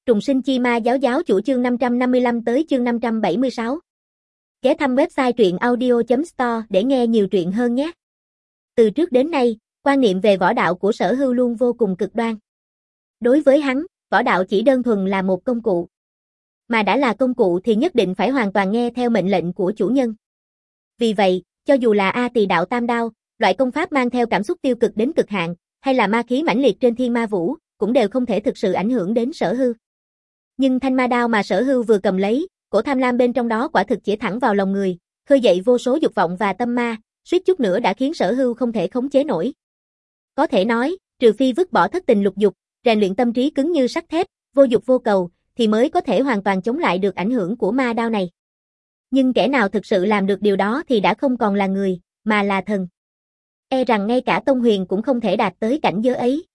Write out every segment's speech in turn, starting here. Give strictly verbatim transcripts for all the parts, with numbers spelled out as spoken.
Trùng sinh chi ma giáo giáo chủ chương năm trăm năm mươi lăm tới chương năm trăm bảy mươi sáu. Ghé thăm website truyện audio chấm store để nghe nhiều truyện hơn nhé. Từ trước đến nay, quan niệm về võ đạo của Sở Hưu luôn vô cùng cực đoan. Đối với hắn, võ đạo chỉ đơn thuần là một công cụ. Mà đã là công cụ thì nhất định phải hoàn toàn nghe theo mệnh lệnh của chủ nhân. Vì vậy, cho dù là A Tỳ đạo tam đao, loại công pháp mang theo cảm xúc tiêu cực đến cực hạn, hay là ma khí mãnh liệt trên thiên ma vũ, cũng đều không thể thực sự ảnh hưởng đến Sở Hưu. Nhưng thanh ma đao mà Sở Hưu vừa cầm lấy, cổ tham lam bên trong đó quả thực chỉ thẳng vào lòng người, khơi dậy vô số dục vọng và tâm ma, suýt chút nữa đã khiến Sở Hưu không thể khống chế nổi. Có thể nói, trừ phi vứt bỏ thất tình lục dục, rèn luyện tâm trí cứng như sắt thép, vô dục vô cầu, thì mới có thể hoàn toàn chống lại được ảnh hưởng của ma đao này. Nhưng kẻ nào thực sự làm được điều đó thì đã không còn là người, mà là thần. E rằng ngay cả Tông Huyền cũng không thể đạt tới cảnh giới ấy.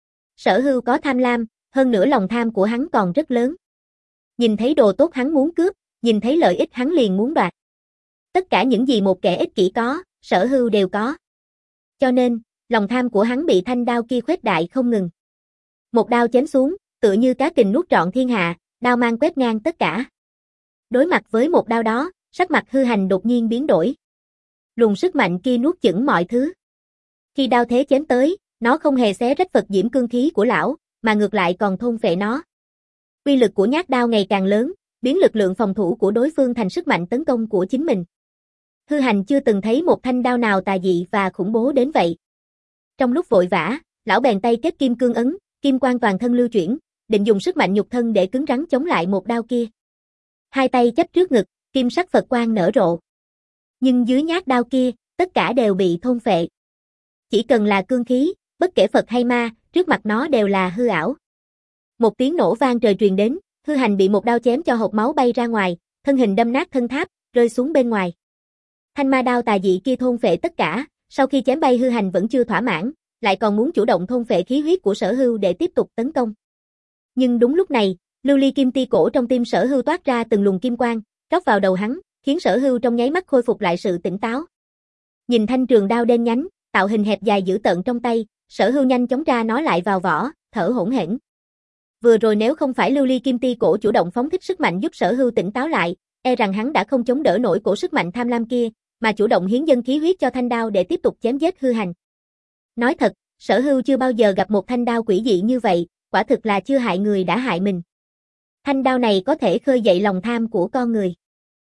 Sở Hưu có tham lam, hơn nữa lòng tham của hắn còn rất lớn. Nhìn thấy đồ tốt hắn muốn cướp, nhìn thấy lợi ích hắn liền muốn đoạt. Tất cả những gì một kẻ ích kỷ có, Sở Hưu đều có. Cho nên, lòng tham của hắn bị thanh đao kia khuếch đại không ngừng. Một đao chém xuống, tựa như cá kình nuốt trọn thiên hạ, đao mang quét ngang tất cả. Đối mặt với một đao đó, sắc mặt Hư Hành đột nhiên biến đổi. Luồng sức mạnh kia nuốt chửng mọi thứ. Khi đao thế chém tới, nó không hề xé rách Phật diễm cương khí của lão, mà ngược lại còn thôn phệ nó. Uy lực của nhát đao ngày càng lớn, biến lực lượng phòng thủ của đối phương thành sức mạnh tấn công của chính mình. Hư Hành chưa từng thấy một thanh đao nào tà dị và khủng bố đến vậy. Trong lúc vội vã, lão bèn tay kết kim cương ấn, kim quang toàn thân lưu chuyển, định dùng sức mạnh nhục thân để cứng rắn chống lại một đao kia. Hai tay chấp trước ngực, kim sắc Phật quang nở rộ. Nhưng dưới nhát đao kia, tất cả đều bị thôn phệ. Chỉ cần là cương khí, bất kể Phật hay ma, trước mặt nó đều là hư ảo. Một tiếng nổ vang trời truyền đến, Hư Hành bị một đao chém cho hộc máu bay ra ngoài, thân hình đâm nát thân tháp, rơi xuống bên ngoài. Thanh ma đao tà dị kia thôn phệ tất cả, sau khi chém bay Hư Hành vẫn chưa thỏa mãn, lại còn muốn chủ động thôn phệ khí huyết của Sở Hưu để tiếp tục tấn công. Nhưng đúng lúc này, lưu ly kim ti cổ trong tim Sở Hưu toát ra từng luồng kim quang, rót vào đầu hắn, khiến Sở Hưu trong nháy mắt khôi phục lại sự tỉnh táo. Nhìn thanh trường đao đen nhánh, tạo hình hẹp dài dữ tợn trong tay, Sở Hưu nhanh chóng ra nó lại vào vỏ, thở hổn hển. Vừa rồi nếu không phải lưu ly kim ti cổ chủ động phóng thích sức mạnh giúp Sở Hưu tỉnh táo lại, e rằng hắn đã không chống đỡ nổi cổ sức mạnh tham lam kia, mà chủ động hiến dâng khí huyết cho thanh đao để tiếp tục chém giết Hư Hành. Nói thật, Sở Hưu chưa bao giờ gặp một thanh đao quỷ dị như vậy, quả thực là chưa hại người đã hại mình. Thanh đao này có thể khơi dậy lòng tham của con người.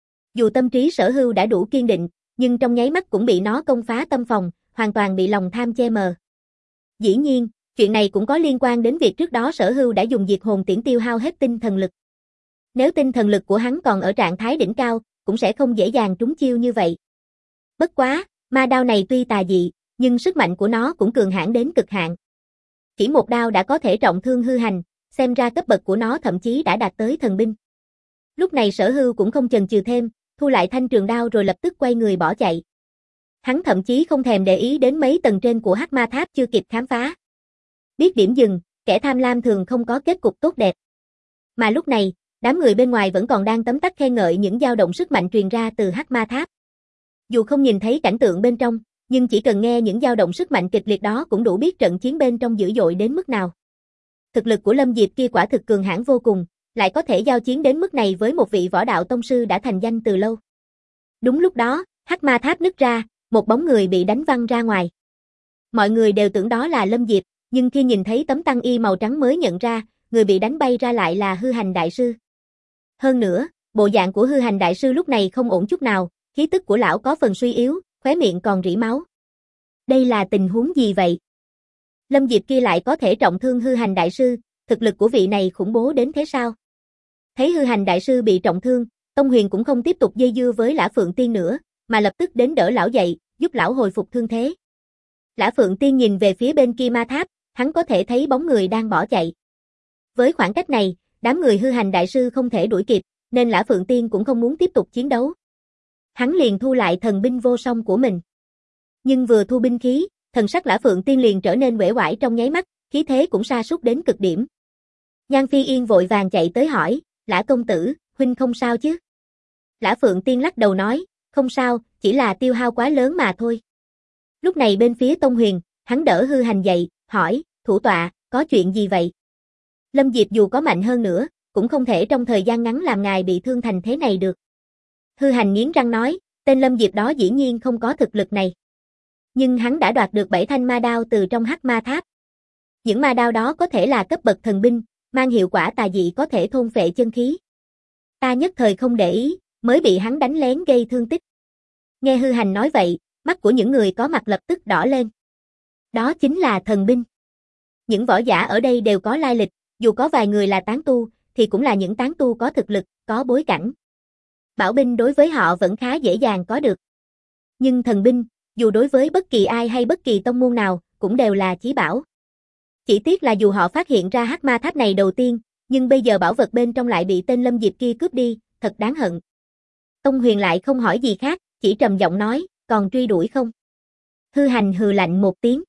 Dù tâm trí Sở Hưu đã đủ kiên định, nhưng trong nháy mắt cũng bị nó công phá tâm phòng, hoàn toàn bị lòng tham che mờ. Dĩ nhiên, chuyện này cũng có liên quan đến việc trước đó Sở Hưu đã dùng diệt hồn tiễn tiêu hao hết tinh thần lực. Nếu tinh thần lực của hắn còn ở trạng thái đỉnh cao, cũng sẽ không dễ dàng trúng chiêu như vậy. Bất quá, ma đao này tuy tà dị, nhưng sức mạnh của nó cũng cường hãn đến cực hạn. Chỉ một đao đã có thể trọng thương Hư Hành, xem ra cấp bậc của nó thậm chí đã đạt tới thần binh. Lúc này Sở Hưu cũng không chần chừ thêm, thu lại thanh trường đao rồi lập tức quay người bỏ chạy. Hắn thậm chí không thèm để ý đến mấy tầng trên của Hắc Ma Tháp chưa kịp khám phá. Biết điểm dừng, kẻ tham lam thường không có kết cục tốt đẹp. Mà lúc này, đám người bên ngoài vẫn còn đang tấm tắc khen ngợi những dao động sức mạnh truyền ra từ Hắc Ma Tháp. Dù không nhìn thấy cảnh tượng bên trong, nhưng chỉ cần nghe những dao động sức mạnh kịch liệt đó cũng đủ biết trận chiến bên trong dữ dội đến mức nào. Thực lực của Lâm Diệp kia quả thực cường hãn vô cùng, lại có thể giao chiến đến mức này với một vị võ đạo tông sư đã thành danh từ lâu. Đúng lúc đó, Hắc Ma Tháp nứt ra, một bóng người bị đánh văng ra ngoài. Mọi người đều tưởng đó là Lâm Diệp, nhưng khi nhìn thấy tấm tăng y màu trắng mới nhận ra, người bị đánh bay ra lại là Hư Hành đại sư. Hơn nữa, bộ dạng của Hư Hành đại sư lúc này không ổn chút nào, khí tức của lão có phần suy yếu, khóe miệng còn rỉ máu. Đây là tình huống gì vậy? Lâm Diệp kia lại có thể trọng thương Hư Hành đại sư, thực lực của vị này khủng bố đến thế sao? Thấy Hư Hành đại sư bị trọng thương, Tông Huyền cũng không tiếp tục dây dưa với Lã Phượng Tiên nữa, mà lập tức đến đỡ lão dậy, giúp lão hồi phục thương thế. Lã Phượng Tiên nhìn về phía bên kia ma tháp, hắn có thể thấy bóng người đang bỏ chạy. Với khoảng cách này, đám người Hư Hành đại sư không thể đuổi kịp, nên Lã Phượng Tiên cũng không muốn tiếp tục chiến đấu. Hắn liền thu lại thần binh vô song của mình. Nhưng vừa thu binh khí, thần sắc Lã Phượng Tiên liền trở nên uể oải trong nháy mắt, khí thế cũng sa sút đến cực điểm. Nhan Phi Yên vội vàng chạy tới hỏi, Lã công tử, huynh không sao chứ? Lã Phượng Tiên lắc đầu nói, không sao, chỉ là tiêu hao quá lớn mà thôi. Lúc này bên phía Tông Huyền, hắn đỡ Hư Hành dậy, hỏi, thủ tọa, có chuyện gì vậy? Lâm Diệp dù có mạnh hơn nữa, cũng không thể trong thời gian ngắn làm ngài bị thương thành thế này được. Hư Hành nghiến răng nói, tên Lâm Diệp đó dĩ nhiên không có thực lực này. Nhưng hắn đã đoạt được bảy thanh ma đao từ trong Hắc Ma Tháp. Những ma đao đó có thể là cấp bậc thần binh, mang hiệu quả tà dị có thể thôn phệ chân khí. Ta nhất thời không để ý, mới bị hắn đánh lén gây thương tích. Nghe Hư Hành nói vậy, mắt của những người có mặt lập tức đỏ lên. Đó chính là thần binh. Những võ giả ở đây đều có lai lịch, dù có vài người là tán tu, thì cũng là những tán tu có thực lực, có bối cảnh. Bảo binh đối với họ vẫn khá dễ dàng có được. Nhưng thần binh, dù đối với bất kỳ ai hay bất kỳ tông môn nào, cũng đều là chí bảo. Chỉ tiếc là dù họ phát hiện ra Hắc Ma Tháp này đầu tiên, nhưng bây giờ bảo vật bên trong lại bị tên Lâm Diệp kia cướp đi, thật đáng hận. Tông Huyền lại không hỏi gì khác, chỉ trầm giọng nói, còn truy đuổi không? Hư Hành hừ lạnh một tiếng.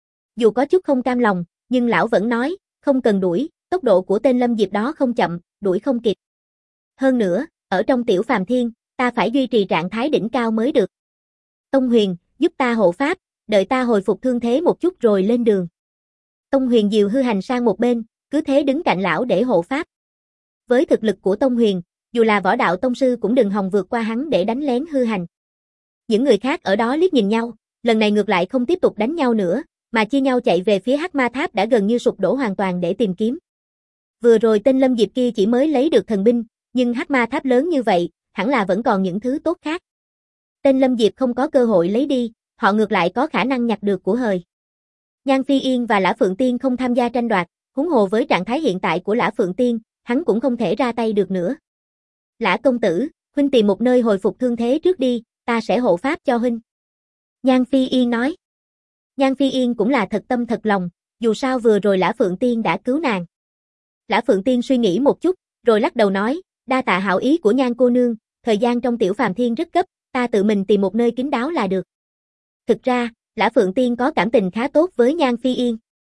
Dù có chút không cam lòng, nhưng lão vẫn nói, không cần đuổi, tốc độ của tên Lâm Diệp đó không chậm, đuổi không kịp. Hơn nữa, ở trong Tiểu Phàm Thiên, ta phải duy trì trạng thái đỉnh cao mới được. Tông Huyền, giúp ta hộ pháp, đợi ta hồi phục thương thế một chút rồi lên đường. Tông Huyền dìu Hư Hành sang một bên, cứ thế đứng cạnh lão để hộ pháp. Với thực lực của Tông Huyền, dù là võ đạo tông sư cũng đừng hòng vượt qua hắn để đánh lén Hư Hành. Những người khác ở đó liếc nhìn nhau, lần này ngược lại không tiếp tục đánh nhau nữa, mà chia nhau chạy về phía Hắc Ma Tháp đã gần như sụp đổ hoàn toàn để tìm kiếm. Vừa rồi tên Lâm Diệp kia chỉ mới lấy được thần binh, nhưng Hắc Ma Tháp lớn như vậy, hẳn là vẫn còn những thứ tốt khác. Tên Lâm Diệp không có cơ hội lấy đi, họ ngược lại có khả năng nhặt được của hời. Nhan Phi Yên và Lã Phượng Tiên không tham gia tranh đoạt, huống hồ với trạng thái hiện tại của Lã Phượng Tiên, hắn cũng không thể ra tay được nữa. Lã công tử, huynh tìm một nơi hồi phục thương thế trước đi, ta sẽ hộ pháp cho huynh. Nhan Phi Yên nói. Nhan Phi Yên cũng là thật tâm thật lòng, dù sao vừa rồi Lã Phượng Tiên đã cứu nàng. Lã Phượng Tiên suy nghĩ một chút, rồi lắc đầu nói, đa tạ hảo ý của Nhan cô nương, thời gian trong Tiểu Phàm Thiên rất gấp, ta tự mình tìm một nơi kín đáo là được. Thực ra, Lã Phượng Tiên có cảm tình khá tốt với Nhan Phi Yên.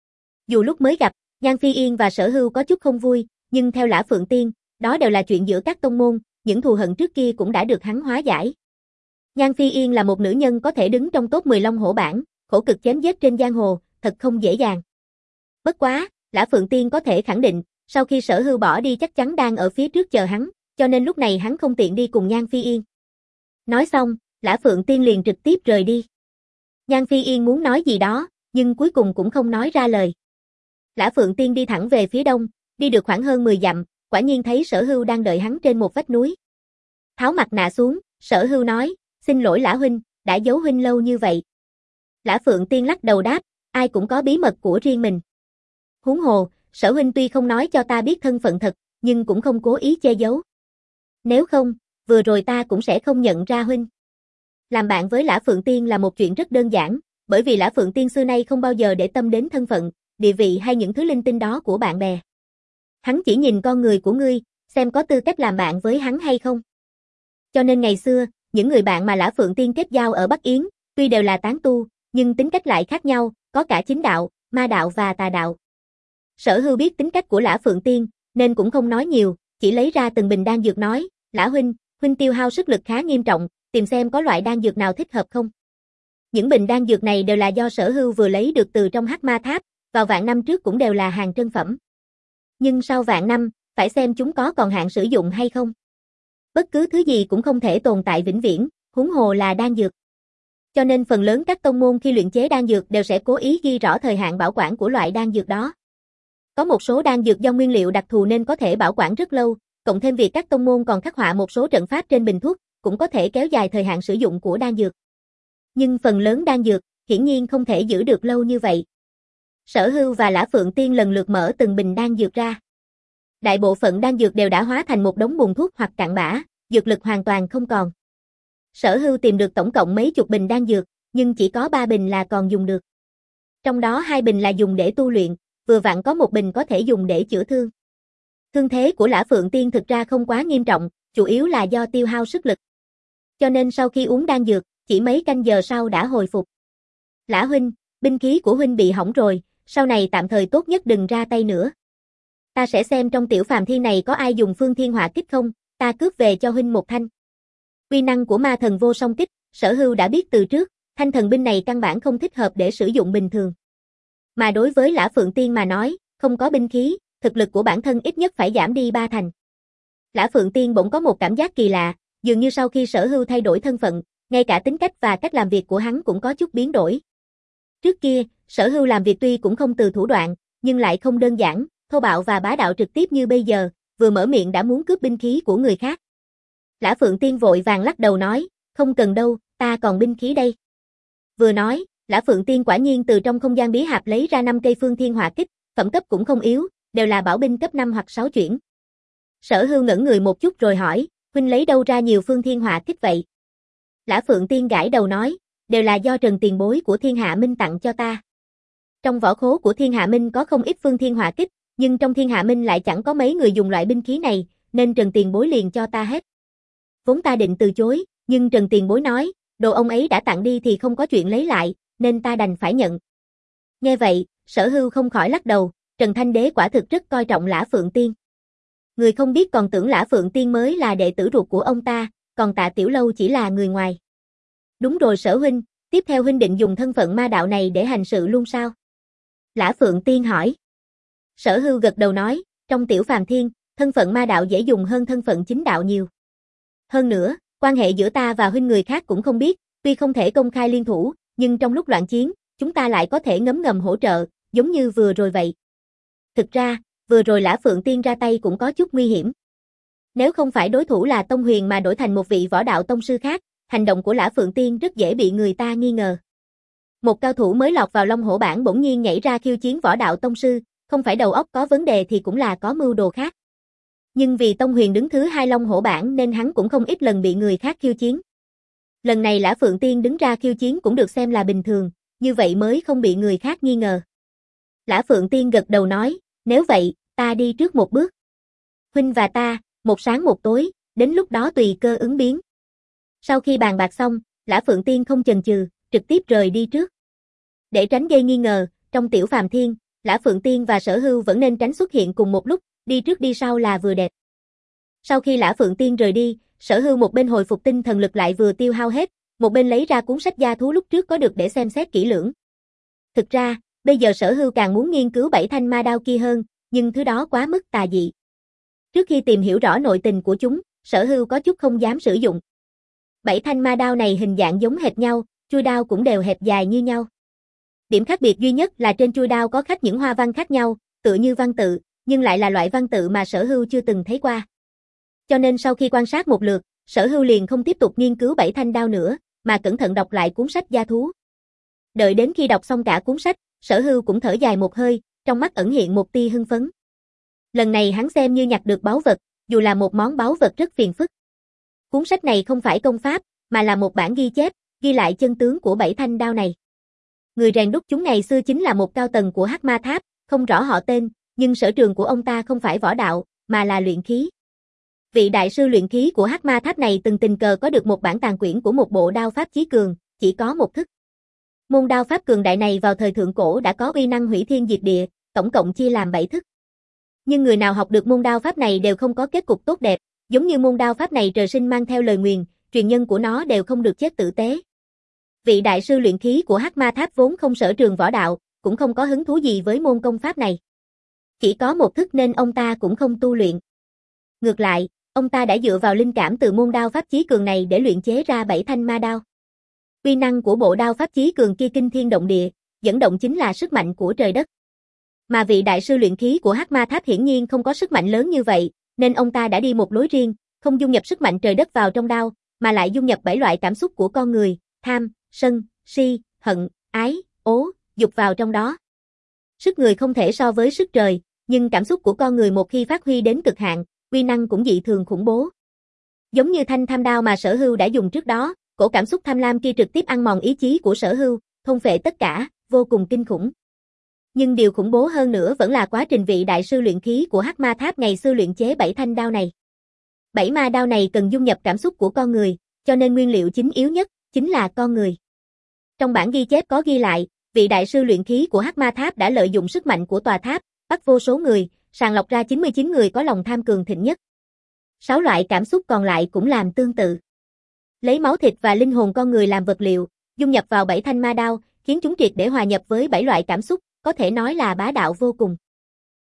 Dù lúc mới gặp, Nhan Phi Yên và Sở Hưu có chút không vui, nhưng theo Lã Phượng Tiên, đó đều là chuyện giữa các tông môn, những thù hận trước kia cũng đã được hắn hóa giải. Nhan Phi Yên là một nữ nhân có thể đứng trong top mười Long Hổ bảng, khổ cực chém giết trên giang hồ, thật không dễ dàng. Bất quá, Lã Phượng Tiên có thể khẳng định, sau khi Sở Hưu bỏ đi chắc chắn đang ở phía trước chờ hắn, cho nên lúc này hắn không tiện đi cùng Nhan Phi Yên. Nói xong, Lã Phượng Tiên liền trực tiếp rời đi. Nhan Phi Yên muốn nói gì đó, nhưng cuối cùng cũng không nói ra lời. Lã Phượng Tiên đi thẳng về phía đông, đi được khoảng hơn mười dặm, quả nhiên thấy Sở Hưu đang đợi hắn trên một vách núi. Tháo mặt nạ xuống, Sở Hưu nói, xin lỗi Lã huynh, đã giấu huynh lâu như vậy. Lã Phượng Tiên lắc đầu đáp, ai cũng có bí mật của riêng mình. Huống hồ, Sở huynh tuy không nói cho ta biết thân phận thật, nhưng cũng không cố ý che giấu. Nếu không, vừa rồi ta cũng sẽ không nhận ra huynh. Làm bạn với Lã Phượng Tiên là một chuyện rất đơn giản, bởi vì Lã Phượng Tiên xưa nay không bao giờ để tâm đến thân phận, địa vị hay những thứ linh tinh đó của bạn bè. Hắn chỉ nhìn con người của ngươi, xem có tư cách làm bạn với hắn hay không. Cho nên ngày xưa, những người bạn mà Lã Phượng Tiên kết giao ở Bắc Yến, tuy đều là tán tu, nhưng tính cách lại khác nhau, có cả chính đạo, ma đạo và tà đạo. Sở Hưu biết tính cách của Lã Phượng Tiên, nên cũng không nói nhiều, chỉ lấy ra từng bình đan dược nói, Lã huynh, huynh tiêu hao sức lực khá nghiêm trọng, tìm xem có loại đan dược nào thích hợp không. Những bình đan dược này đều là do Sở Hưu vừa lấy được từ trong Hắc Ma Tháp, vào vạn năm trước cũng đều là hàng trân phẩm. Nhưng sau vạn năm, phải xem chúng có còn hạn sử dụng hay không. Bất cứ thứ gì cũng không thể tồn tại vĩnh viễn, huống hồ là đan dược. Cho nên phần lớn các tông môn khi luyện chế đan dược đều sẽ cố ý ghi rõ thời hạn bảo quản của loại đan dược đó. Có một số đan dược do nguyên liệu đặc thù nên có thể bảo quản rất lâu, cộng thêm việc các tông môn còn khắc họa một số trận pháp trên bình thuốc, cũng có thể kéo dài thời hạn sử dụng của đan dược. Nhưng phần lớn đan dược, hiển nhiên không thể giữ được lâu như vậy. Sở Hưu và Lã Phượng Tiên lần lượt mở từng bình đan dược ra. Đại bộ phận đan dược đều đã hóa thành một đống bùn thuốc hoặc cặn bã, dược lực hoàn toàn không còn. Sở Hưu tìm được tổng cộng mấy chục bình đan dược, nhưng chỉ có ba bình là còn dùng được. Trong đó hai bình là dùng để tu luyện, vừa vặn có một bình có thể dùng để chữa thương. Thương thế của Lã Phượng Tiên thực ra không quá nghiêm trọng, chủ yếu là do tiêu hao sức lực. Cho nên sau khi uống đan dược, chỉ mấy canh giờ sau đã hồi phục. Lã huynh, binh khí của huynh bị hỏng rồi, sau này tạm thời tốt nhất đừng ra tay nữa. Ta sẽ xem trong Tiểu Phàm Thiên này có ai dùng Phương Thiên Hỏa Kích không, ta cướp về cho huynh một thanh. Uy năng của Ma Thần Vô Song Kích, Sở Hưu đã biết từ trước, thanh thần binh này căn bản không thích hợp để sử dụng bình thường. Mà đối với Lã Phượng Tiên mà nói, không có binh khí, thực lực của bản thân ít nhất phải giảm đi ba thành. Lã Phượng Tiên bỗng có một cảm giác kỳ lạ, dường như sau khi Sở Hưu thay đổi thân phận, ngay cả tính cách và cách làm việc của hắn cũng có chút biến đổi. Trước kia, Sở Hưu làm việc tuy cũng không từ thủ đoạn, nhưng lại không đơn giản, thô bạo và bá đạo trực tiếp như bây giờ, vừa mở miệng đã muốn cướp binh khí của người khác. Lã Phượng Tiên vội vàng lắc đầu nói, không cần đâu, ta còn binh khí đây. Vừa nói, Lã Phượng Tiên quả nhiên từ trong không gian bí hạp lấy ra năm cây phương thiên hỏa kích, phẩm cấp cũng không yếu, đều là bảo binh cấp năm hoặc sáu chuyển. Sở Hưu ngẩn người một chút rồi hỏi, huynh lấy đâu ra nhiều phương thiên hỏa kích vậy? Lã Phượng Tiên gãi đầu nói, đều là do Trần tiền bối của Thiên Hạ Minh tặng cho ta. Trong võ khố của Thiên Hạ Minh có không ít phương thiên hỏa kích, nhưng trong Thiên Hạ Minh lại chẳng có mấy người dùng loại binh khí này, nên Trần tiền bối liền cho ta hết. Vốn ta định từ chối, nhưng Trần tiền bối nói, đồ ông ấy đã tặng đi thì không có chuyện lấy lại, nên ta đành phải nhận. Nghe vậy, Sở Hưu không khỏi lắc đầu, Trần Thanh Đế quả thực rất coi trọng Lã Phượng Tiên. Người không biết còn tưởng Lã Phượng Tiên mới là đệ tử ruột của ông ta, còn Tạ Tiểu Lâu chỉ là người ngoài. Đúng rồi Sở huynh, tiếp theo huynh định dùng thân phận ma đạo này để hành sự luôn sao? Lã Phượng Tiên hỏi. Sở Hưu gật đầu nói, trong Tiểu Phàm Thiên, thân phận ma đạo dễ dùng hơn thân phận chính đạo nhiều. Hơn nữa, quan hệ giữa ta và huynh người khác cũng không biết, tuy không thể công khai liên thủ, nhưng trong lúc loạn chiến, chúng ta lại có thể ngấm ngầm hỗ trợ, giống như vừa rồi vậy. Thực ra, vừa rồi Lã Phượng Tiên ra tay cũng có chút nguy hiểm. Nếu không phải đối thủ là Tông Huyền mà đổi thành một vị võ đạo tông sư khác, hành động của Lã Phượng Tiên rất dễ bị người ta nghi ngờ. Một cao thủ mới lọt vào Long Hổ bảng bỗng nhiên nhảy ra khiêu chiến võ đạo tông sư, không phải đầu óc có vấn đề thì cũng là có mưu đồ khác. Nhưng vì Tông Huyền đứng thứ hai Long Hổ bảng nên hắn cũng không ít lần bị người khác khiêu chiến. Lần này Lã Phượng Tiên đứng ra khiêu chiến cũng được xem là bình thường, như vậy mới không bị người khác nghi ngờ. Lã Phượng Tiên gật đầu nói, nếu vậy, ta đi trước một bước. Huynh và ta, một sáng một tối, đến lúc đó tùy cơ ứng biến. Sau khi bàn bạc xong, Lã Phượng Tiên không chần chừ, trực tiếp rời đi trước. Để tránh gây nghi ngờ, trong Tiểu Phàm Thiên, Lã Phượng Tiên và Sở Hưu vẫn nên tránh xuất hiện cùng một lúc, đi trước đi sau là vừa đẹp. Sau khi Lã Phượng Tiên rời đi, Sở Hưu một bên hồi phục tinh thần lực lại vừa tiêu hao hết, một bên lấy ra cuốn sách gia thú lúc trước có được để xem xét kỹ lưỡng. Thực ra, bây giờ Sở Hưu càng muốn nghiên cứu bảy thanh ma đao kia hơn, nhưng thứ đó quá mức tà dị. Trước khi tìm hiểu rõ nội tình của chúng, Sở Hưu có chút không dám sử dụng. Bảy thanh ma đao này hình dạng giống hệt nhau, chuôi đao cũng đều hẹp dài như nhau. Điểm khác biệt duy nhất là trên chuôi đao có khắc những hoa văn khác nhau, tựa như văn tự, nhưng lại là loại văn tự mà Sở Hưu chưa từng thấy qua. Cho nên sau khi quan sát một lượt, Sở Hưu liền không tiếp tục nghiên cứu bảy thanh đao nữa, mà cẩn thận đọc lại cuốn sách gia thú. Đợi đến khi đọc xong cả cuốn sách, Sở Hưu cũng thở dài một hơi, trong mắt ẩn hiện một tia hưng phấn. Lần này hắn xem như nhặt được báu vật, dù là một món báu vật rất phiền phức. Cuốn sách này không phải công pháp, mà là một bản ghi chép, ghi lại chân tướng của bảy thanh đao này. Người rèn đúc chúng ngày xưa chính là một cao tầng của Hắc Ma Tháp, không rõ họ tên, nhưng sở trường của ông ta không phải võ đạo, mà là luyện khí. Vị đại sư luyện khí của Hắc Ma Tháp này từng tình cờ có được một bản tàn quyển của một bộ đao pháp chí cường, chỉ có một thức. Môn đao pháp cường đại này vào thời thượng cổ đã có uy năng hủy thiên diệt địa, tổng cộng chia làm bảy thức. Nhưng người nào học được môn đao pháp này đều không có kết cục tốt đẹp, giống như môn đao pháp này trời sinh mang theo lời nguyền, truyền nhân của nó đều không được chết tử tế. Vị đại sư luyện khí của Hắc Ma Tháp vốn không sở trường võ đạo, cũng không có hứng thú gì với môn công pháp này. Chỉ có một thức nên ông ta cũng không tu luyện. Ngược lại, ông ta đã dựa vào linh cảm từ môn đao pháp chí cường này để luyện chế ra bảy thanh ma đao. Uy năng của bộ đao pháp chí cường kia kinh thiên động địa, dẫn động chính là sức mạnh của trời đất. Mà vị đại sư luyện khí của Hắc Ma Tháp hiển nhiên không có sức mạnh lớn như vậy, nên ông ta đã đi một lối riêng, không dung nhập sức mạnh trời đất vào trong đao, mà lại dung nhập bảy loại cảm xúc của con người, tham, sân, si, hận, ái, ố, dục vào trong đó. Sức người không thể so với sức trời, nhưng cảm xúc của con người một khi phát huy đến cực hạn, uy năng cũng dị thường khủng bố. Giống như thanh tham đao mà Sở Hưu đã dùng trước đó, cổ cảm xúc tham lam kia trực tiếp ăn mòn ý chí của Sở Hưu, thôn phệ tất cả, vô cùng kinh khủng. Nhưng điều khủng bố hơn nữa vẫn là quá trình vị đại sư luyện khí của Hắc Ma Tháp ngày xưa luyện chế bảy thanh đao này. Bảy ma đao này cần dung nhập cảm xúc của con người, cho nên nguyên liệu chính yếu nhất chính là con người. Trong bản ghi chép có ghi lại, vị đại sư luyện khí của Hắc Ma Tháp đã lợi dụng sức mạnh của tòa tháp, bắt vô số người, sàng lọc ra chín mươi chín người có lòng tham cường thịnh nhất. Sáu loại cảm xúc còn lại cũng làm tương tự. Lấy máu thịt và linh hồn con người làm vật liệu, dung nhập vào bảy thanh ma đao, khiến chúng triệt để hòa nhập với bảy loại cảm xúc, có thể nói là bá đạo vô cùng.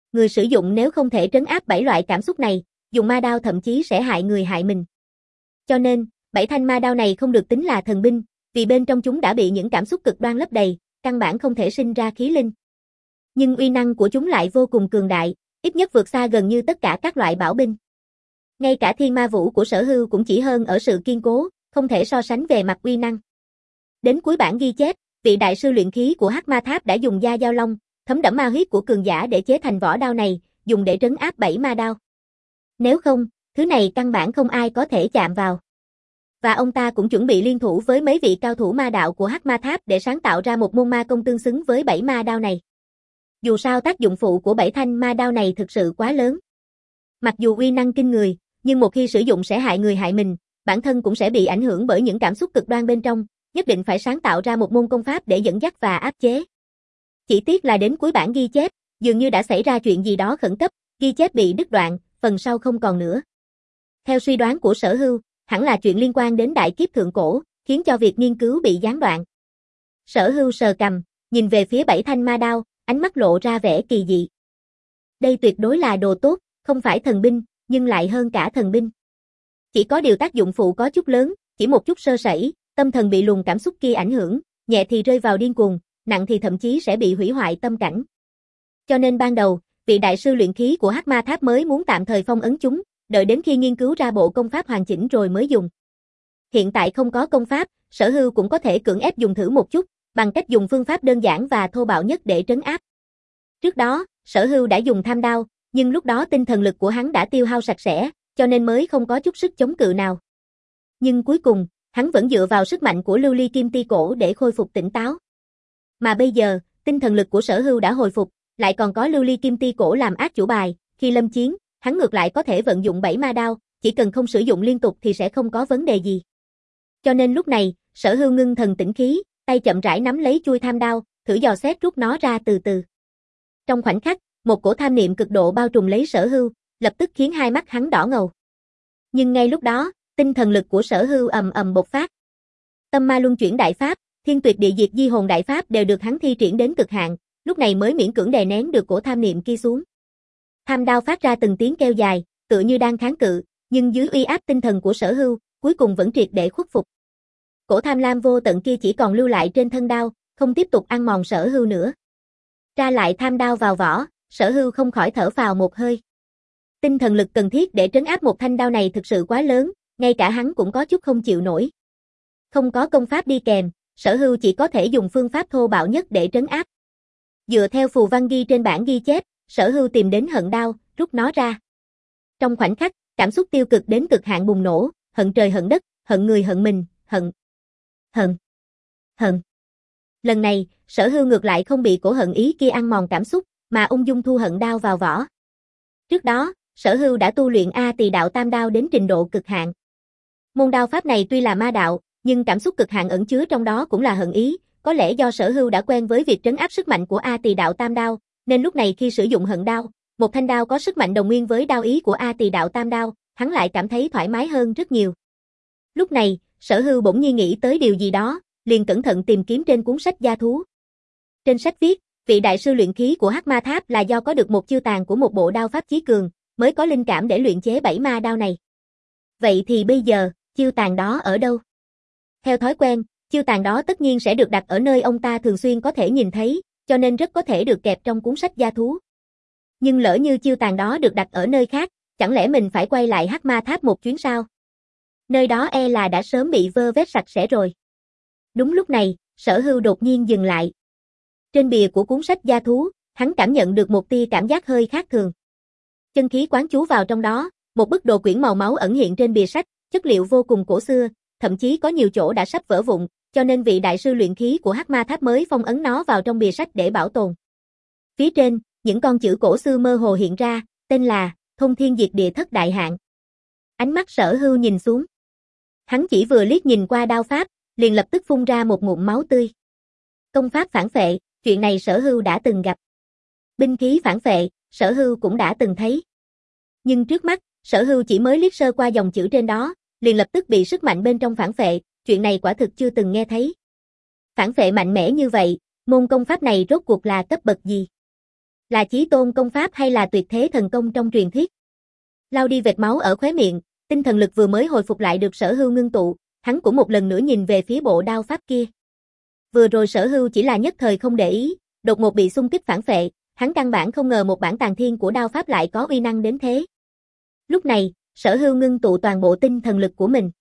người sử dụng nếu không thể trấn áp bảy loại cảm xúc này, dùng ma đao thậm chí sẽ hại người hại mình. Cho nên, bảy thanh ma đao này không được tính là thần binh, vì bên trong chúng đã bị những cảm xúc cực đoan lấp đầy, căn bản không thể sinh ra khí linh. Nhưng uy năng của chúng lại vô cùng cường đại, ít nhất vượt xa gần như tất cả các loại bảo binh. Ngay cả thiên ma vũ của Sở Hưu cũng chỉ hơn ở sự kiên cố, không thể so sánh về mặt uy năng. Đến cuối bản ghi chép, vị đại sư luyện khí của Hắc Ma Tháp đã dùng da dao long, thấm đẫm ma huyết của cường giả để chế thành vỏ đao này, dùng để trấn áp bảy ma đao. Nếu không, thứ này căn bản không ai có thể chạm vào. Và ông ta cũng chuẩn bị liên thủ với mấy vị cao thủ ma đạo của Hắc Ma Tháp để sáng tạo ra một môn ma công tương xứng với bảy ma đao này. Dù sao tác dụng phụ của bảy thanh ma đao này thực sự quá lớn. Mặc dù uy năng kinh người, nhưng một khi sử dụng sẽ hại người hại mình, bản thân cũng sẽ bị ảnh hưởng bởi những cảm xúc cực đoan bên trong, nhất định phải sáng tạo ra một môn công pháp để dẫn dắt và áp chế. Chỉ tiếc là đến cuối bản ghi chép, dường như đã xảy ra chuyện gì đó khẩn cấp, ghi chép bị đứt đoạn, phần sau không còn nữa. Theo suy đoán của Sở Hưu, hẳn là chuyện liên quan đến đại kiếp thượng cổ, khiến cho việc nghiên cứu bị gián đoạn. Sở Hưu sờ cằm, nhìn về phía bảy thanh ma đao, ánh mắt lộ ra vẻ kỳ dị. Đây tuyệt đối là đồ tốt, không phải thần binh, nhưng lại hơn cả thần binh. Chỉ có điều tác dụng phụ có chút lớn, chỉ một chút sơ sẩy, tâm thần bị luồng cảm xúc kia ảnh hưởng, nhẹ thì rơi vào điên cuồng, nặng thì thậm chí sẽ bị hủy hoại tâm cảnh. Cho nên ban đầu, vị đại sư luyện khí của Hắc Ma Tháp mới muốn tạm thời phong ấn chúng, đợi đến khi nghiên cứu ra bộ công pháp hoàn chỉnh rồi mới dùng. Hiện tại không có công pháp, Sở Hưu cũng có thể cưỡng ép dùng thử một chút, bằng cách dùng phương pháp đơn giản và thô bạo nhất để trấn áp. Trước đó, Sở Hưu đã dùng tham đao, nhưng lúc đó tinh thần lực của hắn đã tiêu hao sạch sẽ, cho nên mới không có chút sức chống cự nào. Nhưng cuối cùng, hắn vẫn dựa vào sức mạnh của lưu ly kim ti cổ để khôi phục tỉnh táo. Mà bây giờ, tinh thần lực của Sở Hưu đã hồi phục, lại còn có lưu ly kim ti cổ làm ác chủ bài, khi lâm chiến, hắn ngược lại có thể vận dụng bảy ma đao, chỉ cần không sử dụng liên tục thì sẽ không có vấn đề gì. Cho nên lúc này, Sở Hưu ngưng thần tĩnh khí, tay chậm rãi nắm lấy chuôi tham đao, thử dò xét rút nó ra từ từ. Trong khoảnh khắc, một cổ tham niệm cực độ bao trùm lấy Sở Hưu, lập tức khiến hai mắt hắn đỏ ngầu. Nhưng ngay lúc đó, tinh thần lực của Sở Hưu ầm ầm bộc phát. Tâm ma luân chuyển đại pháp, thiên tuyệt địa diệt di hồn đại pháp đều được hắn thi triển đến cực hạn, lúc này mới miễn cưỡng đè nén được cổ tham niệm kia xuống. Tham đao phát ra từng tiếng kêu dài, tựa như đang kháng cự, nhưng dưới uy áp tinh thần của Sở Hưu, cuối cùng vẫn triệt để khuất phục. Cổ tham lam vô tận kia chỉ còn lưu lại trên thân đao, không tiếp tục ăn mòn Sở Hưu nữa. Tra lại tham đao vào vỏ, Sở Hưu không khỏi thở phào một hơi. Tinh thần lực cần thiết để trấn áp một thanh đao này thực sự quá lớn, ngay cả hắn cũng có chút không chịu nổi. Không có công pháp đi kèm, Sở Hưu chỉ có thể dùng phương pháp thô bạo nhất để trấn áp. Dựa theo phù văn ghi trên bản ghi chép, Sở Hưu tìm đến hận đao, rút nó ra. Trong khoảnh khắc, cảm xúc tiêu cực đến cực hạn bùng nổ, hận trời hận đất, hận người hận mình, hận, hận, hận. Lần này, Sở Hưu ngược lại không bị cổ hận ý kia ăn mòn cảm xúc, mà ung dung thu hận đao vào vỏ. Trước đó, Sở Hưu đã tu luyện A Tỳ đạo tam đao đến trình độ cực hạn. Môn đao pháp này tuy là ma đạo, nhưng cảm xúc cực hạn ẩn chứa trong đó cũng là hận ý, có lẽ do Sở Hưu đã quen với việc trấn áp sức mạnh của A Tỳ đạo tam đao, nên lúc này khi sử dụng hận đao, một thanh đao có sức mạnh đồng nguyên với đao ý của A Tỳ đạo tam đao, hắn lại cảm thấy thoải mái hơn rất nhiều. Lúc này, Sở Hưu bỗng nhiên nghĩ tới điều gì đó, liền cẩn thận tìm kiếm trên cuốn sách gia thú. Trên sách viết, vị đại sư luyện khí của Hắc Ma Tháp là do có được một chiêu tàn của một bộ đao pháp chí cường, mới có linh cảm để luyện chế bảy ma đao này. Vậy thì bây giờ, chiêu tàn đó ở đâu? Theo thói quen, chiêu tàn đó tất nhiên sẽ được đặt ở nơi ông ta thường xuyên có thể nhìn thấy, cho nên rất có thể được kẹp trong cuốn sách gia thú. Nhưng lỡ như chiêu tàn đó được đặt ở nơi khác, chẳng lẽ mình phải quay lại Hắc Ma Tháp một chuyến sao? Nơi đó e là đã sớm bị vơ vét sạch sẽ rồi. Đúng lúc này, Sở Hưu đột nhiên dừng lại. Trên bìa của cuốn sách gia thú, hắn cảm nhận được một tia cảm giác hơi khác thường. Chân khí quán chú vào trong đó, một bức đồ quyển màu máu ẩn hiện trên bìa sách, chất liệu vô cùng cổ xưa, thậm chí có nhiều chỗ đã sắp vỡ vụn, cho nên vị đại sư luyện khí của Hắc Ma Tháp mới phong ấn nó vào trong bìa sách để bảo tồn. Phía trên, những con chữ cổ xưa mơ hồ hiện ra, tên là Thông Thiên Diệt Địa Thất Đại Hạn. Ánh mắt Sở Hưu nhìn xuống. Hắn chỉ vừa liếc nhìn qua đao pháp, liền lập tức phun ra một ngụm máu tươi. Công pháp phản phệ, chuyện này Sở Hưu đã từng gặp. Binh khí phản phệ, Sở Hưu cũng đã từng thấy. Nhưng trước mắt, Sở Hưu chỉ mới liếc sơ qua dòng chữ trên đó, liền lập tức bị sức mạnh bên trong phản phệ, chuyện này quả thực chưa từng nghe thấy. Phản phệ mạnh mẽ như vậy, môn công pháp này rốt cuộc là cấp bậc gì? Là chí tôn công pháp hay là tuyệt thế thần công trong truyền thuyết? Lau đi vệt máu ở khóe miệng, tinh thần lực vừa mới hồi phục lại được Sở Hưu ngưng tụ, hắn cũng một lần nữa nhìn về phía bộ đao pháp kia. Vừa rồi Sở Hưu chỉ là nhất thời không để ý, đột ngột bị xung kích phản phệ, hắn căn bản không ngờ một bản tàn thiên của đao pháp lại có uy năng đến thế. Lúc này, Sở Hưu ngưng tụ toàn bộ tinh thần lực của mình.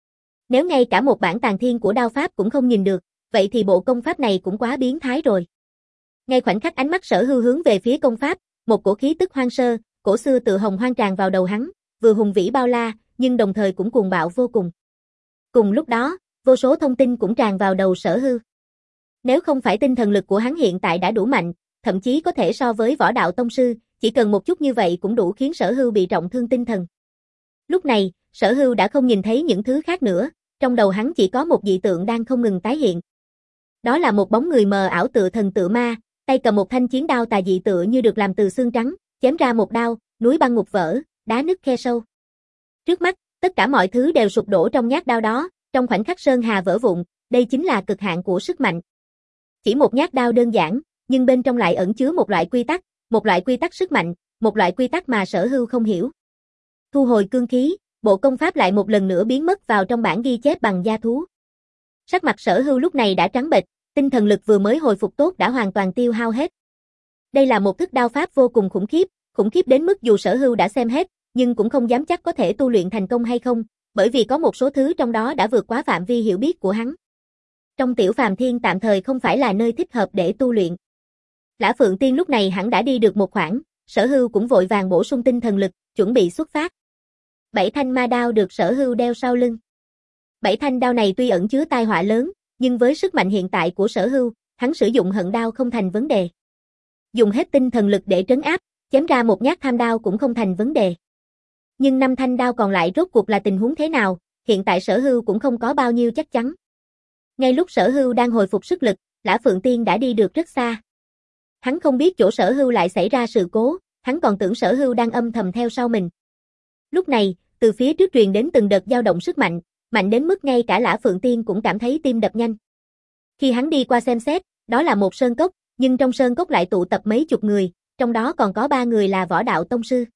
Nếu ngay cả một bản tàn thiên của đao pháp cũng không nhìn được, vậy thì bộ công pháp này cũng quá biến thái rồi. Ngay khoảnh khắc ánh mắt Sở Hưu hướng về phía công pháp, một cổ khí tức hoang sơ, cổ xưa tự hồng hoang tràn vào đầu hắn, vừa hùng vĩ bao la, nhưng đồng thời cũng cuồng bạo vô cùng. Cùng lúc đó, vô số thông tin cũng tràn vào đầu Sở Hưu. Nếu không phải tinh thần lực của hắn hiện tại đã đủ mạnh, thậm chí có thể so với võ đạo tông sư, chỉ cần một chút như vậy cũng đủ khiến Sở Hưu bị trọng thương tinh thần. Lúc này, Sở Hưu đã không nhìn thấy những thứ khác nữa, trong đầu hắn chỉ có một dị tượng đang không ngừng tái hiện. Đó là một bóng người mờ ảo tựa thần tựa ma, tay cầm một thanh chiến đao tà dị tựa như được làm từ xương trắng, chém ra một đao, núi băng ngục vỡ, đá nứt khe sâu. Trước mắt, tất cả mọi thứ đều sụp đổ trong nhát đao đó, trong khoảnh khắc sơn hà vỡ vụn, đây chính là cực hạn của sức mạnh. Chỉ một nhát đao đơn giản, nhưng bên trong lại ẩn chứa một loại quy tắc, một loại quy tắc sức mạnh, một loại quy tắc mà Sở Hưu không hiểu. Thu hồi cương khí, bộ công pháp lại một lần nữa biến mất vào trong bản ghi chép bằng da thú. Sắc mặt Sở Hưu lúc này đã trắng bệch, tinh thần lực vừa mới hồi phục tốt đã hoàn toàn tiêu hao hết. Đây là một thức đao pháp vô cùng khủng khiếp, khủng khiếp đến mức dù Sở Hưu đã xem hết, nhưng cũng không dám chắc có thể tu luyện thành công hay không, bởi vì có một số thứ trong đó đã vượt quá phạm vi hiểu biết của hắn. Trong tiểu phàm thiên tạm thời không phải là nơi thích hợp để tu luyện. Lã Phượng Tiên lúc này hẳn đã đi được một khoảng, Sở Hưu cũng vội vàng bổ sung tinh thần lực, chuẩn bị xuất phát. Bảy thanh ma đao được Sở Hưu đeo sau lưng. Bảy thanh đao này tuy ẩn chứa tai họa lớn, nhưng với sức mạnh hiện tại của Sở Hưu, hắn sử dụng hận đao không thành vấn đề. Dùng hết tinh thần lực để trấn áp, chém ra một nhát tham đao cũng không thành vấn đề. Nhưng năm thanh đao còn lại rốt cuộc là tình huống thế nào, hiện tại Sở Hưu cũng không có bao nhiêu chắc chắn. Ngay lúc Sở Hưu đang hồi phục sức lực, Lã Phượng Tiên đã đi được rất xa. Hắn không biết chỗ Sở Hưu lại xảy ra sự cố, hắn còn tưởng Sở Hưu đang âm thầm theo sau mình. Lúc này, từ phía trước truyền đến từng đợt dao động sức mạnh, mạnh đến mức ngay cả Lã Phượng Tiên cũng cảm thấy tim đập nhanh. Khi hắn đi qua xem xét, đó là một sơn cốc, nhưng trong sơn cốc lại tụ tập mấy chục người, trong đó còn có ba người là võ đạo tông sư.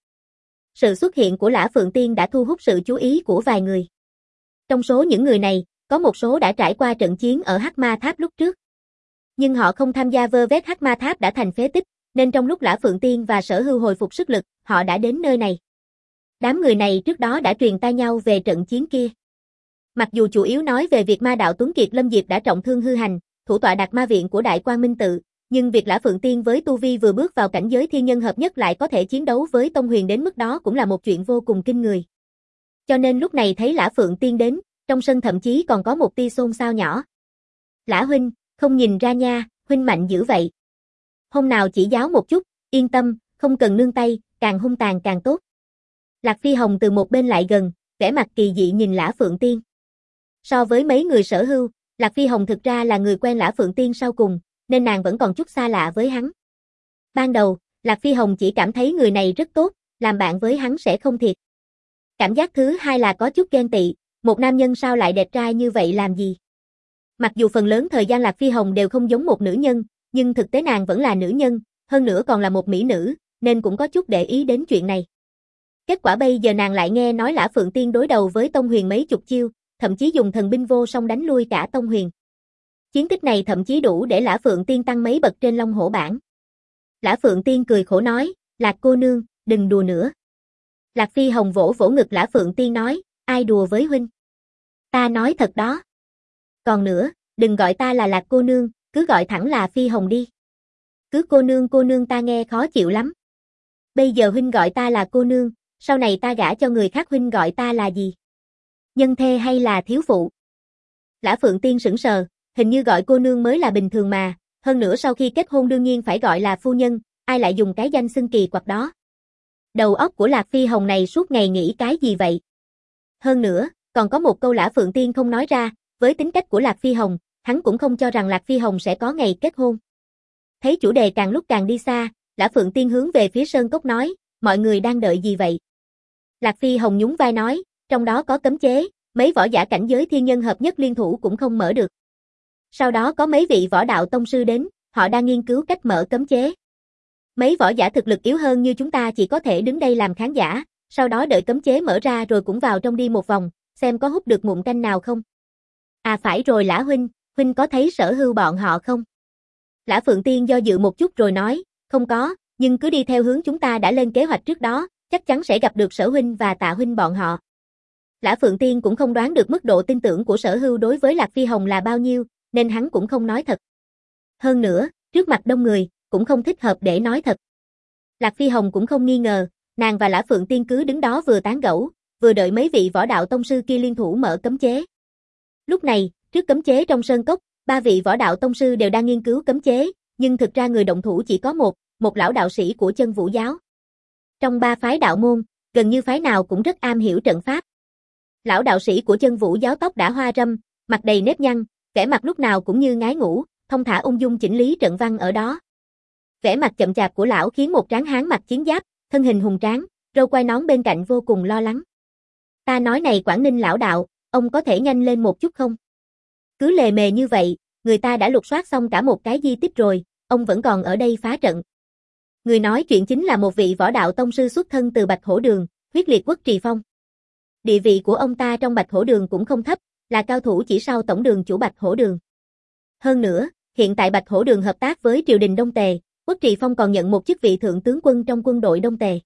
Sự xuất hiện của Lã Phượng Tiên đã thu hút sự chú ý của vài người. Trong số những người này, có một số đã trải qua trận chiến ở Hắc Ma Tháp lúc trước. Nhưng họ không tham gia vơ vét Hắc Ma Tháp đã thành phế tích, nên trong lúc Lã Phượng Tiên và Sở Hưu hồi phục sức lực, họ đã đến nơi này. Đám người này trước đó đã truyền tai nhau về trận chiến kia. Mặc dù chủ yếu nói về việc ma đạo Tuấn Kiệt Lâm Diệp đã trọng thương hư hành, thủ tọa Đạt Ma Viện của Đại Quang Minh Tự, nhưng việc Lã Phượng Tiên với tu vi vừa bước vào cảnh giới thiên nhân hợp nhất lại có thể chiến đấu với Tông Huyền đến mức đó cũng là một chuyện vô cùng kinh người. Cho nên lúc này thấy Lã Phượng Tiên đến, trong sân thậm chí còn có một tia xôn xao nhỏ. Lã huynh, không nhìn ra nha, huynh mạnh dữ vậy. Hôm nào chỉ giáo một chút, yên tâm, không cần nương tay, càng hung tàn càng tốt. Lạc Phi Hồng từ một bên lại gần, vẻ mặt kỳ dị nhìn Lã Phượng Tiên. So với mấy người Sở Hưu, Lạc Phi Hồng thực ra là người quen Lã Phượng Tiên sau cùng, nên nàng vẫn còn chút xa lạ với hắn. Ban đầu, Lạc Phi Hồng chỉ cảm thấy người này rất tốt, làm bạn với hắn sẽ không thiệt. Cảm giác thứ hai là có chút ghen tị, một nam nhân sao lại đẹp trai như vậy làm gì? Mặc dù phần lớn thời gian Lạc Phi Hồng đều không giống một nữ nhân, nhưng thực tế nàng vẫn là nữ nhân, hơn nữa còn là một mỹ nữ, nên cũng có chút để ý đến chuyện này. Kết quả bây giờ nàng lại nghe nói Lã Phượng Tiên đối đầu với Tông Huyền mấy chục chiêu, thậm chí dùng thần binh vô song đánh lui cả Tông Huyền. Chiến tích này thậm chí đủ để Lã Phượng Tiên tăng mấy bậc trên Long Hổ bảng. Lã Phượng Tiên cười khổ nói, Lạc cô nương, đừng đùa nữa. Lạc Phi Hồng vỗ vỗ ngực Lã Phượng Tiên nói, ai đùa với huynh? Ta nói thật đó. Còn nữa, đừng gọi ta là Lạc cô nương, cứ gọi thẳng là Phi Hồng đi. Cứ cô nương cô nương ta nghe khó chịu lắm. Bây giờ huynh gọi ta là cô nương, sau này ta gả cho người khác huynh gọi ta là gì? Nhân thê hay là thiếu phụ? Lã Phượng Tiên sững sờ, hình như gọi cô nương mới là bình thường mà, hơn nữa sau khi kết hôn đương nhiên phải gọi là phu nhân, ai lại dùng cái danh xưng kỳ quặc đó. Đầu óc của Lạc Phi Hồng này suốt ngày nghĩ cái gì vậy? Hơn nữa, còn có một câu Lã Phượng Tiên không nói ra, với tính cách của Lạc Phi Hồng, hắn cũng không cho rằng Lạc Phi Hồng sẽ có ngày kết hôn. Thấy chủ đề càng lúc càng đi xa, Lã Phượng Tiên hướng về phía Sơn Cốc nói, mọi người đang đợi gì vậy? Lạc Phi Hồng nhún vai nói, trong đó có cấm chế, mấy võ giả cảnh giới thiên nhân hợp nhất liên thủ cũng không mở được. Sau đó có mấy vị võ đạo tông sư đến, họ đang nghiên cứu cách mở cấm chế. Mấy võ giả thực lực yếu hơn như chúng ta chỉ có thể đứng đây làm khán giả, sau đó đợi cấm chế mở ra rồi cũng vào trong đi một vòng, xem có hút được ngụm canh nào không. À phải rồi Lã huynh, huynh có thấy Sở Hưu bọn họ không? Lã Phượng Tiên do dự một chút rồi nói, không có, nhưng cứ đi theo hướng chúng ta đã lên kế hoạch trước đó, chắc chắn sẽ gặp được Sở huynh và Tạ huynh bọn họ. Lã Phượng Tiên cũng không đoán được mức độ tin tưởng của Sở Hưu đối với Lạc Phi Hồng là bao nhiêu, nên hắn cũng không nói thật. Hơn nữa, trước mặt đông người, cũng không thích hợp để nói thật. Lạc Phi Hồng cũng không nghi ngờ, nàng và Lã Phượng Tiên cứ đứng đó vừa tán gẫu, vừa đợi mấy vị võ đạo tông sư kia liên thủ mở cấm chế. Lúc này, trước cấm chế trong sơn cốc, ba vị võ đạo tông sư đều đang nghiên cứu cấm chế, nhưng thực ra người động thủ chỉ có một, một lão đạo sĩ của Chân Vũ giáo. Trong ba phái đạo môn, gần như phái nào cũng rất am hiểu trận pháp. Lão đạo sĩ của Chân Vũ giáo tóc đã hoa râm, mặt đầy nếp nhăn, vẻ mặt lúc nào cũng như ngái ngủ, thông thả ung dung chỉnh lý trận văn ở đó. Vẻ mặt chậm chạp của lão khiến một tráng hán mặc chiến giáp, thân hình hùng tráng, râu quai nón bên cạnh vô cùng lo lắng. Ta nói này Quảng Ninh lão đạo, ông có thể nhanh lên một chút không? Cứ lề mề như vậy, người ta đã lục soát xong cả một cái di tích rồi, ông vẫn còn ở đây phá trận. Người nói chuyện chính là một vị võ đạo tông sư xuất thân từ Bạch Hổ Đường, huyết liệt quốc Trì Phong. Địa vị của ông ta trong Bạch Hổ Đường cũng không thấp, là cao thủ chỉ sau tổng đường chủ Bạch Hổ Đường. Hơn nữa, hiện tại Bạch Hổ Đường hợp tác với triều đình Đông Tề, quốc Trì Phong còn nhận một chức vị thượng tướng quân trong quân đội Đông Tề.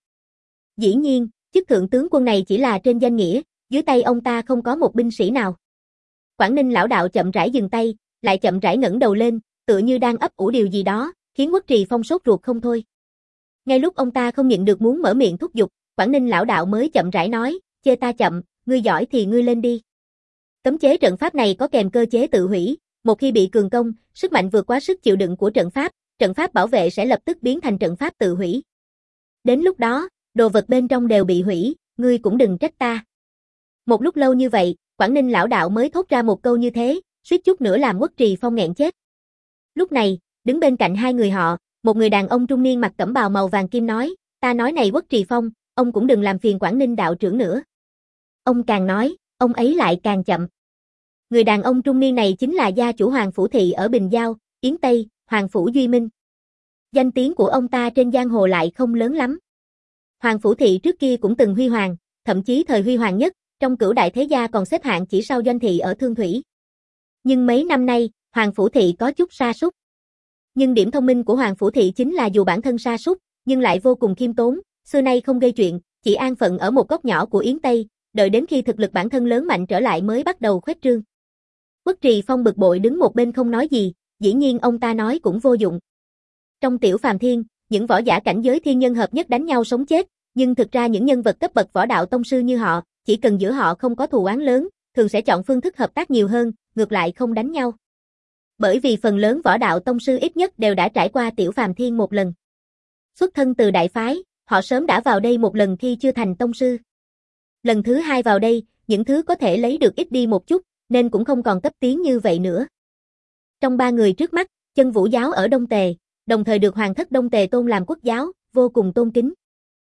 Dĩ nhiên, chức thượng tướng quân này chỉ là trên danh nghĩa, dưới tay ông ta không có một binh sĩ nào. Quảng Ninh lão đạo chậm rãi dừng tay, lại chậm rãi ngẩng đầu lên, tựa như đang ấp ủ điều gì đó, khiến quốc Trì Phong sốt ruột không thôi. Ngay lúc ông ta không nhịn được muốn mở miệng thúc giục, Quảng Ninh lão đạo mới chậm rãi nói, chê ta chậm, ngươi giỏi thì ngươi lên đi. Cấm chế trận pháp này có kèm cơ chế tự hủy, một khi bị cường công, sức mạnh vượt quá sức chịu đựng của trận pháp, trận pháp bảo vệ sẽ lập tức biến thành trận pháp tự hủy. Đến lúc đó, đồ vật bên trong đều bị hủy, ngươi cũng đừng trách ta. Một lúc lâu như vậy, Quảng Ninh lão đạo mới thốt ra một câu như thế, suýt chút nữa làm quốc Trì Phong nghẹn chết. Lúc này, đứng bên cạnh hai người họ, một người đàn ông trung niên mặc cẩm bào màu vàng kim nói, ta nói này quốc Trì Phong, ông cũng đừng làm phiền Quảng Ninh đạo trưởng nữa. Ông càng nói, ông ấy lại càng chậm. Người đàn ông trung niên này chính là gia chủ Hoàng Phủ Thị ở Bình Giao, Yến Tây, Hoàng Phủ Duy Minh. Danh tiếng của ông ta trên giang hồ lại không lớn lắm. Hoàng Phủ Thị trước kia cũng từng huy hoàng, thậm chí thời huy hoàng nhất, trong cửu đại thế gia còn xếp hạng chỉ sau Doanh Thị ở Thương Thủy. Nhưng mấy năm nay, Hoàng Phủ Thị có chút sa sút. Nhưng điểm thông minh của Hoàng Phủ Thị chính là dù bản thân sa sút, nhưng lại vô cùng khiêm tốn, xưa nay không gây chuyện, chỉ an phận ở một góc nhỏ của Yến Tây, đợi đến khi thực lực bản thân lớn mạnh trở lại mới bắt đầu khuếch trương. Quốc Trì Phong bực bội đứng một bên không nói gì, dĩ nhiên ông ta nói cũng vô dụng. Trong Tiểu Phàm Thiên, những võ giả cảnh giới thiên nhân hợp nhất đánh nhau sống chết, nhưng thực ra những nhân vật cấp bậc võ đạo tông sư như họ, chỉ cần giữa họ không có thù oán lớn, thường sẽ chọn phương thức hợp tác nhiều hơn, ngược lại không đánh nhau. Bởi vì phần lớn võ đạo tông sư ít nhất đều đã trải qua Tiểu Phàm Thiên một lần. Xuất thân từ đại phái, họ sớm đã vào đây một lần khi chưa thành tông sư. Lần thứ hai vào đây, những thứ có thể lấy được ít đi một chút, nên cũng không còn cấp tiến như vậy nữa. Trong ba người trước mắt, Chân Vũ giáo ở Đông Tề, đồng thời được Hoàng thất Đông Tề tôn làm quốc giáo, vô cùng tôn kính.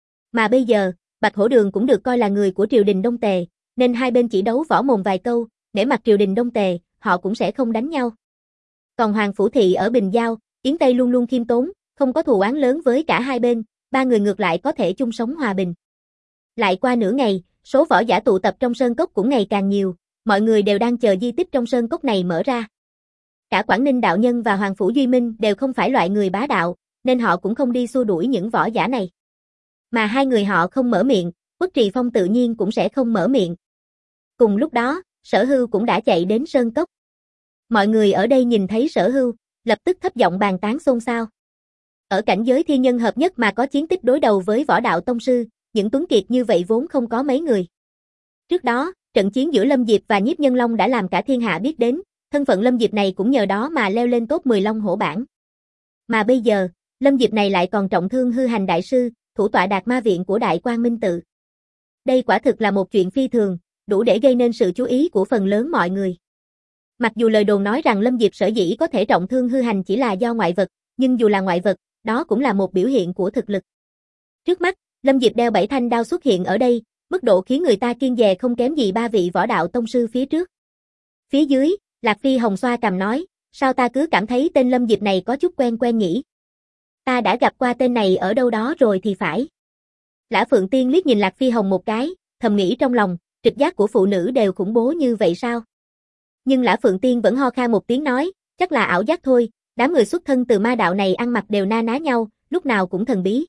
Mà bây giờ, Bạch Hổ Đường cũng được coi là người của triều đình Đông Tề, nên hai bên chỉ đấu võ mồm vài câu, nể mặt triều đình Đông Tề, họ cũng sẽ không đánh nhau. Còn Hoàng Phủ Thị ở Bình Giao, Yến Tây luôn luôn khiêm tốn, không có thù oán lớn với cả hai bên, ba người ngược lại có thể chung sống hòa bình. Lại qua nửa ngày, số võ giả tụ tập trong sơn cốc cũng ngày càng nhiều, mọi người đều đang chờ di tích trong sơn cốc này mở ra. Cả Quảng Ninh đạo nhân và Hoàng Phủ Duy Minh đều không phải loại người bá đạo, nên họ cũng không đi xua đuổi những võ giả này. Mà hai người họ không mở miệng, Quốc Trì Phong tự nhiên cũng sẽ không mở miệng. Cùng lúc đó, Sở Hưu cũng đã chạy đến sơn cốc. Mọi người ở đây nhìn thấy Sở Hưu, lập tức thấp giọng bàn tán xôn xao. Ở cảnh giới thiên nhân hợp nhất mà có chiến tích đối đầu với võ đạo tông sư, những tuấn kiệt như vậy vốn không có mấy người. Trước đó, trận chiến giữa Lâm Diệp và Nhiếp Nhân Long đã làm cả thiên hạ biết đến, thân phận Lâm Diệp này cũng nhờ đó mà leo lên top mười Long Hổ bảng. Mà bây giờ, Lâm Diệp này lại còn trọng thương hư hành đại sư, thủ tọa Đạt Ma viện của Đại Quang Minh tự. Đây quả thực là một chuyện phi thường, đủ để gây nên sự chú ý của phần lớn mọi người. Mặc dù lời đồn nói rằng Lâm Diệp sở dĩ có thể trọng thương hư hành chỉ là do ngoại vật, nhưng dù là ngoại vật, đó cũng là một biểu hiện của thực lực. Trước mắt, Lâm Diệp đeo bảy thanh đao xuất hiện ở đây, mức độ khiến người ta kiêng dè không kém gì ba vị võ đạo tông sư phía trước. Phía dưới, Lạc Phi Hồng xoa cằm nói, sao ta cứ cảm thấy tên Lâm Diệp này có chút quen quen nhỉ? Ta đã gặp qua tên này ở đâu đó rồi thì phải. Lã Phượng Tiên liếc nhìn Lạc Phi Hồng một cái, thầm nghĩ trong lòng, trực giác của phụ nữ đều khủng bố như vậy sao? Nhưng Lã Phượng Tiên vẫn ho khan một tiếng nói, chắc là ảo giác thôi, đám người xuất thân từ ma đạo này ăn mặc đều na ná nhau, lúc nào cũng thần bí.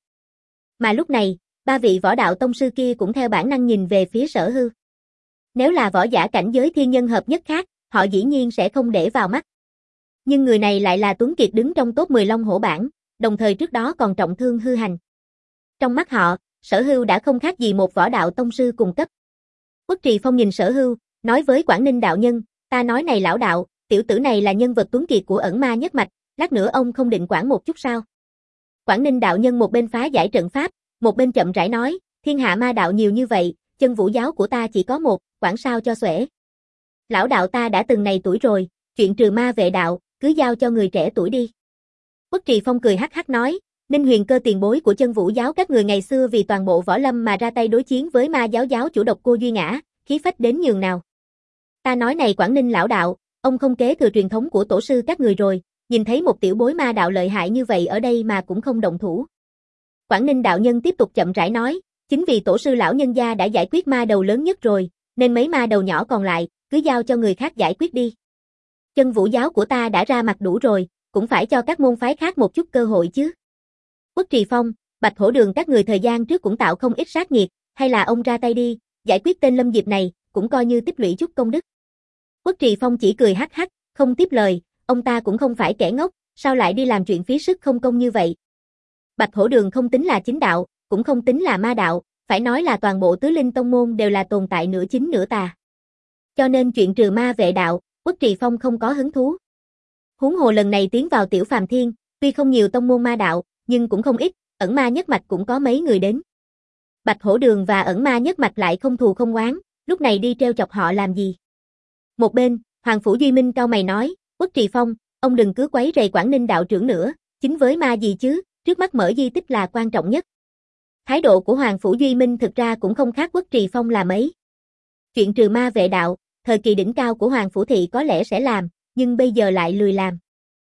Mà lúc này, ba vị võ đạo tông sư kia cũng theo bản năng nhìn về phía Sở Hưu. Nếu là võ giả cảnh giới thiên nhân hợp nhất khác, họ dĩ nhiên sẽ không để vào mắt. Nhưng người này lại là Tuấn Kiệt đứng trong top mười Long Hổ bảng, đồng thời trước đó còn trọng thương Hư Hành. Trong mắt họ, Sở Hưu đã không khác gì một võ đạo tông sư cùng cấp. Uất Trì Phong nhìn Sở Hưu, nói với Quảng Ninh đạo nhân, ta nói này lão đạo, tiểu tử này là nhân vật Tuấn Kiệt của ẩn ma nhất mạch, lát nữa ông không định quản một chút sao? Quảng Ninh đạo nhân một bên phá giải trận pháp, một bên chậm rãi nói, thiên hạ ma đạo nhiều như vậy, chân vũ giáo của ta chỉ có một, quản sao cho xuể. Lão đạo ta đã từng này tuổi rồi, chuyện trừ ma vệ đạo, cứ giao cho người trẻ tuổi đi. Uất Trì Phong cười hắc hắc nói, Ninh Huyền Cơ tiền bối của chân vũ giáo các người ngày xưa vì toàn bộ võ lâm mà ra tay đối chiến với ma giáo giáo chủ độc cô Duy Ngã, khí phách đến nhường nào. Ta nói này Quảng Ninh lão đạo, ông không kế thừa truyền thống của tổ sư các người rồi, nhìn thấy một tiểu bối ma đạo lợi hại như vậy ở đây mà cũng không động thủ. Quảng Ninh đạo nhân tiếp tục chậm rãi nói, chính vì tổ sư lão nhân gia đã giải quyết ma đầu lớn nhất rồi, nên mấy ma đầu nhỏ còn lại, cứ giao cho người khác giải quyết đi. Chân vũ giáo của ta đã ra mặt đủ rồi, cũng phải cho các môn phái khác một chút cơ hội chứ. Uất Trì Phong, Bạch Hổ Đường các người thời gian trước cũng tạo không ít sát nghiệt, hay là ông ra tay đi, giải quyết tên Lâm Diệp này, cũng coi như tích lũy chút công đức. Uất Trì Phong chỉ cười hắc hắc, không tiếp lời, ông ta cũng không phải kẻ ngốc, sao lại đi làm chuyện phí sức không công như vậy. Bạch Hổ Đường không tính là chính đạo, cũng không tính là ma đạo, phải nói là toàn bộ tứ linh tông môn đều là tồn tại nửa chính nửa tà. Cho nên chuyện trừ ma vệ đạo, Uất Trì Phong không có hứng thú. Huống hồ lần này tiến vào Tiểu Phàm Thiên, tuy không nhiều tông môn ma đạo, nhưng cũng không ít, ẩn ma nhất mạch cũng có mấy người đến. Bạch Hổ Đường và ẩn ma nhất mạch lại không thù không oán, lúc này đi treo chọc họ làm gì? Một bên, Hoàng Phủ Duy Minh cau mày nói, Uất Trì Phong, ông đừng cứ quấy rầy Quảng Ninh đạo trưởng nữa, chính với ma gì chứ, trước mắt mở di tích là quan trọng nhất. Thái độ của Hoàng Phủ Duy Minh thực ra cũng không khác Uất Trì Phong là mấy. Chuyện trừ ma vệ đạo, thời kỳ đỉnh cao của Hoàng Phủ Thị có lẽ sẽ làm, nhưng bây giờ lại lười làm.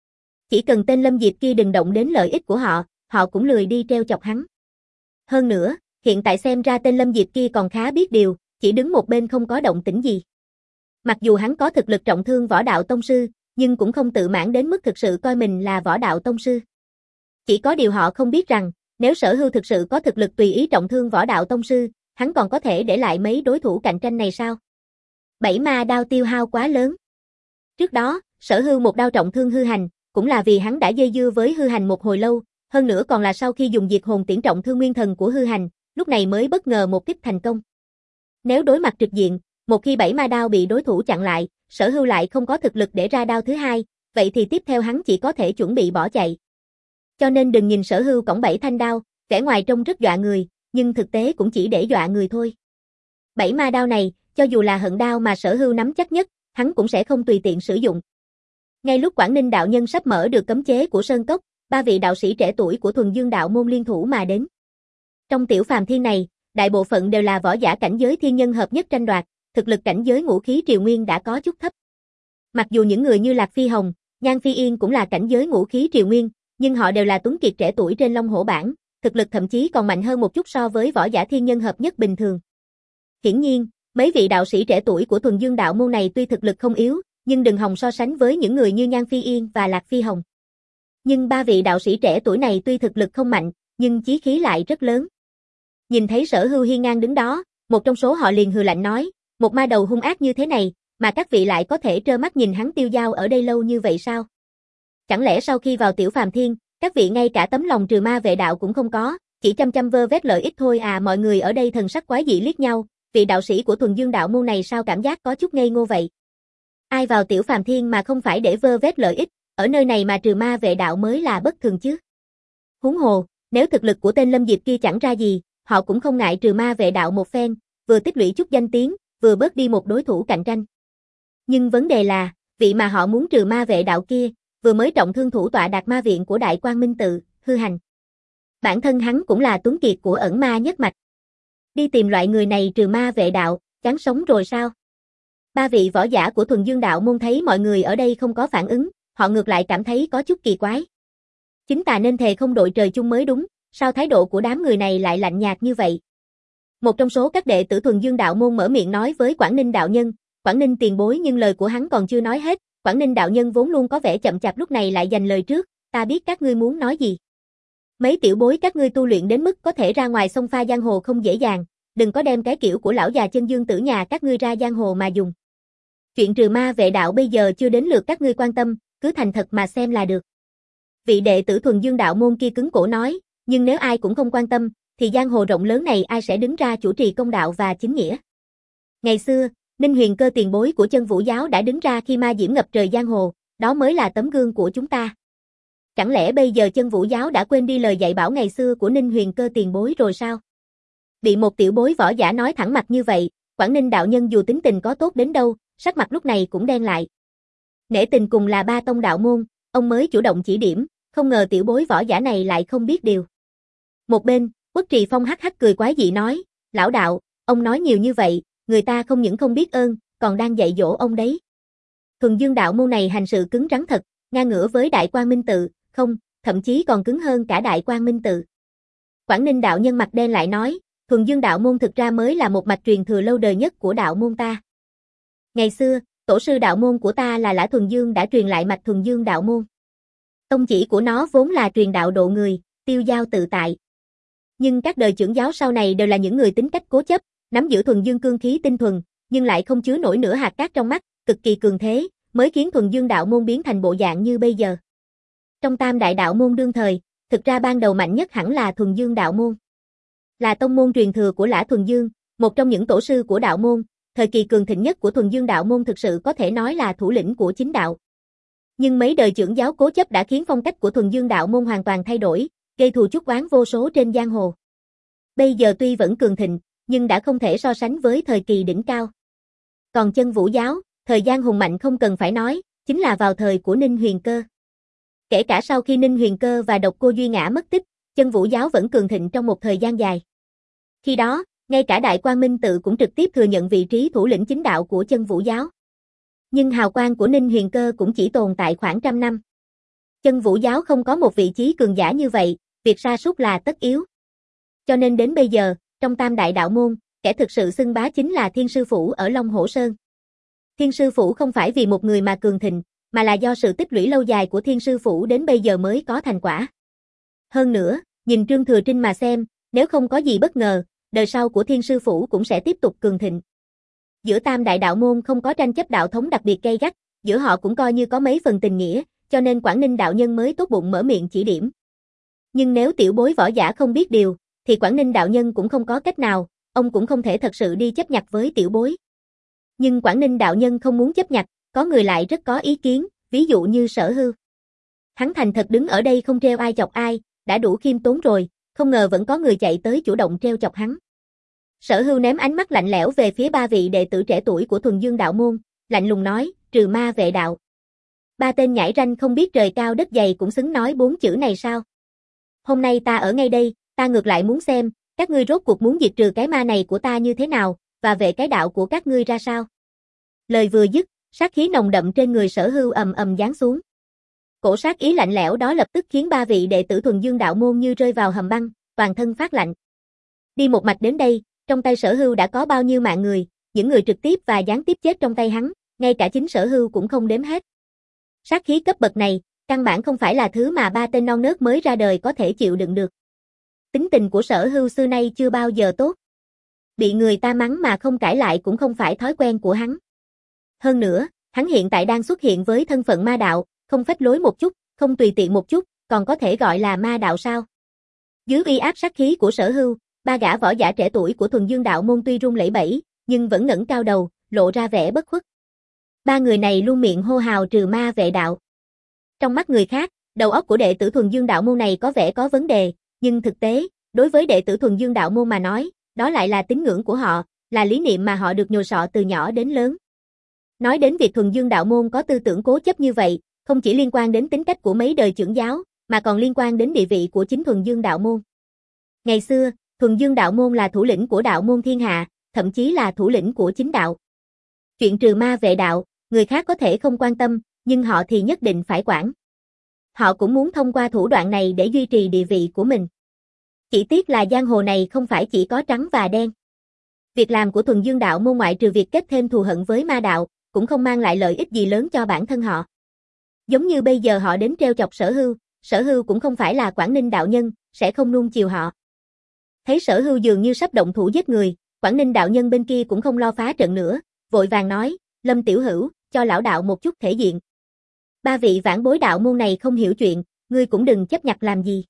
Chỉ cần tên Lâm Diệp kia đừng động đến lợi ích của họ, họ cũng lười đi treo chọc hắn. Hơn nữa, hiện tại xem ra tên Lâm Diệp kia còn khá biết điều, chỉ đứng một bên không có động tĩnh gì. Mặc dù hắn có thực lực trọng thương võ đạo tông sư, nhưng cũng không tự mãn đến mức thực sự coi mình là võ đạo tông sư. Chỉ có điều họ không biết rằng, nếu Sở Hưu thực sự có thực lực tùy ý trọng thương võ đạo tông sư, hắn còn có thể để lại mấy đối thủ cạnh tranh này sao? Bảy ma đao tiêu hao quá lớn. Trước đó, Sở Hưu một đao trọng thương Hư Hành, cũng là vì hắn đã dây dưa với Hư Hành một hồi lâu, hơn nữa còn là sau khi dùng diệt hồn tiễn trọng thương nguyên thần của Hư Hành, lúc này mới bất ngờ một kích thành công. Nếu đối mặt trực diện, một khi bảy ma đao bị đối thủ chặn lại, Sở Hưu lại không có thực lực để ra đao thứ hai, vậy thì tiếp theo hắn chỉ có thể chuẩn bị bỏ chạy. Cho nên đừng nhìn Sở Hưu cõng bảy thanh đao, vẻ ngoài trông rất dọa người, nhưng thực tế cũng chỉ để dọa người thôi. Bảy ma đao này, cho dù là hận đao mà Sở Hưu nắm chắc nhất, hắn cũng sẽ không tùy tiện sử dụng. Ngay lúc Quảng Ninh đạo nhân sắp mở được cấm chế của Sơn Cốc, ba vị đạo sĩ trẻ tuổi của Thuần Dương đạo môn liên thủ mà đến. Trong Tiểu Phàm Thiên này, đại bộ phận đều là võ giả cảnh giới thiên nhân hợp nhất tranh đoạt, thực lực cảnh giới ngũ khí triều nguyên đã có chút thấp. Mặc dù những người như Lạc Phi Hồng, Nhan Phi Yên cũng là cảnh giới ngũ khí triều nguyên, nhưng họ đều là tuấn kiệt trẻ tuổi trên Long Hổ bảng, thực lực thậm chí còn mạnh hơn một chút so với võ giả thiên nhân hợp nhất bình thường. Hiển nhiên, mấy vị đạo sĩ trẻ tuổi của Thuần Dương đạo môn này tuy thực lực không yếu, nhưng đừng hòng so sánh với những người như Nhan Phi Yên và Lạc Phi Hồng. Nhưng ba vị đạo sĩ trẻ tuổi này tuy thực lực không mạnh, nhưng chí khí lại rất lớn. Nhìn thấy Sở Hưu hiên ngang đứng đó, một trong số họ liền hừ lạnh nói, một ma đầu hung ác như thế này, mà các vị lại có thể trơ mắt nhìn hắn tiêu dao ở đây lâu như vậy sao? Chẳng lẽ sau khi vào Tiểu Phàm Thiên, các vị ngay cả tấm lòng trừ ma vệ đạo cũng không có, chỉ chăm chăm vơ vét lợi ích thôi à? Mọi người ở đây thần sắc quái dị liếc nhau, vị đạo sĩ của Thuần Dương đạo môn này sao cảm giác có chút ngây ngô vậy? Ai vào Tiểu Phàm Thiên mà không phải để vơ vét lợi ích, ở nơi này mà trừ ma vệ đạo mới là bất thường chứ. Huống hồ, nếu thực lực của tên Lâm Diệp kia chẳng ra gì, họ cũng không ngại trừ ma vệ đạo một phen, vừa tích lũy chút danh tiếng, vừa bớt đi một đối thủ cạnh tranh. Nhưng vấn đề là, vị mà họ muốn trừ ma vệ đạo kia, vừa mới trọng thương thủ tọa Đạt Ma viện của Đại Quang Minh tự, Hư Hành. Bản thân hắn cũng là tuấn kiệt của ẩn ma nhất mạch. Đi tìm loại người này trừ ma vệ đạo, chán sống rồi sao? Ba vị võ giả của Thuần Dương đạo môn thấy mọi người ở đây không có phản ứng, họ ngược lại cảm thấy có chút kỳ quái. Chính ta nên thề không đội trời chung mới đúng, sao thái độ của đám người này lại lạnh nhạt như vậy? Một trong số các đệ tử Thuần Dương đạo môn mở miệng nói với Quảng Ninh đạo nhân, Quảng Ninh tiền bối, nhưng lời của hắn còn chưa nói hết, Quảng Ninh đạo nhân vốn luôn có vẻ chậm chạp lúc này lại giành lời trước, ta biết các ngươi muốn nói gì. Mấy tiểu bối các ngươi tu luyện đến mức có thể ra ngoài sông pha giang hồ không dễ dàng, đừng có đem cái kiểu của lão già chân dương tử nhà các ngươi ra giang hồ mà dùng. Chuyện trừ ma vệ đạo bây giờ chưa đến lượt các ngươi quan tâm, cứ thành thật mà xem là được. Vị đệ tử Thuần Dương đạo môn kia cứng cổ nói, nhưng nếu ai cũng không quan tâm, thì giang hồ rộng lớn này ai sẽ đứng ra chủ trì công đạo và chính nghĩa. Ngày xưa, Ninh Huyền Cơ tiền bối của Chân Vũ giáo đã đứng ra khi ma diễm ngập trời giang hồ, đó mới là tấm gương của chúng ta. Chẳng lẽ bây giờ Chân Vũ giáo đã quên đi lời dạy bảo ngày xưa của Ninh Huyền Cơ tiền bối rồi sao? Bị một tiểu bối võ giả nói thẳng mặt như vậy, Quảng Ninh đạo nhân dù tính tình có tốt đến đâu, sắc mặt lúc này cũng đen lại. Nể tình cùng là ba tông đạo môn, ông mới chủ động chỉ điểm, không ngờ tiểu bối võ giả này lại không biết điều. Một bên, Quốc Trì Phong hắc hắc cười quái dị nói, lão đạo, ông nói nhiều như vậy, người ta không những không biết ơn, còn đang dạy dỗ ông đấy. Thuần Dương đạo môn này hành sự cứng rắn thật, ngang ngửa với Đại Quang Minh tự, không, thậm chí còn cứng hơn cả Đại Quang Minh tự. Quảng Ninh đạo nhân mặt đen lại nói, Thuần Dương đạo môn thực ra mới là một mạch truyền thừa lâu đời nhất của đạo môn ta. Ngày xưa, tổ sư đạo môn của ta là Lã Thuần Dương đã truyền lại mạch Thuần Dương đạo môn. Tông chỉ của nó vốn là truyền đạo độ người, tiêu giao tự tại. Nhưng các đời trưởng giáo sau này đều là những người tính cách cố chấp, nắm giữ Thuần Dương cương khí tinh thuần, nhưng lại không chứa nổi nửa hạt cát trong mắt, cực kỳ cường thế, mới khiến Thuần Dương đạo môn biến thành bộ dạng như bây giờ. Trong tam đại đạo môn đương thời, thực ra ban đầu mạnh nhất hẳn là Thuần Dương đạo môn. Là tông môn truyền thừa của Lã Thuần Dương, một trong những tổ sư của đạo môn, thời kỳ cường thịnh nhất của Thuần Dương đạo môn thực sự có thể nói là thủ lĩnh của chính đạo. Nhưng mấy đời trưởng giáo cố chấp đã khiến phong cách của Thuần Dương đạo môn hoàn toàn thay đổi, gây thù chuốc oán vô số trên giang hồ. Bây giờ tuy vẫn cường thịnh, nhưng đã không thể so sánh với thời kỳ đỉnh cao. Còn Chân Vũ giáo, thời gian hùng mạnh không cần phải nói, chính là vào thời của Ninh Huyền Cơ. Kể cả sau khi Ninh Huyền Cơ và Độc Cô Duy Ngã mất tích, Chân Vũ giáo vẫn cường thịnh trong một thời gian dài. Khi đó, ngay cả Đại Quang Minh tự cũng trực tiếp thừa nhận vị trí thủ lĩnh chính đạo của Chân Vũ giáo. Nhưng hào quang của Ninh Huyền Cơ cũng chỉ tồn tại khoảng trăm năm. Chân Vũ giáo không có một vị trí cường giả như vậy, việc sa sút là tất yếu. Cho nên đến bây giờ, trong tam đại đạo môn, kẻ thực sự xưng bá chính là Thiên Sư Phủ ở Long Hổ Sơn. Thiên Sư Phủ không phải vì một người mà cường thịnh, mà là do sự tích lũy lâu dài của Thiên Sư Phủ đến bây giờ mới có thành quả. Hơn nữa, nhìn Trương Thừa Trinh mà xem, nếu không có gì bất ngờ, đời sau của Thiên Sư Phủ cũng sẽ tiếp tục cường thịnh. Giữa tam đại đạo môn không có tranh chấp đạo thống đặc biệt gay gắt, giữa họ cũng coi như có mấy phần tình nghĩa, cho nên Quảng Ninh đạo nhân mới tốt bụng mở miệng chỉ điểm. Nhưng nếu tiểu bối võ giả không biết điều, thì Quảng Ninh đạo nhân cũng không có cách nào, ông cũng không thể thật sự đi chấp nhặt với tiểu bối. Nhưng Quảng Ninh đạo nhân không muốn chấp nhặt, có người lại rất có ý kiến, ví dụ như Sở Hưu. Hắn thành thật đứng ở đây không treo ai chọc ai, đã đủ khiêm tốn rồi, không ngờ vẫn có người chạy tới chủ động treo chọc hắn. Sở Hưu ném ánh mắt lạnh lẽo về phía ba vị đệ tử trẻ tuổi của Thuần Dương đạo môn, lạnh lùng nói, trừ ma vệ đạo. Ba tên nhãi ranh không biết trời cao đất dày cũng xứng nói bốn chữ này sao? Hôm nay ta ở ngay đây, ta ngược lại muốn xem, các ngươi rốt cuộc muốn diệt trừ cái ma này của ta như thế nào, và vệ cái đạo của các ngươi ra sao? Lời vừa dứt, sát khí nồng đậm trên người Sở Hưu ầm ầm giáng xuống. Cổ sát ý lạnh lẽo đó lập tức khiến ba vị đệ tử Thuần Dương đạo môn như rơi vào hầm băng, toàn thân phát lạnh. Đi một mạch đến đây, trong tay Sở Hưu đã có bao nhiêu mạng người, những người trực tiếp và gián tiếp chết trong tay hắn, ngay cả chính Sở Hưu cũng không đếm hết. Sát khí cấp bậc này, căn bản không phải là thứ mà ba tên non nớt mới ra đời có thể chịu đựng được. Tính tình của Sở Hưu xưa nay chưa bao giờ tốt. Bị người ta mắng mà không cãi lại cũng không phải thói quen của hắn. Hơn nữa, hắn hiện tại đang xuất hiện với thân phận ma đạo, không phách lối một chút, không tùy tiện một chút, còn có thể gọi là ma đạo sao? Dưới uy áp sát khí của Sở Hưu, ba gã võ giả trẻ tuổi của Thuần Dương đạo môn tuy run lẩy bẩy, nhưng vẫn ngẩng cao đầu, lộ ra vẻ bất khuất. Ba người này luôn miệng hô hào trừ ma vệ đạo. Trong mắt người khác, đầu óc của đệ tử Thuần Dương đạo môn này có vẻ có vấn đề, nhưng thực tế, đối với đệ tử Thuần Dương đạo môn mà nói, đó lại là tín ngưỡng của họ, là lý niệm mà họ được nhồi sọ từ nhỏ đến lớn. Nói đến việc Thuần Dương đạo môn có tư tưởng cố chấp như vậy, không chỉ liên quan đến tính cách của mấy đời trưởng giáo, mà còn liên quan đến địa vị của chính Thuần Dương đạo môn. Ngày xưa, Thuần Dương đạo môn là thủ lĩnh của đạo môn thiên hạ, thậm chí là thủ lĩnh của chính đạo. Chuyện trừ ma vệ đạo, người khác có thể không quan tâm, nhưng họ thì nhất định phải quản. Họ cũng muốn thông qua thủ đoạn này để duy trì địa vị của mình. Chỉ tiếc là giang hồ này không phải chỉ có trắng và đen. Việc làm của Thuần Dương đạo môn ngoại trừ việc kết thêm thù hận với ma đạo, cũng không mang lại lợi ích gì lớn cho bản thân họ. Giống như bây giờ họ đến trêu chọc Sở Hưu, Sở Hưu cũng không phải là Quảng Ninh đạo nhân, sẽ không nuông chiều họ. Thấy Sở Hưu dường như sắp động thủ giết người, Quảng Ninh đạo nhân bên kia cũng không lo phá trận nữa, vội vàng nói, Lâm tiểu hữu, cho lão đạo một chút thể diện. Ba vị vãn bối đạo môn này không hiểu chuyện, ngươi cũng đừng chấp nhặt làm gì.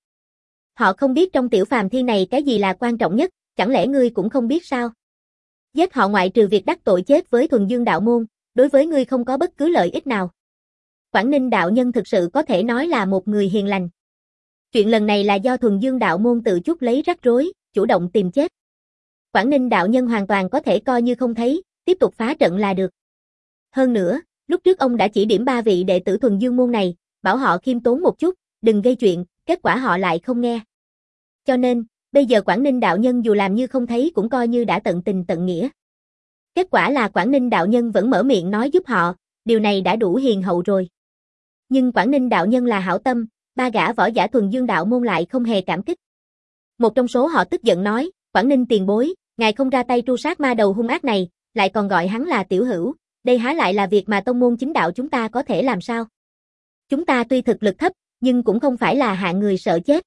Họ không biết trong tiểu phàm thiên này cái gì là quan trọng nhất, chẳng lẽ ngươi cũng không biết sao? Giết họ ngoại trừ việc đắc tội chết với Thuần Dương đạo môn, đối với ngươi không có bất cứ lợi ích nào. Quảng Ninh đạo nhân thực sự có thể nói là một người hiền lành. Chuyện lần này là do Thuần Dương đạo môn tự chuốc lấy rắc rối, chủ động tìm chết. Quảng Ninh đạo nhân hoàn toàn có thể coi như không thấy, tiếp tục phá trận là được. Hơn nữa, lúc trước ông đã chỉ điểm ba vị đệ tử Thuần Dương môn này, bảo họ khiêm tốn một chút, đừng gây chuyện, kết quả họ lại không nghe. Cho nên, bây giờ Quảng Ninh đạo nhân dù làm như không thấy cũng coi như đã tận tình tận nghĩa. Kết quả là Quảng Ninh đạo nhân vẫn mở miệng nói giúp họ, điều này đã đủ hiền hậu rồi. Nhưng Quảng Ninh đạo nhân là hảo tâm, ba gã võ giả Thuần Dương đạo môn lại không hề cảm kích. Một trong số họ tức giận nói, Quảng Ninh tiền bối, ngài không ra tay tru sát ma đầu hung ác này, lại còn gọi hắn là tiểu hữu, đây há lại là việc mà tông môn chính đạo chúng ta có thể làm sao? Chúng ta tuy thực lực thấp, nhưng cũng không phải là hạng người sợ chết.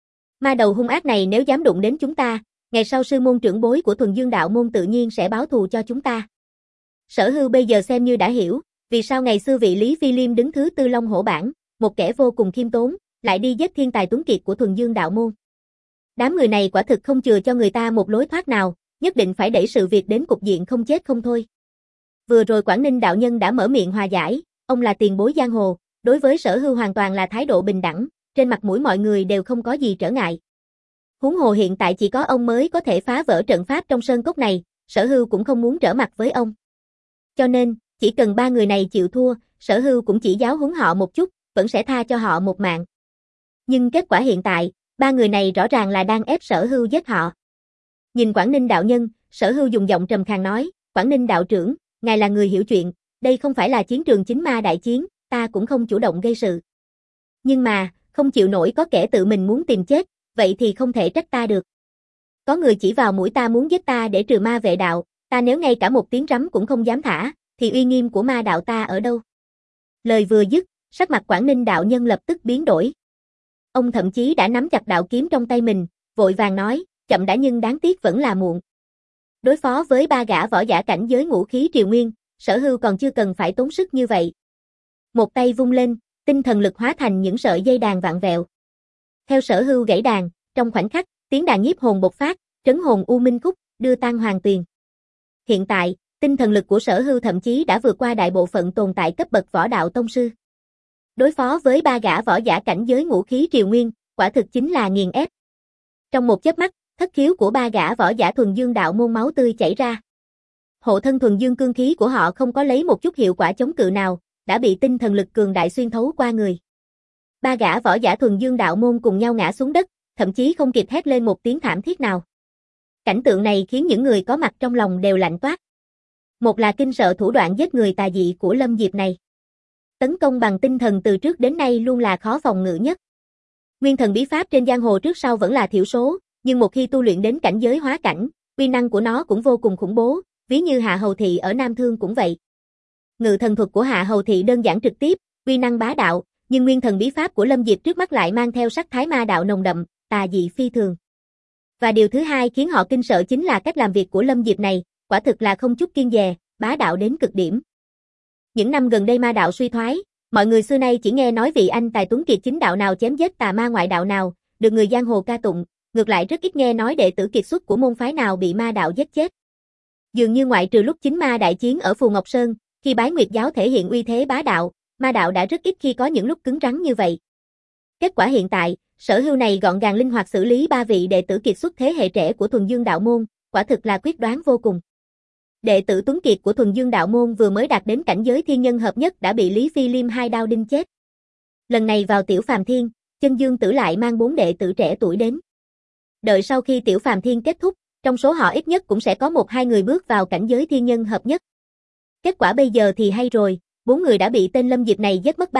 Ma đầu hung ác này nếu dám đụng đến chúng ta, ngày sau sư môn trưởng bối của Thuần Dương đạo môn tự nhiên sẽ báo thù cho chúng ta. Sở Hưu bây giờ xem như đã hiểu, vì sao ngày xưa vị Lý Phi Liêm đứng thứ tư Long Hổ bảng, một kẻ vô cùng khiêm tốn, lại đi giết thiên tài tuấn kiệt của Thuần Dương đạo môn. Đám người này quả thực không chừa cho người ta một lối thoát nào, nhất định phải đẩy sự việc đến cục diện không chết không thôi. Vừa rồi Quảng Ninh đạo nhân đã mở miệng hòa giải, ông là tiền bối giang hồ, đối với Sở Hưu hoàn toàn là thái độ bình đẳng, trên mặt mũi mọi người đều không có gì trở ngại. Huống hồ hiện tại chỉ có ông mới có thể phá vỡ trận pháp trong sơn cốc này, Sở Hưu cũng không muốn trở mặt với ông. Cho nên, chỉ cần ba người này chịu thua, Sở Hưu cũng chỉ giáo huấn họ một chút, vẫn sẽ tha cho họ một mạng. Nhưng kết quả hiện tại, ba người này rõ ràng là đang ép Sở Hưu giết họ. Nhìn Quảng Ninh đạo nhân, Sở Hưu dùng giọng trầm khàn nói, Quảng Ninh đạo trưởng, ngài là người hiểu chuyện, đây không phải là chiến trường chính ma đại chiến, ta cũng không chủ động gây sự. Nhưng mà, không chịu nổi có kẻ tự mình muốn tìm chết, vậy thì không thể trách ta được. Có người chỉ vào mũi ta muốn giết ta để trừ ma vệ đạo, ta nếu ngay cả một tiếng rắm cũng không dám thả, thì uy nghiêm của ma đạo ta ở đâu? Lời vừa dứt, sắc mặt Quảng Ninh đạo nhân lập tức biến đổi. Ông thậm chí đã nắm chặt đạo kiếm trong tay mình, vội vàng nói, chậm đã nhưng đáng tiếc vẫn là muộn. Đối phó với ba gã võ giả cảnh giới ngũ khí triều nguyên, Sở Hưu còn chưa cần phải tốn sức như vậy. Một tay vung lên, tinh thần lực hóa thành những sợi dây đàn vạn vẹo. Theo Sở Hưu gãy đàn, trong khoảnh khắc, tiếng đàn nhiếp hồn bộc phát, trấn hồn u minh khúc, đưa tan hoàng tuyền. Hiện tại, tinh thần lực của Sở Hưu thậm chí đã vượt qua đại bộ phận tồn tại cấp bậc võ đạo tông sư. Đối phó với ba gã võ giả cảnh giới ngũ khí triều nguyên, quả thực chính là nghiền ép. Trong một chớp mắt, thất khiếu của ba gã võ giả Thuần Dương đạo môn máu tươi chảy ra. Hộ thân Thuần Dương cương khí của họ không có lấy một chút hiệu quả chống cự nào, đã bị tinh thần lực cường đại xuyên thấu qua người. Ba gã võ giả Thuần Dương đạo môn cùng nhau ngã xuống đất, thậm chí không kịp hét lên một tiếng thảm thiết nào. Cảnh tượng này khiến những người có mặt trong lòng đều lạnh toát. Một là kinh sợ thủ đoạn giết người tà dị của Lâm Diệp này. Tấn công bằng tinh thần từ trước đến nay luôn là khó phòng ngự nhất. Nguyên thần bí pháp trên giang hồ trước sau vẫn là thiểu số, nhưng một khi tu luyện đến cảnh giới hóa cảnh, uy năng của nó cũng vô cùng khủng bố, ví như Hạ Hầu Thị ở Nam Thương cũng vậy. Ngự thần thuật của Hạ Hầu Thị đơn giản trực tiếp, uy năng bá đạo, nhưng nguyên thần bí pháp của Lâm Diệp trước mắt lại mang theo sắc thái ma đạo nồng đậm, tà dị phi thường. Và điều thứ hai khiến họ kinh sợ chính là cách làm việc của Lâm Diệp này, quả thực là không chút kiêng dè, bá đạo đến cực điểm. Những năm gần đây ma đạo suy thoái, mọi người xưa nay chỉ nghe nói vị anh tài tuấn kiệt chính đạo nào chém giết tà ma ngoại đạo nào, được người giang hồ ca tụng, ngược lại rất ít nghe nói đệ tử kiệt xuất của môn phái nào bị ma đạo giết chết. Dường như ngoại trừ lúc chính ma đại chiến ở Phù Ngọc Sơn, khi Bái Nguyệt giáo thể hiện uy thế bá đạo, ma đạo đã rất ít khi có những lúc cứng rắn như vậy. Kết quả hiện tại, Sở Hưu này gọn gàng linh hoạt xử lý ba vị đệ tử kiệt xuất thế hệ trẻ của Thuần Dương đạo môn, quả thực là quyết đoán vô cùng. Đệ tử tuấn kiệt của Thuần Dương đạo môn vừa mới đạt đến cảnh giới thiên nhân hợp nhất đã bị Lý Phi Liêm hai đao đinh chết. Lần này vào Tiểu Phàm Thiên, Chân Dương Tử lại mang bốn đệ tử trẻ tuổi đến. Đợi sau khi Tiểu Phàm Thiên kết thúc, trong số họ ít nhất cũng sẽ có một hai người bước vào cảnh giới thiên nhân hợp nhất. Kết quả bây giờ thì hay rồi, bốn người đã bị tên Lâm Diệp này giết mất ba,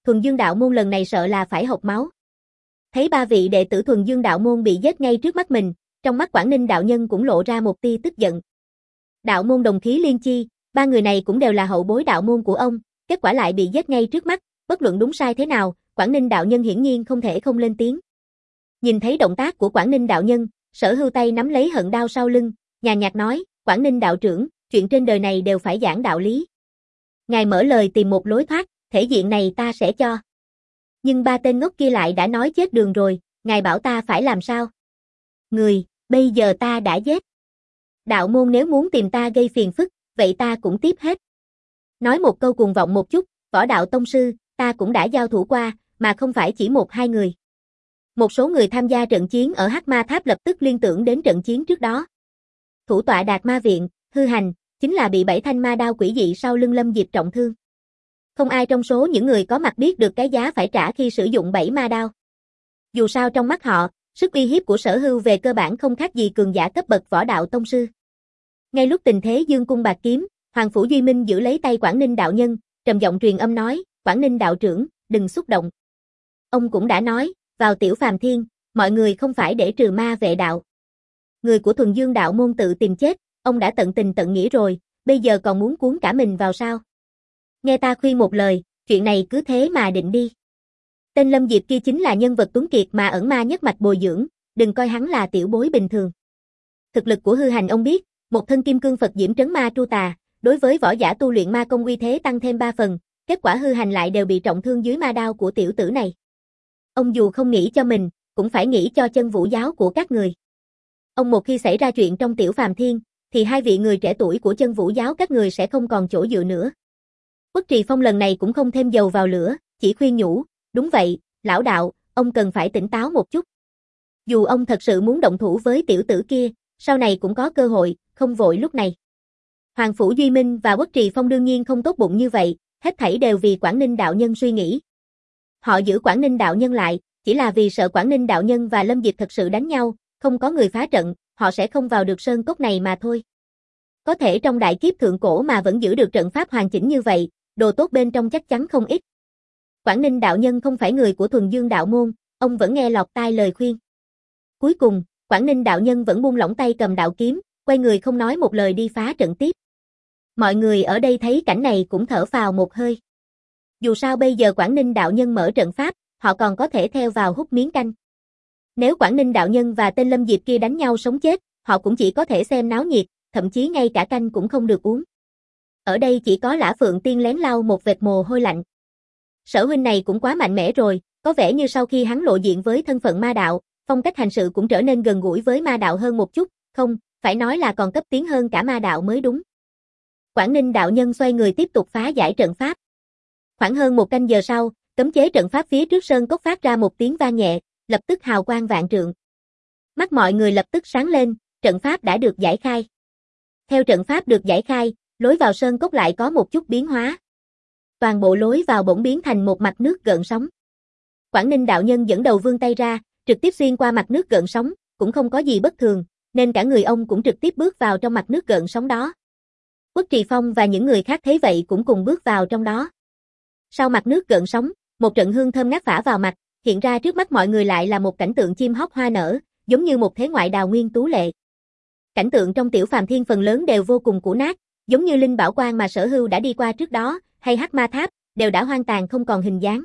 Thuần Dương đạo môn lần này sợ là phải hộc máu. Thấy ba vị đệ tử Thuần Dương đạo môn bị giết ngay trước mắt mình, trong mắt Quảng Ninh đạo nhân cũng lộ ra một tia tức giận. Đạo môn đồng khí liên chi, ba người này cũng đều là hậu bối đạo môn của ông, kết quả lại bị giết ngay trước mắt, bất luận đúng sai thế nào, Quảng Ninh đạo nhân hiển nhiên không thể không lên tiếng. Nhìn thấy động tác của Quảng Ninh đạo nhân, Sở Hưu tay nắm lấy hận đao sau lưng, nhàn nhạt nói, Quảng Ninh đạo trưởng, chuyện trên đời này đều phải giảng đạo lý. Ngài mở lời tìm một lối thoát, thể diện này ta sẽ cho. Nhưng ba tên ngốc kia lại đã nói chết đường rồi, ngài bảo ta phải làm sao? Người, bây giờ ta đã giết. Đạo môn nếu muốn tìm ta gây phiền phức, vậy ta cũng tiếp hết. Nói một câu cuồng vọng một chút, Võ đạo tông sư, ta cũng đã giao thủ qua, mà không phải chỉ một hai người. Một số người tham gia trận chiến ở Hắc Ma Tháp lập tức liên tưởng đến trận chiến trước đó. Thủ tọa Đạt Ma Viện, Hư Hành, chính là bị bảy thanh ma đao quỷ dị sau lưng Lâm Diệp trọng thương. Không ai trong số những người có mặt biết được cái giá phải trả khi sử dụng bảy ma đao. Dù sao trong mắt họ, sức uy hiếp của Sở Hưu về cơ bản không khác gì cường giả cấp bậc võ đạo tông sư. Ngay lúc tình thế dương cung bạc kiếm, Hoàng Phủ Duy Minh giữ lấy tay Quảng Ninh đạo nhân, trầm giọng truyền âm nói, Quảng Ninh đạo trưởng, đừng xúc động. Ông cũng đã nói, vào Tiểu Phàm Thiên, mọi người không phải để trừ ma vệ đạo. Người của Thuần Dương đạo môn tự tìm chết, ông đã tận tình tận nghĩa rồi, bây giờ còn muốn cuốn cả mình vào sao? Nghe ta khuyên một lời, chuyện này cứ thế mà định đi. Tên Lâm Diệp kia chính là nhân vật tuấn kiệt mà ẩn ma nhất mạch bồi dưỡng, đừng coi hắn là tiểu bối bình thường. Thực lực của Hư Hành ông biết, một thân kim cương Phật diễm trấn ma tru tà, đối với võ giả tu luyện ma công uy thế tăng thêm ba phần, kết quả Hư Hành lại đều bị trọng thương dưới ma đao của tiểu tử này. Ông dù không nghĩ cho mình, cũng phải nghĩ cho chân vũ giáo của các người. Ông một khi xảy ra chuyện trong Tiểu Phàm Thiên, thì hai vị người trẻ tuổi của chân vũ giáo các người sẽ không còn chỗ dựa nữa. Uất Trì Phong lần này cũng không thêm dầu vào lửa, chỉ khuyên nhủ, đúng vậy, lão đạo, ông cần phải tỉnh táo một chút. Dù ông thật sự muốn động thủ với tiểu tử kia, sau này cũng có cơ hội, không vội lúc này. Hoàng Phủ Duy Minh và Uất Trì Phong đương nhiên không tốt bụng như vậy, hết thảy đều vì Quảng Ninh đạo nhân suy nghĩ. Họ giữ Quảng Ninh đạo nhân lại, chỉ là vì sợ Quảng Ninh đạo nhân và Lâm Diệp thật sự đánh nhau, không có người phá trận, họ sẽ không vào được sơn cốc này mà thôi. Có thể trong đại kiếp thượng cổ mà vẫn giữ được trận pháp hoàn chỉnh như vậy, đồ tốt bên trong chắc chắn không ít. Quảng Ninh đạo nhân không phải người của Thuần Dương đạo môn, ông vẫn nghe lọt tai lời khuyên. Cuối cùng, Quảng Ninh đạo nhân vẫn buông lỏng tay cầm đạo kiếm, quay người không nói một lời đi phá trận tiếp. Mọi người ở đây thấy cảnh này cũng thở phào một hơi. Dù sao bây giờ Quảng Ninh đạo nhân mở trận pháp, họ còn có thể theo vào hút miếng canh. Nếu Quảng Ninh đạo nhân và tên Lâm Diệp kia đánh nhau sống chết, họ cũng chỉ có thể xem náo nhiệt, thậm chí ngay cả canh cũng không được uống. Ở đây chỉ có Lã Phượng Tiên lén lau một vệt mồ hôi lạnh. Sở huynh này cũng quá mạnh mẽ rồi, có vẻ như sau khi hắn lộ diện với thân phận ma đạo, phong cách hành sự cũng trở nên gần gũi với ma đạo hơn một chút, không, phải nói là còn cấp tiến hơn cả ma đạo mới đúng. Quảng Ninh đạo nhân xoay người tiếp tục phá giải trận pháp. Khoảng hơn một canh giờ sau, cấm chế trận pháp phía trước sơn cốc phát ra một tiếng vang nhẹ, lập tức hào quang vạn trượng. Mắt mọi người lập tức sáng lên, trận pháp đã được giải khai. Theo trận pháp được giải khai, lối vào sơn cốc lại có một chút biến hóa. Toàn bộ lối vào bỗng biến thành một mặt nước gợn sóng. Quảng Ninh đạo nhân dẫn đầu vươn tay ra, trực tiếp xuyên qua mặt nước gợn sóng, cũng không có gì bất thường, nên cả người ông cũng trực tiếp bước vào trong mặt nước gợn sóng đó. Uất Trì Phong và những người khác thấy vậy cũng cùng bước vào trong đó. Sau mặt nước gợn sóng, một trận hương thơm ngát phả vào mặt, hiện ra trước mắt mọi người lại là một cảnh tượng chim hót hoa nở, giống như một thế ngoại đào nguyên tú lệ. Cảnh tượng trong Tiểu Phàm Thiên phần lớn đều vô cùng cũ nát, giống như Linh Bảo Quan mà Sở Hưu đã đi qua trước đó, hay Hắc Ma Tháp, đều đã hoang tàn không còn hình dáng.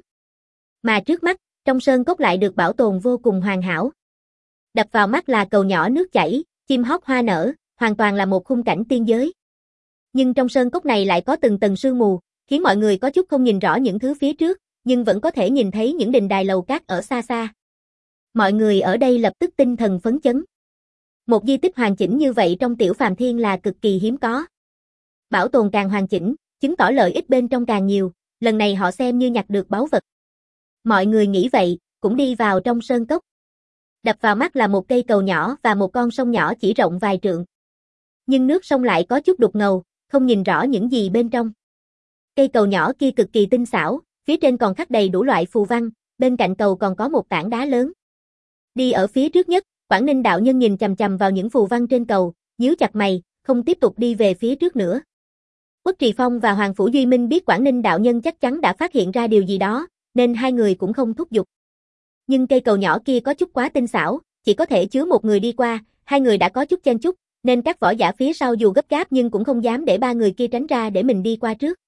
Mà trước mắt, trong sơn cốc lại được bảo tồn vô cùng hoàn hảo. Đập vào mắt là cầu nhỏ nước chảy, chim hót hoa nở, hoàn toàn là một khung cảnh tiên giới. Nhưng trong sơn cốc này lại có từng tầng sương mù, khiến mọi người có chút không nhìn rõ những thứ phía trước, nhưng vẫn có thể nhìn thấy những đình đài lầu cát ở xa xa. Mọi người ở đây lập tức tinh thần phấn chấn. Một di tích hoàn chỉnh như vậy trong Tiểu Phàm Thiên là cực kỳ hiếm có. Bảo tồn càng hoàn chỉnh, chứng tỏ lợi ích bên trong càng nhiều, lần này họ xem như nhặt được báu vật. Mọi người nghĩ vậy, cũng đi vào trong sơn cốc. Đập vào mắt là một cây cầu nhỏ và một con sông nhỏ chỉ rộng vài trượng. Nhưng nước sông lại có chút đục ngầu, không nhìn rõ những gì bên trong. Cây cầu nhỏ kia cực kỳ tinh xảo, phía trên còn khắc đầy đủ loại phù văn, bên cạnh cầu còn có một tảng đá lớn. Đi ở phía trước nhất, Quảng Ninh đạo nhân nhìn chằm chằm vào những phù văn trên cầu, nhíu chặt mày, không tiếp tục đi về phía trước nữa. Uất Trì Phong và Hoàng Phủ Duy Minh biết Quảng Ninh đạo nhân chắc chắn đã phát hiện ra điều gì đó, nên hai người cũng không thúc giục. Nhưng cây cầu nhỏ kia có chút quá tinh xảo, chỉ có thể chứa một người đi qua, hai người đã có chút chen chúc, nên các võ giả phía sau dù gấp gáp nhưng cũng không dám để ba người kia tránh ra để mình đi qua trước.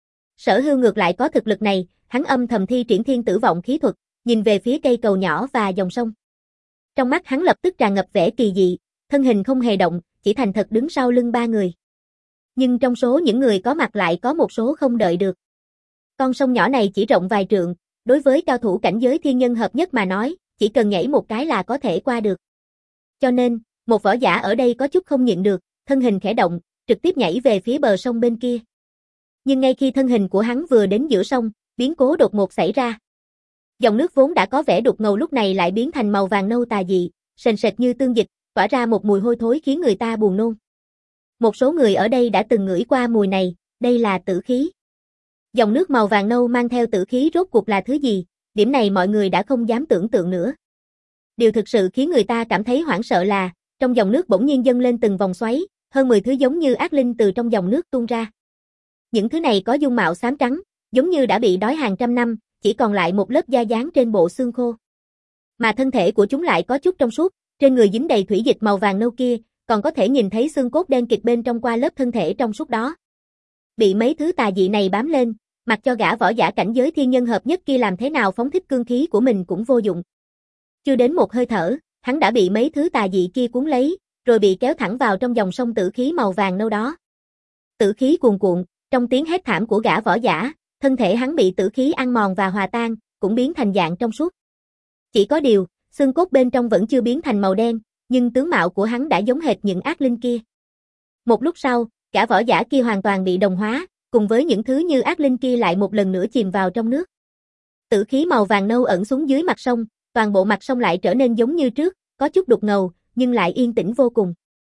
Sở Hưu ngược lại có thực lực này, hắn âm thầm thi triển thiên tử vọng khí thuật, nhìn về phía cây cầu nhỏ và dòng sông. Trong mắt hắn lập tức tràn ngập vẻ kỳ dị, thân hình không hề động, chỉ thành thật đứng sau lưng ba người. Nhưng trong số những người có mặt lại có một số không đợi được. Con sông nhỏ này chỉ rộng vài trượng, đối với cao thủ cảnh giới thiên nhân hợp nhất mà nói, chỉ cần nhảy một cái là có thể qua được. Cho nên, một võ giả ở đây có chút không nhịn được, thân hình khẽ động, trực tiếp nhảy về phía bờ sông bên kia. Nhưng ngay khi thân hình của hắn vừa đến giữa sông, biến cố đột ngột xảy ra. Dòng nước vốn đã có vẻ đục ngầu lúc này lại biến thành màu vàng nâu tà dị, sền sệt như tương dịch, tỏa ra một mùi hôi thối khiến người ta buồn nôn. Một số người ở đây đã từng ngửi qua mùi này, đây là tử khí. Dòng nước màu vàng nâu mang theo tử khí rốt cuộc là thứ gì, điểm này mọi người đã không dám tưởng tượng nữa. Điều thực sự khiến người ta cảm thấy hoảng sợ là, trong dòng nước bỗng nhiên dâng lên từng vòng xoáy, hơn mười thứ giống như ác linh từ trong dòng nước tuôn ra. Những thứ này có dung mạo xám trắng, giống như đã bị đói hàng trăm năm, chỉ còn lại một lớp da dán trên bộ xương khô. Mà thân thể của chúng lại có chút trong suốt, trên người dính đầy thủy dịch màu vàng nâu kia, còn có thể nhìn thấy xương cốt đen kịt bên trong qua lớp thân thể trong suốt đó. Bị mấy thứ tà dị này bám lên, mặc cho gã võ giả cảnh giới thiên nhân hợp nhất kia làm thế nào phóng thích cương khí của mình cũng vô dụng. Chưa đến một hơi thở, hắn đã bị mấy thứ tà dị kia cuốn lấy, rồi bị kéo thẳng vào trong dòng sông tử khí màu vàng nâu đó. Tử khí cuồn cuộn, trong tiếng hét thảm của gã võ giả, thân thể hắn bị tử khí ăn mòn và hòa tan, cũng biến thành dạng trong suốt. Chỉ có điều, xương cốt bên trong vẫn chưa biến thành màu đen, nhưng tướng mạo của hắn đã giống hệt những ác linh kia. Một lúc sau, gã võ giả kia hoàn toàn bị đồng hóa, cùng với những thứ như ác linh kia lại một lần nữa chìm vào trong nước. Tử khí màu vàng nâu ẩn xuống dưới mặt sông, toàn bộ mặt sông lại trở nên giống như trước, có chút đục ngầu, nhưng lại yên tĩnh vô cùng.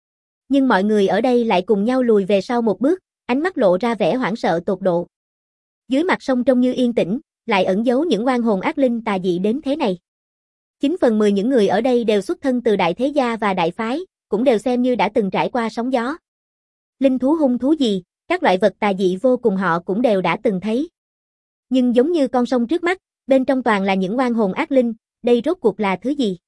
Nhưng mọi người ở đây lại cùng nhau lùi về sau một bước, ánh mắt lộ ra vẻ hoảng sợ tột độ. Dưới mặt sông trông như yên tĩnh, lại ẩn giấu những oan hồn ác linh tà dị đến thế này. Chín phần mười những người ở đây đều xuất thân từ đại thế gia và đại phái, cũng đều xem như đã từng trải qua sóng gió. Linh thú hung thú gì, các loại vật tà dị vô cùng họ cũng đều đã từng thấy. Nhưng giống như con sông trước mắt, bên trong toàn là những oan hồn ác linh, đây rốt cuộc là thứ gì?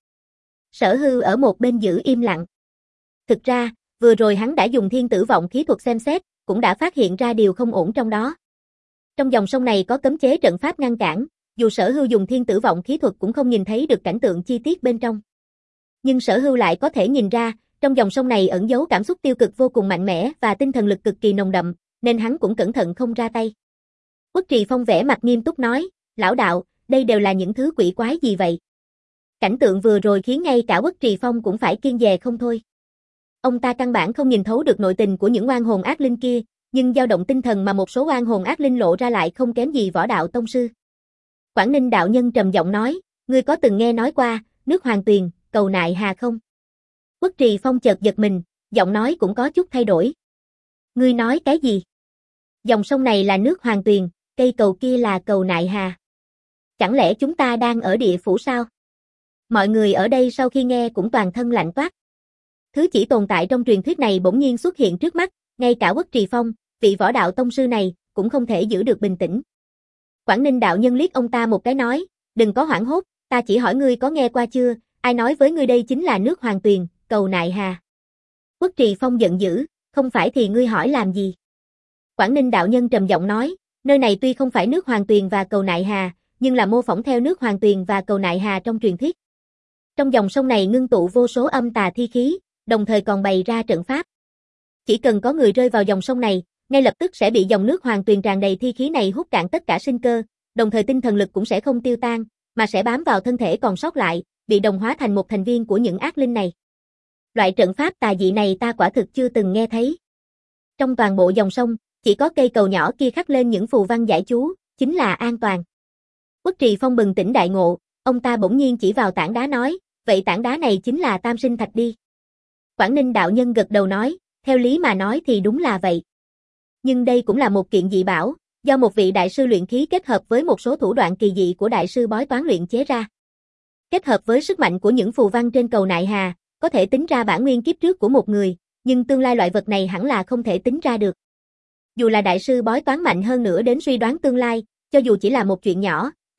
Sở Hưu ở một bên giữ im lặng. Thực ra, vừa rồi hắn đã dùng thiên tử vọng khí thuật xem xét, cũng đã phát hiện ra điều không ổn trong đó. Trong dòng sông này có cấm chế trận pháp ngăn cản, dù Sở Hưu dùng thiên tử vọng khí thuật cũng không nhìn thấy được cảnh tượng chi tiết bên trong. Nhưng Sở Hưu lại có thể nhìn ra, trong dòng sông này ẩn giấu cảm xúc tiêu cực vô cùng mạnh mẽ và tinh thần lực cực kỳ nồng đậm, nên hắn cũng cẩn thận không ra tay. Uất Trì Phong vẻ mặt nghiêm túc nói, lão đạo, đây đều là những thứ quỷ quái gì vậy? Cảnh tượng vừa rồi khiến ngay cả Uất Trì Phong cũng phải kiêng dè không thôi. Ông ta căn bản không nhìn thấu được nội tình của những oan hồn ác linh kia, nhưng dao động tinh thần mà một số oan hồn ác linh lộ ra lại không kém gì võ đạo tông sư. Quảng Ninh đạo nhân trầm giọng nói, ngươi có từng nghe nói qua, nước Hoàng Tuyền, cầu nại hà không? Uất Trì Phong chợt giật mình, giọng nói cũng có chút thay đổi. Ngươi nói cái gì? Dòng sông này là nước Hoàng Tuyền, cây cầu kia là cầu nại hà. Chẳng lẽ chúng ta đang ở địa phủ sao? Mọi người ở đây sau khi nghe cũng toàn thân lạnh toát. Thứ chỉ tồn tại trong truyền thuyết này bỗng nhiên xuất hiện trước mắt, ngay cả Uất Trì Phong, vị võ đạo tông sư này, cũng không thể giữ được bình tĩnh. Quảng Ninh đạo nhân liếc ông ta một cái nói, đừng có hoảng hốt, ta chỉ hỏi ngươi có nghe qua chưa, ai nói với ngươi đây chính là nước Hoàng Tuyền, cầu nại hà. Uất Trì Phong giận dữ, không phải thì ngươi hỏi làm gì? Quảng Ninh đạo nhân trầm giọng nói, nơi này tuy không phải nước Hoàng Tuyền và cầu nại hà, nhưng là mô phỏng theo nước Hoàng Tuyền và cầu nại hà trong truyền thuyết. Trong dòng sông này ngưng tụ vô số âm tà thi khí, đồng thời còn bày ra trận pháp. Chỉ cần có người rơi vào dòng sông này, ngay lập tức sẽ bị dòng nước Hoàng Tuyền tràn đầy thi khí này hút cạn tất cả sinh cơ, đồng thời tinh thần lực cũng sẽ không tiêu tan, mà sẽ bám vào thân thể còn sót lại, bị đồng hóa thành một thành viên của những ác linh này. Loại trận pháp tà dị này ta quả thực chưa từng nghe thấy. Trong toàn bộ dòng sông, chỉ có cây cầu nhỏ kia khắc lên những phù văn giải chú, chính là an toàn. Uất Trì Phong bừng tỉnh đại ngộ, ông ta bỗng nhiên chỉ vào tảng đá nói, vậy tảng đá này chính là Tam Sinh Thạch đi. Quảng Ninh đạo nhân gật đầu nói, theo lý mà nói thì đúng là vậy. Nhưng đây cũng là một kiện dị bảo, do một vị đại sư luyện khí kết hợp với một số thủ đoạn kỳ dị của đại sư bói toán luyện chế ra. Kết hợp với sức mạnh của những phù văn trên cầu nại hà, có thể tính ra bản nguyên kiếp trước của một người, nhưng tương lai loại vật này hẳn là không thể tính ra được. Dù là đại sư bói toán mạnh hơn nữa đến suy đoán tương lai, cho dù chỉ là một chuyện nhỏ,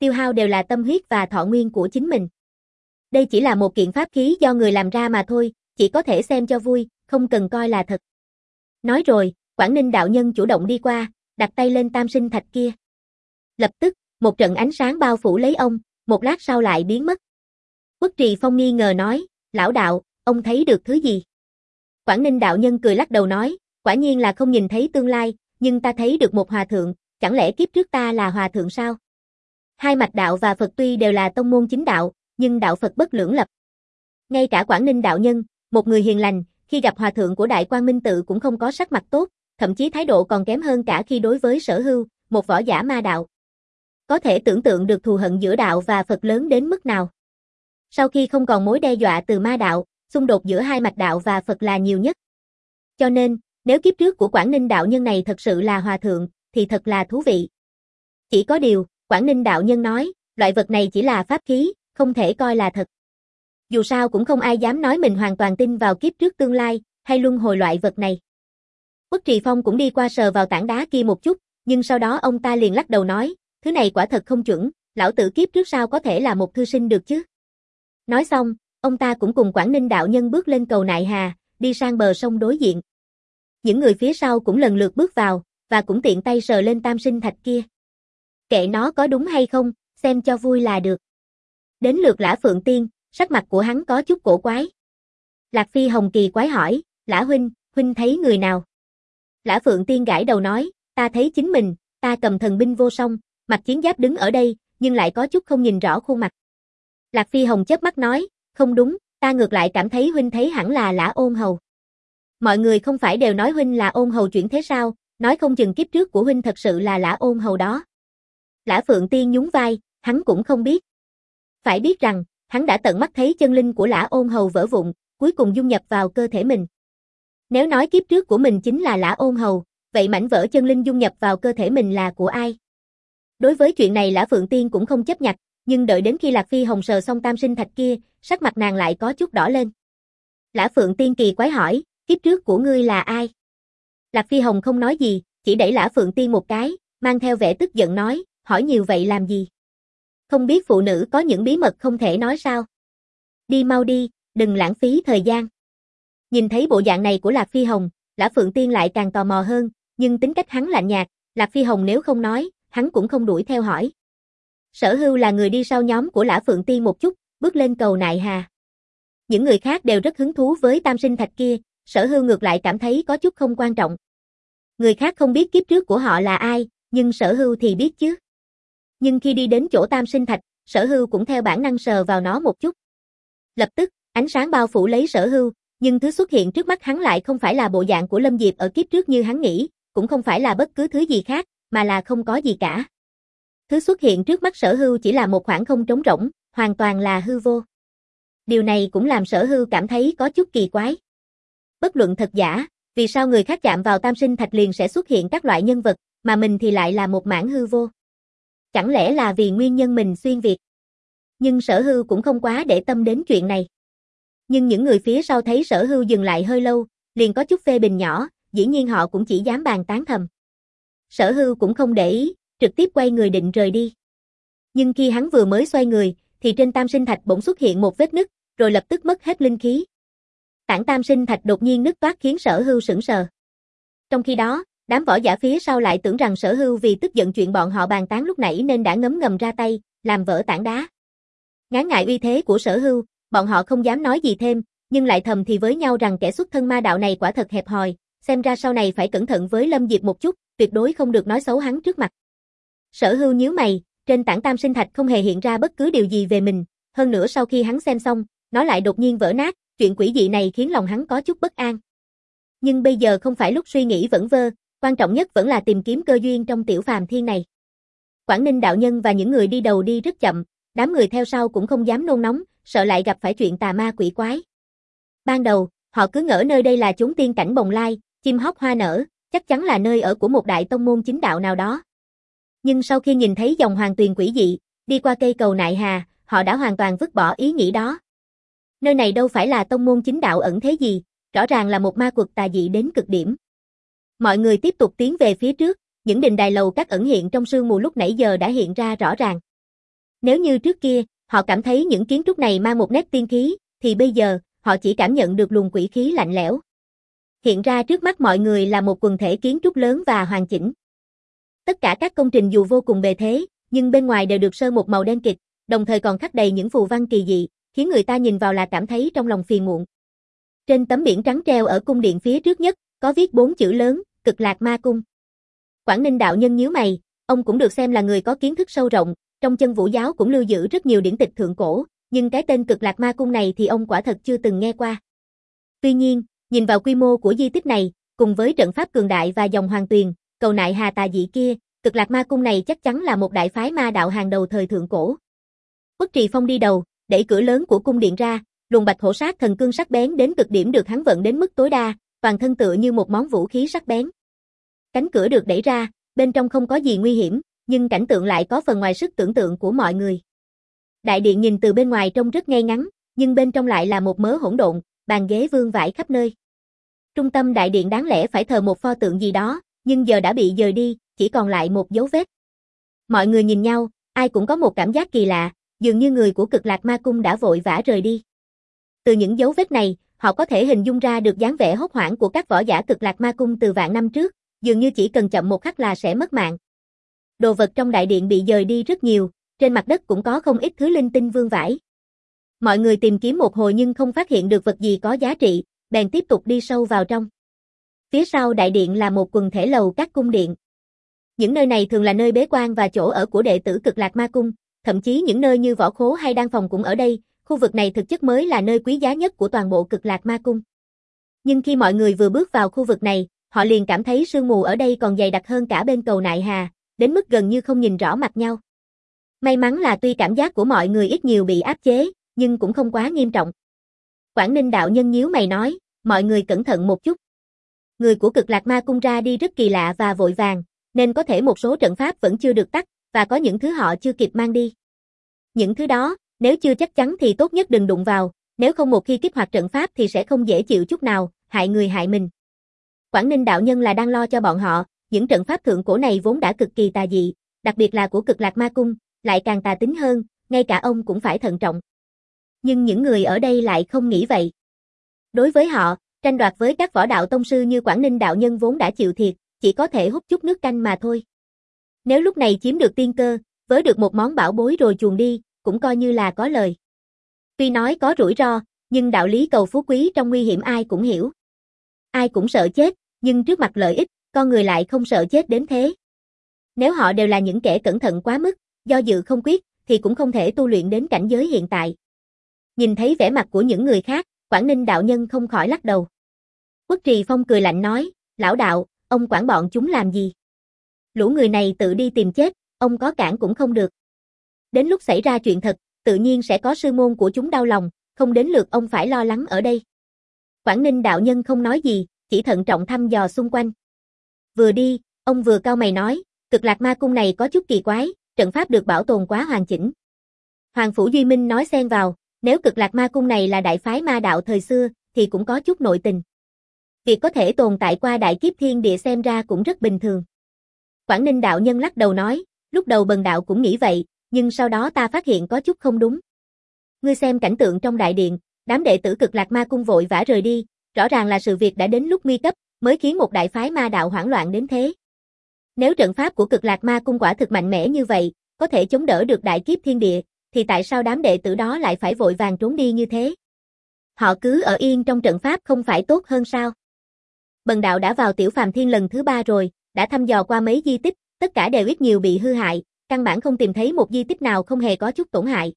tiêu hao đều là tâm huyết và thọ nguyên của chính mình. Đây chỉ là một kiện pháp khí do người làm ra mà thôi, chỉ có thể xem cho vui, không cần coi là thật. Nói rồi, Quảng Ninh đạo nhân chủ động đi qua, đặt tay lên tam sinh thạch kia. Lập tức, một trận ánh sáng bao phủ lấy ông, một lát sau lại biến mất. Uất Trì Phong nghi ngờ nói, lão đạo, ông thấy được thứ gì? Quảng Ninh đạo nhân cười lắc đầu nói, quả nhiên là không nhìn thấy tương lai, nhưng ta thấy được một hòa thượng, chẳng lẽ kiếp trước ta là hòa thượng sao? Hai mạch đạo và Phật tuy đều là tông môn chính đạo, nhưng đạo Phật bất lưỡng lập. Ngay cả Quảng Ninh đạo nhân, một người hiền lành, khi gặp hòa thượng của Đại Quang Minh Tự cũng không có sắc mặt tốt, thậm chí thái độ còn kém hơn cả khi đối với Sở Hưu, một võ giả ma đạo. Có thể tưởng tượng được thù hận giữa đạo và Phật lớn đến mức nào. Sau khi không còn mối đe dọa từ ma đạo, xung đột giữa hai mạch đạo và Phật là nhiều nhất. Cho nên, nếu kiếp trước của Quảng Ninh đạo nhân này thật sự là hòa thượng, thì thật là thú vị. Chỉ có điều, Quảng Ninh đạo nhân nói, loại vật này chỉ là pháp khí, không thể coi là thật. Dù sao cũng không ai dám nói mình hoàn toàn tin vào kiếp trước tương lai, hay luân hồi loại vật này. Uất Trì Phong cũng đi qua sờ vào tảng đá kia một chút, nhưng sau đó ông ta liền lắc đầu nói, thứ này quả thật không chuẩn, lão tử kiếp trước sao có thể là một thư sinh được chứ. Nói xong, ông ta cũng cùng Quảng Ninh đạo nhân bước lên cầu Nại Hà, đi sang bờ sông đối diện. Những người phía sau cũng lần lượt bước vào, và cũng tiện tay sờ lên tam sinh thạch kia. Kệ nó có đúng hay không, xem cho vui là được. Đến lượt Lã Phượng Tiên, sắc mặt của hắn có chút cổ quái. Lạc Phi Hồng kỳ quái hỏi, Lã huynh, huynh thấy người nào? Lã Phượng Tiên gãi đầu nói, ta thấy chính mình, ta cầm thần binh vô song, mặc chiến giáp đứng ở đây, nhưng lại có chút không nhìn rõ khuôn mặt. Lạc Phi Hồng chớp mắt nói, không đúng, ta ngược lại cảm thấy huynh thấy hẳn là Lã Ôn Hầu. Mọi người không phải đều nói huynh là Ôn Hầu chuyển thế sao, nói không chừng kiếp trước của huynh thật sự là Lã Ôn Hầu đó. Lã Phượng Tiên nhún vai, hắn cũng không biết. Phải biết rằng, hắn đã tận mắt thấy chân linh của Lã Ôn Hầu vỡ vụn, cuối cùng dung nhập vào cơ thể mình. Nếu nói kiếp trước của mình chính là Lã Ôn Hầu, vậy mảnh vỡ chân linh dung nhập vào cơ thể mình là của ai? Đối với chuyện này Lã Phượng Tiên cũng không chấp nhặt, nhưng đợi đến khi Lạc Phi Hồng sờ xong tam sinh thạch kia, sắc mặt nàng lại có chút đỏ lên. Lã Phượng Tiên kỳ quái hỏi, kiếp trước của ngươi là ai? Lạc Phi Hồng không nói gì, chỉ đẩy Lã Phượng Tiên một cái, mang theo vẻ tức giận nói, hỏi nhiều vậy làm gì? Không biết phụ nữ có những bí mật không thể nói sao? Đi mau đi, đừng lãng phí thời gian. Nhìn thấy bộ dạng này của Lạc Phi Hồng, Lã Phượng Tiên lại càng tò mò hơn, nhưng tính cách hắn lạnh nhạt, Lạc Phi Hồng nếu không nói, hắn cũng không đuổi theo hỏi. Sở Hưu là người đi sau nhóm của Lã Phượng Tiên một chút, bước lên cầu Nại Hà. Những người khác đều rất hứng thú với tam sinh thạch kia, Sở Hưu ngược lại cảm thấy có chút không quan trọng. Người khác không biết kiếp trước của họ là ai, nhưng Sở Hưu thì biết chứ. Nhưng khi đi đến chỗ tam sinh thạch, Sở Hưu cũng theo bản năng sờ vào nó một chút. Lập tức, ánh sáng bao phủ lấy Sở Hưu, nhưng thứ xuất hiện trước mắt hắn lại không phải là bộ dạng của Lâm Diệp ở kiếp trước như hắn nghĩ, cũng không phải là bất cứ thứ gì khác, mà là không có gì cả. Thứ xuất hiện trước mắt Sở Hưu chỉ là một khoảng không trống rỗng, hoàn toàn là hư vô. Điều này cũng làm Sở Hưu cảm thấy có chút kỳ quái. Bất luận thật giả, vì sao người khác chạm vào tam sinh thạch liền sẽ xuất hiện các loại nhân vật, mà mình thì lại là một mảng hư vô? Chẳng lẽ là vì nguyên nhân mình xuyên việt? Nhưng Sở Hưu cũng không quá để tâm đến chuyện này. Nhưng những người phía sau thấy Sở Hưu dừng lại hơi lâu, liền có chút phê bình nhỏ, dĩ nhiên họ cũng chỉ dám bàn tán thầm. Sở Hưu cũng không để ý, trực tiếp quay người định rời đi. Nhưng khi hắn vừa mới xoay người, thì trên tam sinh thạch bỗng xuất hiện một vết nứt, rồi lập tức mất hết linh khí. Tảng tam sinh thạch đột nhiên nứt toát khiến Sở Hưu sững sờ. Trong khi đó, đám võ giả phía sau lại tưởng rằng Sở Hưu vì tức giận chuyện bọn họ bàn tán lúc nãy nên đã ngấm ngầm ra tay, làm vỡ tảng đá. Ngán ngại uy thế của Sở Hưu, bọn họ không dám nói gì thêm, nhưng lại thầm thì với nhau rằng kẻ xuất thân ma đạo này quả thật hẹp hòi, xem ra sau này phải cẩn thận với Lâm Diệp một chút, tuyệt đối không được nói xấu hắn trước mặt. Sở Hưu nhíu mày, trên tảng tam sinh thạch không hề hiện ra bất cứ điều gì về mình, hơn nữa sau khi hắn xem xong, nó lại đột nhiên vỡ nát, chuyện quỷ dị này khiến lòng hắn có chút bất an. Nhưng bây giờ không phải lúc suy nghĩ vẩn vơ, quan trọng nhất vẫn là tìm kiếm cơ duyên trong tiểu phàm thiên này. Quảng Ninh đạo nhân và những người đi đầu đi rất chậm, đám người theo sau cũng không dám nôn nóng, sợ lại gặp phải chuyện tà ma quỷ quái. Ban đầu, họ cứ ngỡ nơi đây là chốn tiên cảnh bồng lai, chim hót hoa nở, chắc chắn là nơi ở của một đại tông môn chính đạo nào đó. Nhưng sau khi nhìn thấy dòng hoàng tuyền quỷ dị, đi qua cây cầu Nại Hà, họ đã hoàn toàn vứt bỏ ý nghĩ đó. Nơi này đâu phải là tông môn chính đạo ẩn thế gì, rõ ràng là một ma quật tà dị đến cực điểm. Mọi người tiếp tục tiến về phía trước, những đình đài lầu các ẩn hiện trong sương mù lúc nãy giờ đã hiện ra rõ ràng. Nếu như trước kia, họ cảm thấy những kiến trúc này mang một nét tiên khí, thì bây giờ, họ chỉ cảm nhận được luồng quỷ khí lạnh lẽo. Hiện ra trước mắt mọi người là một quần thể kiến trúc lớn và hoàn chỉnh. Tất cả các công trình dù vô cùng bề thế, nhưng bên ngoài đều được sơn một màu đen kịt, đồng thời còn khắc đầy những phù văn kỳ dị, khiến người ta nhìn vào là cảm thấy trong lòng phiền muộn. Trên tấm biển trắng treo ở cung điện phía trước nhất, có viết bốn chữ lớn, Cực Lạc Ma Cung. Quảng Ninh đạo nhân nhíu mày, ông cũng được xem là người có kiến thức sâu rộng, trong Chân Vũ giáo cũng lưu giữ rất nhiều điển tịch thượng cổ, nhưng cái tên Cực Lạc Ma Cung này thì ông quả thật chưa từng nghe qua. Tuy nhiên, nhìn vào quy mô của di tích này, cùng với trận pháp cường đại và dòng hoàng tuyền, cầu nại hà tà dị kia, Cực Lạc Ma Cung này chắc chắn là một đại phái ma đạo hàng đầu thời thượng cổ. Uất Trì Phong đi đầu, đẩy cửa lớn của cung điện ra, luồng bạch hổ sát thần cương sắc bén đến cực điểm được hắn vận đến mức tối đa, toàn thân tựa như một món vũ khí sắc bén. Cánh cửa được đẩy ra, bên trong không có gì nguy hiểm, nhưng cảnh tượng lại có phần ngoài sức tưởng tượng của mọi người. Đại điện nhìn từ bên ngoài trông rất ngay ngắn, nhưng bên trong lại là một mớ hỗn độn, bàn ghế vương vãi khắp nơi. Trung tâm đại điện đáng lẽ phải thờ một pho tượng gì đó, nhưng giờ đã bị dời đi, chỉ còn lại một dấu vết. Mọi người nhìn nhau, ai cũng có một cảm giác kỳ lạ, dường như người của Cực Lạc Ma Cung đã vội vã rời đi. Từ những dấu vết này, họ có thể hình dung ra được dáng vẻ hốt hoảng của các võ giả Cực Lạc Ma Cung từ vạn năm trước, dường như chỉ cần chậm một khắc là sẽ mất mạng. Đồ vật trong đại điện bị dời đi rất nhiều, trên mặt đất cũng có không ít thứ linh tinh vương vãi. Mọi người tìm kiếm một hồi nhưng không phát hiện được vật gì có giá trị, bèn tiếp tục đi sâu vào trong. Phía sau đại điện là một quần thể lầu các cung điện. Những nơi này thường là nơi bế quan và chỗ ở của đệ tử Cực Lạc Ma Cung, thậm chí những nơi như võ khố hay đan phòng cũng ở đây, khu vực này thực chất mới là nơi quý giá nhất của toàn bộ Cực Lạc Ma Cung. Nhưng khi mọi người vừa bước vào khu vực này, họ liền cảm thấy sương mù ở đây còn dày đặc hơn cả bên cầu nại hà, đến mức gần như không nhìn rõ mặt nhau. May mắn là tuy cảm giác của mọi người ít nhiều bị áp chế, nhưng cũng không quá nghiêm trọng. Quảng Ninh đạo nhân nhíu mày nói, mọi người cẩn thận một chút. Người của Cực Lạc Ma Cung ra đi rất kỳ lạ và vội vàng, nên có thể một số trận pháp vẫn chưa được tắt, và có những thứ họ chưa kịp mang đi. Những thứ đó, nếu chưa chắc chắn thì tốt nhất đừng đụng vào, nếu không một khi kích hoạt trận pháp thì sẽ không dễ chịu chút nào, hại người hại mình. Quảng Ninh đạo nhân là đang lo cho bọn họ, những trận pháp thượng cổ này vốn đã cực kỳ tà dị, đặc biệt là của Cực Lạc Ma Cung, lại càng tà tính hơn, ngay cả ông cũng phải thận trọng. Nhưng những người ở đây lại không nghĩ vậy. Đối với họ, tranh đoạt với các võ đạo tông sư như Quảng Ninh đạo nhân vốn đã chịu thiệt, chỉ có thể hút chút nước canh mà thôi. Nếu lúc này chiếm được tiên cơ, vớ được một món bảo bối rồi chuồn đi, cũng coi như là có lời. Tuy nói có rủi ro, nhưng đạo lý cầu phú quý trong nguy hiểm ai cũng hiểu. Ai cũng sợ chết, nhưng trước mặt lợi ích, con người lại không sợ chết đến thế. Nếu họ đều là những kẻ cẩn thận quá mức, do dự không quyết, thì cũng không thể tu luyện đến cảnh giới hiện tại. Nhìn thấy vẻ mặt của những người khác, Quảng Ninh đạo nhân không khỏi lắc đầu. Uất Trì Phong cười lạnh nói, lão đạo, ông quản bọn chúng làm gì? Lũ người này tự đi tìm chết, ông có cản cũng không được. Đến lúc xảy ra chuyện thật, tự nhiên sẽ có sư môn của chúng đau lòng, không đến lượt ông phải lo lắng ở đây. Quảng Ninh đạo nhân không nói gì, chỉ thận trọng thăm dò xung quanh. Vừa đi, ông vừa cau mày nói, Cực Lạc Ma Cung này có chút kỳ quái, trận pháp được bảo tồn quá hoàn chỉnh. Hoàng Phủ Duy Minh nói xen vào, nếu Cực Lạc Ma Cung này là đại phái ma đạo thời xưa, thì cũng có chút nội tình. Việc có thể tồn tại qua đại kiếp thiên địa xem ra cũng rất bình thường. Quảng Ninh đạo nhân lắc đầu nói, lúc đầu bần đạo cũng nghĩ vậy, nhưng sau đó ta phát hiện có chút không đúng. Ngươi xem cảnh tượng trong đại điện, đám đệ tử Cực Lạc Ma Cung vội vã rời đi, rõ ràng là sự việc đã đến lúc nguy cấp, mới khiến một đại phái ma đạo hoảng loạn đến thế. Nếu trận pháp của Cực Lạc Ma Cung quả thực mạnh mẽ như vậy, có thể chống đỡ được đại kiếp thiên địa, thì tại sao đám đệ tử đó lại phải vội vàng trốn đi như thế? Họ cứ ở yên trong trận pháp không phải tốt hơn sao? Bần đạo đã vào Tiểu Phàm Thiên lần thứ ba rồi, đã thăm dò qua mấy di tích, tất cả đều ít nhiều bị hư hại, căn bản không tìm thấy một di tích nào không hề có chút tổn hại.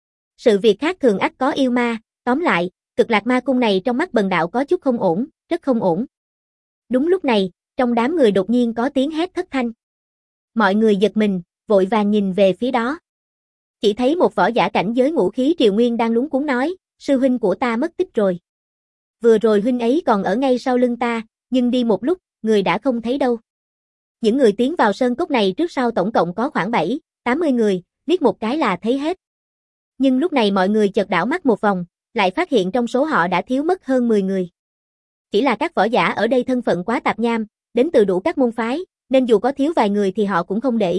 Sự việc khác thường ắt có yêu ma, tóm lại, Cực Lạc Ma Cung này trong mắt bần đạo có chút không ổn, rất không ổn. Đúng lúc này, trong đám người đột nhiên có tiếng hét thất thanh. Mọi người giật mình, vội vàng nhìn về phía đó. Chỉ thấy một võ giả cảnh giới ngũ khí triều nguyên đang lúng cuống nói, sư huynh của ta mất tích rồi. Vừa rồi huynh ấy còn ở ngay sau lưng ta, nhưng đi một lúc, người đã không thấy đâu. Những người tiến vào sơn cốc này trước sau tổng cộng có khoảng bảy, tám mươi người, liếc một cái là thấy hết. Nhưng lúc này mọi người chợt đảo mắt một vòng, lại phát hiện trong số họ đã thiếu mất hơn mười người. Chỉ là các võ giả ở đây thân phận quá tạp nham, đến từ đủ các môn phái, nên dù có thiếu vài người thì họ cũng không để ý,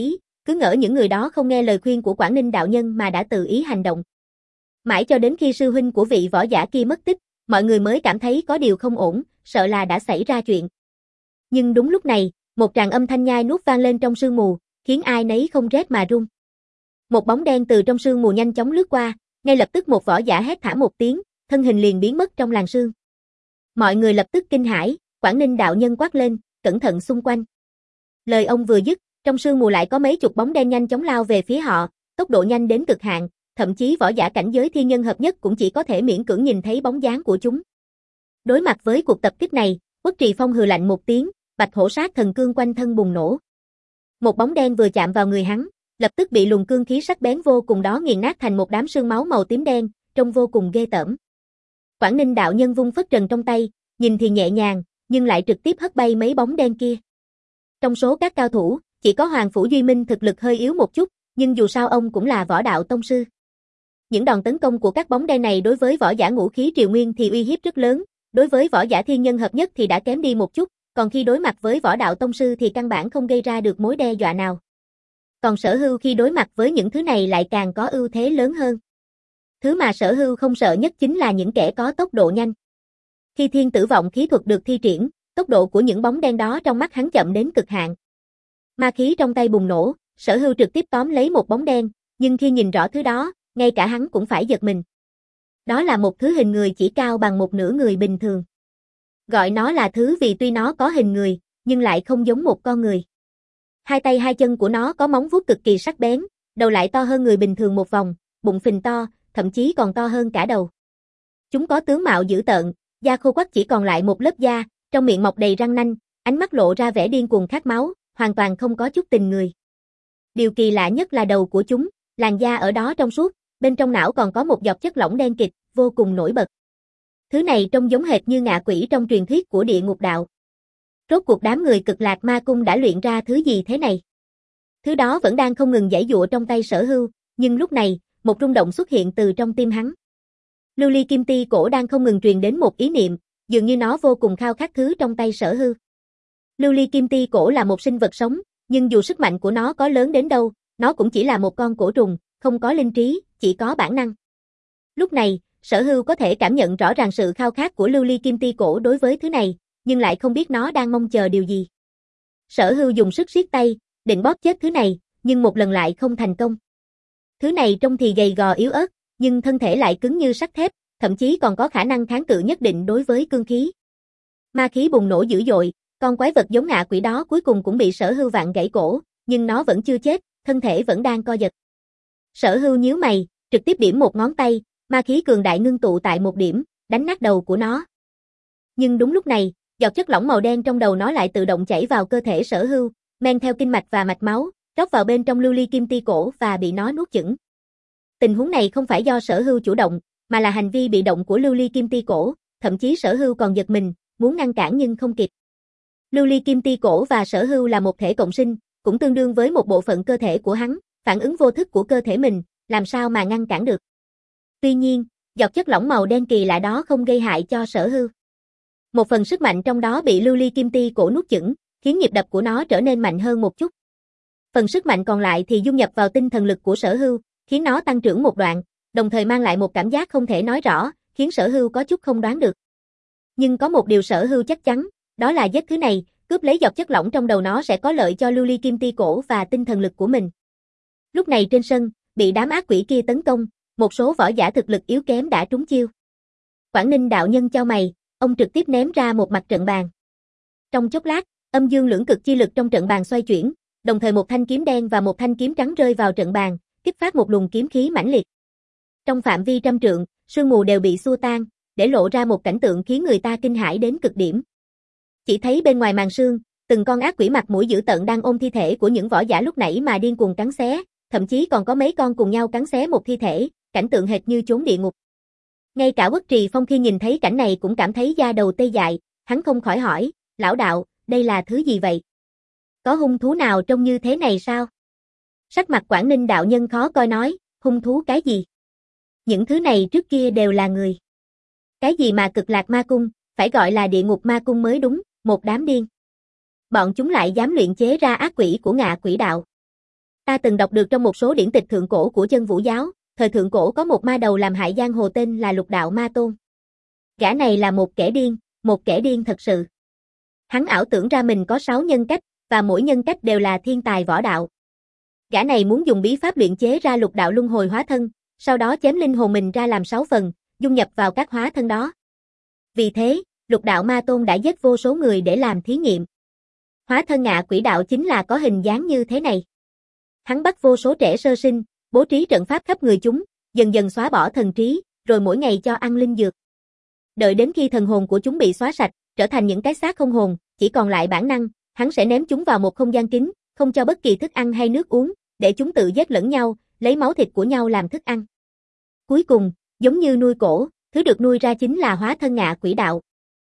cứ ngỡ những người đó không nghe lời khuyên của Quảng Ninh đạo nhân mà đã tự ý hành động. Mãi cho đến khi sư huynh của vị võ giả kia mất tích, mọi người mới cảm thấy có điều không ổn, sợ là đã xảy ra chuyện. Nhưng đúng lúc này, một tràng âm thanh nhai nuốt vang lên trong sương mù, khiến ai nấy không rét mà run. Một bóng đen từ trong sương mù nhanh chóng lướt qua, ngay lập tức một võ giả hét thảm một tiếng, thân hình liền biến mất trong làn sương. Mọi người lập tức kinh hãi, Quảng Ninh đạo nhân quát lên, cẩn thận xung quanh. Lời ông vừa dứt, trong sương mù lại có mấy chục bóng đen nhanh chóng lao về phía họ, tốc độ nhanh đến cực hạn, thậm chí võ giả cảnh giới thiên nhân hợp nhất cũng chỉ có thể miễn cưỡng nhìn thấy bóng dáng của chúng. Đối mặt với cuộc tập kích này, Uất Trì Phong hừ lạnh một tiếng, bạch hổ sát thần cương quanh thân bùng nổ. Một bóng đen vừa chạm vào người hắn, lập tức bị luồng cương khí sắc bén vô cùng đó nghiền nát thành một đám sương máu màu tím đen, trông vô cùng ghê tởm. Quảng Ninh đạo nhân vung phất trần trong tay, nhìn thì nhẹ nhàng, nhưng lại trực tiếp hất bay mấy bóng đen kia. Trong số các cao thủ, chỉ có Hoàng Phủ Duy Minh thực lực hơi yếu một chút, nhưng dù sao ông cũng là võ đạo tông sư. Những đòn tấn công của các bóng đen này đối với võ giả ngũ khí triều nguyên thì uy hiếp rất lớn, đối với võ giả thiên nhân hợp nhất thì đã kém đi một chút, còn khi đối mặt với võ đạo tông sư thì căn bản không gây ra được mối đe dọa nào. Còn Sở Hưu khi đối mặt với những thứ này lại càng có ưu thế lớn hơn. Thứ mà Sở Hưu không sợ nhất chính là những kẻ có tốc độ nhanh. Khi thiên tử vọng khí thuật được thi triển, tốc độ của những bóng đen đó trong mắt hắn chậm đến cực hạn. Ma khí trong tay bùng nổ, Sở Hưu trực tiếp tóm lấy một bóng đen, nhưng khi nhìn rõ thứ đó, ngay cả hắn cũng phải giật mình. Đó là một thứ hình người chỉ cao bằng một nửa người bình thường. Gọi nó là thứ vì tuy nó có hình người, nhưng lại không giống một con người. Hai tay hai chân của nó có móng vuốt cực kỳ sắc bén, đầu lại to hơn người bình thường một vòng, bụng phình to, thậm chí còn to hơn cả đầu. Chúng có tướng mạo dữ tợn, da khô quắt chỉ còn lại một lớp da, trong miệng mọc đầy răng nanh, ánh mắt lộ ra vẻ điên cuồng khát máu, hoàn toàn không có chút tình người. Điều kỳ lạ nhất là đầu của chúng, làn da ở đó trong suốt, bên trong não còn có một giọt chất lỏng đen kịt, vô cùng nổi bật. Thứ này trông giống hệt như ngạ quỷ trong truyền thuyết của địa ngục đạo. Rốt cuộc đám người Cực Lạc Ma Cung đã luyện ra thứ gì thế này? Thứ đó vẫn đang không ngừng giãy giụa trong tay Sở Hưu, nhưng lúc này, một rung động xuất hiện từ trong tim hắn. Lưu ly kim ti cổ đang không ngừng truyền đến một ý niệm, dường như nó vô cùng khao khát thứ trong tay Sở Hưu. Lưu ly kim ti cổ là một sinh vật sống, nhưng dù sức mạnh của nó có lớn đến đâu, nó cũng chỉ là một con cổ trùng, không có linh trí, chỉ có bản năng. Lúc này, Sở Hưu có thể cảm nhận rõ ràng sự khao khát của lưu ly kim ti cổ đối với thứ này, nhưng lại không biết nó đang mong chờ điều gì. Sở Hưu dùng sức siết tay, định bóp chết thứ này, nhưng một lần lại không thành công. Thứ này trông thì gầy gò yếu ớt, nhưng thân thể lại cứng như sắt thép, thậm chí còn có khả năng kháng cự nhất định đối với cương khí. Ma khí bùng nổ dữ dội, con quái vật giống ngạ quỷ đó cuối cùng cũng bị Sở Hưu vặn gãy cổ, nhưng nó vẫn chưa chết, thân thể vẫn đang co giật. Sở Hưu nhíu mày, trực tiếp điểm một ngón tay, ma khí cường đại ngưng tụ tại một điểm, đánh nát đầu của nó. Nhưng đúng lúc này, giọt chất lỏng màu đen trong đầu nó lại tự động chảy vào cơ thể Sở Hưu, men theo kinh mạch và mạch máu, rót vào bên trong lưu ly kim ti cổ và bị nó nuốt chửng. Tình huống này không phải do Sở Hưu chủ động, mà là hành vi bị động của lưu ly kim ti cổ, thậm chí Sở Hưu còn giật mình, muốn ngăn cản nhưng không kịp. Lưu ly kim ti cổ và Sở Hưu là một thể cộng sinh, cũng tương đương với một bộ phận cơ thể của hắn, phản ứng vô thức của cơ thể mình, làm sao mà ngăn cản được. Tuy nhiên, giọt chất lỏng màu đen kỳ lạ đó không gây hại cho Sở Hưu. Một phần sức mạnh trong đó bị lưu ly kim ti cổ nuốt chửng, khiến nhịp đập của nó trở nên mạnh hơn một chút. Phần sức mạnh còn lại thì dung nhập vào tinh thần lực của Sở Hưu, khiến nó tăng trưởng một đoạn, đồng thời mang lại một cảm giác không thể nói rõ, khiến Sở Hưu có chút không đoán được. Nhưng có một điều Sở Hưu chắc chắn, đó là giết thứ này, cướp lấy giọt chất lỏng trong đầu nó sẽ có lợi cho lưu ly kim ti cổ và tinh thần lực của mình. Lúc này trên sân, bị đám ác quỷ kia tấn công, một số võ giả thực lực yếu kém đã trúng chiêu. Quảng Ninh đạo nhân chau mày, ông trực tiếp ném ra một mặt trận bàn. Trong chốc lát, âm dương lưỡng cực chi lực trong trận bàn xoay chuyển, đồng thời một thanh kiếm đen và một thanh kiếm trắng rơi vào trận bàn, kích phát một luồng kiếm khí mãnh liệt. Trong phạm vi trăm trượng, sương mù đều bị xua tan, để lộ ra một cảnh tượng khiến người ta kinh hãi đến cực điểm. Chỉ thấy bên ngoài màn sương, từng con ác quỷ mặt mũi dữ tợn đang ôm thi thể của những võ giả lúc nãy mà điên cuồng cắn xé, thậm chí còn có mấy con cùng nhau cắn xé một thi thể, cảnh tượng hệt như chốn địa ngục. Ngay cả Uất Trì Phong khi nhìn thấy cảnh này cũng cảm thấy da đầu tê dại, hắn không khỏi hỏi, lão đạo, đây là thứ gì vậy? Có hung thú nào trông như thế này sao? Sắc mặt Quảng Ninh đạo nhân khó coi nói, hung thú cái gì? Những thứ này trước kia đều là người. Cái gì mà Cực Lạc Ma Cung, phải gọi là địa ngục ma cung mới đúng, một đám điên. Bọn chúng lại dám luyện chế ra ác quỷ của ngạ quỷ đạo. Ta từng đọc được trong một số điển tịch thượng cổ của chân vũ giáo, thời thượng cổ có một ma đầu làm hại giang hồ tên là Lục Đạo Ma Tôn. Gã này là một kẻ điên, một kẻ điên thật sự. Hắn ảo tưởng ra mình có sáu nhân cách, và mỗi nhân cách đều là thiên tài võ đạo. Gã này muốn dùng bí pháp luyện chế ra lục đạo luân hồi hóa thân, sau đó chém linh hồn mình ra làm sáu phần, dung nhập vào các hóa thân đó. Vì thế, Lục Đạo Ma Tôn đã giết vô số người để làm thí nghiệm. Hóa thân Ngạ Quỷ Đạo chính là có hình dáng như thế này. Hắn bắt vô số trẻ sơ sinh, bố trí trận pháp khắp người chúng, dần dần xóa bỏ thần trí, rồi mỗi ngày cho ăn linh dược. Đợi đến khi thần hồn của chúng bị xóa sạch, trở thành những cái xác không hồn, chỉ còn lại bản năng, hắn sẽ ném chúng vào một không gian kín, không cho bất kỳ thức ăn hay nước uống, để chúng tự giết lẫn nhau, lấy máu thịt của nhau làm thức ăn. Cuối cùng, giống như nuôi cổ, thứ được nuôi ra chính là hóa thân Ngạ Quỷ Đạo.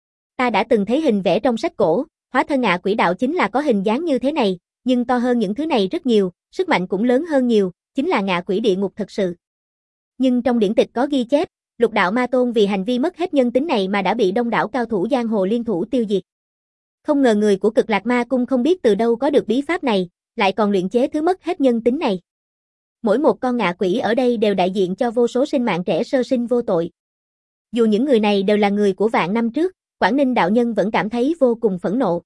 Ta đã từng thấy hình vẽ trong sách cổ, hóa thân Ngạ Quỷ Đạo chính là có hình dáng như thế này, nhưng to hơn những thứ này rất nhiều, sức mạnh cũng lớn hơn nhiều, chính là ngạ quỷ địa ngục thật sự. Nhưng trong điển tịch có ghi chép, Lục Đạo Ma Tôn vì hành vi mất hết nhân tính này mà đã bị đông đảo cao thủ giang hồ liên thủ tiêu diệt. Không ngờ người của Cực Lạc Ma Cung không biết từ đâu có được bí pháp này, lại còn luyện chế thứ mất hết nhân tính này. Mỗi một con ngạ quỷ ở đây đều đại diện cho vô số sinh mạng trẻ sơ sinh vô tội. Dù những người này đều là người của vạn năm trước, Quảng Ninh đạo nhân vẫn cảm thấy vô cùng phẫn nộ.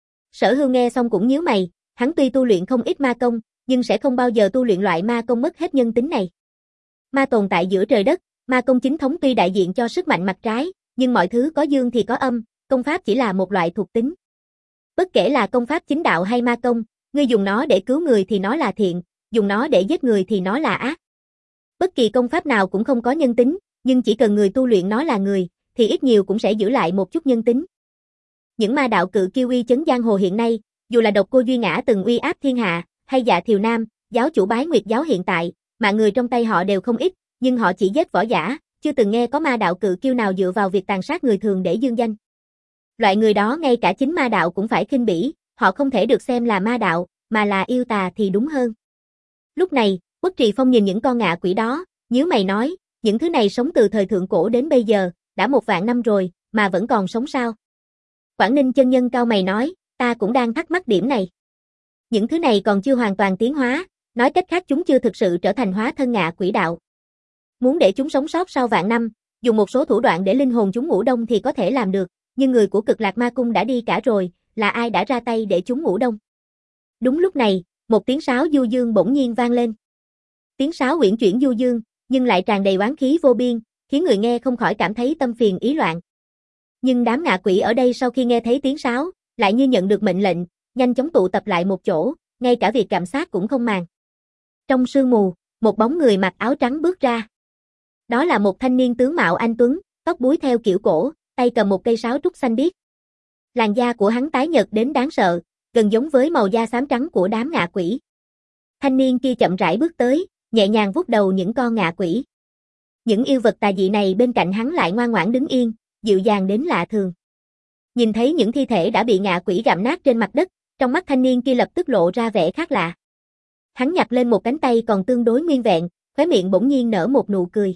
Sở Hưu nghe xong cũng nhíu mày, hắn tuy tu luyện không ít ma công, nhưng sẽ không bao giờ tu luyện loại ma công mất hết nhân tính này. Ma tồn tại giữa trời đất, ma công chính thống tuy đại diện cho sức mạnh mặt trái, nhưng mọi thứ có dương thì có âm, công pháp chỉ là một loại thuộc tính. Bất kể là công pháp chính đạo hay ma công, ngươi dùng nó để cứu người thì nó là thiện, dùng nó để giết người thì nó là ác. Bất kỳ công pháp nào cũng không có nhân tính, nhưng chỉ cần người tu luyện nó là người, thì ít nhiều cũng sẽ giữ lại một chút nhân tính. Những ma đạo cự kiêu uy chấn giang hồ hiện nay, dù là Độc Cô Duy Ngã từng uy áp thiên hạ, hay Dạ Thiều Nam, giáo chủ Bái Nguyệt giáo hiện tại, mạng người trong tay họ đều không ít, nhưng họ chỉ giết võ giả, chưa từng nghe có ma đạo cự kiêu nào dựa vào việc tàn sát người thường để dương danh. Loại người đó ngay cả chính ma đạo cũng phải khinh bỉ, họ không thể được xem là ma đạo, mà là yêu tà thì đúng hơn. Lúc này, Uất Trì Phong nhìn những con ngạ quỷ đó, nhíu mày nói, những thứ này sống từ thời thượng cổ đến bây giờ, đã một vạn năm rồi, mà vẫn còn sống sao? Quảng Ninh chân nhân cao mày nói, ta cũng đang thắc mắc điểm này. Những thứ này còn chưa hoàn toàn tiến hóa, nói cách khác chúng chưa thực sự trở thành hóa thân ngạ quỷ đạo. Muốn để chúng sống sót sau vạn năm, dùng một số thủ đoạn để linh hồn chúng ngủ đông thì có thể làm được, nhưng người của Cực Lạc Ma Cung đã đi cả rồi, là ai đã ra tay để chúng ngủ đông? Đúng lúc này, một tiếng sáo du dương bỗng nhiên vang lên. Tiếng sáo uyển chuyển du dương, nhưng lại tràn đầy oán khí vô biên, khiến người nghe không khỏi cảm thấy tâm phiền ý loạn. Nhưng đám ngạ quỷ ở đây sau khi nghe thấy tiếng sáo, lại như nhận được mệnh lệnh, nhanh chóng tụ tập lại một chỗ, ngay cả việc cảm sát cũng không màng. Trong sương mù, một bóng người mặc áo trắng bước ra. Đó là một thanh niên tướng mạo anh tuấn, tóc búi theo kiểu cổ, tay cầm một cây sáo trúc xanh biếc. Làn da của hắn tái nhợt đến đáng sợ, gần giống với màu da xám trắng của đám ngạ quỷ. Thanh niên kia chậm rãi bước tới, nhẹ nhàng vuốt đầu những con ngạ quỷ. Những yêu vật tà dị này bên cạnh hắn lại ngoan ngoãn đứng yên, dịu dàng đến lạ thường. Nhìn thấy những thi thể đã bị ngạ quỷ gặm nát trên mặt đất, trong mắt thanh niên kia lập tức lộ ra vẻ khác lạ. Hắn nhặt lên một cánh tay còn tương đối nguyên vẹn, khóe miệng bỗng nhiên nở một nụ cười.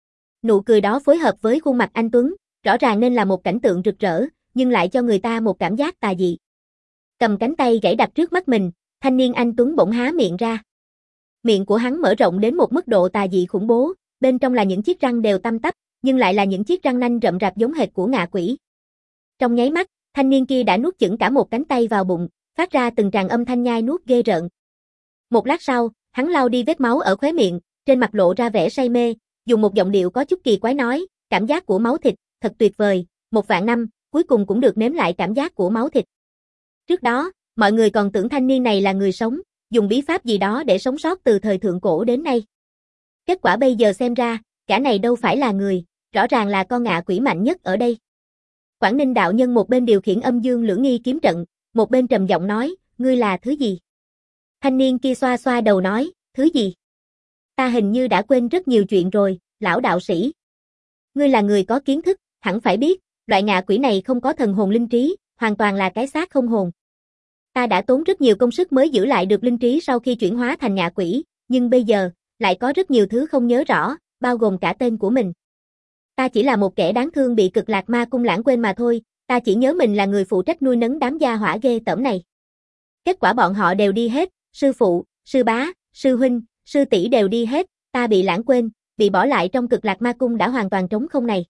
Nụ cười đó phối hợp với khuôn mặt anh tuấn, rõ ràng nên là một cảnh tượng rực rỡ, nhưng lại cho người ta một cảm giác tà dị. Cầm cánh tay gãy đặt trước mắt mình, thanh niên anh tuấn bỗng há miệng ra. Miệng của hắn mở rộng đến một mức độ tà dị khủng bố, bên trong là những chiếc răng đều tăm tắp, nhưng lại là những chiếc răng nanh rậm rạp giống hệt của ngạ quỷ. Trong nháy mắt, thanh niên kia đã nuốt chửng cả một cánh tay vào bụng, phát ra từng tràng âm thanh nhai nuốt ghê rợn. Một lát sau, hắn lau đi vết máu ở khóe miệng, trên mặt lộ ra vẻ say mê, dùng một giọng điệu có chút kỳ quái nói, cảm giác của máu thịt, thật tuyệt vời, một vạn năm, cuối cùng cũng được nếm lại cảm giác của máu thịt. Trước đó, mọi người còn tưởng thanh niên này là người sống, dùng bí pháp gì đó để sống sót từ thời thượng cổ đến nay. Kết quả bây giờ xem ra, gã này đâu phải là người, rõ ràng là con ngạ quỷ mạnh nhất ở đây. Quảng Ninh đạo nhân một bên điều khiển âm dương lưỡng nghi kiếm trận, một bên trầm giọng nói, ngươi là thứ gì? Thanh niên kia xoa xoa đầu nói, thứ gì? Ta hình như đã quên rất nhiều chuyện rồi, lão đạo sĩ. Ngươi là người có kiến thức, hẳn phải biết, loại ngạ quỷ này không có thần hồn linh trí, hoàn toàn là cái xác không hồn. Ta đã tốn rất nhiều công sức mới giữ lại được linh trí sau khi chuyển hóa thành ngạ quỷ, nhưng bây giờ, lại có rất nhiều thứ không nhớ rõ, bao gồm cả tên của mình. Ta chỉ là một kẻ đáng thương bị Cực Lạc Ma Cung lãng quên mà thôi, ta chỉ nhớ mình là người phụ trách nuôi nấng đám gia hỏa ghê tởm này. Kết quả bọn họ đều đi hết, sư phụ, sư bá, sư huynh, sư tỷ đều đi hết, ta bị lãng quên, bị bỏ lại trong Cực Lạc Ma Cung đã hoàn toàn trống không này.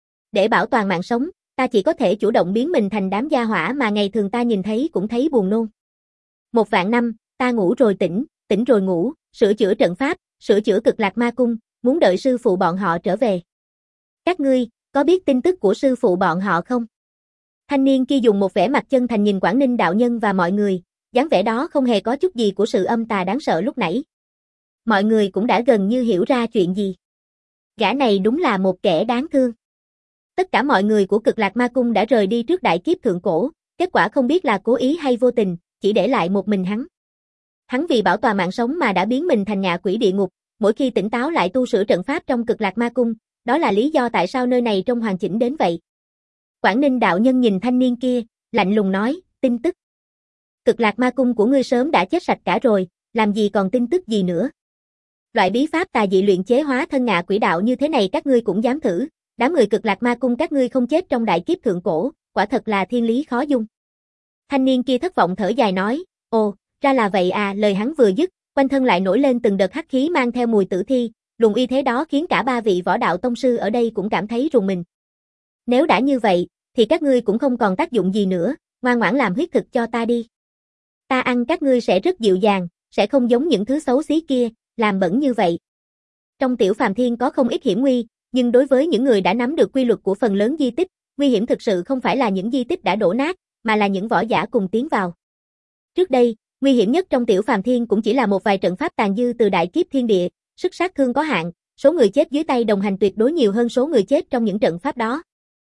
Để bảo toàn mạng sống, ta chỉ có thể chủ động biến mình thành đám gia hỏa mà ngày thường ta nhìn thấy cũng thấy buồn nôn. Một vạn năm, ta ngủ rồi tỉnh, tỉnh rồi ngủ, sửa chữa trận pháp, sửa chữa Cực Lạc Ma Cung, muốn đợi sư phụ bọn họ trở về. Các ngươi, có biết tin tức của sư phụ bọn họ không? Thanh niên kia dùng một vẻ mặt chân thành nhìn Quảng Ninh đạo nhân và mọi người, dáng vẻ đó không hề có chút gì của sự âm tà đáng sợ lúc nãy. Mọi người cũng đã gần như hiểu ra chuyện gì. Gã này đúng là một kẻ đáng thương. Tất cả mọi người của Cực Lạc Ma Cung đã rời đi trước đại kiếp thượng cổ, kết quả không biết là cố ý hay vô tình, chỉ để lại một mình hắn. Hắn vì bảo toàn mạng sống mà đã biến mình thành ngạ quỷ địa ngục, mỗi khi tỉnh táo lại tu sửa trận pháp trong Cực Lạc Ma Cung, đó là lý do tại sao nơi này trông hoàn chỉnh đến vậy. Quảng Ninh đạo nhân nhìn thanh niên kia, lạnh lùng nói, tin tức. Cực Lạc Ma Cung của ngươi sớm đã chết sạch cả rồi, làm gì còn tin tức gì nữa. Loại bí pháp tà dị luyện chế hóa thân ngạ quỷ đạo như thế này các ngươi cũng dám thử, đám người Cực Lạc Ma Cung các ngươi không chết trong đại kiếp thượng cổ, quả thật là thiên lý khó dung. Thanh niên kia thất vọng thở dài nói, ồ, ra là vậy à, lời hắn vừa dứt, quanh thân lại nổi lên từng đợt hắc khí mang theo mùi tử thi, luồng uy thế đó khiến cả ba vị võ đạo tông sư ở đây cũng cảm thấy rùng mình. Nếu đã như vậy, thì các ngươi cũng không còn tác dụng gì nữa, ngoan ngoãn làm huyết thực cho ta đi. Ta ăn các ngươi sẽ rất dịu dàng, sẽ không giống những thứ xấu xí kia, làm bẩn như vậy. Trong Tiểu Phàm Thiên có không ít hiểm nguy, nhưng đối với những người đã nắm được quy luật của phần lớn di tích, nguy hiểm thực sự không phải là những di tích đã đổ nát, mà là những võ giả cùng tiến vào. Trước đây, nguy hiểm nhất trong Tiểu Phàm Thiên cũng chỉ là một vài trận pháp tàn dư từ đại kiếp thiên địa, sức sát thương có hạn, số người chết dưới tay đồng hành tuyệt đối nhiều hơn số người chết trong những trận pháp đó.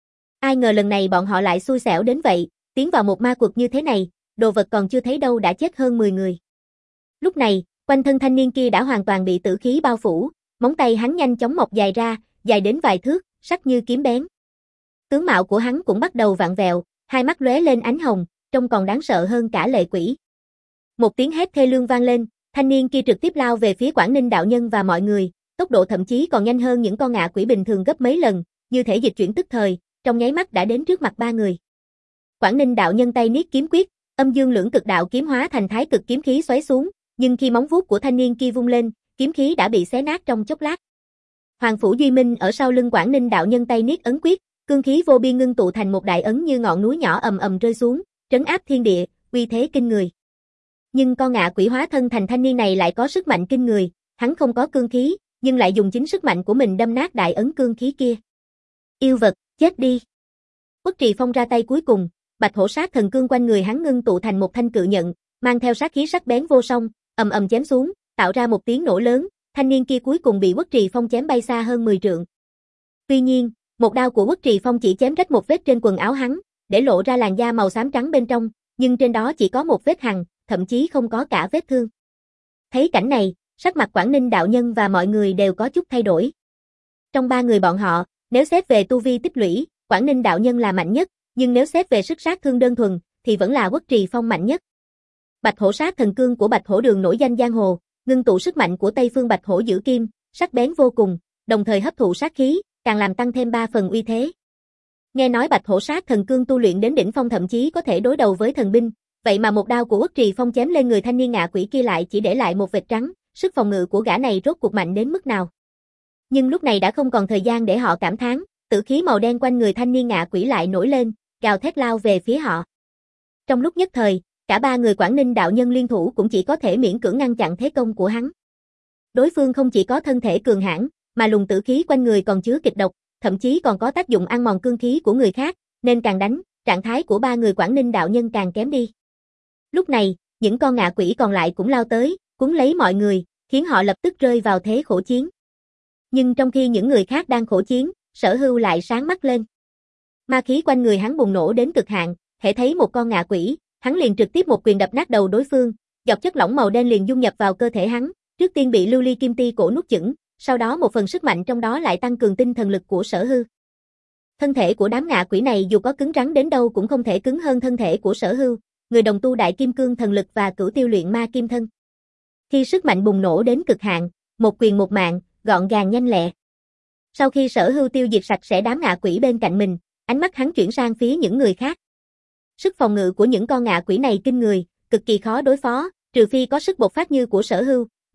Ai ngờ lần này bọn họ lại xui xẻo đến vậy, tiến vào một ma quật như thế này, đồ vật còn chưa thấy đâu đã chết hơn mười người. Lúc này, quanh thân thanh niên kia đã hoàn toàn bị tử khí bao phủ, móng tay hắn nhanh chóng mọc dài ra, dài đến vài thước, sắc như kiếm bén. Tướng mạo của hắn cũng bắt đầu vặn vẹo, hai mắt lóe lên ánh hồng, trông còn đáng sợ hơn cả lệ quỷ. Một tiếng hét thê lương vang lên, thanh niên kia trực tiếp lao về phía Quảng Ninh đạo nhân và mọi người, tốc độ thậm chí còn nhanh hơn những con ngạ quỷ bình thường gấp mấy lần, như thể dịch chuyển tức thời, trong nháy mắt đã đến trước mặt ba người. Quảng Ninh đạo nhân tay niết kiếm quyết, âm dương lưỡng cực đạo kiếm hóa thành thái cực kiếm khí xoáy xuống, nhưng khi móng vuốt của thanh niên kia vung lên, kiếm khí đã bị xé nát trong chốc lát. Hoàng Phủ Duy Minh ở sau lưng Quảng Ninh đạo nhân tay niết ấn quyết, cương khí vô biên ngưng tụ thành một đại ấn như ngọn núi nhỏ ầm ầm rơi xuống, trấn áp thiên địa, uy thế kinh người. Nhưng con ngạ quỷ hóa thân thành thanh niên này lại có sức mạnh kinh người, hắn không có cương khí, nhưng lại dùng chính sức mạnh của mình đâm nát đại ấn cương khí kia. Yêu vật, chết đi. Uất Trì Phong ra tay cuối cùng, Bạch Hổ Sát Thần Cương quanh người hắn ngưng tụ thành một thanh cự nhận, mang theo sát khí sắc bén vô song, ầm ầm chém xuống, tạo ra một tiếng nổ lớn, thanh niên kia cuối cùng bị Uất Trì Phong chém bay xa hơn mười trượng. Tuy nhiên, một đao của Uất Trì Phong chỉ chém rách một vết trên quần áo hắn, để lộ ra làn da màu xám trắng bên trong, nhưng trên đó chỉ có một vết hằn, thậm chí không có cả vết thương. Thấy cảnh này, sắc mặt Quảng Ninh đạo nhân và mọi người đều có chút thay đổi. Trong ba người bọn họ, nếu xét về tu vi tích lũy, Quảng Ninh đạo nhân là mạnh nhất, nhưng nếu xét về sức sát thương đơn thuần, thì vẫn là Uất Trì Phong mạnh nhất. Bạch Hổ Sát Thần Cương của Bạch Hổ Đường nổi danh giang hồ, ngưng tụ sức mạnh của Tây Phương Bạch Hổ Giữ Kim, sắc bén vô cùng, đồng thời hấp thụ sát khí, càng làm tăng thêm ba phần uy thế. Nghe nói Bạch Hổ Sát Thần Cương tu luyện đến đỉnh phong thậm chí có thể đối đầu với thần binh, vậy mà một đao của Uất Trì Phong chém lên người thanh niên ngạ quỷ kia lại chỉ để lại một vệt trắng, sức phòng ngự của gã này rốt cuộc mạnh đến mức nào. Nhưng lúc này đã không còn thời gian để họ cảm thán, tử khí màu đen quanh người thanh niên ngạ quỷ lại nổi lên, gào thét lao về phía họ. Trong lúc nhất thời, cả ba người Quảng Ninh đạo nhân liên thủ cũng chỉ có thể miễn cưỡng ngăn chặn thế công của hắn. Đối phương không chỉ có thân thể cường hãn, mà luồng tử khí quanh người còn chứa kịch độc, thậm chí còn có tác dụng ăn mòn cương khí của người khác, nên càng đánh, trạng thái của ba người Quảng Ninh đạo nhân càng kém đi. Lúc này, những con ngạ quỷ còn lại cũng lao tới, cuốn lấy mọi người, khiến họ lập tức rơi vào thế khổ chiến. Nhưng trong khi những người khác đang khổ chiến, Sở Hưu lại sáng mắt lên. Ma khí quanh người hắn bùng nổ đến cực hạn, hễ thấy một con ngạ quỷ, hắn liền trực tiếp một quyền đập nát đầu đối phương, giọt chất lỏng màu đen liền dung nhập vào cơ thể hắn, trước tiên bị lưu ly kim ti cổ nuốt chửng, sau đó một phần sức mạnh trong đó lại tăng cường tinh thần lực của Sở Hưu. Thân thể của đám ngạ quỷ này dù có cứng rắn đến đâu cũng không thể cứng hơn thân thể của Sở Hưu, người đồng tu đại kim cương thần lực và cửu tiêu luyện ma kim thân. Khi sức mạnh bùng nổ đến cực hạn, một quyền một mạng, gọn gàng nhanh lẹ. Sau khi Sở Hưu tiêu diệt sạch sẽ đám ngạ quỷ bên cạnh mình, ánh mắt hắn chuyển sang phía những người khác. Sức phòng ngự của những con ngạ quỷ này kinh người, cực kỳ khó đối phó, trừ phi có sức bộc phát như của Sở Hưu,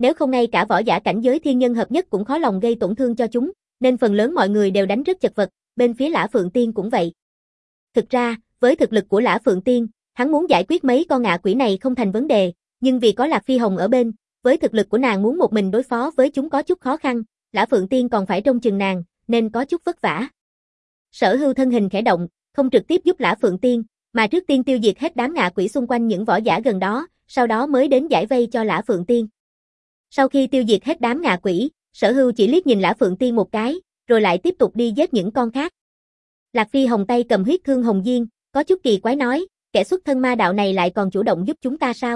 Nếu không ngay cả võ giả cảnh giới thiên nhân hợp nhất cũng khó lòng gây tổn thương cho chúng, nên phần lớn mọi người đều đánh rất chật vật, bên phía Lã Phượng Tiên cũng vậy. Thực ra, với thực lực của Lã Phượng Tiên, hắn muốn giải quyết mấy con ngạ quỷ này không thành vấn đề, nhưng vì có Lạc Phi Hồng ở bên, với thực lực của nàng muốn một mình đối phó với chúng có chút khó khăn, Lã Phượng Tiên còn phải trông chừng nàng, nên có chút vất vả. Sở Hưu thân hình khẽ động, không trực tiếp giúp Lã Phượng Tiên, mà trước tiên tiêu diệt hết đám ngạ quỷ xung quanh những võ giả gần đó, sau đó mới đến giải vây cho Lã Phượng Tiên. Sau khi tiêu diệt hết đám ngạ quỷ, Sở Hưu chỉ liếc nhìn Lã Phượng Tiên một cái, rồi lại tiếp tục đi giết những con khác. Lạc Phi Hồng tay cầm huyết thương hồng diên, có chút kỳ quái nói, kẻ xuất thân ma đạo này lại còn chủ động giúp chúng ta sao?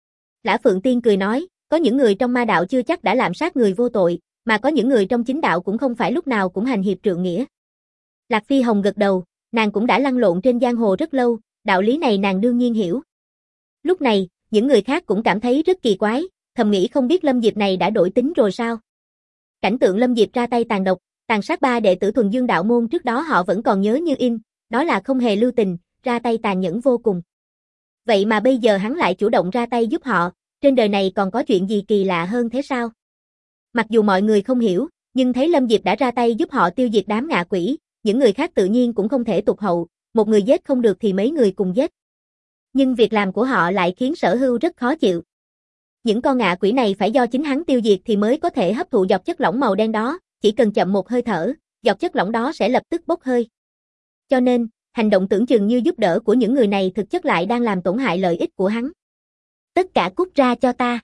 Lã Phượng Tiên cười nói, có những người trong ma đạo chưa chắc đã lạm sát người vô tội, mà có những người trong chính đạo cũng không phải lúc nào cũng hành hiệp trượng nghĩa. Lạc Phi Hồng gật đầu, nàng cũng đã lăn lộn trên giang hồ rất lâu, đạo lý này nàng đương nhiên hiểu. Lúc này, những người khác cũng cảm thấy rất kỳ quái, thầm nghĩ không biết Lâm Diệp này đã đổi tính rồi sao? Cảnh tượng Lâm Diệp ra tay tàn độc, tàn sát ba đệ tử Thuần Dương đạo môn trước đó họ vẫn còn nhớ như in, đó là không hề lưu tình, ra tay tàn nhẫn vô cùng. Vậy mà bây giờ hắn lại chủ động ra tay giúp họ, trên đời này còn có chuyện gì kỳ lạ hơn thế sao? Mặc dù mọi người không hiểu, nhưng thấy Lâm Diệp đã ra tay giúp họ tiêu diệt đám ngạ quỷ, những người khác tự nhiên cũng không thể tụt hậu, một người giết không được thì mấy người cùng giết. Nhưng việc làm của họ lại khiến Sở Hưu rất khó chịu. Những con ngạ quỷ này phải do chính hắn tiêu diệt thì mới có thể hấp thụ giọt chất lỏng màu đen đó, chỉ cần chậm một hơi thở, giọt chất lỏng đó sẽ lập tức bốc hơi. Cho nên, hành động tưởng chừng như giúp đỡ của những người này thực chất lại đang làm tổn hại lợi ích của hắn. Tất cả cút ra cho ta.